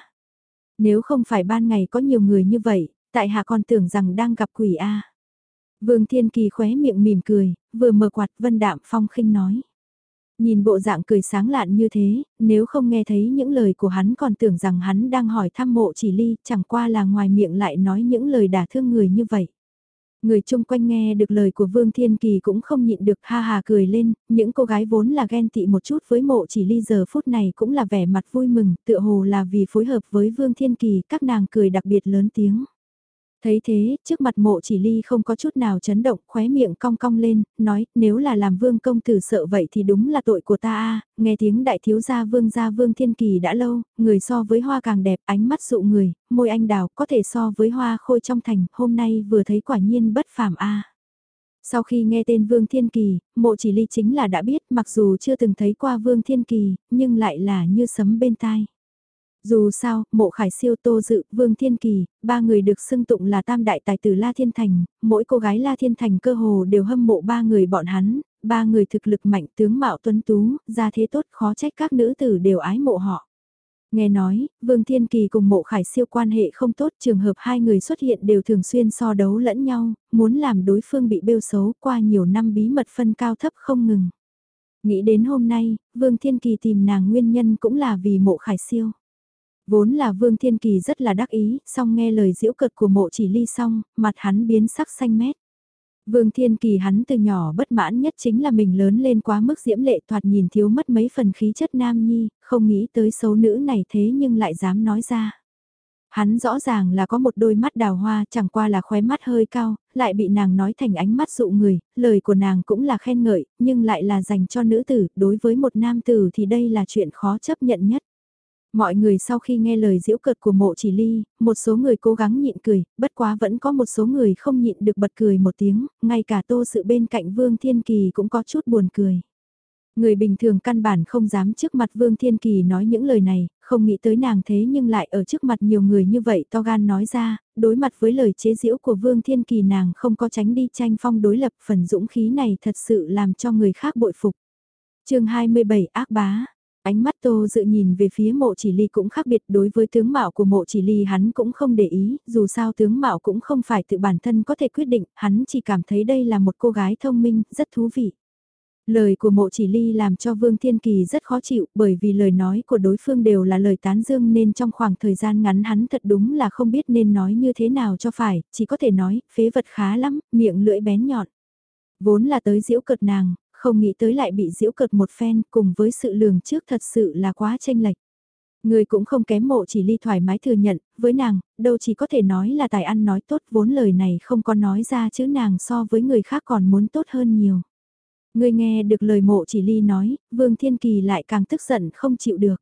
Nếu không phải ban ngày có nhiều người như vậy, tại hạ còn tưởng rằng đang gặp quỷ A. Vương Thiên Kỳ khóe miệng mỉm cười, vừa mở quạt vân đạm phong khinh nói. Nhìn bộ dạng cười sáng lạn như thế, nếu không nghe thấy những lời của hắn còn tưởng rằng hắn đang hỏi thăm mộ chỉ ly, chẳng qua là ngoài miệng lại nói những lời đả thương người như vậy. Người chung quanh nghe được lời của Vương Thiên Kỳ cũng không nhịn được ha hà cười lên, những cô gái vốn là ghen tị một chút với mộ chỉ ly giờ phút này cũng là vẻ mặt vui mừng, tựa hồ là vì phối hợp với Vương Thiên Kỳ các nàng cười đặc biệt lớn tiếng. Thấy thế, trước mặt mộ chỉ ly không có chút nào chấn động, khóe miệng cong cong lên, nói, nếu là làm vương công tử sợ vậy thì đúng là tội của ta a. Nghe tiếng đại thiếu gia vương gia vương thiên kỳ đã lâu, người so với hoa càng đẹp, ánh mắt dụ người, môi anh đào có thể so với hoa khôi trong thành, hôm nay vừa thấy quả nhiên bất phàm a. Sau khi nghe tên Vương Thiên Kỳ, mộ chỉ ly chính là đã biết mặc dù chưa từng thấy qua Vương Thiên Kỳ, nhưng lại là như sấm bên tai. Dù sao, mộ khải siêu Tô Dự, Vương Thiên Kỳ, ba người được xưng tụng là tam đại tài tử La Thiên Thành, mỗi cô gái La Thiên Thành cơ hồ đều hâm mộ ba người bọn hắn, ba người thực lực mạnh tướng mạo tuấn tú, gia thế tốt khó trách các nữ tử đều ái mộ họ. Nghe nói, Vương Thiên Kỳ cùng mộ khải siêu quan hệ không tốt, trường hợp hai người xuất hiện đều thường xuyên so đấu lẫn nhau, muốn làm đối phương bị bêu xấu qua nhiều năm bí mật phân cao thấp không ngừng. Nghĩ đến hôm nay, Vương Thiên Kỳ tìm nàng nguyên nhân cũng là vì mộ khải siêu. Vốn là Vương Thiên Kỳ rất là đắc ý, song nghe lời giễu cợt của mộ chỉ ly xong, mặt hắn biến sắc xanh mét. Vương Thiên Kỳ hắn từ nhỏ bất mãn nhất chính là mình lớn lên quá mức diễm lệ thoạt nhìn thiếu mất mấy phần khí chất nam nhi, không nghĩ tới xấu nữ này thế nhưng lại dám nói ra. Hắn rõ ràng là có một đôi mắt đào hoa chẳng qua là khóe mắt hơi cao, lại bị nàng nói thành ánh mắt dụ người, lời của nàng cũng là khen ngợi, nhưng lại là dành cho nữ tử, đối với một nam tử thì đây là chuyện khó chấp nhận nhất. Mọi người sau khi nghe lời giễu cợt của mộ chỉ ly, một số người cố gắng nhịn cười, bất quá vẫn có một số người không nhịn được bật cười một tiếng, ngay cả Tô Sự bên cạnh Vương Thiên Kỳ cũng có chút buồn cười. Người bình thường căn bản không dám trước mặt Vương Thiên Kỳ nói những lời này, không nghĩ tới nàng thế nhưng lại ở trước mặt nhiều người như vậy to gan nói ra, đối mặt với lời chế giễu của Vương Thiên Kỳ nàng không có tránh đi tranh phong đối lập, phần dũng khí này thật sự làm cho người khác bội phục. Chương hai mươi bảy ác bá. Ánh mắt Tô Dự nhìn về phía mộ chỉ ly cũng khác biệt, đối với tướng mạo của mộ chỉ ly hắn cũng không để ý, dù sao tướng mạo cũng không phải tự bản thân có thể quyết định, hắn chỉ cảm thấy đây là một cô gái thông minh, rất thú vị. Lời của mộ chỉ ly làm cho Vương Thiên Kỳ rất khó chịu, bởi vì lời nói của đối phương đều là lời tán dương nên trong khoảng thời gian ngắn hắn thật đúng là không biết nên nói như thế nào cho phải, chỉ có thể nói, phế vật khá lắm, miệng lưỡi bén nhọn. Vốn là tới giễu cợt nàng, không nghĩ tới lại bị giễu cợt một phen, cùng với sự lường trước thật sự là quá chênh lệch. Người cũng không kém mộ chỉ ly thoải mái thừa nhận, với nàng, đâu chỉ có thể nói là tài ăn nói tốt, vốn lời này không có nói ra chứ nàng so với người khác còn muốn tốt hơn nhiều. Người nghe được lời mộ chỉ ly nói, Vương Thiên Kỳ lại càng tức giận không chịu được.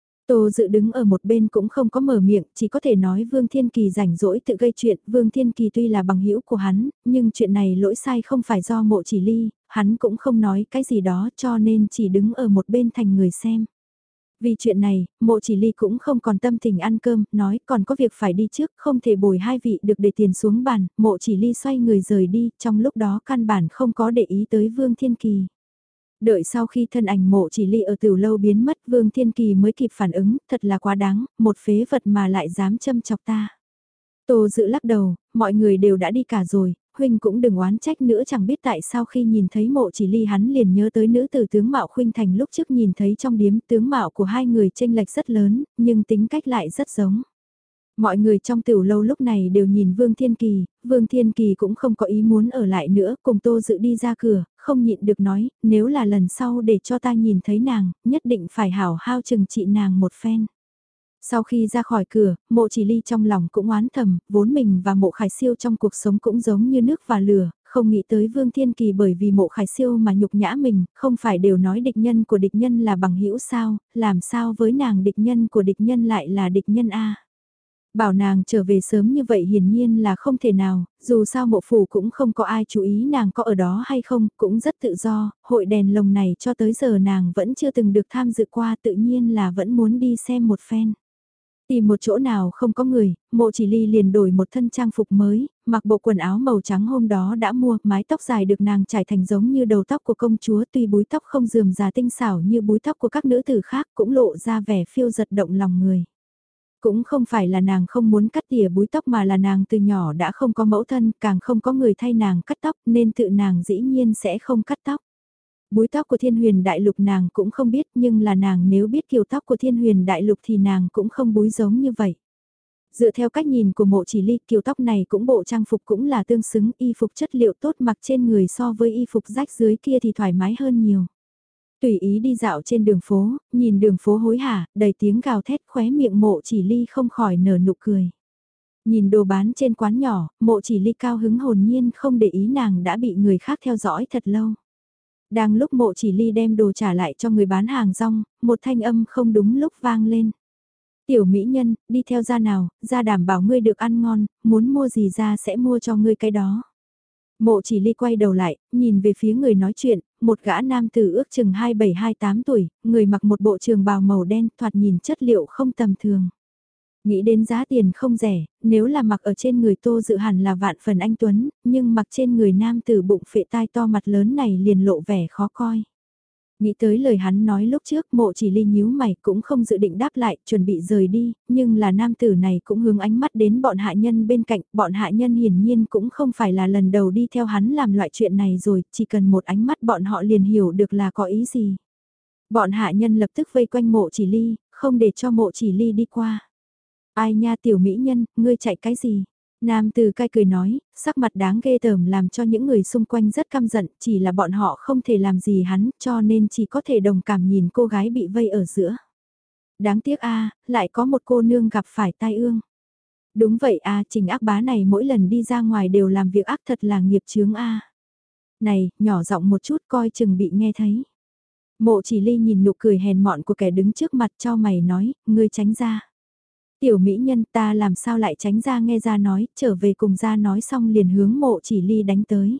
Tô Dự đứng ở một bên cũng không có mở miệng, chỉ có thể nói Vương Thiên Kỳ rảnh rỗi tự gây chuyện, Vương Thiên Kỳ tuy là bằng hữu của hắn, nhưng chuyện này lỗi sai không phải do mộ chỉ ly, hắn cũng không nói cái gì đó cho nên chỉ đứng ở một bên thành người xem. Vì chuyện này, mộ chỉ ly cũng không còn tâm tình ăn cơm, nói còn có việc phải đi trước, không thể bồi hai vị được để tiền xuống bàn, mộ chỉ ly xoay người rời đi, trong lúc đó căn bản không có để ý tới Vương Thiên Kỳ. Đợi sau khi thân ảnh mộ chỉ ly ở tiểu lâu biến mất Vương Thiên Kỳ mới kịp phản ứng, thật là quá đáng, một phế vật mà lại dám châm chọc ta. Tô Dự lắc đầu, mọi người đều đã đi cả rồi, huynh cũng đừng oán trách nữa chẳng biết tại sao khi nhìn thấy mộ chỉ ly hắn liền nhớ tới nữ tử tướng mạo Khuynh Thành lúc trước nhìn thấy trong điếm tướng mạo của hai người chênh lệch rất lớn, nhưng tính cách lại rất giống. Mọi người trong tiểu lâu lúc này đều nhìn Vương Thiên Kỳ, Vương Thiên Kỳ cũng không có ý muốn ở lại nữa, cùng Tô Dự đi ra cửa, không nhịn được nói, nếu là lần sau để cho ta nhìn thấy nàng, nhất định phải hảo hao chừng trị nàng một phen. Sau khi ra khỏi cửa, mộ chỉ ly trong lòng cũng oán thầm, vốn mình và mộ khải siêu trong cuộc sống cũng giống như nước và lửa, không nghĩ tới Vương Thiên Kỳ bởi vì mộ khải siêu mà nhục nhã mình, không phải đều nói địch nhân của địch nhân là bằng hữu sao, làm sao với nàng địch nhân của địch nhân lại là địch nhân A. Bảo nàng trở về sớm như vậy hiển nhiên là không thể nào, dù sao mộ phủ cũng không có ai chú ý nàng có ở đó hay không, cũng rất tự do, hội đèn lồng này cho tới giờ nàng vẫn chưa từng được tham dự qua tự nhiên là vẫn muốn đi xem một phen. Tìm một chỗ nào không có người, mộ chỉ ly liền đổi một thân trang phục mới, mặc bộ quần áo màu trắng hôm đó đã mua, mái tóc dài được nàng trải thành giống như đầu tóc của công chúa tuy búi tóc không rườm rà tinh xảo như búi tóc của các nữ tử khác cũng lộ ra vẻ phiêu giật động lòng người. Cũng không phải là nàng không muốn cắt tỉa búi tóc mà là nàng từ nhỏ đã không có mẫu thân, càng không có người thay nàng cắt tóc nên tự nàng dĩ nhiên sẽ không cắt tóc. Búi tóc của thiên huyền đại lục nàng cũng không biết nhưng là nàng nếu biết kiểu tóc của thiên huyền đại lục thì nàng cũng không búi giống như vậy. Dựa theo cách nhìn của mộ chỉ ly kiểu tóc này cũng bộ trang phục cũng là tương xứng y phục chất liệu tốt mặc trên người so với y phục rách dưới kia thì thoải mái hơn nhiều. Tùy ý đi dạo trên đường phố, nhìn đường phố hối hả, đầy tiếng gào thét khóe miệng mộ chỉ ly không khỏi nở nụ cười. Nhìn đồ bán trên quán nhỏ, Mộ Chỉ Ly cao hứng hồn nhiên không để ý nàng đã bị người khác theo dõi thật lâu. Đang lúc Mộ Chỉ Ly đem đồ trả lại cho người bán hàng rong, một thanh âm không đúng lúc vang lên. Tiểu mỹ nhân, đi theo ra nào, ra đảm bảo ngươi được ăn ngon, muốn mua gì ra sẽ mua cho ngươi cái đó. Mộ Chỉ Ly quay đầu lại, nhìn về phía người nói chuyện, một gã nam tử ước chừng hai bảy hai tám tuổi, người mặc một bộ trường bào màu đen, thoạt nhìn chất liệu không tầm thường. Nghĩ đến giá tiền không rẻ, nếu là mặc ở trên người Tô Dự hẳn là vạn phần anh tuấn, nhưng mặc trên người nam tử bụng phệ tai to mặt lớn này liền lộ vẻ khó coi. Nghĩ tới lời hắn nói lúc trước, Mộ Chỉ Ly nhíu mày cũng không dự định đáp lại, chuẩn bị rời đi, nhưng là nam tử này cũng hướng ánh mắt đến bọn hạ nhân bên cạnh, bọn hạ nhân hiển nhiên cũng không phải là lần đầu đi theo hắn làm loại chuyện này rồi, chỉ cần một ánh mắt bọn họ liền hiểu được là có ý gì. Bọn hạ nhân lập tức vây quanh Mộ Chỉ Ly, không để cho Mộ Chỉ Ly đi qua. Ai nha tiểu mỹ nhân, ngươi chạy cái gì? Nam từ cai cười nói, sắc mặt đáng ghê tởm làm cho những người xung quanh rất căm giận, chỉ là bọn họ không thể làm gì hắn, cho nên chỉ có thể đồng cảm nhìn cô gái bị vây ở giữa. Đáng tiếc a, lại có một cô nương gặp phải tai ương. Đúng vậy a, Trình ác bá này mỗi lần đi ra ngoài đều làm việc ác thật là nghiệp chướng a. Này, nhỏ giọng một chút coi chừng bị nghe thấy. Mộ Chỉ Ly nhìn nụ cười hèn mọn của kẻ đứng trước mặt cho mày nói, ngươi tránh ra. Tiểu mỹ nhân ta làm sao lại tránh ra nghe ra nói, trở về cùng ra nói xong liền hướng Mộ Chỉ Ly đánh tới.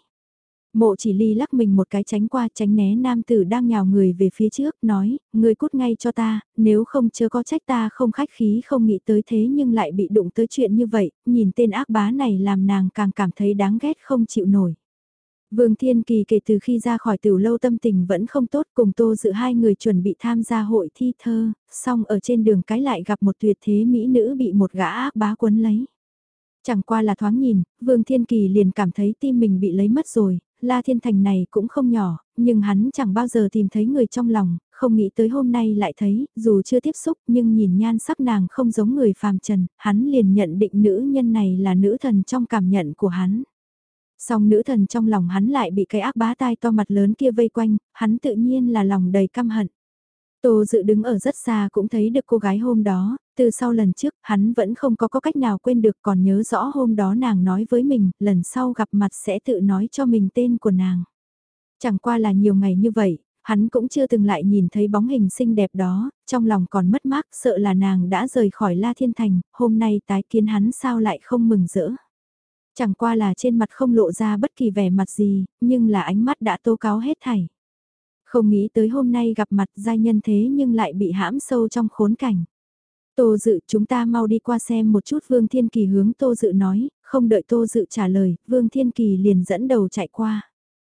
Mộ Chỉ Ly lắc mình một cái tránh qua tránh né nam tử đang nhào người về phía trước, nói, ngươi cút ngay cho ta, nếu không chớ có trách ta không khách khí không nghĩ tới thế nhưng lại bị đụng tới chuyện như vậy, nhìn tên ác bá này làm nàng càng cảm thấy đáng ghét không chịu nổi. Vương Thiên Kỳ kể từ khi ra khỏi tiểu lâu tâm tình vẫn không tốt cùng Tô Dự hai người chuẩn bị tham gia hội thi thơ, xong ở trên đường cái lại gặp một tuyệt thế mỹ nữ bị một gã ác bá quấn lấy. Chẳng qua là thoáng nhìn, Vương Thiên Kỳ liền cảm thấy tim mình bị lấy mất rồi, La Thiên Thành này cũng không nhỏ, nhưng hắn chẳng bao giờ tìm thấy người trong lòng, không nghĩ tới hôm nay lại thấy, dù chưa tiếp xúc nhưng nhìn nhan sắc nàng không giống người phàm trần, hắn liền nhận định nữ nhân này là nữ thần trong cảm nhận của hắn. Song nữ thần trong lòng hắn lại bị cái ác bá tai to mặt lớn kia vây quanh, hắn tự nhiên là lòng đầy căm hận. Tô Dự đứng ở rất xa cũng thấy được cô gái hôm đó, từ sau lần trước hắn vẫn không có, có cách nào quên được còn nhớ rõ hôm đó nàng nói với mình, lần sau gặp mặt sẽ tự nói cho mình tên của nàng. Chẳng qua là nhiều ngày như vậy, hắn cũng chưa từng lại nhìn thấy bóng hình xinh đẹp đó, trong lòng còn mất mát sợ là nàng đã rời khỏi La Thiên Thành, hôm nay tái kiến hắn sao lại không mừng rỡ. Chẳng qua là trên mặt không lộ ra bất kỳ vẻ mặt gì, nhưng là ánh mắt đã tố cáo hết thảy. Không nghĩ tới hôm nay gặp mặt giai nhân thế nhưng lại bị hãm sâu trong khốn cảnh. Tô Dự chúng ta mau đi qua xem một chút Vương Thiên Kỳ hướng Tô Dự nói, không đợi Tô Dự trả lời, Vương Thiên Kỳ liền dẫn đầu chạy qua.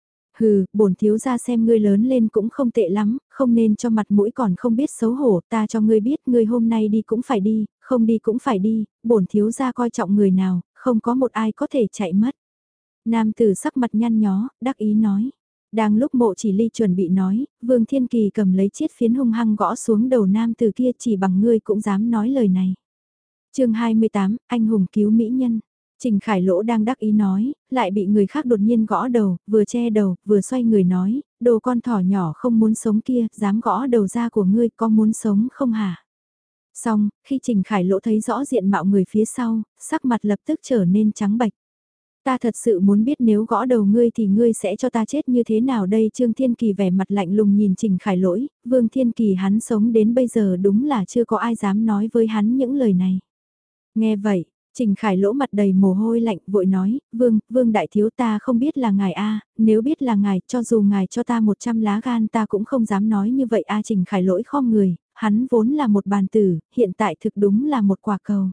Hừ, bổn thiếu gia xem ngươi lớn lên cũng không tệ lắm, không nên cho mặt mũi còn không biết xấu hổ, ta cho ngươi biết ngươi hôm nay đi cũng phải đi, không đi cũng phải đi, bổn thiếu gia coi trọng người nào, không có một ai có thể chạy mất. Nam tử sắc mặt nhăn nhó, đắc ý nói. Đang lúc Mộ Chỉ Ly chuẩn bị nói, Vương Thiên Kỳ cầm lấy chiếc phiến hung hăng gõ xuống đầu nam tử kia chỉ bằng ngươi cũng dám nói lời này. chương hai mươi tám, anh hùng cứu mỹ nhân. Trình Khải Lỗ đang đắc ý nói, lại bị người khác đột nhiên gõ đầu, vừa che đầu, vừa xoay người nói, đồ con thỏ nhỏ không muốn sống kia, dám gõ đầu ra của ngươi có muốn sống không hả? Xong, khi Trình Khải Lỗ thấy rõ diện mạo người phía sau, sắc mặt lập tức trở nên trắng bệch. Ta thật sự muốn biết nếu gõ đầu ngươi thì ngươi sẽ cho ta chết như thế nào đây? Trương Thiên Kỳ vẻ mặt lạnh lùng nhìn Trình Khải Lỗi, Vương Thiên Kỳ hắn sống đến bây giờ đúng là chưa có ai dám nói với hắn những lời này. Nghe vậy, Trình Khải Lỗ mặt đầy mồ hôi lạnh vội nói, Vương, Vương đại thiếu ta không biết là ngài a, nếu biết là ngài, cho dù ngài cho ta một trăm lá gan ta cũng không dám nói như vậy a. Trình Khải Lỗi khom người, hắn vốn là một bàn tử, hiện tại thực đúng là một quả cầu.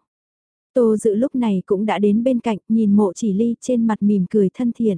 Tô Dự lúc này cũng đã đến bên cạnh, nhìn Mộ Chỉ Ly trên mặt mỉm cười thân thiện.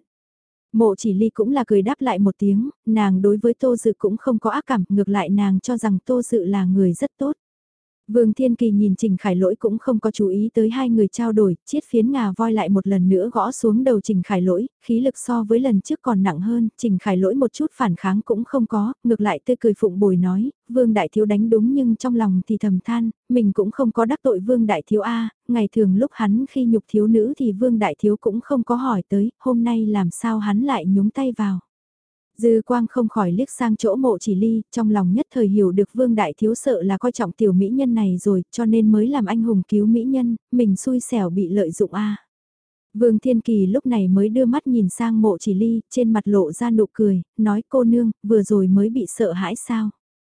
Mộ Chỉ Ly cũng là cười đáp lại một tiếng, nàng đối với Tô Dự cũng không có ác cảm, ngược lại nàng cho rằng Tô Dự là người rất tốt. Vương Thiên Kỳ nhìn Trình Khải Lỗi cũng không có chú ý tới hai người trao đổi, chiết phiến ngà voi lại một lần nữa gõ xuống đầu Trình Khải Lỗi, khí lực so với lần trước còn nặng hơn, Trình Khải Lỗi một chút phản kháng cũng không có, ngược lại tươi cười phụng bồi nói, Vương Đại Thiếu đánh đúng nhưng trong lòng thì thầm than, mình cũng không có đắc tội Vương Đại Thiếu A, ngày thường lúc hắn khi nhục thiếu nữ thì Vương Đại Thiếu cũng không có hỏi tới, hôm nay làm sao hắn lại nhúng tay vào. Dư quang không khỏi liếc sang chỗ mộ chỉ ly, trong lòng nhất thời hiểu được Vương Đại Thiếu sợ là coi trọng tiểu mỹ nhân này rồi, cho nên mới làm anh hùng cứu mỹ nhân, mình xui xẻo bị lợi dụng a. Vương Thiên Kỳ lúc này mới đưa mắt nhìn sang mộ chỉ ly, trên mặt lộ ra nụ cười, nói cô nương, vừa rồi mới bị sợ hãi sao.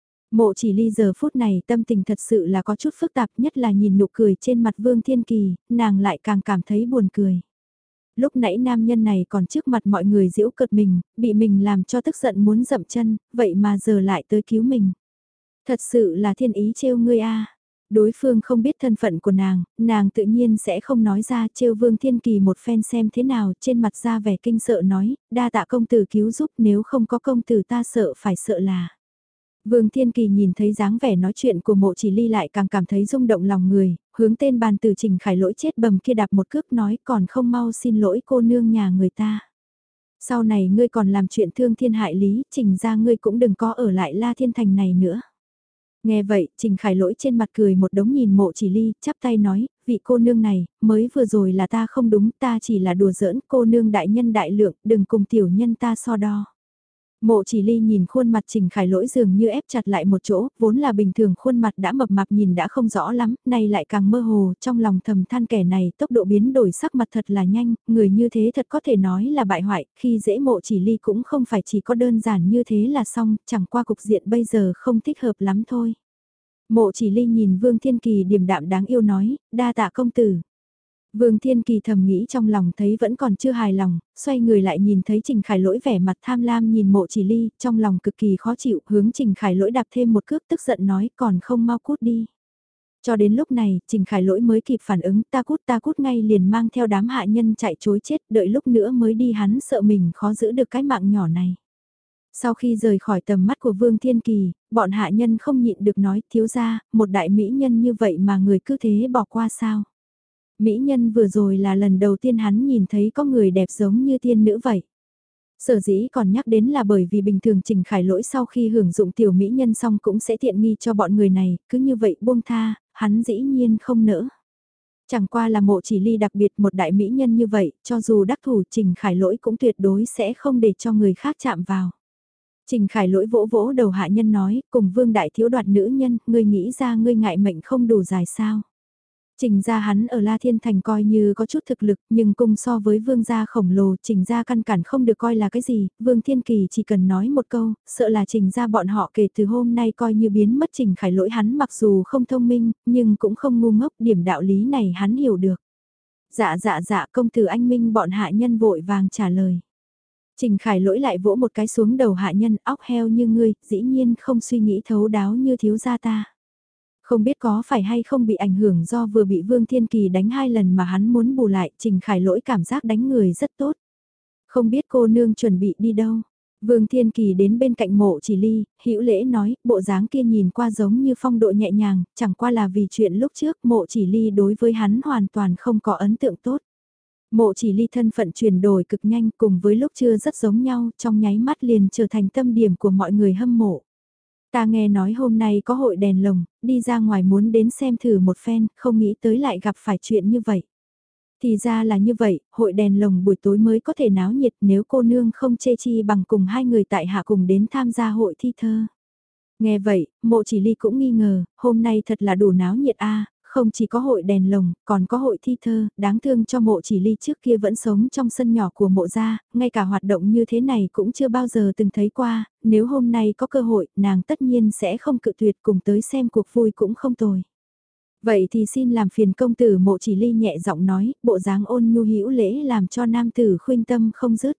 Mộ chỉ ly giờ phút này tâm tình thật sự là có chút phức tạp, nhất là nhìn nụ cười trên mặt Vương Thiên Kỳ, nàng lại càng cảm thấy buồn cười. Lúc nãy nam nhân này còn trước mặt mọi người giễu cợt mình, bị mình làm cho tức giận muốn dậm chân, vậy mà giờ lại tới cứu mình. Thật sự là thiên ý trêu ngươi a. Đối phương không biết thân phận của nàng, nàng tự nhiên sẽ không nói ra, trêu Vương Thiên Kỳ một phen xem thế nào, trên mặt ra vẻ kinh sợ nói, đa tạ công tử cứu giúp, nếu không có công tử ta sợ phải sợ là. Vương Thiên Kỳ nhìn thấy dáng vẻ nói chuyện của mộ chỉ ly lại càng cảm thấy rung động lòng người, hướng tên bàn từ Trình Khải lỗi chết bầm kia đạp một cước nói còn không mau xin lỗi cô nương nhà người ta. Sau này ngươi còn làm chuyện thương thiên hại lý, Trình ra ngươi cũng đừng có ở lại La Thiên Thành này nữa. Nghe vậy, Trình Khải lỗi trên mặt cười một đống nhìn mộ chỉ ly, chắp tay nói, vị cô nương này, mới vừa rồi là ta không đúng, ta chỉ là đùa giỡn, cô nương đại nhân đại lượng, đừng cùng tiểu nhân ta so đo. Mộ chỉ ly nhìn khuôn mặt Trình Khải lỗi dường như ép chặt lại một chỗ, vốn là bình thường khuôn mặt đã mập mạp nhìn đã không rõ lắm, nay lại càng mơ hồ, trong lòng thầm than kẻ này tốc độ biến đổi sắc mặt thật là nhanh, người như thế thật có thể nói là bại hoại, khi dễ mộ chỉ ly cũng không phải chỉ có đơn giản như thế là xong, chẳng qua cục diện bây giờ không thích hợp lắm thôi. Mộ chỉ ly nhìn Vương Thiên Kỳ điềm đạm đáng yêu nói, đa tạ công tử. Vương Thiên Kỳ thầm nghĩ trong lòng thấy vẫn còn chưa hài lòng, xoay người lại nhìn thấy Trình Khải lỗi vẻ mặt tham lam nhìn mộ chỉ ly, trong lòng cực kỳ khó chịu, hướng Trình Khải lỗi đạp thêm một cước tức giận nói còn không mau cút đi. Cho đến lúc này, Trình Khải lỗi mới kịp phản ứng ta cút ta cút ngay liền mang theo đám hạ nhân chạy chối chết, đợi lúc nữa mới đi hắn sợ mình khó giữ được cái mạng nhỏ này. Sau khi rời khỏi tầm mắt của Vương Thiên Kỳ, bọn hạ nhân không nhịn được nói thiếu ra, một đại mỹ nhân như vậy mà người cứ thế bỏ qua sao. Mỹ nhân vừa rồi là lần đầu tiên hắn nhìn thấy có người đẹp giống như tiên nữ vậy. Sở dĩ còn nhắc đến là bởi vì bình thường Trình Khải lỗi sau khi hưởng dụng tiểu mỹ nhân xong cũng sẽ tiện nghi cho bọn người này, cứ như vậy buông tha, hắn dĩ nhiên không nỡ. Chẳng qua là mộ chỉ ly đặc biệt một đại mỹ nhân như vậy, cho dù đắc thủ Trình Khải lỗi cũng tuyệt đối sẽ không để cho người khác chạm vào. Trình Khải lỗi vỗ vỗ đầu hạ nhân nói, cùng Vương Đại Thiếu đoạt nữ nhân, ngươi nghĩ ra ngươi ngại mệnh không đủ dài sao. Trình gia hắn ở La Thiên Thành coi như có chút thực lực, nhưng cùng so với Vương gia khổng lồ, Trình gia căn bản không được coi là cái gì, Vương Thiên Kỳ chỉ cần nói một câu, sợ là Trình gia bọn họ kể từ hôm nay coi như biến mất. Trình Khải lỗi hắn mặc dù không thông minh, nhưng cũng không ngu ngốc, điểm đạo lý này hắn hiểu được. Dạ dạ dạ, công tử anh minh bọn hạ nhân vội vàng trả lời. Trình Khải lỗi lại vỗ một cái xuống đầu hạ nhân, óc heo như ngươi, dĩ nhiên không suy nghĩ thấu đáo như thiếu gia ta. Không biết có phải hay không bị ảnh hưởng do vừa bị Vương Thiên Kỳ đánh hai lần mà hắn muốn bù lại, Trình Khải lỗi cảm giác đánh người rất tốt. Không biết cô nương chuẩn bị đi đâu. Vương Thiên Kỳ đến bên cạnh mộ chỉ ly, hữu lễ nói, bộ dáng kia nhìn qua giống như phong độ nhẹ nhàng, chẳng qua là vì chuyện lúc trước mộ chỉ ly đối với hắn hoàn toàn không có ấn tượng tốt. Mộ chỉ ly thân phận chuyển đổi cực nhanh cùng với lúc chưa rất giống nhau, trong nháy mắt liền trở thành tâm điểm của mọi người hâm mộ. Ta nghe nói hôm nay có hội đèn lồng, đi ra ngoài muốn đến xem thử một phen, không nghĩ tới lại gặp phải chuyện như vậy. Thì ra là như vậy, hội đèn lồng buổi tối mới có thể náo nhiệt nếu cô nương không chê chi bằng cùng hai người tại hạ cùng đến tham gia hội thi thơ. Nghe vậy, mộ chỉ ly cũng nghi ngờ, hôm nay thật là đủ náo nhiệt a. Không chỉ có hội đèn lồng, còn có hội thi thơ, đáng thương cho mộ chỉ ly trước kia vẫn sống trong sân nhỏ của mộ gia, ngay cả hoạt động như thế này cũng chưa bao giờ từng thấy qua, nếu hôm nay có cơ hội, nàng tất nhiên sẽ không cự tuyệt cùng tới xem cuộc vui cũng không tồi. Vậy thì xin làm phiền công tử mộ chỉ ly nhẹ giọng nói, bộ dáng ôn nhu hữu lễ làm cho nam tử khuyên tâm không dứt.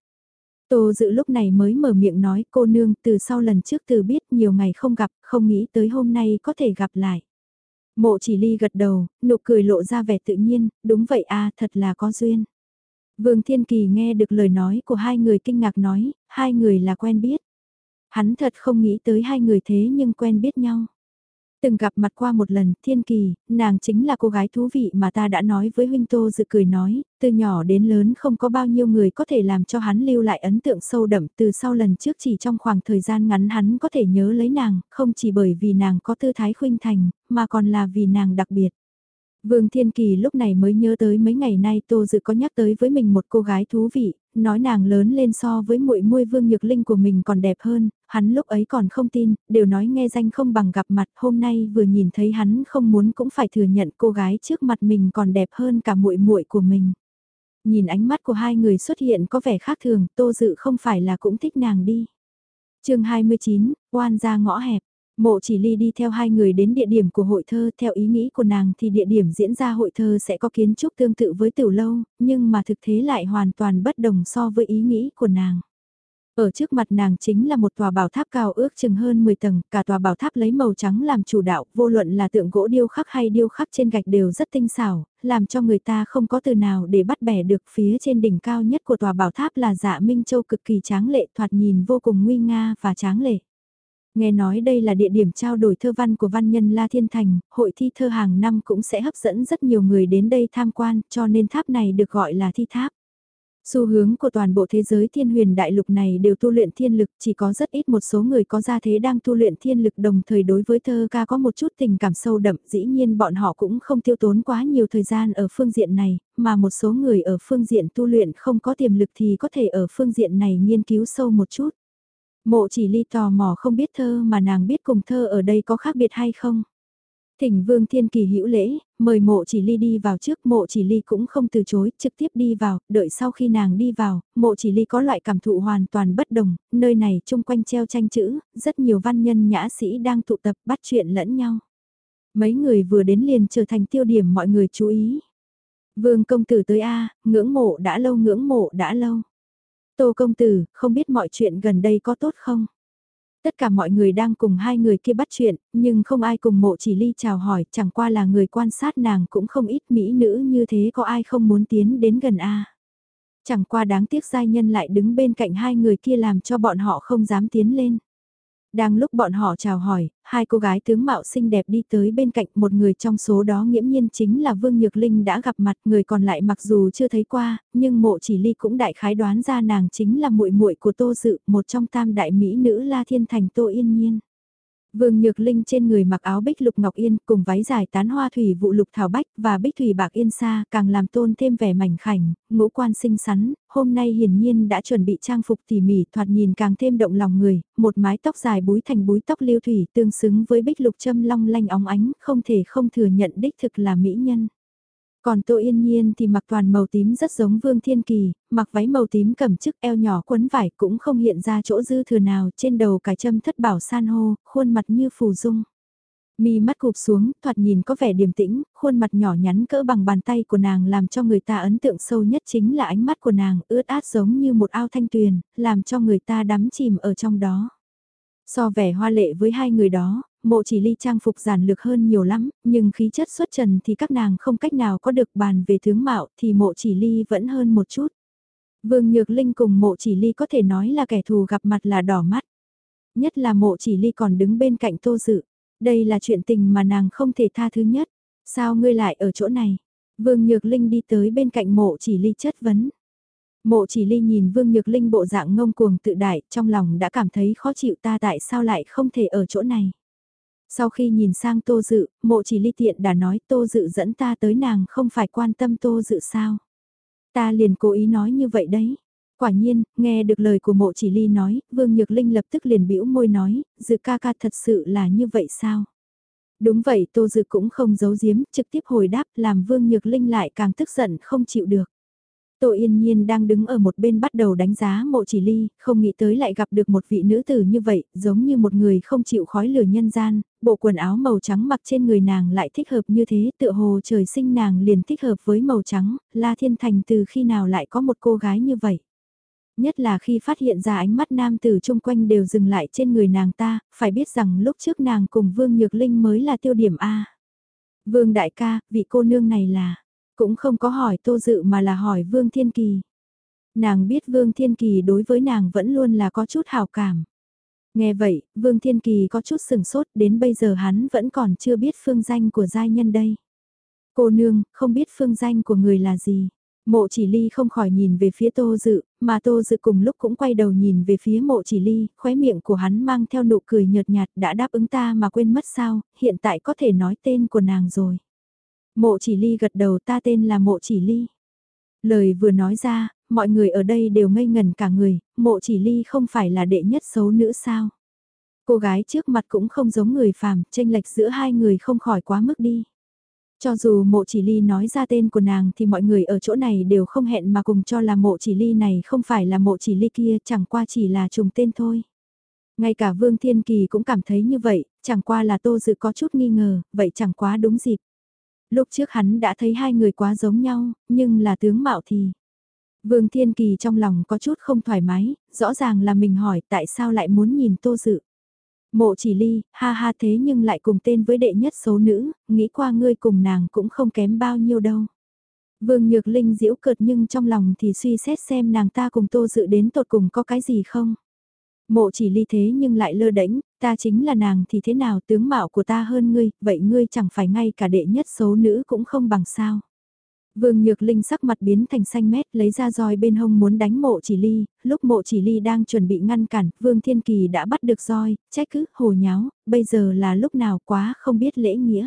Tô Dự lúc này mới mở miệng nói cô nương từ sau lần trước từ biết nhiều ngày không gặp, không nghĩ tới hôm nay có thể gặp lại. Mộ chỉ ly gật đầu, nụ cười lộ ra vẻ tự nhiên, đúng vậy a, thật là có duyên. Vương Thiên Kỳ nghe được lời nói của hai người kinh ngạc nói, hai người là quen biết. Hắn thật không nghĩ tới hai người thế nhưng quen biết nhau. Từng gặp mặt qua một lần, Thiên Kỳ, nàng chính là cô gái thú vị mà ta đã nói với huynh. Tô Dự cười nói, từ nhỏ đến lớn không có bao nhiêu người có thể làm cho hắn lưu lại ấn tượng sâu đậm. Từ sau lần trước chỉ trong khoảng thời gian ngắn hắn có thể nhớ lấy nàng, không chỉ bởi vì nàng có tư thái khuynh thành, mà còn là vì nàng đặc biệt. Vương Thiên Kỳ lúc này mới nhớ tới mấy ngày nay Tô Dự có nhắc tới với mình một cô gái thú vị, nói nàng lớn lên so với muội muội Vương Nhược Linh của mình còn đẹp hơn, hắn lúc ấy còn không tin, đều nói nghe danh không bằng gặp mặt, hôm nay vừa nhìn thấy hắn không muốn cũng phải thừa nhận cô gái trước mặt mình còn đẹp hơn cả muội muội của mình. Nhìn ánh mắt của hai người xuất hiện có vẻ khác thường, Tô Dự không phải là cũng thích nàng đi. chương hai mươi chín, oan ra ngõ hẹp. Mộ Chỉ Ly đi theo hai người đến địa điểm của hội thơ, theo ý nghĩ của nàng thì địa điểm diễn ra hội thơ sẽ có kiến trúc tương tự với tiểu lâu, nhưng mà thực thế lại hoàn toàn bất đồng so với ý nghĩ của nàng. Ở trước mặt nàng chính là một tòa bảo tháp cao ước chừng hơn mười tầng, cả tòa bảo tháp lấy màu trắng làm chủ đạo, vô luận là tượng gỗ điêu khắc hay điêu khắc trên gạch đều rất tinh xảo, làm cho người ta không có từ nào để bắt bẻ được. Phía trên đỉnh cao nhất của tòa bảo tháp là Dạ Minh Châu cực kỳ tráng lệ, thoạt nhìn vô cùng nguy nga và tráng lệ. Nghe nói đây là địa điểm trao đổi thơ văn của văn nhân La Thiên Thành, hội thi thơ hàng năm cũng sẽ hấp dẫn rất nhiều người đến đây tham quan, cho nên tháp này được gọi là thi tháp. Xu hướng của toàn bộ thế giới thiên huyền đại lục này đều tu luyện thiên lực, chỉ có rất ít một số người có gia thế đang tu luyện thiên lực, đồng thời đối với thơ ca có một chút tình cảm sâu đậm, dĩ nhiên bọn họ cũng không tiêu tốn quá nhiều thời gian ở phương diện này, mà một số người ở phương diện tu luyện không có tiềm lực thì có thể ở phương diện này nghiên cứu sâu một chút. Mộ Chỉ Ly tò mò không biết thơ mà nàng biết cùng thơ ở đây có khác biệt hay không. Thỉnh Vương Thiên Kỳ hữu lễ, mời Mộ Chỉ Ly đi vào trước, Mộ Chỉ Ly cũng không từ chối, trực tiếp đi vào, đợi sau khi nàng đi vào, Mộ Chỉ Ly có loại cảm thụ hoàn toàn bất đồng, nơi này chung quanh treo tranh chữ, rất nhiều văn nhân nhã sĩ đang tụ tập bắt chuyện lẫn nhau. Mấy người vừa đến liền trở thành tiêu điểm mọi người chú ý. Vương công tử tới a, ngưỡng mộ đã lâu ngưỡng mộ đã lâu. Tô công tử, không biết mọi chuyện gần đây có tốt không? Tất cả mọi người đang cùng hai người kia bắt chuyện, nhưng không ai cùng Mộ Chỉ Ly chào hỏi, chẳng qua là người quan sát nàng cũng không ít, mỹ nữ như thế có ai không muốn tiến đến gần a. Chẳng qua đáng tiếc giai nhân lại đứng bên cạnh hai người kia làm cho bọn họ không dám tiến lên. Đang lúc bọn họ chào hỏi, hai cô gái tướng mạo xinh đẹp đi tới bên cạnh, một người trong số đó nghiễm nhiên chính là Vương Nhược Linh đã gặp mặt, người còn lại mặc dù chưa thấy qua, nhưng Mộ Chỉ Ly cũng đại khái đoán ra nàng chính là muội muội của Tô Dự, một trong tam đại mỹ nữ La Thiên Thành Tô Yên Nhiên. Vương Nhược Linh trên người mặc áo bích lục ngọc yên cùng váy dài tán hoa thủy vụ lục thảo bách và bích thủy bạc yên sa càng làm tôn thêm vẻ mảnh khảnh, ngũ quan xinh xắn, hôm nay hiển nhiên đã chuẩn bị trang phục tỉ mỉ thoạt nhìn càng thêm động lòng người, một mái tóc dài búi thành búi tóc liêu thủy tương xứng với bích lục châm long lanh óng ánh, không thể không thừa nhận đích thực là mỹ nhân. Còn Tô Yên Nhiên thì mặc toàn màu tím rất giống Vương Thiên Kỳ, mặc váy màu tím cầm chức eo nhỏ quấn vải cũng không hiện ra chỗ dư thừa nào, trên đầu cài châm thất bảo san hô, khuôn mặt như phù dung. Mi mắt cụp xuống, thoạt nhìn có vẻ điềm tĩnh, khuôn mặt nhỏ nhắn cỡ bằng bàn tay của nàng làm cho người ta ấn tượng sâu nhất chính là ánh mắt của nàng ướt át giống như một ao thanh tuyền, làm cho người ta đắm chìm ở trong đó. So vẻ hoa lệ với hai người đó, Mộ Chỉ Ly trang phục giản lược hơn nhiều lắm, nhưng khí chất xuất trần thì các nàng không cách nào có được, bàn về tướng mạo thì Mộ Chỉ Ly vẫn hơn một chút. Vương Nhược Linh cùng Mộ Chỉ Ly có thể nói là kẻ thù gặp mặt là đỏ mắt. Nhất là Mộ Chỉ Ly còn đứng bên cạnh Tô Dự. Đây là chuyện tình mà nàng không thể tha thứ nhất. Sao ngươi lại ở chỗ này? Vương Nhược Linh đi tới bên cạnh Mộ Chỉ Ly chất vấn. Mộ Chỉ Ly nhìn Vương Nhược Linh bộ dạng ngông cuồng tự đại, trong lòng đã cảm thấy khó chịu, ta tại sao lại không thể ở chỗ này. Sau khi nhìn sang Tô Dự, Mộ Chỉ Ly tiện đã nói Tô Dự dẫn ta tới, nàng không phải quan tâm Tô Dự sao. Ta liền cố ý nói như vậy đấy. Quả nhiên, nghe được lời của Mộ Chỉ Ly nói, Vương Nhược Linh lập tức liền bĩu môi nói, Dự ca ca thật sự là như vậy sao? Đúng vậy, Tô Dự cũng không giấu giếm, trực tiếp hồi đáp, làm Vương Nhược Linh lại càng tức giận không chịu được. Tô Yên Nhiên đang đứng ở một bên bắt đầu đánh giá Mộ Chỉ Ly, không nghĩ tới lại gặp được một vị nữ tử như vậy, giống như một người không chịu khói lửa nhân gian, bộ quần áo màu trắng mặc trên người nàng lại thích hợp như thế, tựa hồ trời sinh nàng liền thích hợp với màu trắng, La Thiên Thành từ khi nào lại có một cô gái như vậy. Nhất là khi phát hiện ra ánh mắt nam tử chung quanh đều dừng lại trên người nàng ta, phải biết rằng lúc trước nàng cùng Vương Nhược Linh mới là tiêu điểm A. Vương đại ca, vị cô nương này là... Cũng không có hỏi Tô Dự mà là hỏi Vương Thiên Kỳ. Nàng biết Vương Thiên Kỳ đối với nàng vẫn luôn là có chút hào cảm. Nghe vậy, Vương Thiên Kỳ có chút sừng sốt, đến bây giờ hắn vẫn còn chưa biết phương danh của giai nhân đây. Cô nương, không biết phương danh của người là gì. Mộ Chỉ Ly không khỏi nhìn về phía Tô Dự, mà Tô Dự cùng lúc cũng quay đầu nhìn về phía Mộ Chỉ Ly, khóe miệng của hắn mang theo nụ cười nhợt nhạt, đã đáp ứng ta mà quên mất sao, hiện tại có thể nói tên của nàng rồi. Mộ chỉ ly gật đầu, ta tên là Mộ chỉ ly. Lời vừa nói ra, mọi người ở đây đều ngây ngần cả người, Mộ chỉ ly không phải là đệ nhất xấu nữ sao. Cô gái trước mặt cũng không giống người phàm, chênh lệch giữa hai người không khỏi quá mức đi. Cho dù Mộ chỉ ly nói ra tên của nàng thì mọi người ở chỗ này đều không hẹn mà cùng cho là Mộ chỉ ly này không phải là Mộ chỉ ly kia, chẳng qua chỉ là trùng tên thôi. Ngay cả Vương Thiên Kỳ cũng cảm thấy như vậy, chẳng qua là Tô Dự có chút nghi ngờ, vậy chẳng quá đúng dịp. Lúc trước hắn đã thấy hai người quá giống nhau, nhưng là tướng mạo thì... Vương Thiên Kỳ trong lòng có chút không thoải mái, rõ ràng là mình hỏi tại sao lại muốn nhìn Tô Dự. Mộ chỉ ly, ha ha thế nhưng lại cùng tên với đệ nhất số nữ, nghĩ qua ngươi cùng nàng cũng không kém bao nhiêu đâu. Vương Nhược Linh giễu cợt nhưng trong lòng thì suy xét xem nàng ta cùng Tô Dự đến tột cùng có cái gì không. Mộ chỉ ly thế nhưng lại lơ đễnh, ta chính là nàng thì thế nào, tướng mạo của ta hơn ngươi, vậy ngươi chẳng phải ngay cả đệ nhất số nữ cũng không bằng sao. Vương Nhược Linh sắc mặt biến thành xanh mét, lấy ra roi bên hông muốn đánh Mộ chỉ ly, lúc Mộ chỉ ly đang chuẩn bị ngăn cản, Vương Thiên Kỳ đã bắt được roi, trách cứ, hồ nháo, bây giờ là lúc nào quá không biết lễ nghĩa.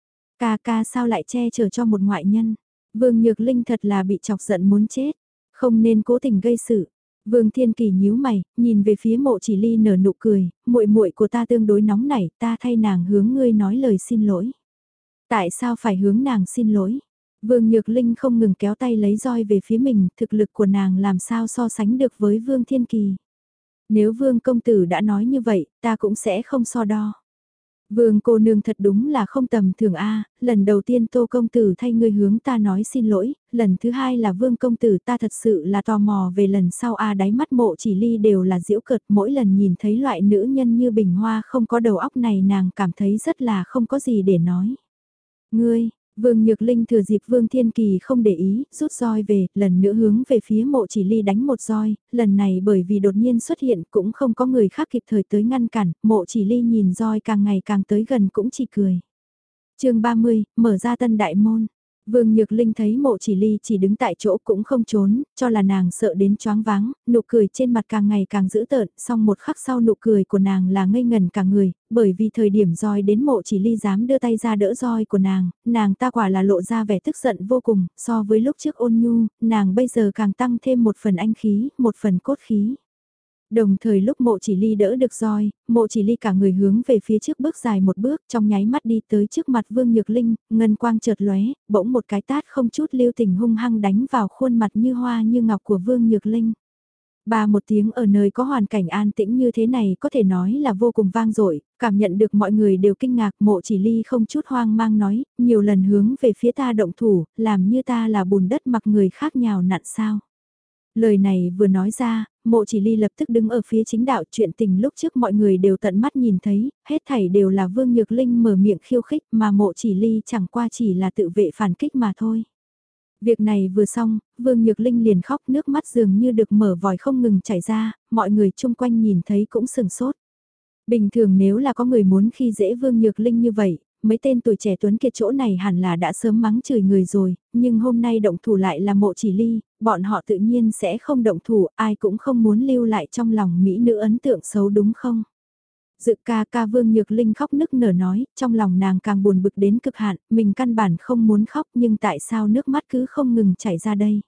Ca ca sao lại che chở cho một ngoại nhân, Vương Nhược Linh thật là bị chọc giận muốn chết, không nên cố tình gây sự. Vương Thiên Kỳ nhíu mày, nhìn về phía Mộ chỉ ly nở nụ cười, muội muội của ta tương đối nóng nảy, ta thay nàng hướng ngươi nói lời xin lỗi. Tại sao phải hướng nàng xin lỗi? Vương Nhược Linh không ngừng kéo tay lấy roi về phía mình, thực lực của nàng làm sao so sánh được với Vương Thiên Kỳ. Nếu Vương công tử đã nói như vậy, ta cũng sẽ không so đo. Vương cô nương thật đúng là không tầm thường a, lần đầu tiên Tô công tử thay ngươi hướng ta nói xin lỗi, lần thứ hai là Vương công tử, ta thật sự là tò mò về lần sau a, đáy mắt Mộ chỉ ly đều là giễu cợt, mỗi lần nhìn thấy loại nữ nhân như Bình Hoa không có đầu óc này nàng cảm thấy rất là không có gì để nói. Ngươi, Vương Nhược Linh thừa dịp Vương Thiên Kỳ không để ý, rút roi về, lần nữa hướng về phía Mộ chỉ ly đánh một roi, lần này bởi vì đột nhiên xuất hiện cũng không có người khác kịp thời tới ngăn cản, Mộ chỉ ly nhìn roi càng ngày càng tới gần cũng chỉ cười. chương ba mươi, mở ra tân đại môn. Vương Nhược Linh thấy Mộ chỉ ly chỉ đứng tại chỗ cũng không trốn, cho là nàng sợ đến choáng váng, nụ cười trên mặt càng ngày càng dữ tợn, song một khắc sau nụ cười của nàng là ngây ngần cả người, bởi vì thời điểm roi đến Mộ chỉ ly dám đưa tay ra đỡ roi của nàng, nàng ta quả là lộ ra vẻ tức giận vô cùng, so với lúc trước ôn nhu, nàng bây giờ càng tăng thêm một phần anh khí, một phần cốt khí. Đồng thời lúc Mộ chỉ ly đỡ được roi, Mộ chỉ ly cả người hướng về phía trước bước dài một bước, trong nháy mắt đi tới trước mặt Vương Nhược Linh, ngân quang chợt lóe, bỗng một cái tát không chút lưu tình hung hăng đánh vào khuôn mặt như hoa như ngọc của Vương Nhược Linh. Ba một tiếng ở nơi có hoàn cảnh an tĩnh như thế này có thể nói là vô cùng vang dội, cảm nhận được mọi người đều kinh ngạc. Mộ chỉ ly không chút hoang mang nói, nhiều lần hướng về phía ta động thủ, làm như ta là bùn đất mặc người khác nhào nặn sao. Lời này vừa nói ra, Mộ chỉ ly lập tức đứng ở phía chính đạo, chuyện tình lúc trước mọi người đều tận mắt nhìn thấy, hết thảy đều là Vương Nhược Linh mở miệng khiêu khích mà Mộ chỉ ly chẳng qua chỉ là tự vệ phản kích mà thôi. Việc này vừa xong, Vương Nhược Linh liền khóc, nước mắt dường như được mở vòi không ngừng chảy ra, mọi người chung quanh nhìn thấy cũng sừng sốt. Bình thường nếu là có người muốn khi dễ Vương Nhược Linh như vậy, mấy tên tuổi trẻ tuấn kiệt chỗ này hẳn là đã sớm mắng chửi người rồi, nhưng hôm nay động thủ lại là Mộ chỉ ly, bọn họ tự nhiên sẽ không động thủ, ai cũng không muốn lưu lại trong lòng mỹ nữ ấn tượng xấu đúng không? Dự ca ca Vương Nhược Linh khóc nức nở nói, trong lòng nàng càng buồn bực đến cực hạn, mình căn bản không muốn khóc nhưng tại sao nước mắt cứ không ngừng chảy ra đây?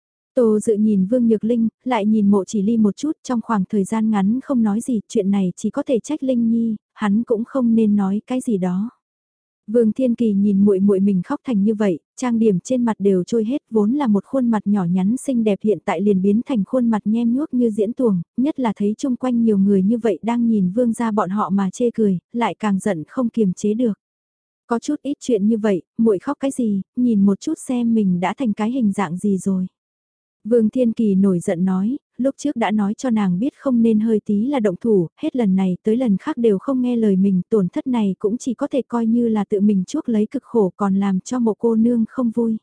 Tô Dự nhìn Vương Nhược Linh, lại nhìn Mộ chỉ ly một chút, trong khoảng thời gian ngắn không nói gì, chuyện này chỉ có thể trách Linh Nhi, hắn cũng không nên nói cái gì đó. Vương Thiên Kỳ nhìn muội muội mình khóc thành như vậy, trang điểm trên mặt đều trôi hết, vốn là một khuôn mặt nhỏ nhắn xinh đẹp hiện tại liền biến thành khuôn mặt nhem nhuốc như diễn tuồng, nhất là thấy chung quanh nhiều người như vậy đang nhìn Vương gia bọn họ mà chê cười, lại càng giận không kiềm chế được. Có chút ít chuyện như vậy, muội khóc cái gì, nhìn một chút xem mình đã thành cái hình dạng gì rồi. Vương Thiên Kỳ nổi giận nói, lúc trước đã nói cho nàng biết không nên hơi tí là động thủ, hết lần này tới lần khác đều không nghe lời mình, tổn thất này cũng chỉ có thể coi như là tự mình chuốc lấy cực khổ còn làm cho một cô nương không vui.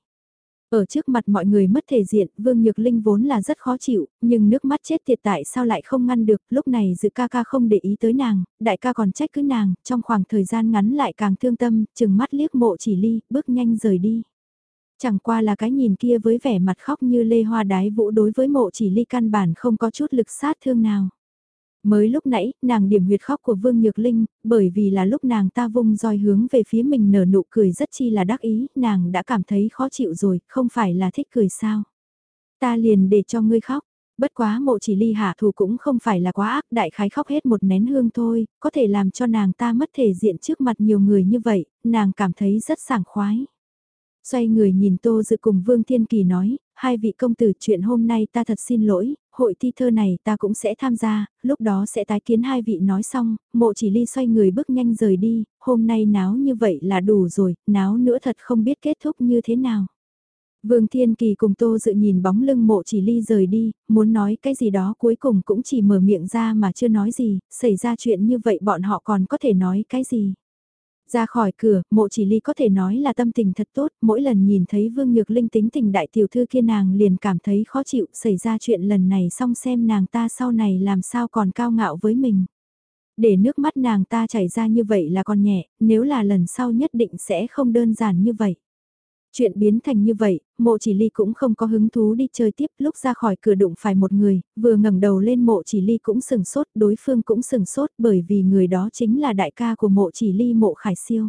Ở trước mặt mọi người mất thể diện, Vương Nhược Linh vốn là rất khó chịu, nhưng nước mắt chết tiệt tại sao lại không ngăn được, lúc này Dự ca ca không để ý tới nàng, đại ca còn trách cứ nàng, trong khoảng thời gian ngắn lại càng thương tâm, chừng mắt liếc Mộ chỉ ly, bước nhanh rời đi. Chẳng qua là cái nhìn kia với vẻ mặt khóc như lê hoa đái vũ đối với Mộ chỉ ly căn bản không có chút lực sát thương nào. Mới lúc nãy, nàng điểm huyệt khóc của Vương Nhược Linh, bởi vì là lúc nàng ta vung roi hướng về phía mình nở nụ cười rất chi là đắc ý, nàng đã cảm thấy khó chịu rồi, không phải là thích cười sao. Ta liền để cho ngươi khóc, bất quá Mộ Chỉ Ly hạ thủ cũng không phải là quá ác, đại khái khóc hết một nén hương thôi, có thể làm cho nàng ta mất thể diện trước mặt nhiều người như vậy, nàng cảm thấy rất sảng khoái. Xoay người nhìn Tô Dự cùng Vương Thiên Kỳ nói, hai vị công tử, chuyện hôm nay ta thật xin lỗi, hội thi thơ này ta cũng sẽ tham gia, lúc đó sẽ tái kiến hai vị. Nói xong, Mộ Chỉ Ly xoay người bước nhanh rời đi, hôm nay náo như vậy là đủ rồi, náo nữa thật không biết kết thúc như thế nào. Vương Thiên Kỳ cùng Tô Dự nhìn bóng lưng Mộ Chỉ Ly rời đi, muốn nói cái gì đó cuối cùng cũng chỉ mở miệng ra mà chưa nói gì, xảy ra chuyện như vậy bọn họ còn có thể nói cái gì. Ra khỏi cửa, Mộ Chỉ Ly có thể nói là tâm tình thật tốt, mỗi lần nhìn thấy Vương Nhược Linh tính tình đại tiểu thư kia nàng liền cảm thấy khó chịu, xảy ra chuyện lần này xong xem nàng ta sau này làm sao còn cao ngạo với mình. Để nước mắt nàng ta chảy ra như vậy là còn nhẹ, nếu là lần sau nhất định sẽ không đơn giản như vậy. Chuyện biến thành như vậy, Mộ Chỉ Ly cũng không có hứng thú đi chơi tiếp, lúc ra khỏi cửa đụng phải một người, vừa ngẩng đầu lên Mộ Chỉ Ly cũng sừng sốt, đối phương cũng sừng sốt bởi vì người đó chính là đại ca của Mộ Chỉ Ly, Mộ Khải Siêu.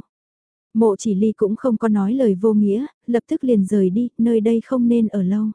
Mộ Chỉ Ly cũng không có nói lời vô nghĩa, lập tức liền rời đi, nơi đây không nên ở lâu.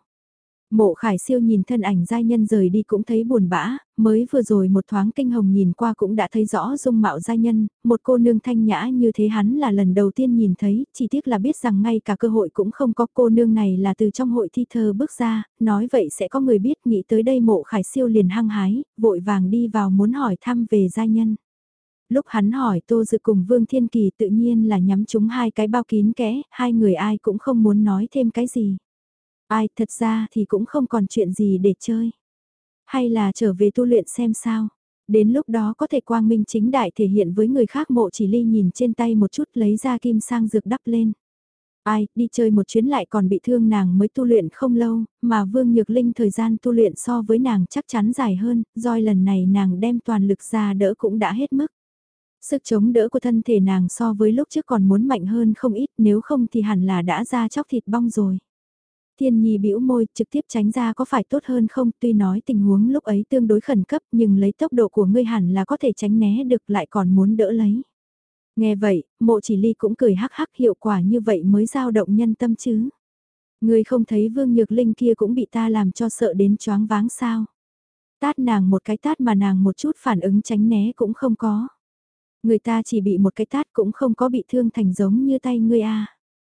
Mộ Khải Siêu nhìn thân ảnh giai nhân rời đi cũng thấy buồn bã, mới vừa rồi một thoáng kinh hồng nhìn qua cũng đã thấy rõ dung mạo giai nhân, một cô nương thanh nhã như thế hắn là lần đầu tiên nhìn thấy, chỉ tiếc là biết rằng ngay cả cơ hội cũng không có. Cô nương này là từ trong hội thi thơ bước ra, nói vậy sẽ có người biết. Nghĩ tới đây Mộ Khải Siêu liền hăng hái, vội vàng đi vào muốn hỏi thăm về giai nhân. Lúc hắn hỏi Tô Dự cùng Vương Thiên Kỳ tự nhiên là nhắm chúng hai cái bao kín kẽ, hai người ai cũng không muốn nói thêm cái gì. Ai, thật ra thì cũng không còn chuyện gì để chơi. Hay là trở về tu luyện xem sao. Đến lúc đó có thể quang minh chính đại thể hiện với người khác. Mộ Chỉ Ly nhìn trên tay một chút lấy ra kim sang dược đắp lên. Ai, đi chơi một chuyến lại còn bị thương nàng mới tu luyện không lâu, mà Vương Nhược Linh thời gian tu luyện so với nàng chắc chắn dài hơn, doi lần này nàng đem toàn lực ra đỡ cũng đã hết mức. Sức chống đỡ của thân thể nàng so với lúc trước còn muốn mạnh hơn không ít, nếu không thì hẳn là đã ra chóc thịt bong rồi. Thiên Nhi bĩu môi, trực tiếp tránh ra có phải tốt hơn không, tuy nói tình huống lúc ấy tương đối khẩn cấp nhưng lấy tốc độ của ngươi hẳn là có thể tránh né được, lại còn muốn đỡ lấy. Nghe vậy, Mộ Chỉ Ly cũng cười hắc hắc, hiệu quả như vậy mới dao động nhân tâm chứ. Ngươi không thấy Vương Nhược Linh kia cũng bị ta làm cho sợ đến choáng váng sao. Tát nàng một cái tát mà nàng một chút phản ứng tránh né cũng không có. Người ta chỉ bị một cái tát cũng không có bị thương thành giống như tay ngươi a.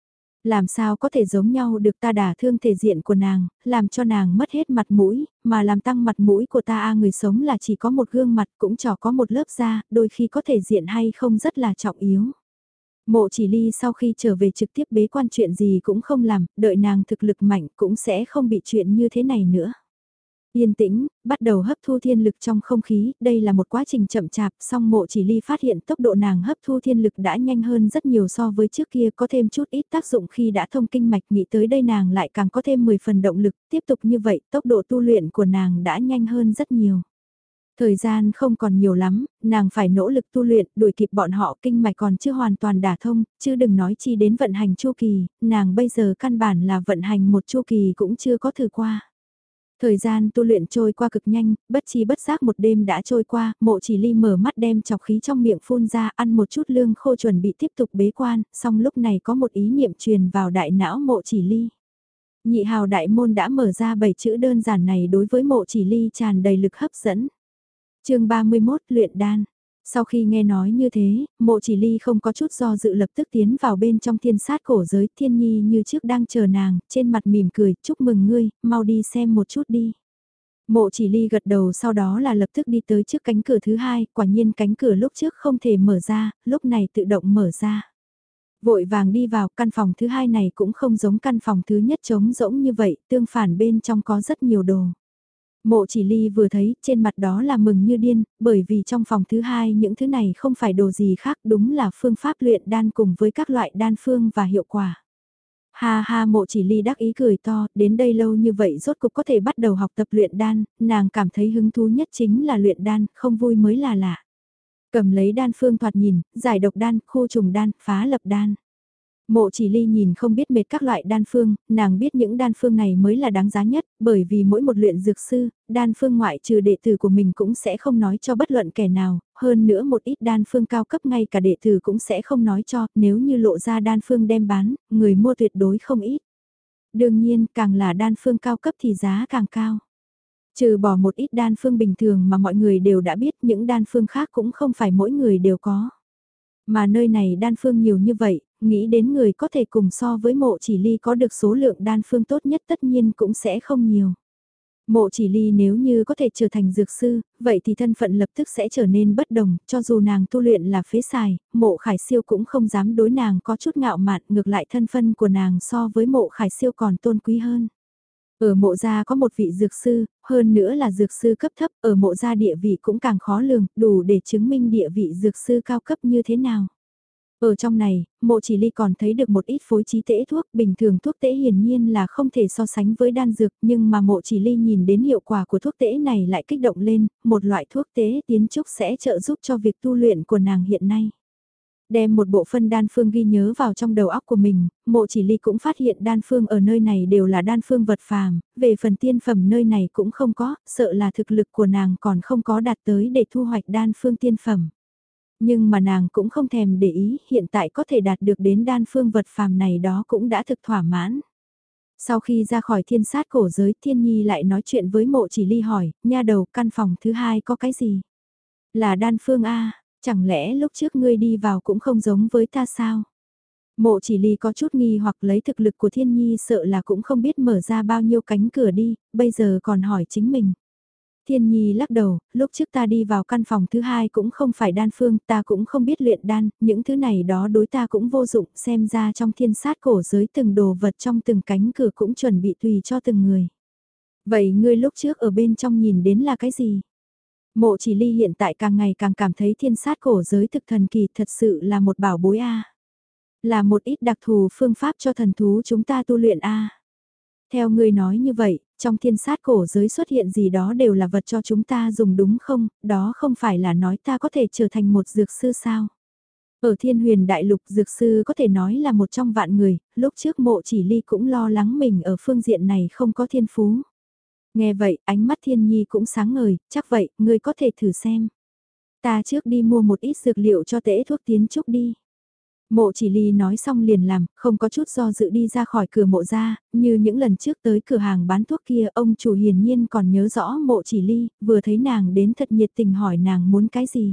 Làm sao có thể giống nhau được, ta đả thương thể diện của nàng, làm cho nàng mất hết mặt mũi, mà làm tăng mặt mũi của ta a. Người sống là chỉ có một gương mặt cũng chả có một lớp da, đôi khi có thể diện hay không rất là trọng yếu. Mộ Chỉ Ly sau khi trở về trực tiếp bế quan, chuyện gì cũng không làm, đợi nàng thực lực mạnh cũng sẽ không bị chuyện như thế này nữa. Yên tĩnh, bắt đầu hấp thu thiên lực trong không khí, đây là một quá trình chậm chạp, song Mộ Chỉ Ly phát hiện tốc độ nàng hấp thu thiên lực đã nhanh hơn rất nhiều so với trước kia, có thêm chút ít tác dụng khi đã thông kinh mạch. Nghĩ tới đây nàng lại càng có thêm mười phần động lực, tiếp tục như vậy, tốc độ tu luyện của nàng đã nhanh hơn rất nhiều. Thời gian không còn nhiều lắm, nàng phải nỗ lực tu luyện, đuổi kịp bọn họ. Kinh mạch còn chưa hoàn toàn đả thông, chứ đừng nói chi đến vận hành chu kỳ, nàng bây giờ căn bản là vận hành một chu kỳ cũng chưa có thử qua. Thời gian tu luyện trôi qua cực nhanh, bất chi bất giác một đêm đã trôi qua. Mộ Chỉ Ly mở mắt đem chọc khí trong miệng phun ra, ăn một chút lương khô chuẩn bị tiếp tục bế quan, song lúc này có một ý niệm truyền vào đại não Mộ Chỉ Ly. Nhị hào đại môn đã mở ra, bảy chữ đơn giản này đối với Mộ Chỉ Ly tràn đầy lực hấp dẫn. Chương ba mươi mốt, luyện đan. Sau khi nghe nói như thế, Mộ Chỉ Ly không có chút do dự lập tức tiến vào bên trong thiên sát cổ giới. Thiên Nhi như trước đang chờ nàng, trên mặt mỉm cười, chúc mừng ngươi, mau đi xem một chút đi. Mộ Chỉ Ly gật đầu, sau đó là lập tức đi tới trước cánh cửa thứ hai, quả nhiên cánh cửa lúc trước không thể mở ra, lúc này tự động mở ra. Vội vàng đi vào, căn phòng thứ hai này cũng không giống căn phòng thứ nhất trống rỗng như vậy, tương phản bên trong có rất nhiều đồ. Mộ Chỉ Ly vừa thấy, trên mặt đó là mừng như điên, bởi vì trong phòng thứ hai những thứ này không phải đồ gì khác, đúng là phương pháp luyện đan cùng với các loại đan phương và hiệu quả. Ha ha, Mộ Chỉ Ly đắc ý cười to, đến đây lâu như vậy rốt cục có thể bắt đầu học tập luyện đan, nàng cảm thấy hứng thú nhất chính là luyện đan, không vui mới là lạ. Cầm lấy đan phương thoạt nhìn, giải độc đan, khu trùng đan, phá lập đan. Mộ chỉ ly nhìn không biết mệt các loại đan phương, nàng biết những đan phương này mới là đáng giá nhất, bởi vì mỗi một luyện dược sư, đan phương ngoại trừ đệ tử của mình cũng sẽ không nói cho bất luận kẻ nào, hơn nữa một ít đan phương cao cấp ngay cả đệ tử cũng sẽ không nói cho, nếu như lộ ra đan phương đem bán, người mua tuyệt đối không ít. Đương nhiên, càng là đan phương cao cấp thì giá càng cao. Trừ bỏ một ít đan phương bình thường mà mọi người đều đã biết, những đan phương khác cũng không phải mỗi người đều có. Mà nơi này đan phương nhiều như vậy, nghĩ đến người có thể cùng so với mộ chỉ ly có được số lượng đan phương tốt nhất tất nhiên cũng sẽ không nhiều. Mộ chỉ ly nếu như có thể trở thành dược sư, vậy thì thân phận lập tức sẽ trở nên bất đồng, cho dù nàng tu luyện là phế xài, mộ khải siêu cũng không dám đối nàng có chút ngạo mạn, ngược lại thân phân của nàng so với mộ khải siêu còn tôn quý hơn. Ở mộ gia có một vị dược sư, hơn nữa là dược sư cấp thấp, ở mộ gia địa vị cũng càng khó lường, đủ để chứng minh địa vị dược sư cao cấp như thế nào. Ở trong này, mộ chỉ ly còn thấy được một ít phối trí tễ thuốc, bình thường thuốc tễ hiển nhiên là không thể so sánh với đan dược, nhưng mà mộ chỉ ly nhìn đến hiệu quả của thuốc tễ này lại kích động lên, một loại thuốc tễ tiến trúc sẽ trợ giúp cho việc tu luyện của nàng hiện nay. Đem một bộ phân đan phương ghi nhớ vào trong đầu óc của mình, mộ chỉ ly cũng phát hiện đan phương ở nơi này đều là đan phương vật phàm, về phần tiên phẩm nơi này cũng không có, sợ là thực lực của nàng còn không có đạt tới để thu hoạch đan phương tiên phẩm. Nhưng mà nàng cũng không thèm để ý, hiện tại có thể đạt được đến đan phương vật phàm này đó cũng đã thực thỏa mãn. Sau khi ra khỏi thiên sát cổ giới, Thiên Nhi lại nói chuyện với mộ chỉ ly hỏi, nha đầu căn phòng thứ hai có cái gì? Là đan phương A, chẳng lẽ lúc trước ngươi đi vào cũng không giống với ta sao? Mộ chỉ ly có chút nghi hoặc lấy thực lực của Thiên Nhi sợ là cũng không biết mở ra bao nhiêu cánh cửa đi, bây giờ còn hỏi chính mình. Thiên Nhi lắc đầu, lúc trước ta đi vào căn phòng thứ hai cũng không phải đan phương, ta cũng không biết luyện đan, những thứ này đó đối ta cũng vô dụng, xem ra trong thiên sát cổ giới từng đồ vật trong từng cánh cửa cũng chuẩn bị tùy cho từng người. Vậy ngươi lúc trước ở bên trong nhìn đến là cái gì? Mộ chỉ ly hiện tại càng ngày càng cảm thấy thiên sát cổ giới thực thần kỳ thật sự là một bảo bối a, là một ít đặc thù phương pháp cho thần thú chúng ta tu luyện a. Theo ngươi nói như vậy, trong thiên sát cổ giới xuất hiện gì đó đều là vật cho chúng ta dùng đúng không, đó không phải là nói ta có thể trở thành một dược sư sao? Ở thiên huyền đại lục dược sư có thể nói là một trong vạn người, lúc trước mộ chỉ ly cũng lo lắng mình ở phương diện này không có thiên phú. Nghe vậy, ánh mắt Thiên Nhi cũng sáng ngời, chắc vậy, ngươi có thể thử xem. Ta trước đi mua một ít dược liệu cho tễ thuốc tiến trúc đi. Mộ chỉ ly nói xong liền làm, không có chút do dự đi ra khỏi cửa mộ ra, như những lần trước tới cửa hàng bán thuốc kia, ông chủ hiển nhiên còn nhớ rõ mộ chỉ ly, vừa thấy nàng đến thật nhiệt tình hỏi nàng muốn cái gì.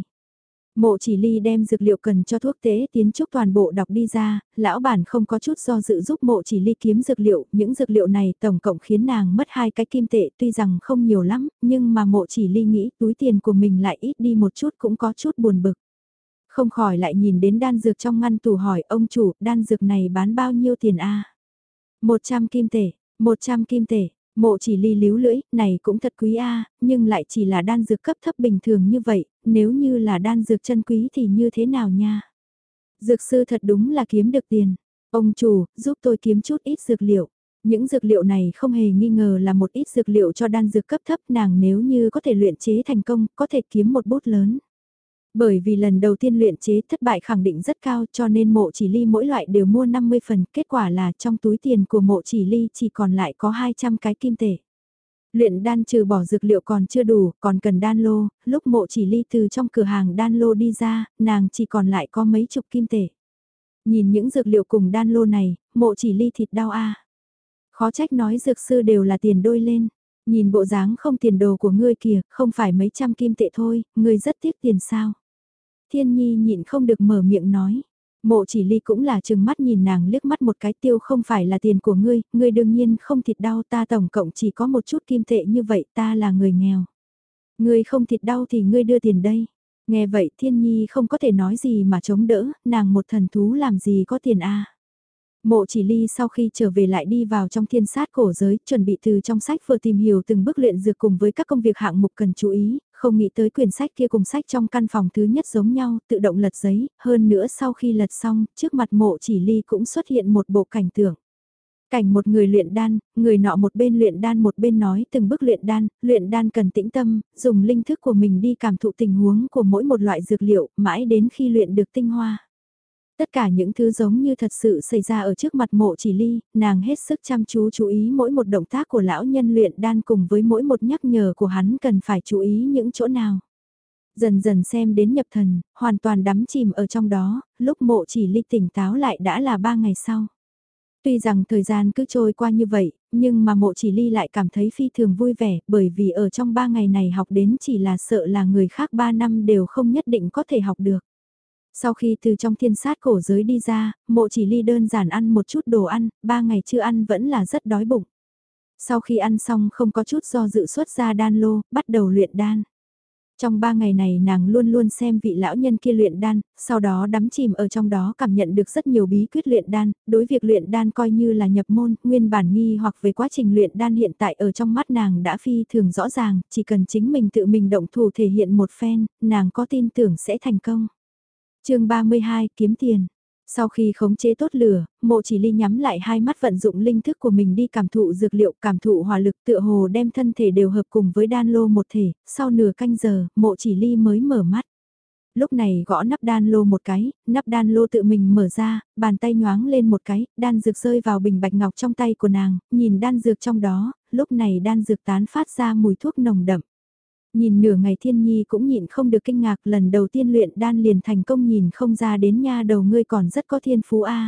Mộ chỉ ly đem dược liệu cần cho thuốc tế tiến trúc toàn bộ đọc đi ra, lão bản không có chút do dự giúp mộ chỉ ly kiếm dược liệu, những dược liệu này tổng cộng khiến nàng mất hai cái kim tệ tuy rằng không nhiều lắm, nhưng mà mộ chỉ ly nghĩ túi tiền của mình lại ít đi một chút cũng có chút buồn bực. Không khỏi lại nhìn đến đan dược trong ngăn tủ hỏi ông chủ, đan dược này bán bao nhiêu tiền a? một trăm kim tệ, một trăm kim tệ. Mộ chỉ ly líu lưỡi, này cũng thật quý a, nhưng lại chỉ là đan dược cấp thấp bình thường như vậy, nếu như là đan dược chân quý thì như thế nào nha? Dược sư thật đúng là kiếm được tiền. Ông chủ, giúp tôi kiếm chút ít dược liệu. Những dược liệu này không hề nghi ngờ là một ít dược liệu cho đan dược cấp thấp nàng nếu như có thể luyện chế thành công, có thể kiếm một bút lớn. Bởi vì lần đầu tiên luyện chế thất bại khẳng định rất cao cho nên mộ chỉ ly mỗi loại đều mua năm mươi phần, kết quả là trong túi tiền của mộ chỉ ly chỉ còn lại có hai trăm cái kim tệ. Luyện đan trừ bỏ dược liệu còn chưa đủ, còn cần đan lô, lúc mộ chỉ ly từ trong cửa hàng đan lô đi ra, nàng chỉ còn lại có mấy chục kim tệ. Nhìn những dược liệu cùng đan lô này, mộ chỉ ly thịt đau a. Khó trách nói dược sư đều là tiền đôi lên. Nhìn bộ dáng không tiền đồ của ngươi kìa, không phải mấy trăm kim tệ thôi, ngươi rất tiếc tiền sao. Thiên Nhi nhịn không được mở miệng nói. Mộ chỉ ly cũng là chừng mắt nhìn nàng liếc mắt một cái tiêu không phải là tiền của ngươi, ngươi đương nhiên không thịt đau ta tổng cộng chỉ có một chút kim tệ như vậy ta là người nghèo. Ngươi không thịt đau thì ngươi đưa tiền đây. Nghe vậy Thiên Nhi không có thể nói gì mà chống đỡ, nàng một thần thú làm gì có tiền a. Mộ chỉ ly sau khi trở về lại đi vào trong thiên sát cổ giới, chuẩn bị từ trong sách vừa tìm hiểu từng bước luyện dược cùng với các công việc hạng mục cần chú ý, không nghĩ tới quyển sách kia cùng sách trong căn phòng thứ nhất giống nhau, tự động lật giấy, hơn nữa sau khi lật xong, trước mặt mộ chỉ ly cũng xuất hiện một bộ cảnh tượng. Cảnh một người luyện đan, người nọ một bên luyện đan một bên nói từng bước luyện đan, luyện đan cần tĩnh tâm, dùng linh thức của mình đi cảm thụ tình huống của mỗi một loại dược liệu, mãi đến khi luyện được tinh hoa. Tất cả những thứ giống như thật sự xảy ra ở trước mặt Mộ Chỉ Ly, nàng hết sức chăm chú chú ý mỗi một động tác của lão nhân luyện đan cùng với mỗi một nhắc nhở của hắn cần phải chú ý những chỗ nào. Dần dần xem đến nhập thần, hoàn toàn đắm chìm ở trong đó, lúc Mộ Chỉ Ly tỉnh táo lại đã là ba ngày sau. Tuy rằng thời gian cứ trôi qua như vậy, nhưng mà Mộ Chỉ Ly lại cảm thấy phi thường vui vẻ, bởi vì ở trong ba ngày này học đến chỉ là sợ là người khác ba năm đều không nhất định có thể học được. Sau khi từ trong thiên sát cổ giới đi ra, Mộ Chỉ Ly đơn giản ăn một chút đồ ăn, ba ngày chưa ăn vẫn là rất đói bụng. Sau khi ăn xong không có chút do dự xuất ra đan lô, bắt đầu luyện đan. Trong ba ngày này nàng luôn luôn xem vị lão nhân kia luyện đan, sau đó đắm chìm ở trong đó cảm nhận được rất nhiều bí quyết luyện đan, đối việc luyện đan coi như là nhập môn, nguyên bản nghi hoặc về quá trình luyện đan hiện tại ở trong mắt nàng đã phi thường rõ ràng, chỉ cần chính mình tự mình động thủ thể hiện một phen, nàng có tin tưởng sẽ thành công. chương ba mươi hai, kiếm tiền. Sau khi khống chế tốt lửa, Mộ Chỉ Ly nhắm lại hai mắt vận dụng linh thức của mình đi cảm thụ dược liệu, cảm thụ hỏa lực tựa hồ đem thân thể đều hợp cùng với đan lô một thể, sau nửa canh giờ, Mộ Chỉ Ly mới mở mắt. Lúc này gõ nắp đan lô một cái, nắp đan lô tự mình mở ra, bàn tay nhoáng lên một cái, đan dược rơi vào bình bạch ngọc trong tay của nàng, nhìn đan dược trong đó, lúc này đan dược tán phát ra mùi thuốc nồng đậm. Nhìn nửa ngày Thiên Nhi cũng nhịn không được kinh ngạc, lần đầu tiên luyện đan liền thành công, nhìn không ra đến nha đầu ngươi còn rất có thiên phú a.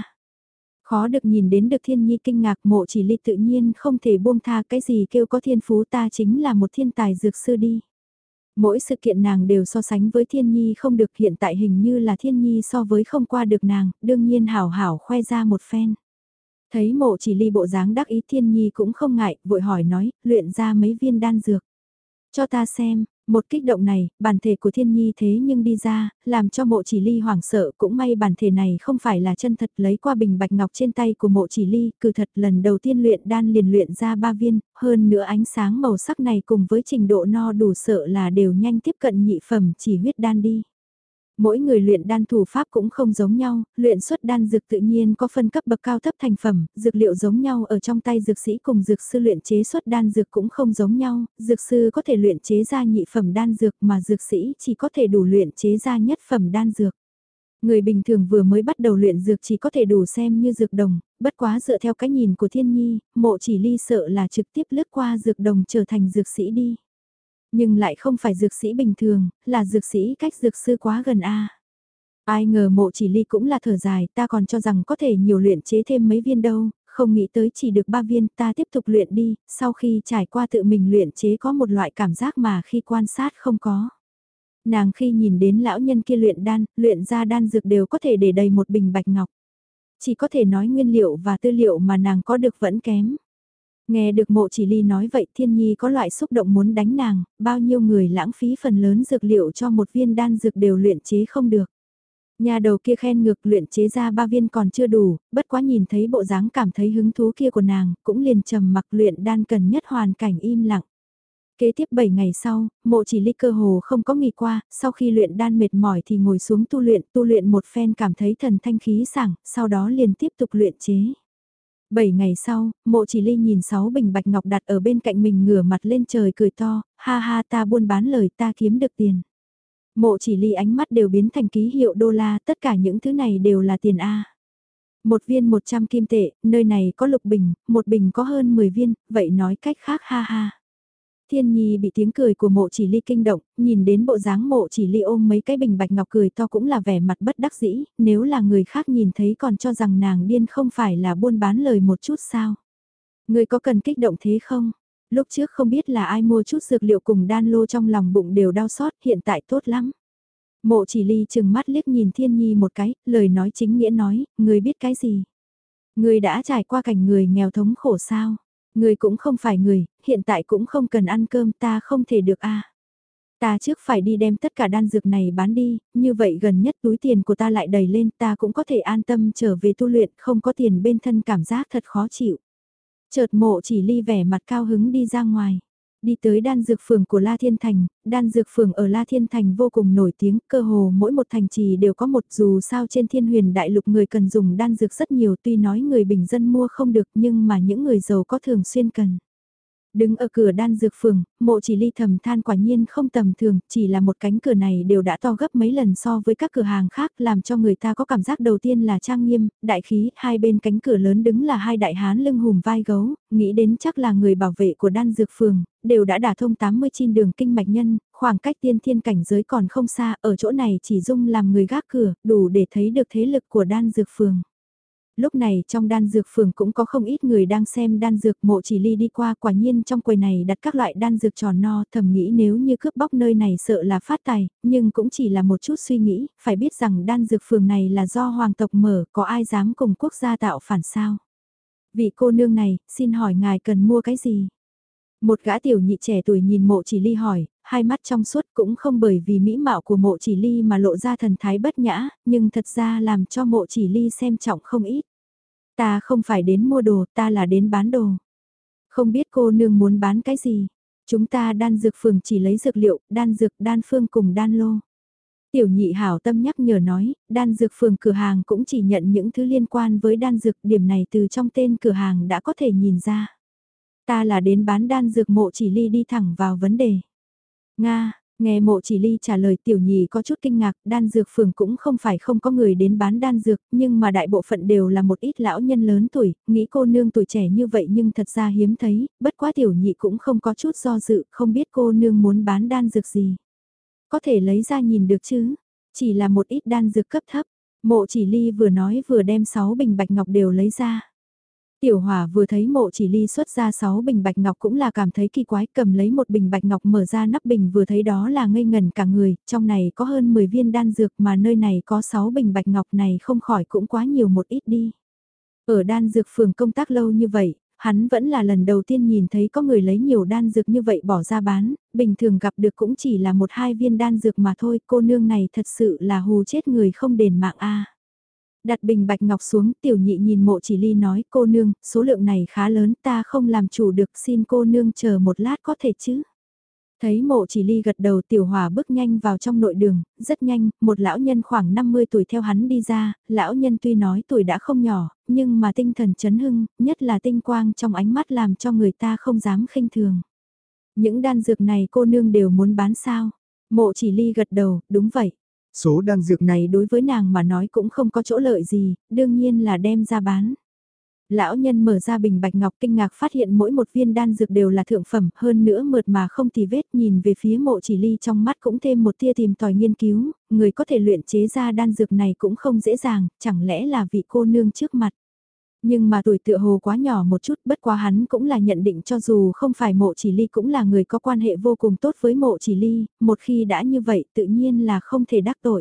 Khó được nhìn đến được Thiên Nhi kinh ngạc, Mộ Chỉ Ly tự nhiên không thể buông tha, cái gì kêu có thiên phú, ta chính là một thiên tài dược sư đi. Mỗi sự kiện nàng đều so sánh với Thiên Nhi không được, hiện tại hình như là Thiên Nhi so với không qua được nàng, đương nhiên hảo hảo khoe ra một phen. Thấy Mộ Chỉ Ly bộ dáng đắc ý, Thiên Nhi cũng không ngại, vội hỏi nói, luyện ra mấy viên đan dược. Cho ta xem, một kích động này, bản thể của Thiên Nhi thế nhưng đi ra, làm cho Mộ Chỉ Ly hoảng sợ, cũng may bản thể này không phải là chân thật, lấy qua bình bạch ngọc trên tay của Mộ Chỉ Ly, cử thật lần đầu tiên luyện đan liền luyện ra ba viên, hơn nữa ánh sáng màu sắc này cùng với trình độ no đủ sợ là đều nhanh tiếp cận nhị phẩm chỉ huyết đan đi. Mỗi người luyện đan thủ pháp cũng không giống nhau, luyện xuất đan dược tự nhiên có phân cấp bậc cao thấp thành phẩm, dược liệu giống nhau ở trong tay dược sĩ cùng dược sư luyện chế xuất đan dược cũng không giống nhau, dược sư có thể luyện chế ra nhị phẩm đan dược mà dược sĩ chỉ có thể đủ luyện chế ra nhất phẩm đan dược. Người bình thường vừa mới bắt đầu luyện dược chỉ có thể đủ xem như dược đồng, bất quá dựa theo cái nhìn của Thiên Nhi, Mộ Chỉ Ly sợ là trực tiếp lướt qua dược đồng trở thành dược sĩ đi. Nhưng lại không phải dược sĩ bình thường, là dược sĩ cách dược sư quá gần a. Ai ngờ Mộ Chỉ Ly cũng là thở dài, ta còn cho rằng có thể nhiều luyện chế thêm mấy viên đâu, không nghĩ tới chỉ được ba viên, ta tiếp tục luyện đi, sau khi trải qua tự mình luyện chế có một loại cảm giác mà khi quan sát không có. Nàng khi nhìn đến lão nhân kia luyện đan, luyện ra đan dược đều có thể để đầy một bình bạch ngọc. Chỉ có thể nói nguyên liệu và tư liệu mà nàng có được vẫn kém. Nghe được Mộ Chỉ Ly nói vậy, Thiên Nhi có loại xúc động muốn đánh nàng, bao nhiêu người lãng phí phần lớn dược liệu cho một viên đan dược đều luyện chế không được. Nhà đầu kia khen ngược, luyện chế ra ba viên còn chưa đủ, bất quá nhìn thấy bộ dáng cảm thấy hứng thú kia của nàng, cũng liền trầm mặc, luyện đan cần nhất hoàn cảnh im lặng. Kế tiếp bảy ngày sau, Mộ Chỉ Ly cơ hồ không có nghỉ qua, sau khi luyện đan mệt mỏi thì ngồi xuống tu luyện, tu luyện một phen cảm thấy thần thanh khí sảng, sau đó liền tiếp tục luyện chế. Bảy ngày sau, Mộ Chỉ Ly nhìn sáu bình bạch ngọc đặt ở bên cạnh mình, ngửa mặt lên trời cười to, ha ha, ta buôn bán lời, ta kiếm được tiền. Mộ Chỉ Ly ánh mắt đều biến thành ký hiệu đô la, tất cả những thứ này đều là tiền A. Một viên một trăm kim tệ, nơi này có lục bình, một bình có hơn mười viên, vậy nói cách khác ha ha. Thiên Nhi bị tiếng cười của Mộ Chỉ Ly kinh động, nhìn đến bộ dáng Mộ Chỉ Ly ôm mấy cái bình bạch ngọc cười to cũng là vẻ mặt bất đắc dĩ, nếu là người khác nhìn thấy còn cho rằng nàng điên, không phải là buôn bán lời một chút sao. Người có cần kích động thế không? Lúc trước không biết là ai mua chút dược liệu cùng đan lô trong lòng bụng đều đau xót, hiện tại tốt lắm. Mộ Chỉ Ly chừng mắt liếc nhìn Thiên Nhi một cái, lời nói chính nghĩa nói, người biết cái gì? Người đã trải qua cảnh người nghèo thống khổ sao? Người cũng không phải người, hiện tại cũng không cần ăn cơm, ta không thể được a. Ta trước phải đi đem tất cả đan dược này bán đi, như vậy gần nhất túi tiền của ta lại đầy lên, ta cũng có thể an tâm trở về tu luyện, không có tiền bên thân cảm giác thật khó chịu. Chợt Mộ Chỉ Ly vẻ mặt cao hứng đi ra ngoài. Đi tới đan dược phường của La Thiên Thành, đan dược phường ở La Thiên Thành vô cùng nổi tiếng, cơ hồ mỗi một thành trì đều có một, dù sao trên Thiên Huyền Đại Lục người cần dùng đan dược rất nhiều, tuy nói người bình dân mua không được nhưng mà những người giàu có thường xuyên cần. Đứng ở cửa đan dược phường, mộ chỉ ly thầm than quả nhiên không tầm thường, chỉ là một cánh cửa này đều đã to gấp mấy lần so với các cửa hàng khác làm cho người ta có cảm giác đầu tiên là trang nghiêm, đại khí, hai bên cánh cửa lớn đứng là hai đại hán lưng hùm vai gấu, nghĩ đến chắc là người bảo vệ của đan dược phường, đều đã đả thông tám mươi chín đường kinh mạch nhân, khoảng cách tiên thiên cảnh giới còn không xa, ở chỗ này chỉ dung làm người gác cửa, đủ để thấy được thế lực của đan dược phường. Lúc này trong đan dược phường cũng có không ít người đang xem đan dược, mộ chỉ ly đi qua, quả nhiên trong quầy này đặt các loại đan dược tròn no, thầm nghĩ nếu như cướp bóc nơi này sợ là phát tài, nhưng cũng chỉ là một chút suy nghĩ, phải biết rằng đan dược phường này là do hoàng tộc mở, có ai dám cùng quốc gia tạo phản sao. Vị cô nương này, xin hỏi ngài cần mua cái gì? Một gã tiểu nhị trẻ tuổi nhìn mộ chỉ ly hỏi, hai mắt trong suốt cũng không bởi vì mỹ mạo của mộ chỉ ly mà lộ ra thần thái bất nhã, nhưng thật ra làm cho mộ chỉ ly xem trọng không ít. Ta không phải đến mua đồ, ta là đến bán đồ. Không biết cô nương muốn bán cái gì? Chúng ta đan dược phường chỉ lấy dược liệu, đan dược, đan phương cùng đan lô. Tiểu nhị hảo tâm nhắc nhở nói, đan dược phường cửa hàng cũng chỉ nhận những thứ liên quan với đan dược, điểm này từ trong tên cửa hàng đã có thể nhìn ra. Ta là đến bán đan dược, mộ chỉ ly đi thẳng vào vấn đề. Nga, nghe mộ chỉ ly trả lời, tiểu nhị có chút kinh ngạc, đan dược phường cũng không phải không có người đến bán đan dược, nhưng mà đại bộ phận đều là một ít lão nhân lớn tuổi, nghĩ cô nương tuổi trẻ như vậy nhưng thật ra hiếm thấy, bất quá tiểu nhị cũng không có chút do dự, không biết cô nương muốn bán đan dược gì. Có thể lấy ra nhìn được chứ, chỉ là một ít đan dược cấp thấp, mộ chỉ ly vừa nói vừa đem sáu bình bạch ngọc đều lấy ra. Tiểu Hỏa vừa thấy mộ chỉ ly xuất ra sáu bình bạch ngọc cũng là cảm thấy kỳ quái, cầm lấy một bình bạch ngọc mở ra nắp bình vừa thấy đó là ngây ngần cả người, trong này có hơn mười viên đan dược mà nơi này có sáu bình bạch ngọc này không khỏi cũng quá nhiều một ít đi. Ở đan dược phường công tác lâu như vậy, hắn vẫn là lần đầu tiên nhìn thấy có người lấy nhiều đan dược như vậy bỏ ra bán, bình thường gặp được cũng chỉ là một hai viên đan dược mà thôi, cô nương này thật sự là hù chết người không đền mạng a. Đặt bình bạch ngọc xuống, tiểu nhị nhìn mộ chỉ ly nói, cô nương, số lượng này khá lớn, ta không làm chủ được, xin cô nương chờ một lát có thể chứ. Thấy mộ chỉ ly gật đầu, tiểu Hỏa bước nhanh vào trong nội đường, rất nhanh, một lão nhân khoảng năm mươi tuổi theo hắn đi ra, lão nhân tuy nói tuổi đã không nhỏ, nhưng mà tinh thần chấn hưng, nhất là tinh quang trong ánh mắt làm cho người ta không dám khinh thường. Những đan dược này cô nương đều muốn bán sao? Mộ chỉ ly gật đầu, đúng vậy. Số đan dược này đối với nàng mà nói cũng không có chỗ lợi gì, đương nhiên là đem ra bán. Lão nhân mở ra bình bạch ngọc kinh ngạc phát hiện mỗi một viên đan dược đều là thượng phẩm, hơn nữa mượt mà không tì vết, nhìn về phía mộ chỉ ly trong mắt cũng thêm một tia tìm tòi nghiên cứu, người có thể luyện chế ra đan dược này cũng không dễ dàng, chẳng lẽ là vị cô nương trước mặt. Nhưng mà tuổi tựa hồ quá nhỏ một chút, bất quá hắn cũng là nhận định cho dù không phải mộ chỉ ly cũng là người có quan hệ vô cùng tốt với mộ chỉ ly, một khi đã như vậy tự nhiên là không thể đắc tội.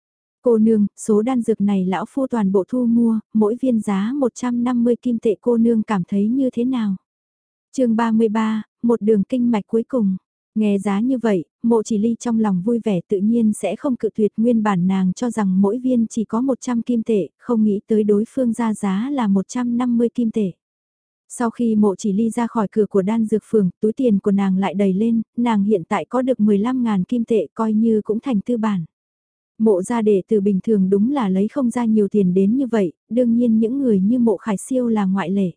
Cô nương, số đan dược này lão phu toàn bộ thu mua, mỗi viên giá một trăm năm mươi kim tệ, cô nương cảm thấy như thế nào? Chương ba mươi ba, một đường kinh mạch cuối cùng. Nghe giá như vậy, mộ chỉ ly trong lòng vui vẻ tự nhiên sẽ không cự tuyệt, nguyên bản nàng cho rằng mỗi viên chỉ có một trăm kim tệ, không nghĩ tới đối phương ra giá là một trăm năm mươi kim tệ. Sau khi mộ chỉ ly ra khỏi cửa của đan dược phường, túi tiền của nàng lại đầy lên, nàng hiện tại có được mười lăm nghìn kim tệ coi như cũng thành tư bản. Mộ gia đệ từ bình thường đúng là lấy không ra nhiều tiền đến như vậy, đương nhiên những người như mộ Khải Siêu là ngoại lệ.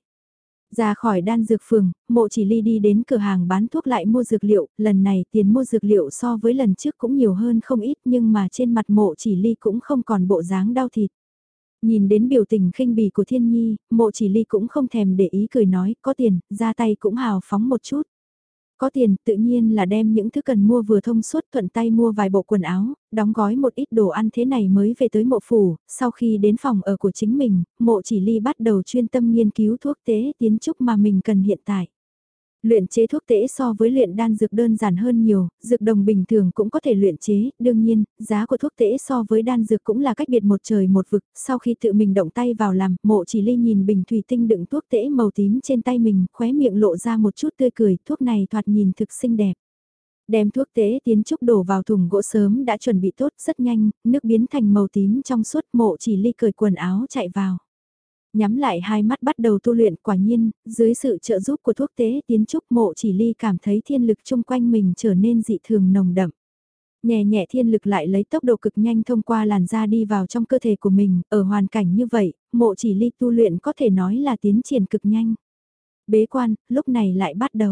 Ra khỏi đan dược phường, mộ chỉ ly đi đến cửa hàng bán thuốc lại mua dược liệu, lần này tiền mua dược liệu so với lần trước cũng nhiều hơn không ít nhưng mà trên mặt mộ chỉ ly cũng không còn bộ dáng đau thịt. Nhìn đến biểu tình khinh bỉ của Thiên Nhi, mộ chỉ ly cũng không thèm để ý cười nói, có tiền, ra tay cũng hào phóng một chút. Có tiền, tự nhiên là đem những thứ cần mua vừa thông suốt, thuận tay mua vài bộ quần áo, đóng gói một ít đồ ăn thế này mới về tới mộ phủ, sau khi đến phòng ở của chính mình, mộ chỉ ly bắt đầu chuyên tâm nghiên cứu thuốc tế tiến trúc mà mình cần hiện tại. Luyện chế thuốc tễ so với luyện đan dược đơn giản hơn nhiều, dược đồng bình thường cũng có thể luyện chế, đương nhiên, giá của thuốc tễ so với đan dược cũng là cách biệt một trời một vực, sau khi tự mình động tay vào làm, mộ chỉ ly nhìn bình thủy tinh đựng thuốc tễ màu tím trên tay mình, khóe miệng lộ ra một chút tươi cười, thuốc này thoạt nhìn thực xinh đẹp. Đem thuốc tế tiến trúc đổ vào thùng gỗ sớm đã chuẩn bị tốt rất nhanh, nước biến thành màu tím trong suốt, mộ chỉ ly cởi quần áo chạy vào. Nhắm lại hai mắt bắt đầu tu luyện, quả nhiên, dưới sự trợ giúp của thuốc tế tiến trúc, mộ chỉ ly cảm thấy thiên lực chung quanh mình trở nên dị thường nồng đậm. Nhẹ nhẹ thiên lực lại lấy tốc độ cực nhanh thông qua làn da đi vào trong cơ thể của mình, ở hoàn cảnh như vậy, mộ chỉ ly tu luyện có thể nói là tiến triển cực nhanh. Bế quan, lúc này lại bắt đầu.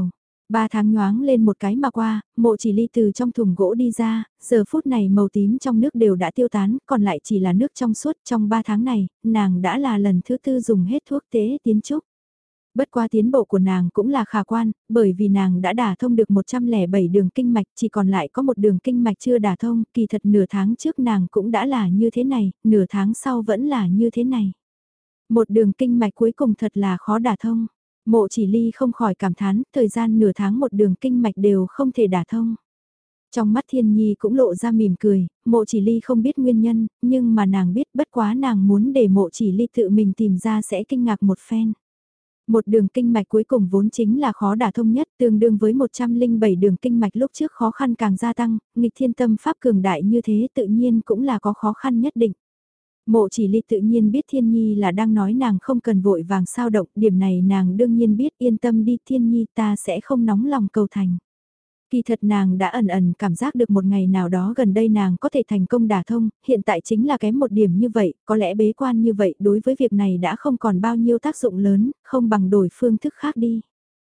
Ba tháng nhoáng lên một cái mà qua, mộ chỉ ly từ trong thùng gỗ đi ra, giờ phút này màu tím trong nước đều đã tiêu tán, còn lại chỉ là nước trong suốt. Trong ba tháng này, nàng đã là lần thứ tư dùng hết thuốc tế tiến trúc. Bất qua tiến bộ của nàng cũng là khả quan, bởi vì nàng đã đả thông được một trăm lẻ bảy đường kinh mạch, chỉ còn lại có một đường kinh mạch chưa đả thông, kỳ thật nửa tháng trước nàng cũng đã là như thế này, nửa tháng sau vẫn là như thế này. Một đường kinh mạch cuối cùng thật là khó đả thông. Mộ chỉ ly không khỏi cảm thán, thời gian nửa tháng một đường kinh mạch đều không thể đả thông. Trong mắt Thiên Nhi cũng lộ ra mỉm cười, mộ chỉ ly không biết nguyên nhân, nhưng mà nàng biết bất quá nàng muốn để mộ chỉ ly tự mình tìm ra sẽ kinh ngạc một phen. Một đường kinh mạch cuối cùng vốn chính là khó đả thông nhất, tương đương với một trăm lẻ bảy đường kinh mạch lúc trước khó khăn càng gia tăng, nghịch thiên tâm pháp cường đại như thế tự nhiên cũng là có khó khăn nhất định. Mộ chỉ ly tự nhiên biết Thiên Nhi là đang nói nàng không cần vội vàng sao động, điểm này nàng đương nhiên biết, yên tâm đi Thiên Nhi, ta sẽ không nóng lòng cầu thành. Kỳ thật nàng đã ẩn ẩn cảm giác được một ngày nào đó gần đây nàng có thể thành công đả thông, hiện tại chính là kém một điểm như vậy, có lẽ bế quan như vậy đối với việc này đã không còn bao nhiêu tác dụng lớn, không bằng đổi phương thức khác đi.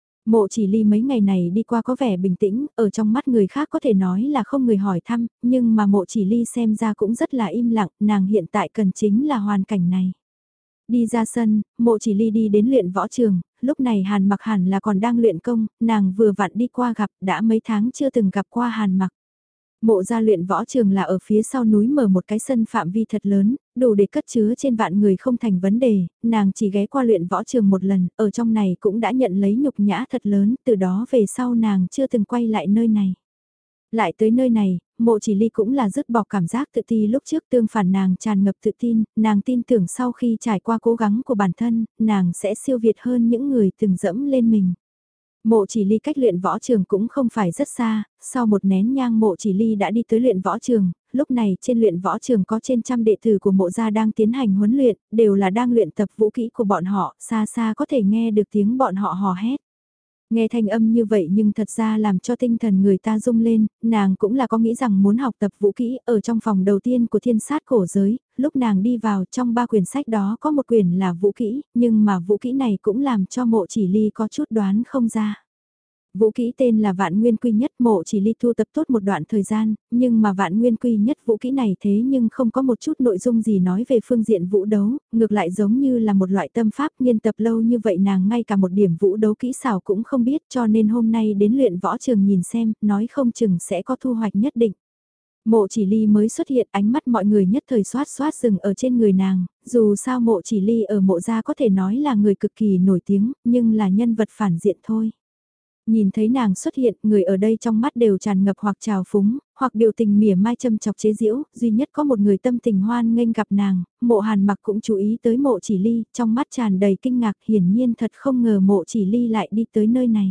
Mộ chỉ ly mấy ngày này đi qua có vẻ bình tĩnh, ở trong mắt người khác có thể nói là không người hỏi thăm, nhưng mà mộ chỉ ly xem ra cũng rất là im lặng, nàng hiện tại cần chính là hoàn cảnh này. Đi ra sân, mộ chỉ ly đi đến luyện võ trường, lúc này Hàn Mặc hẳn là còn đang luyện công, nàng vừa vặn đi qua gặp, đã mấy tháng chưa từng gặp qua Hàn Mặc. Mộ gia luyện võ trường là ở phía sau núi mở một cái sân phạm vi thật lớn, đủ để cất chứa trên vạn người không thành vấn đề, nàng chỉ ghé qua luyện võ trường một lần, ở trong này cũng đã nhận lấy nhục nhã thật lớn, từ đó về sau nàng chưa từng quay lại nơi này. Lại tới nơi này, mộ chỉ ly cũng là dứt bỏ cảm giác tự ti lúc trước tương phản nàng tràn ngập tự tin, nàng tin tưởng sau khi trải qua cố gắng của bản thân, nàng sẽ siêu việt hơn những người từng dẫm lên mình. Mộ chỉ ly cách luyện võ trường cũng không phải rất xa, sau một nén nhang mộ chỉ ly đã đi tới luyện võ trường, lúc này trên luyện võ trường có trên trăm đệ tử của mộ gia đang tiến hành huấn luyện, đều là đang luyện tập vũ kỹ của bọn họ, xa xa có thể nghe được tiếng bọn họ hò hét. Nghe thanh âm như vậy nhưng thật ra làm cho tinh thần người ta rung lên, nàng cũng là có nghĩ rằng muốn học tập vũ kỹ ở trong phòng đầu tiên của thiên sát cổ giới, lúc nàng đi vào trong ba quyển sách đó có một quyển là vũ kỹ, nhưng mà vũ kỹ này cũng làm cho mộ chỉ ly có chút đoán không ra. Vũ kỹ tên là vạn nguyên quy nhất, mộ chỉ ly thu tập tốt một đoạn thời gian, nhưng mà vạn nguyên quy nhất vũ kỹ này thế nhưng không có một chút nội dung gì nói về phương diện vũ đấu, ngược lại giống như là một loại tâm pháp, nghiên tập lâu như vậy nàng ngay cả một điểm vũ đấu kỹ xảo cũng không biết, cho nên hôm nay đến luyện võ trường nhìn xem, nói không chừng sẽ có thu hoạch nhất định. Mộ chỉ ly mới xuất hiện, ánh mắt mọi người nhất thời xoát xoát dừng ở trên người nàng, dù sao mộ chỉ ly ở mộ gia có thể nói là người cực kỳ nổi tiếng, nhưng là nhân vật phản diện thôi. Nhìn thấy nàng xuất hiện, người ở đây trong mắt đều tràn ngập hoặc trào phúng, hoặc biểu tình mỉa mai châm chọc chế giễu, duy nhất có một người tâm tình hoan nghênh gặp nàng, mộ Hàn Mặc cũng chú ý tới mộ chỉ ly, trong mắt tràn đầy kinh ngạc, hiển nhiên thật không ngờ mộ chỉ ly lại đi tới nơi này.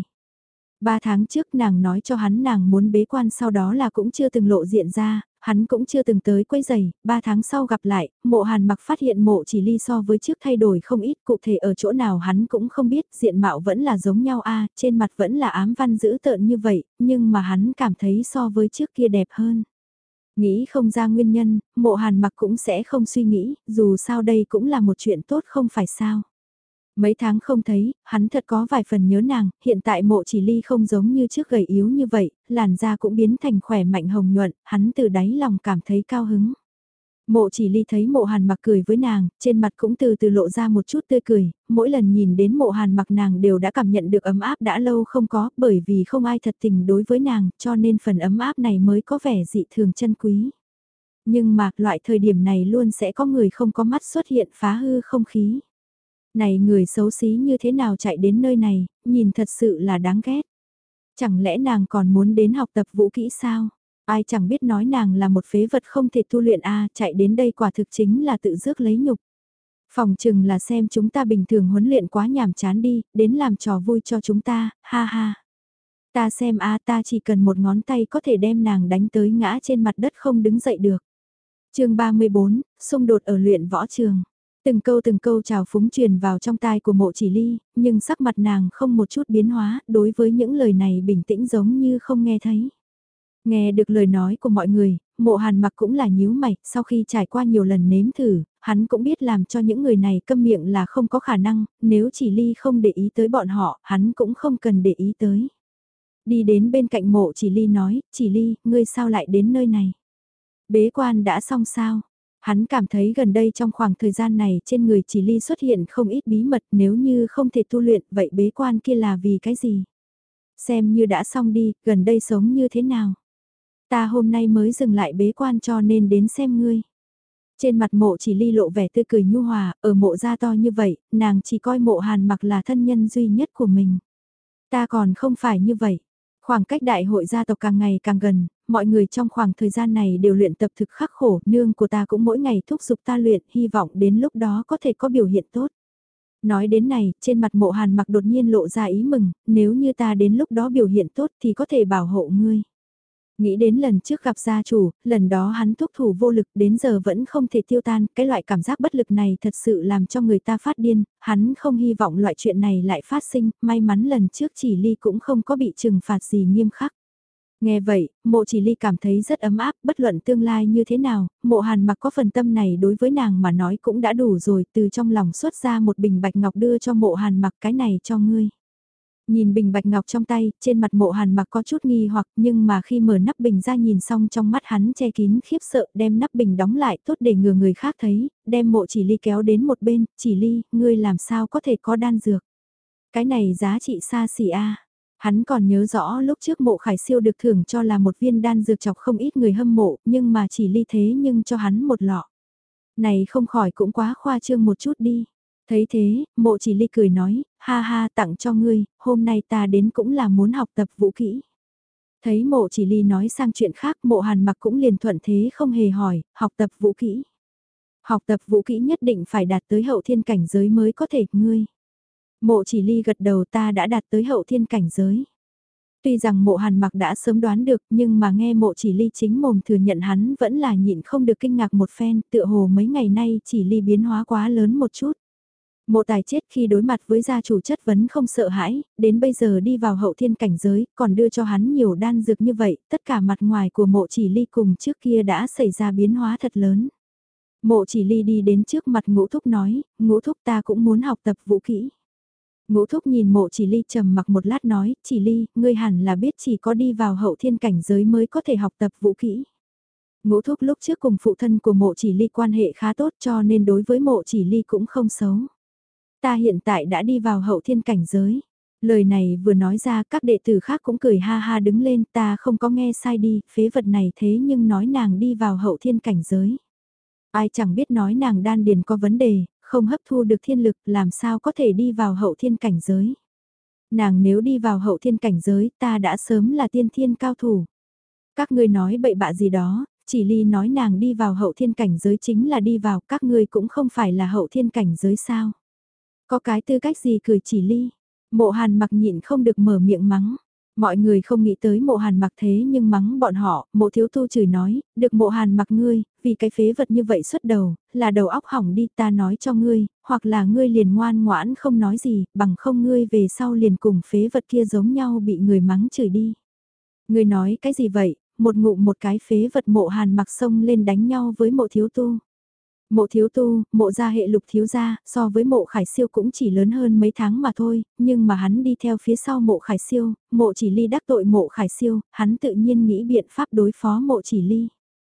Ba tháng trước nàng nói cho hắn nàng muốn bế quan, sau đó là cũng chưa từng lộ diện ra, hắn cũng chưa từng tới quấy giày, ba tháng sau gặp lại, mộ Hàn Mặc phát hiện mộ chỉ ly so với trước thay đổi không ít, cụ thể ở chỗ nào hắn cũng không biết, diện mạo vẫn là giống nhau a, trên mặt vẫn là ám văn dữ tợn như vậy, nhưng mà hắn cảm thấy so với trước kia đẹp hơn. Nghĩ không ra nguyên nhân, mộ Hàn Mặc cũng sẽ không suy nghĩ, dù sao đây cũng là một chuyện tốt không phải sao. Mấy tháng không thấy, hắn thật có vài phần nhớ nàng, hiện tại mộ chỉ ly không giống như trước gầy yếu như vậy, làn da cũng biến thành khỏe mạnh hồng nhuận, hắn từ đáy lòng cảm thấy cao hứng. Mộ chỉ ly thấy mộ Hàn Mặc cười với nàng, trên mặt cũng từ từ lộ ra một chút tươi cười, mỗi lần nhìn đến mộ Hàn Mặc nàng đều đã cảm nhận được ấm áp đã lâu không có, bởi vì không ai thật tình đối với nàng, cho nên phần ấm áp này mới có vẻ dị thường chân quý. Nhưng mà, loại thời điểm này luôn sẽ có người không có mắt xuất hiện phá hư không khí. Này người xấu xí như thế nào chạy đến nơi này, nhìn thật sự là đáng ghét. Chẳng lẽ nàng còn muốn đến học tập vũ kỹ sao? Ai chẳng biết nói nàng là một phế vật không thể tu luyện a, chạy đến đây quả thực chính là tự rước lấy nhục. Phòng chừng là xem chúng ta bình thường huấn luyện quá nhàm chán đi, đến làm trò vui cho chúng ta, ha ha. Ta xem a, ta chỉ cần một ngón tay có thể đem nàng đánh tới ngã trên mặt đất không đứng dậy được. Chương ba mươi bốn, xung đột ở luyện võ trường. Từng câu từng câu trào phúng truyền vào trong tai của mộ chỉ ly, nhưng sắc mặt nàng không một chút biến hóa, đối với những lời này bình tĩnh giống như không nghe thấy. Nghe được lời nói của mọi người, mộ Hàn Mặc cũng là nhíu mày, sau khi trải qua nhiều lần nếm thử, hắn cũng biết làm cho những người này câm miệng là không có khả năng, nếu chỉ ly không để ý tới bọn họ, hắn cũng không cần để ý tới. Đi đến bên cạnh mộ chỉ ly nói, chỉ ly, ngươi sao lại đến nơi này? Bế quan đã xong sao? Hắn cảm thấy gần đây trong khoảng thời gian này trên người chỉ ly xuất hiện không ít bí mật, nếu như không thể tu luyện vậy bế quan kia là vì cái gì? Xem như đã xong đi, gần đây sống như thế nào? Ta hôm nay mới dừng lại bế quan cho nên đến xem ngươi. Trên mặt mộ chỉ ly lộ vẻ tươi cười nhu hòa, ở mộ gia to như vậy, nàng chỉ coi mộ hàn mặc là thân nhân duy nhất của mình. Ta còn không phải như vậy. Khoảng cách đại hội gia tộc càng ngày càng gần, mọi người trong khoảng thời gian này đều luyện tập thực khắc khổ, nương của ta cũng mỗi ngày thúc giục ta luyện, hy vọng đến lúc đó có thể có biểu hiện tốt. Nói đến này, trên mặt mộ hàn mặc đột nhiên lộ ra ý mừng, nếu như ta đến lúc đó biểu hiện tốt thì có thể bảo hộ ngươi. Nghĩ đến lần trước gặp gia chủ, lần đó hắn thúc thủ vô lực đến giờ vẫn không thể tiêu tan, cái loại cảm giác bất lực này thật sự làm cho người ta phát điên, hắn không hy vọng loại chuyện này lại phát sinh, may mắn lần trước chỉ ly cũng không có bị trừng phạt gì nghiêm khắc. Nghe vậy, mộ chỉ ly cảm thấy rất ấm áp, bất luận tương lai như thế nào, mộ hàn mặc có phần tâm này đối với nàng mà nói cũng đã đủ rồi, từ trong lòng xuất ra một bình bạch ngọc đưa cho mộ hàn mặc, cái này cho ngươi. Nhìn bình bạch ngọc trong tay, trên mặt mộ hàn mặc có chút nghi hoặc, nhưng mà khi mở nắp bình ra nhìn xong trong mắt hắn che kín khiếp sợ, đem nắp bình đóng lại tốt để ngừa người khác thấy, đem mộ chỉ ly kéo đến một bên, chỉ ly, ngươi làm sao có thể có đan dược. Cái này giá trị xa xỉ a. Hắn còn nhớ rõ lúc trước mộ khải siêu được thưởng cho là một viên đan dược chọc không ít người hâm mộ, nhưng mà chỉ ly thế nhưng cho hắn một lọ. Này không khỏi cũng quá khoa trương một chút đi. Thấy thế, mộ chỉ ly cười nói, ha ha tặng cho ngươi, hôm nay ta đến cũng là muốn học tập vũ kỹ. Thấy mộ chỉ ly nói sang chuyện khác, mộ hàn mặc cũng liền thuận thế không hề hỏi, học tập vũ kỹ. Học tập vũ kỹ nhất định phải đạt tới hậu thiên cảnh giới mới có thể, ngươi. Mộ chỉ ly gật đầu, ta đã đạt tới hậu thiên cảnh giới. Tuy rằng mộ hàn mặc đã sớm đoán được nhưng mà nghe mộ chỉ ly chính mồm thừa nhận hắn vẫn là nhịn không được kinh ngạc một phen, tựa hồ mấy ngày nay chỉ ly biến hóa quá lớn một chút. Mộ tài chết khi đối mặt với gia chủ chất vấn không sợ hãi, đến bây giờ đi vào hậu thiên cảnh giới, còn đưa cho hắn nhiều đan dược như vậy, tất cả mặt ngoài của mộ chỉ ly cùng trước kia đã xảy ra biến hóa thật lớn. Mộ chỉ ly đi đến trước mặt ngũ thúc nói, ngũ thúc ta cũng muốn học tập vũ kỹ. Ngũ thúc nhìn mộ chỉ ly trầm mặc một lát nói, chỉ ly, ngươi hẳn là biết chỉ có đi vào hậu thiên cảnh giới mới có thể học tập vũ kỹ. Ngũ thúc lúc trước cùng phụ thân của mộ chỉ ly quan hệ khá tốt cho nên đối với mộ chỉ ly cũng không xấu. Ta hiện tại đã đi vào hậu thiên cảnh giới. Lời này vừa nói ra các đệ tử khác cũng cười ha ha đứng lên, ta không có nghe sai đi, phế vật này thế nhưng nói nàng đi vào hậu thiên cảnh giới. Ai chẳng biết nói nàng đan điền có vấn đề, không hấp thu được thiên lực làm sao có thể đi vào hậu thiên cảnh giới. Nàng nếu đi vào hậu thiên cảnh giới ta đã sớm là tiên thiên cao thủ. Các ngươi nói bậy bạ gì đó, chỉ ly nói nàng đi vào hậu thiên cảnh giới chính là đi vào, các ngươi cũng không phải là hậu thiên cảnh giới sao. Có cái tư cách gì cười chỉ ly, mộ hàn mặc nhịn không được mở miệng mắng. Mọi người không nghĩ tới mộ hàn mặc thế nhưng mắng bọn họ, mộ thiếu tu chửi nói, được mộ hàn mặc ngươi, vì cái phế vật như vậy xuất đầu, là đầu óc hỏng đi ta nói cho ngươi, hoặc là ngươi liền ngoan ngoãn không nói gì, bằng không ngươi về sau liền cùng phế vật kia giống nhau bị người mắng chửi đi. Ngươi nói cái gì vậy, một ngụm một cái phế vật mộ hàn mặc xông lên đánh nhau với mộ thiếu tu. Mộ thiếu tu, mộ gia hệ lục thiếu gia, so với mộ khải siêu cũng chỉ lớn hơn mấy tháng mà thôi, nhưng mà hắn đi theo phía sau mộ khải siêu, mộ chỉ ly đắc tội mộ khải siêu, hắn tự nhiên nghĩ biện pháp đối phó mộ chỉ ly.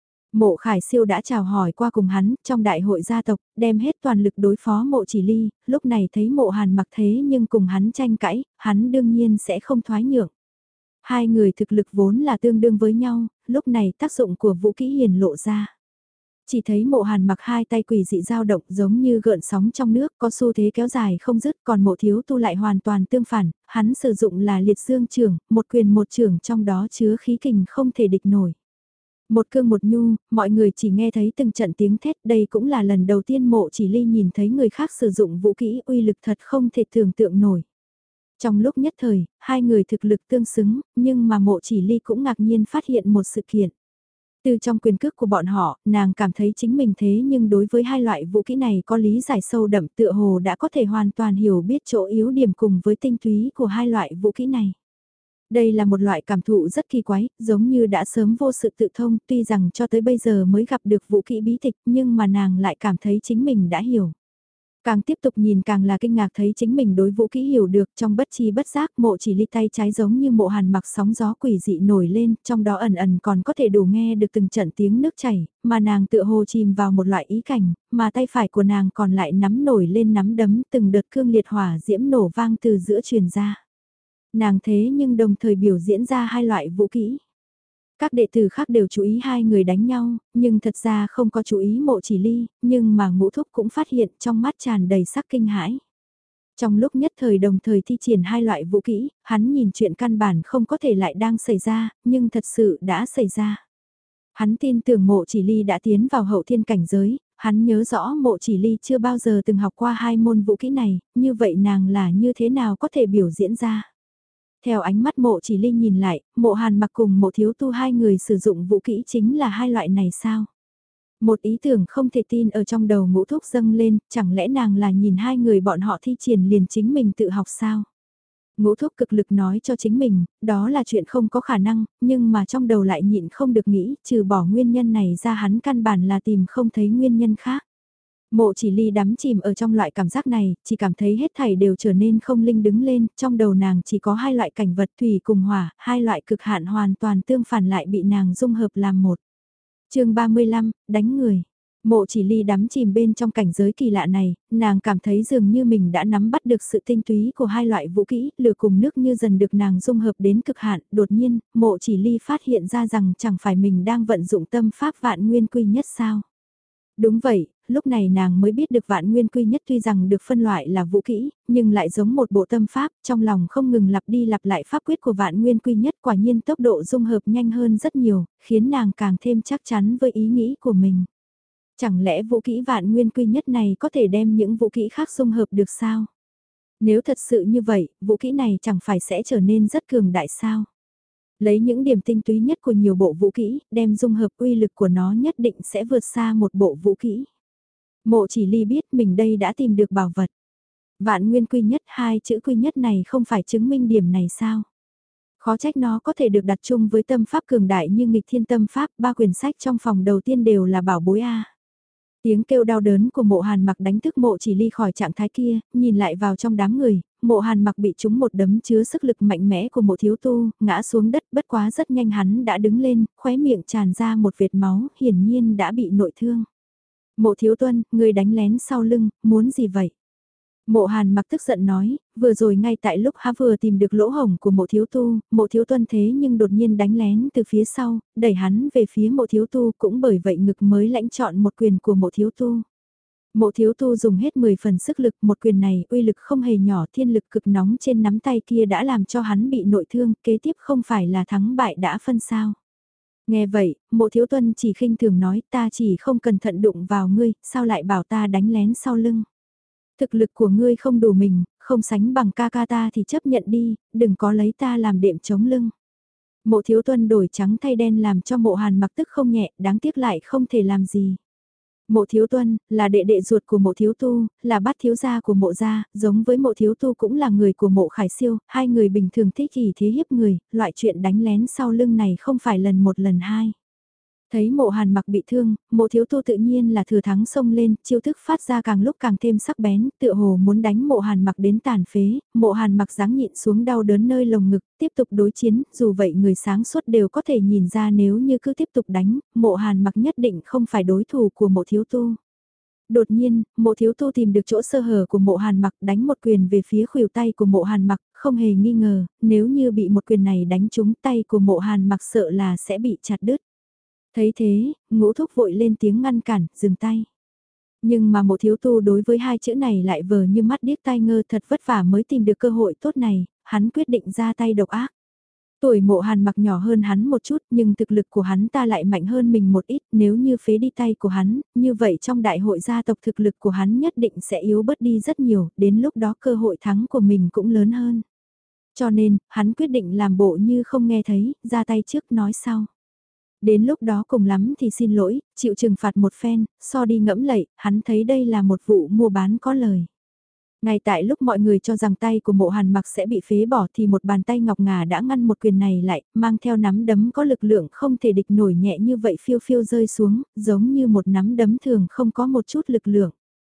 Mộ khải siêu đã chào hỏi qua cùng hắn, trong đại hội gia tộc, đem hết toàn lực đối phó mộ chỉ ly, lúc này thấy mộ hàn mặc thế nhưng cùng hắn tranh cãi, hắn đương nhiên sẽ không thoái nhượng. Hai người thực lực vốn là tương đương với nhau, lúc này tác dụng của vũ kỹ hiền lộ ra. Chỉ thấy mộ hàn mặc hai tay quỷ dị dao động giống như gợn sóng trong nước có xu thế kéo dài không dứt, còn mộ thiếu tu lại hoàn toàn tương phản, hắn sử dụng là liệt dương trưởng, một quyền một trưởng trong đó chứa khí kình không thể địch nổi. Một cương một nhu, mọi người chỉ nghe thấy từng trận tiếng thét, đây cũng là lần đầu tiên mộ chỉ ly nhìn thấy người khác sử dụng vũ kỹ uy lực thật không thể tưởng tượng nổi. Trong lúc nhất thời, hai người thực lực tương xứng, nhưng mà mộ chỉ ly cũng ngạc nhiên phát hiện một sự kiện. Từ trong quyền cước của bọn họ, nàng cảm thấy chính mình thế nhưng đối với hai loại vũ kỹ này có lý giải sâu đậm tựa hồ đã có thể hoàn toàn hiểu biết chỗ yếu điểm cùng với tinh túy của hai loại vũ kỹ này. Đây là một loại cảm thụ rất kỳ quái, giống như đã sớm vô sự tự thông, tuy rằng cho tới bây giờ mới gặp được vũ kỹ bí tịch nhưng mà nàng lại cảm thấy chính mình đã hiểu. Càng tiếp tục nhìn càng là kinh ngạc thấy chính mình đối vũ kỹ hiểu được, trong bất chi bất giác mộ chỉ ly tay trái giống như mộ hàn mặc sóng gió quỷ dị nổi lên, trong đó ẩn ẩn còn có thể đủ nghe được từng trận tiếng nước chảy, mà nàng tựa hồ chìm vào một loại ý cảnh, mà tay phải của nàng còn lại nắm nổi lên nắm đấm, từng đợt cương liệt hỏa diễm nổ vang từ giữa truyền ra. Nàng thế nhưng đồng thời biểu diễn ra hai loại vũ kỹ. Các đệ tử khác đều chú ý hai người đánh nhau, nhưng thật ra không có chú ý mộ chỉ ly, nhưng mà ngũ thúc cũng phát hiện trong mắt tràn đầy sắc kinh hãi. Trong lúc nhất thời đồng thời thi triển hai loại vũ kỹ, hắn nhìn chuyện căn bản không có thể lại đang xảy ra, nhưng thật sự đã xảy ra. Hắn tin tưởng mộ chỉ ly đã tiến vào hậu thiên cảnh giới, hắn nhớ rõ mộ chỉ ly chưa bao giờ từng học qua hai môn vũ kỹ này, như vậy nàng là như thế nào có thể biểu diễn ra. Theo ánh mắt mộ chỉ ly nhìn lại, mộ hàn mặc cùng mộ thiếu tu hai người sử dụng vũ kỹ chính là hai loại này sao? Một ý tưởng không thể tin ở trong đầu ngũ thúc dâng lên, chẳng lẽ nàng là nhìn hai người bọn họ thi triển liền chính mình tự học sao? Ngũ thúc cực lực nói cho chính mình, đó là chuyện không có khả năng, nhưng mà trong đầu lại nhịn không được nghĩ, trừ bỏ nguyên nhân này ra hắn căn bản là tìm không thấy nguyên nhân khác. Mộ chỉ ly đắm chìm ở trong loại cảm giác này, chỉ cảm thấy hết thảy đều trở nên không linh đứng lên, trong đầu nàng chỉ có hai loại cảnh vật thủy cùng hỏa, hai loại cực hạn hoàn toàn tương phản lại bị nàng dung hợp làm một. chương ba mươi lăm, đánh người. Mộ chỉ ly đắm chìm bên trong cảnh giới kỳ lạ này, nàng cảm thấy dường như mình đã nắm bắt được sự tinh túy của hai loại vũ kỹ, lửa cùng nước như dần được nàng dung hợp đến cực hạn, đột nhiên, mộ chỉ ly phát hiện ra rằng chẳng phải mình đang vận dụng tâm pháp vạn nguyên quy nhất sao. Đúng vậy, lúc này nàng mới biết được vạn nguyên quy nhất tuy rằng được phân loại là vũ kỹ, nhưng lại giống một bộ tâm pháp, trong lòng không ngừng lặp đi lặp lại pháp quyết của vạn nguyên quy nhất, quả nhiên tốc độ dung hợp nhanh hơn rất nhiều, khiến nàng càng thêm chắc chắn với ý nghĩ của mình. Chẳng lẽ vũ kỹ vạn nguyên quy nhất này có thể đem những vũ kỹ khác dung hợp được sao? Nếu thật sự như vậy, vũ kỹ này chẳng phải sẽ trở nên rất cường đại sao? Lấy những điểm tinh túy nhất của nhiều bộ vũ kỹ, đem dung hợp uy lực của nó nhất định sẽ vượt xa một bộ vũ kỹ. Mộ chỉ ly biết mình đây đã tìm được bảo vật. Vạn nguyên quy nhất, hai chữ quy nhất này không phải chứng minh điểm này sao? Khó trách nó có thể được đặt chung với tâm pháp cường đại như nghịch thiên tâm pháp, ba quyển sách trong phòng đầu tiên đều là bảo bối A. Tiếng kêu đau đớn của mộ hàn mặc đánh thức mộ chỉ ly khỏi trạng thái kia, nhìn lại vào trong đám người, mộ hàn mặc bị trúng một đấm chứa sức lực mạnh mẽ của mộ thiếu tu, ngã xuống đất bất quá rất nhanh hắn đã đứng lên, khóe miệng tràn ra một vệt máu, hiển nhiên đã bị nội thương. Mộ thiếu tuân, người đánh lén sau lưng, muốn gì vậy? Mộ hàn mặc tức giận nói, vừa rồi ngay tại lúc há vừa tìm được lỗ hổng của mộ thiếu tu, mộ thiếu tuân thế nhưng đột nhiên đánh lén từ phía sau, đẩy hắn về phía mộ thiếu tu cũng bởi vậy ngực mới lãnh chọn một quyền của mộ thiếu tu. Mộ thiếu tu dùng hết mười phần sức lực, một quyền này uy lực không hề nhỏ, thiên lực cực nóng trên nắm tay kia đã làm cho hắn bị nội thương, kế tiếp không phải là thắng bại đã phân sao. Nghe vậy, mộ thiếu tuân chỉ khinh thường nói ta chỉ không cẩn thận đụng vào ngươi, sao lại bảo ta đánh lén sau lưng. Thực lực của ngươi không đủ mình, không sánh bằng ca ca ta thì chấp nhận đi, đừng có lấy ta làm đệm chống lưng. Mộ thiếu tuân đổi trắng thay đen làm cho mộ hàn mặc tức không nhẹ, đáng tiếc lại không thể làm gì. Mộ thiếu tuân, là đệ đệ ruột của mộ thiếu tu, là bát thiếu gia của mộ gia, giống với mộ thiếu tu cũng là người của mộ khải siêu, hai người bình thường thích kỳ thế hiếp người, loại chuyện đánh lén sau lưng này không phải lần một lần hai. Thấy mộ hàn mặc bị thương, mộ thiếu tu tự nhiên là thừa thắng xông lên, chiêu thức phát ra càng lúc càng thêm sắc bén, tựa hồ muốn đánh mộ hàn mặc đến tàn phế, mộ hàn mặc giáng nhịn xuống đau đớn nơi lồng ngực, tiếp tục đối chiến, dù vậy người sáng suốt đều có thể nhìn ra nếu như cứ tiếp tục đánh, mộ hàn mặc nhất định không phải đối thủ của mộ thiếu tu. Đột nhiên, mộ thiếu tu tìm được chỗ sơ hở của mộ hàn mặc đánh một quyền về phía khuỷu tay của mộ hàn mặc, không hề nghi ngờ, nếu như bị một quyền này đánh trúng tay của mộ hàn mặc sợ là sẽ bị chặt đứt. Thấy thế, ngũ thúc vội lên tiếng ngăn cản, dừng tay. Nhưng mà mộ thiếu tu đối với hai chữ này lại vờ như mắt điếc tai ngơ thật vất vả mới tìm được cơ hội tốt này, hắn quyết định ra tay độc ác. Tuổi mộ hàn mặc nhỏ hơn hắn một chút nhưng thực lực của hắn ta lại mạnh hơn mình một ít, nếu như phế đi tay của hắn, như vậy trong đại hội gia tộc thực lực của hắn nhất định sẽ yếu bớt đi rất nhiều, đến lúc đó cơ hội thắng của mình cũng lớn hơn. Cho nên, hắn quyết định làm bộ như không nghe thấy, ra tay trước nói sau. Đến lúc đó cùng lắm thì xin lỗi, chịu trừng phạt một phen, so đi ngẫm lậy, hắn thấy đây là một vụ mua bán có lời. Ngay tại lúc mọi người cho rằng tay của mộ hàn mặc sẽ bị phế bỏ thì một bàn tay ngọc ngà đã ngăn một quyền này lại, mang theo nắm đấm có lực lượng không thể địch nổi nhẹ như vậy phiêu phiêu rơi xuống, giống như một nắm đấm thường không có một chút lực lượng.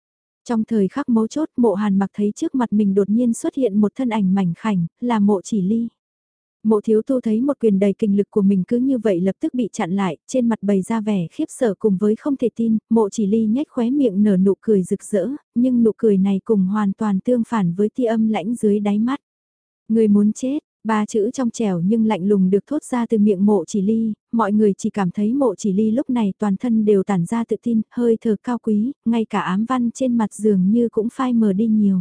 Trong thời khắc mấu chốt, Mộ Hàn Mặc thấy trước mặt mình đột nhiên xuất hiện một thân ảnh mảnh khảnh, là Mộ Chỉ Ly. Mộ Thiếu Tu thấy một quyền đầy kinh lực của mình cứ như vậy lập tức bị chặn lại, trên mặt bày ra vẻ khiếp sợ cùng với không thể tin, Mộ Chỉ Ly nhếch khóe miệng nở nụ cười rực rỡ, nhưng nụ cười này cùng hoàn toàn tương phản với tia âm lãnh dưới đáy mắt. Người muốn chết, ba chữ trong trẻo nhưng lạnh lùng được thốt ra từ miệng Mộ Chỉ Ly, mọi người chỉ cảm thấy Mộ Chỉ Ly lúc này toàn thân đều tản ra tự tin, hơi thở cao quý, ngay cả ám văn trên mặt dường như cũng phai mờ đi nhiều.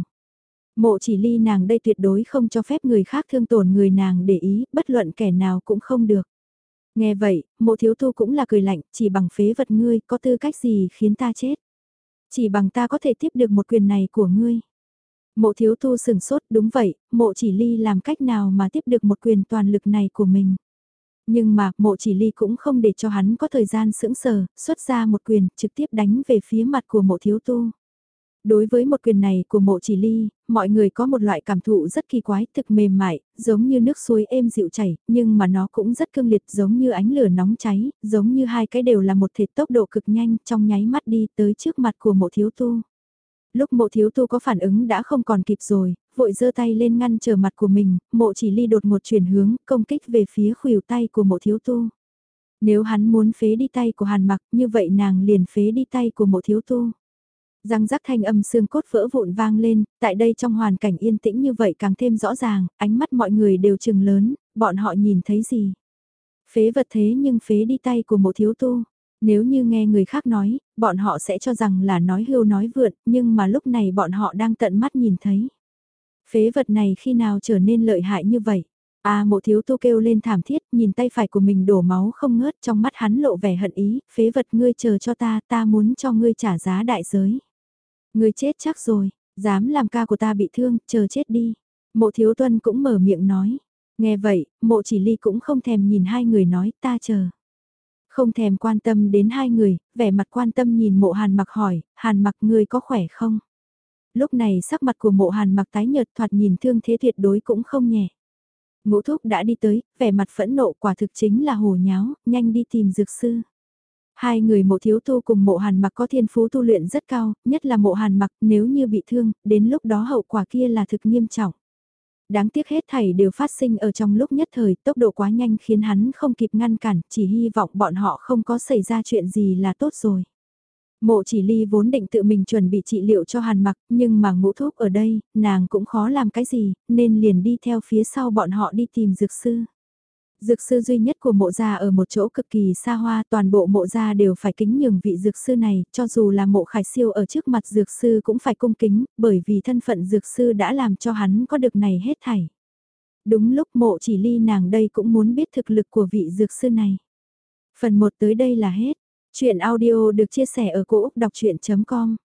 Mộ Chỉ Ly nàng đây tuyệt đối không cho phép người khác thương tổn người nàng để ý, bất luận kẻ nào cũng không được. Nghe vậy, Mộ Thiếu Tu cũng là cười lạnh, chỉ bằng phế vật ngươi có tư cách gì khiến ta chết. Chỉ bằng ta có thể tiếp được một quyền này của ngươi. Mộ Thiếu Tu sừng sốt, đúng vậy, Mộ Chỉ Ly làm cách nào mà tiếp được một quyền toàn lực này của mình. Nhưng mà, Mộ Chỉ Ly cũng không để cho hắn có thời gian sững sờ, xuất ra một quyền, trực tiếp đánh về phía mặt của Mộ Thiếu Tu. Đối với một quyền này của Mộ Chỉ Ly, mọi người có một loại cảm thụ rất kỳ quái, thực mềm mại, giống như nước suối êm dịu chảy, nhưng mà nó cũng rất cương liệt, giống như ánh lửa nóng cháy, giống như hai cái đều là một thể tốc độ cực nhanh, trong nháy mắt đi tới trước mặt của Mộ Thiếu Tu. Lúc Mộ Thiếu Tu có phản ứng đã không còn kịp rồi, vội giơ tay lên ngăn trở mặt của mình, Mộ Chỉ Ly đột một chuyển hướng, công kích về phía khuỷu tay của Mộ Thiếu Tu. Nếu hắn muốn phế đi tay của Hàn Mặc, như vậy nàng liền phế đi tay của Mộ Thiếu Tu. Răng rắc thanh âm xương cốt vỡ vụn vang lên, tại đây trong hoàn cảnh yên tĩnh như vậy càng thêm rõ ràng, ánh mắt mọi người đều trừng lớn, bọn họ nhìn thấy gì? Phế vật thế nhưng phế đi tay của Mộ Thiếu Tu. Nếu như nghe người khác nói, bọn họ sẽ cho rằng là nói hưu nói vượn, nhưng mà lúc này bọn họ đang tận mắt nhìn thấy. Phế vật này khi nào trở nên lợi hại như vậy? À Mộ Thiếu Tu kêu lên thảm thiết, nhìn tay phải của mình đổ máu không ngớt, trong mắt hắn lộ vẻ hận ý, phế vật ngươi chờ cho ta, ta muốn cho ngươi trả giá đại giới. Ngươi chết chắc rồi, dám làm ca của ta bị thương, chờ chết đi. Mộ Thiếu Tuân cũng mở miệng nói. Nghe vậy, Mộ Chỉ Ly cũng không thèm nhìn hai người nói ta chờ. Không thèm quan tâm đến hai người, vẻ mặt quan tâm nhìn Mộ Hàn Mặc hỏi, Hàn Mặc ngươi có khỏe không? Lúc này sắc mặt của Mộ Hàn Mặc tái nhợt thoạt nhìn thương thế tuyệt đối cũng không nhẹ. Ngũ Thúc đã đi tới, vẻ mặt phẫn nộ quả thực chính là hồ nháo, nhanh đi tìm dược sư. Hai người Mộ Thiếu Tu cùng Mộ Hàn Mặc có thiên phú tu luyện rất cao, nhất là Mộ Hàn Mặc nếu như bị thương, đến lúc đó hậu quả kia là thực nghiêm trọng. Đáng tiếc hết thảy đều phát sinh ở trong lúc nhất thời, tốc độ quá nhanh khiến hắn không kịp ngăn cản, chỉ hy vọng bọn họ không có xảy ra chuyện gì là tốt rồi. Mộ Chỉ Ly vốn định tự mình chuẩn bị trị liệu cho Hàn Mặc, nhưng mà Ngũ Thúc ở đây, nàng cũng khó làm cái gì, nên liền đi theo phía sau bọn họ đi tìm dược sư. Dược sư duy nhất của Mộ gia ở một chỗ cực kỳ xa hoa, toàn bộ Mộ gia đều phải kính nhường vị dược sư này, cho dù là Mộ Khải Siêu ở trước mặt dược sư cũng phải cung kính, bởi vì thân phận dược sư đã làm cho hắn có được này hết thảy. Đúng lúc Mộ Chỉ Ly nàng đây cũng muốn biết thực lực của vị dược sư này. Phần một tới đây là hết. Chuyện audio được chia sẻ ở cỗ đọc chuyện chấm com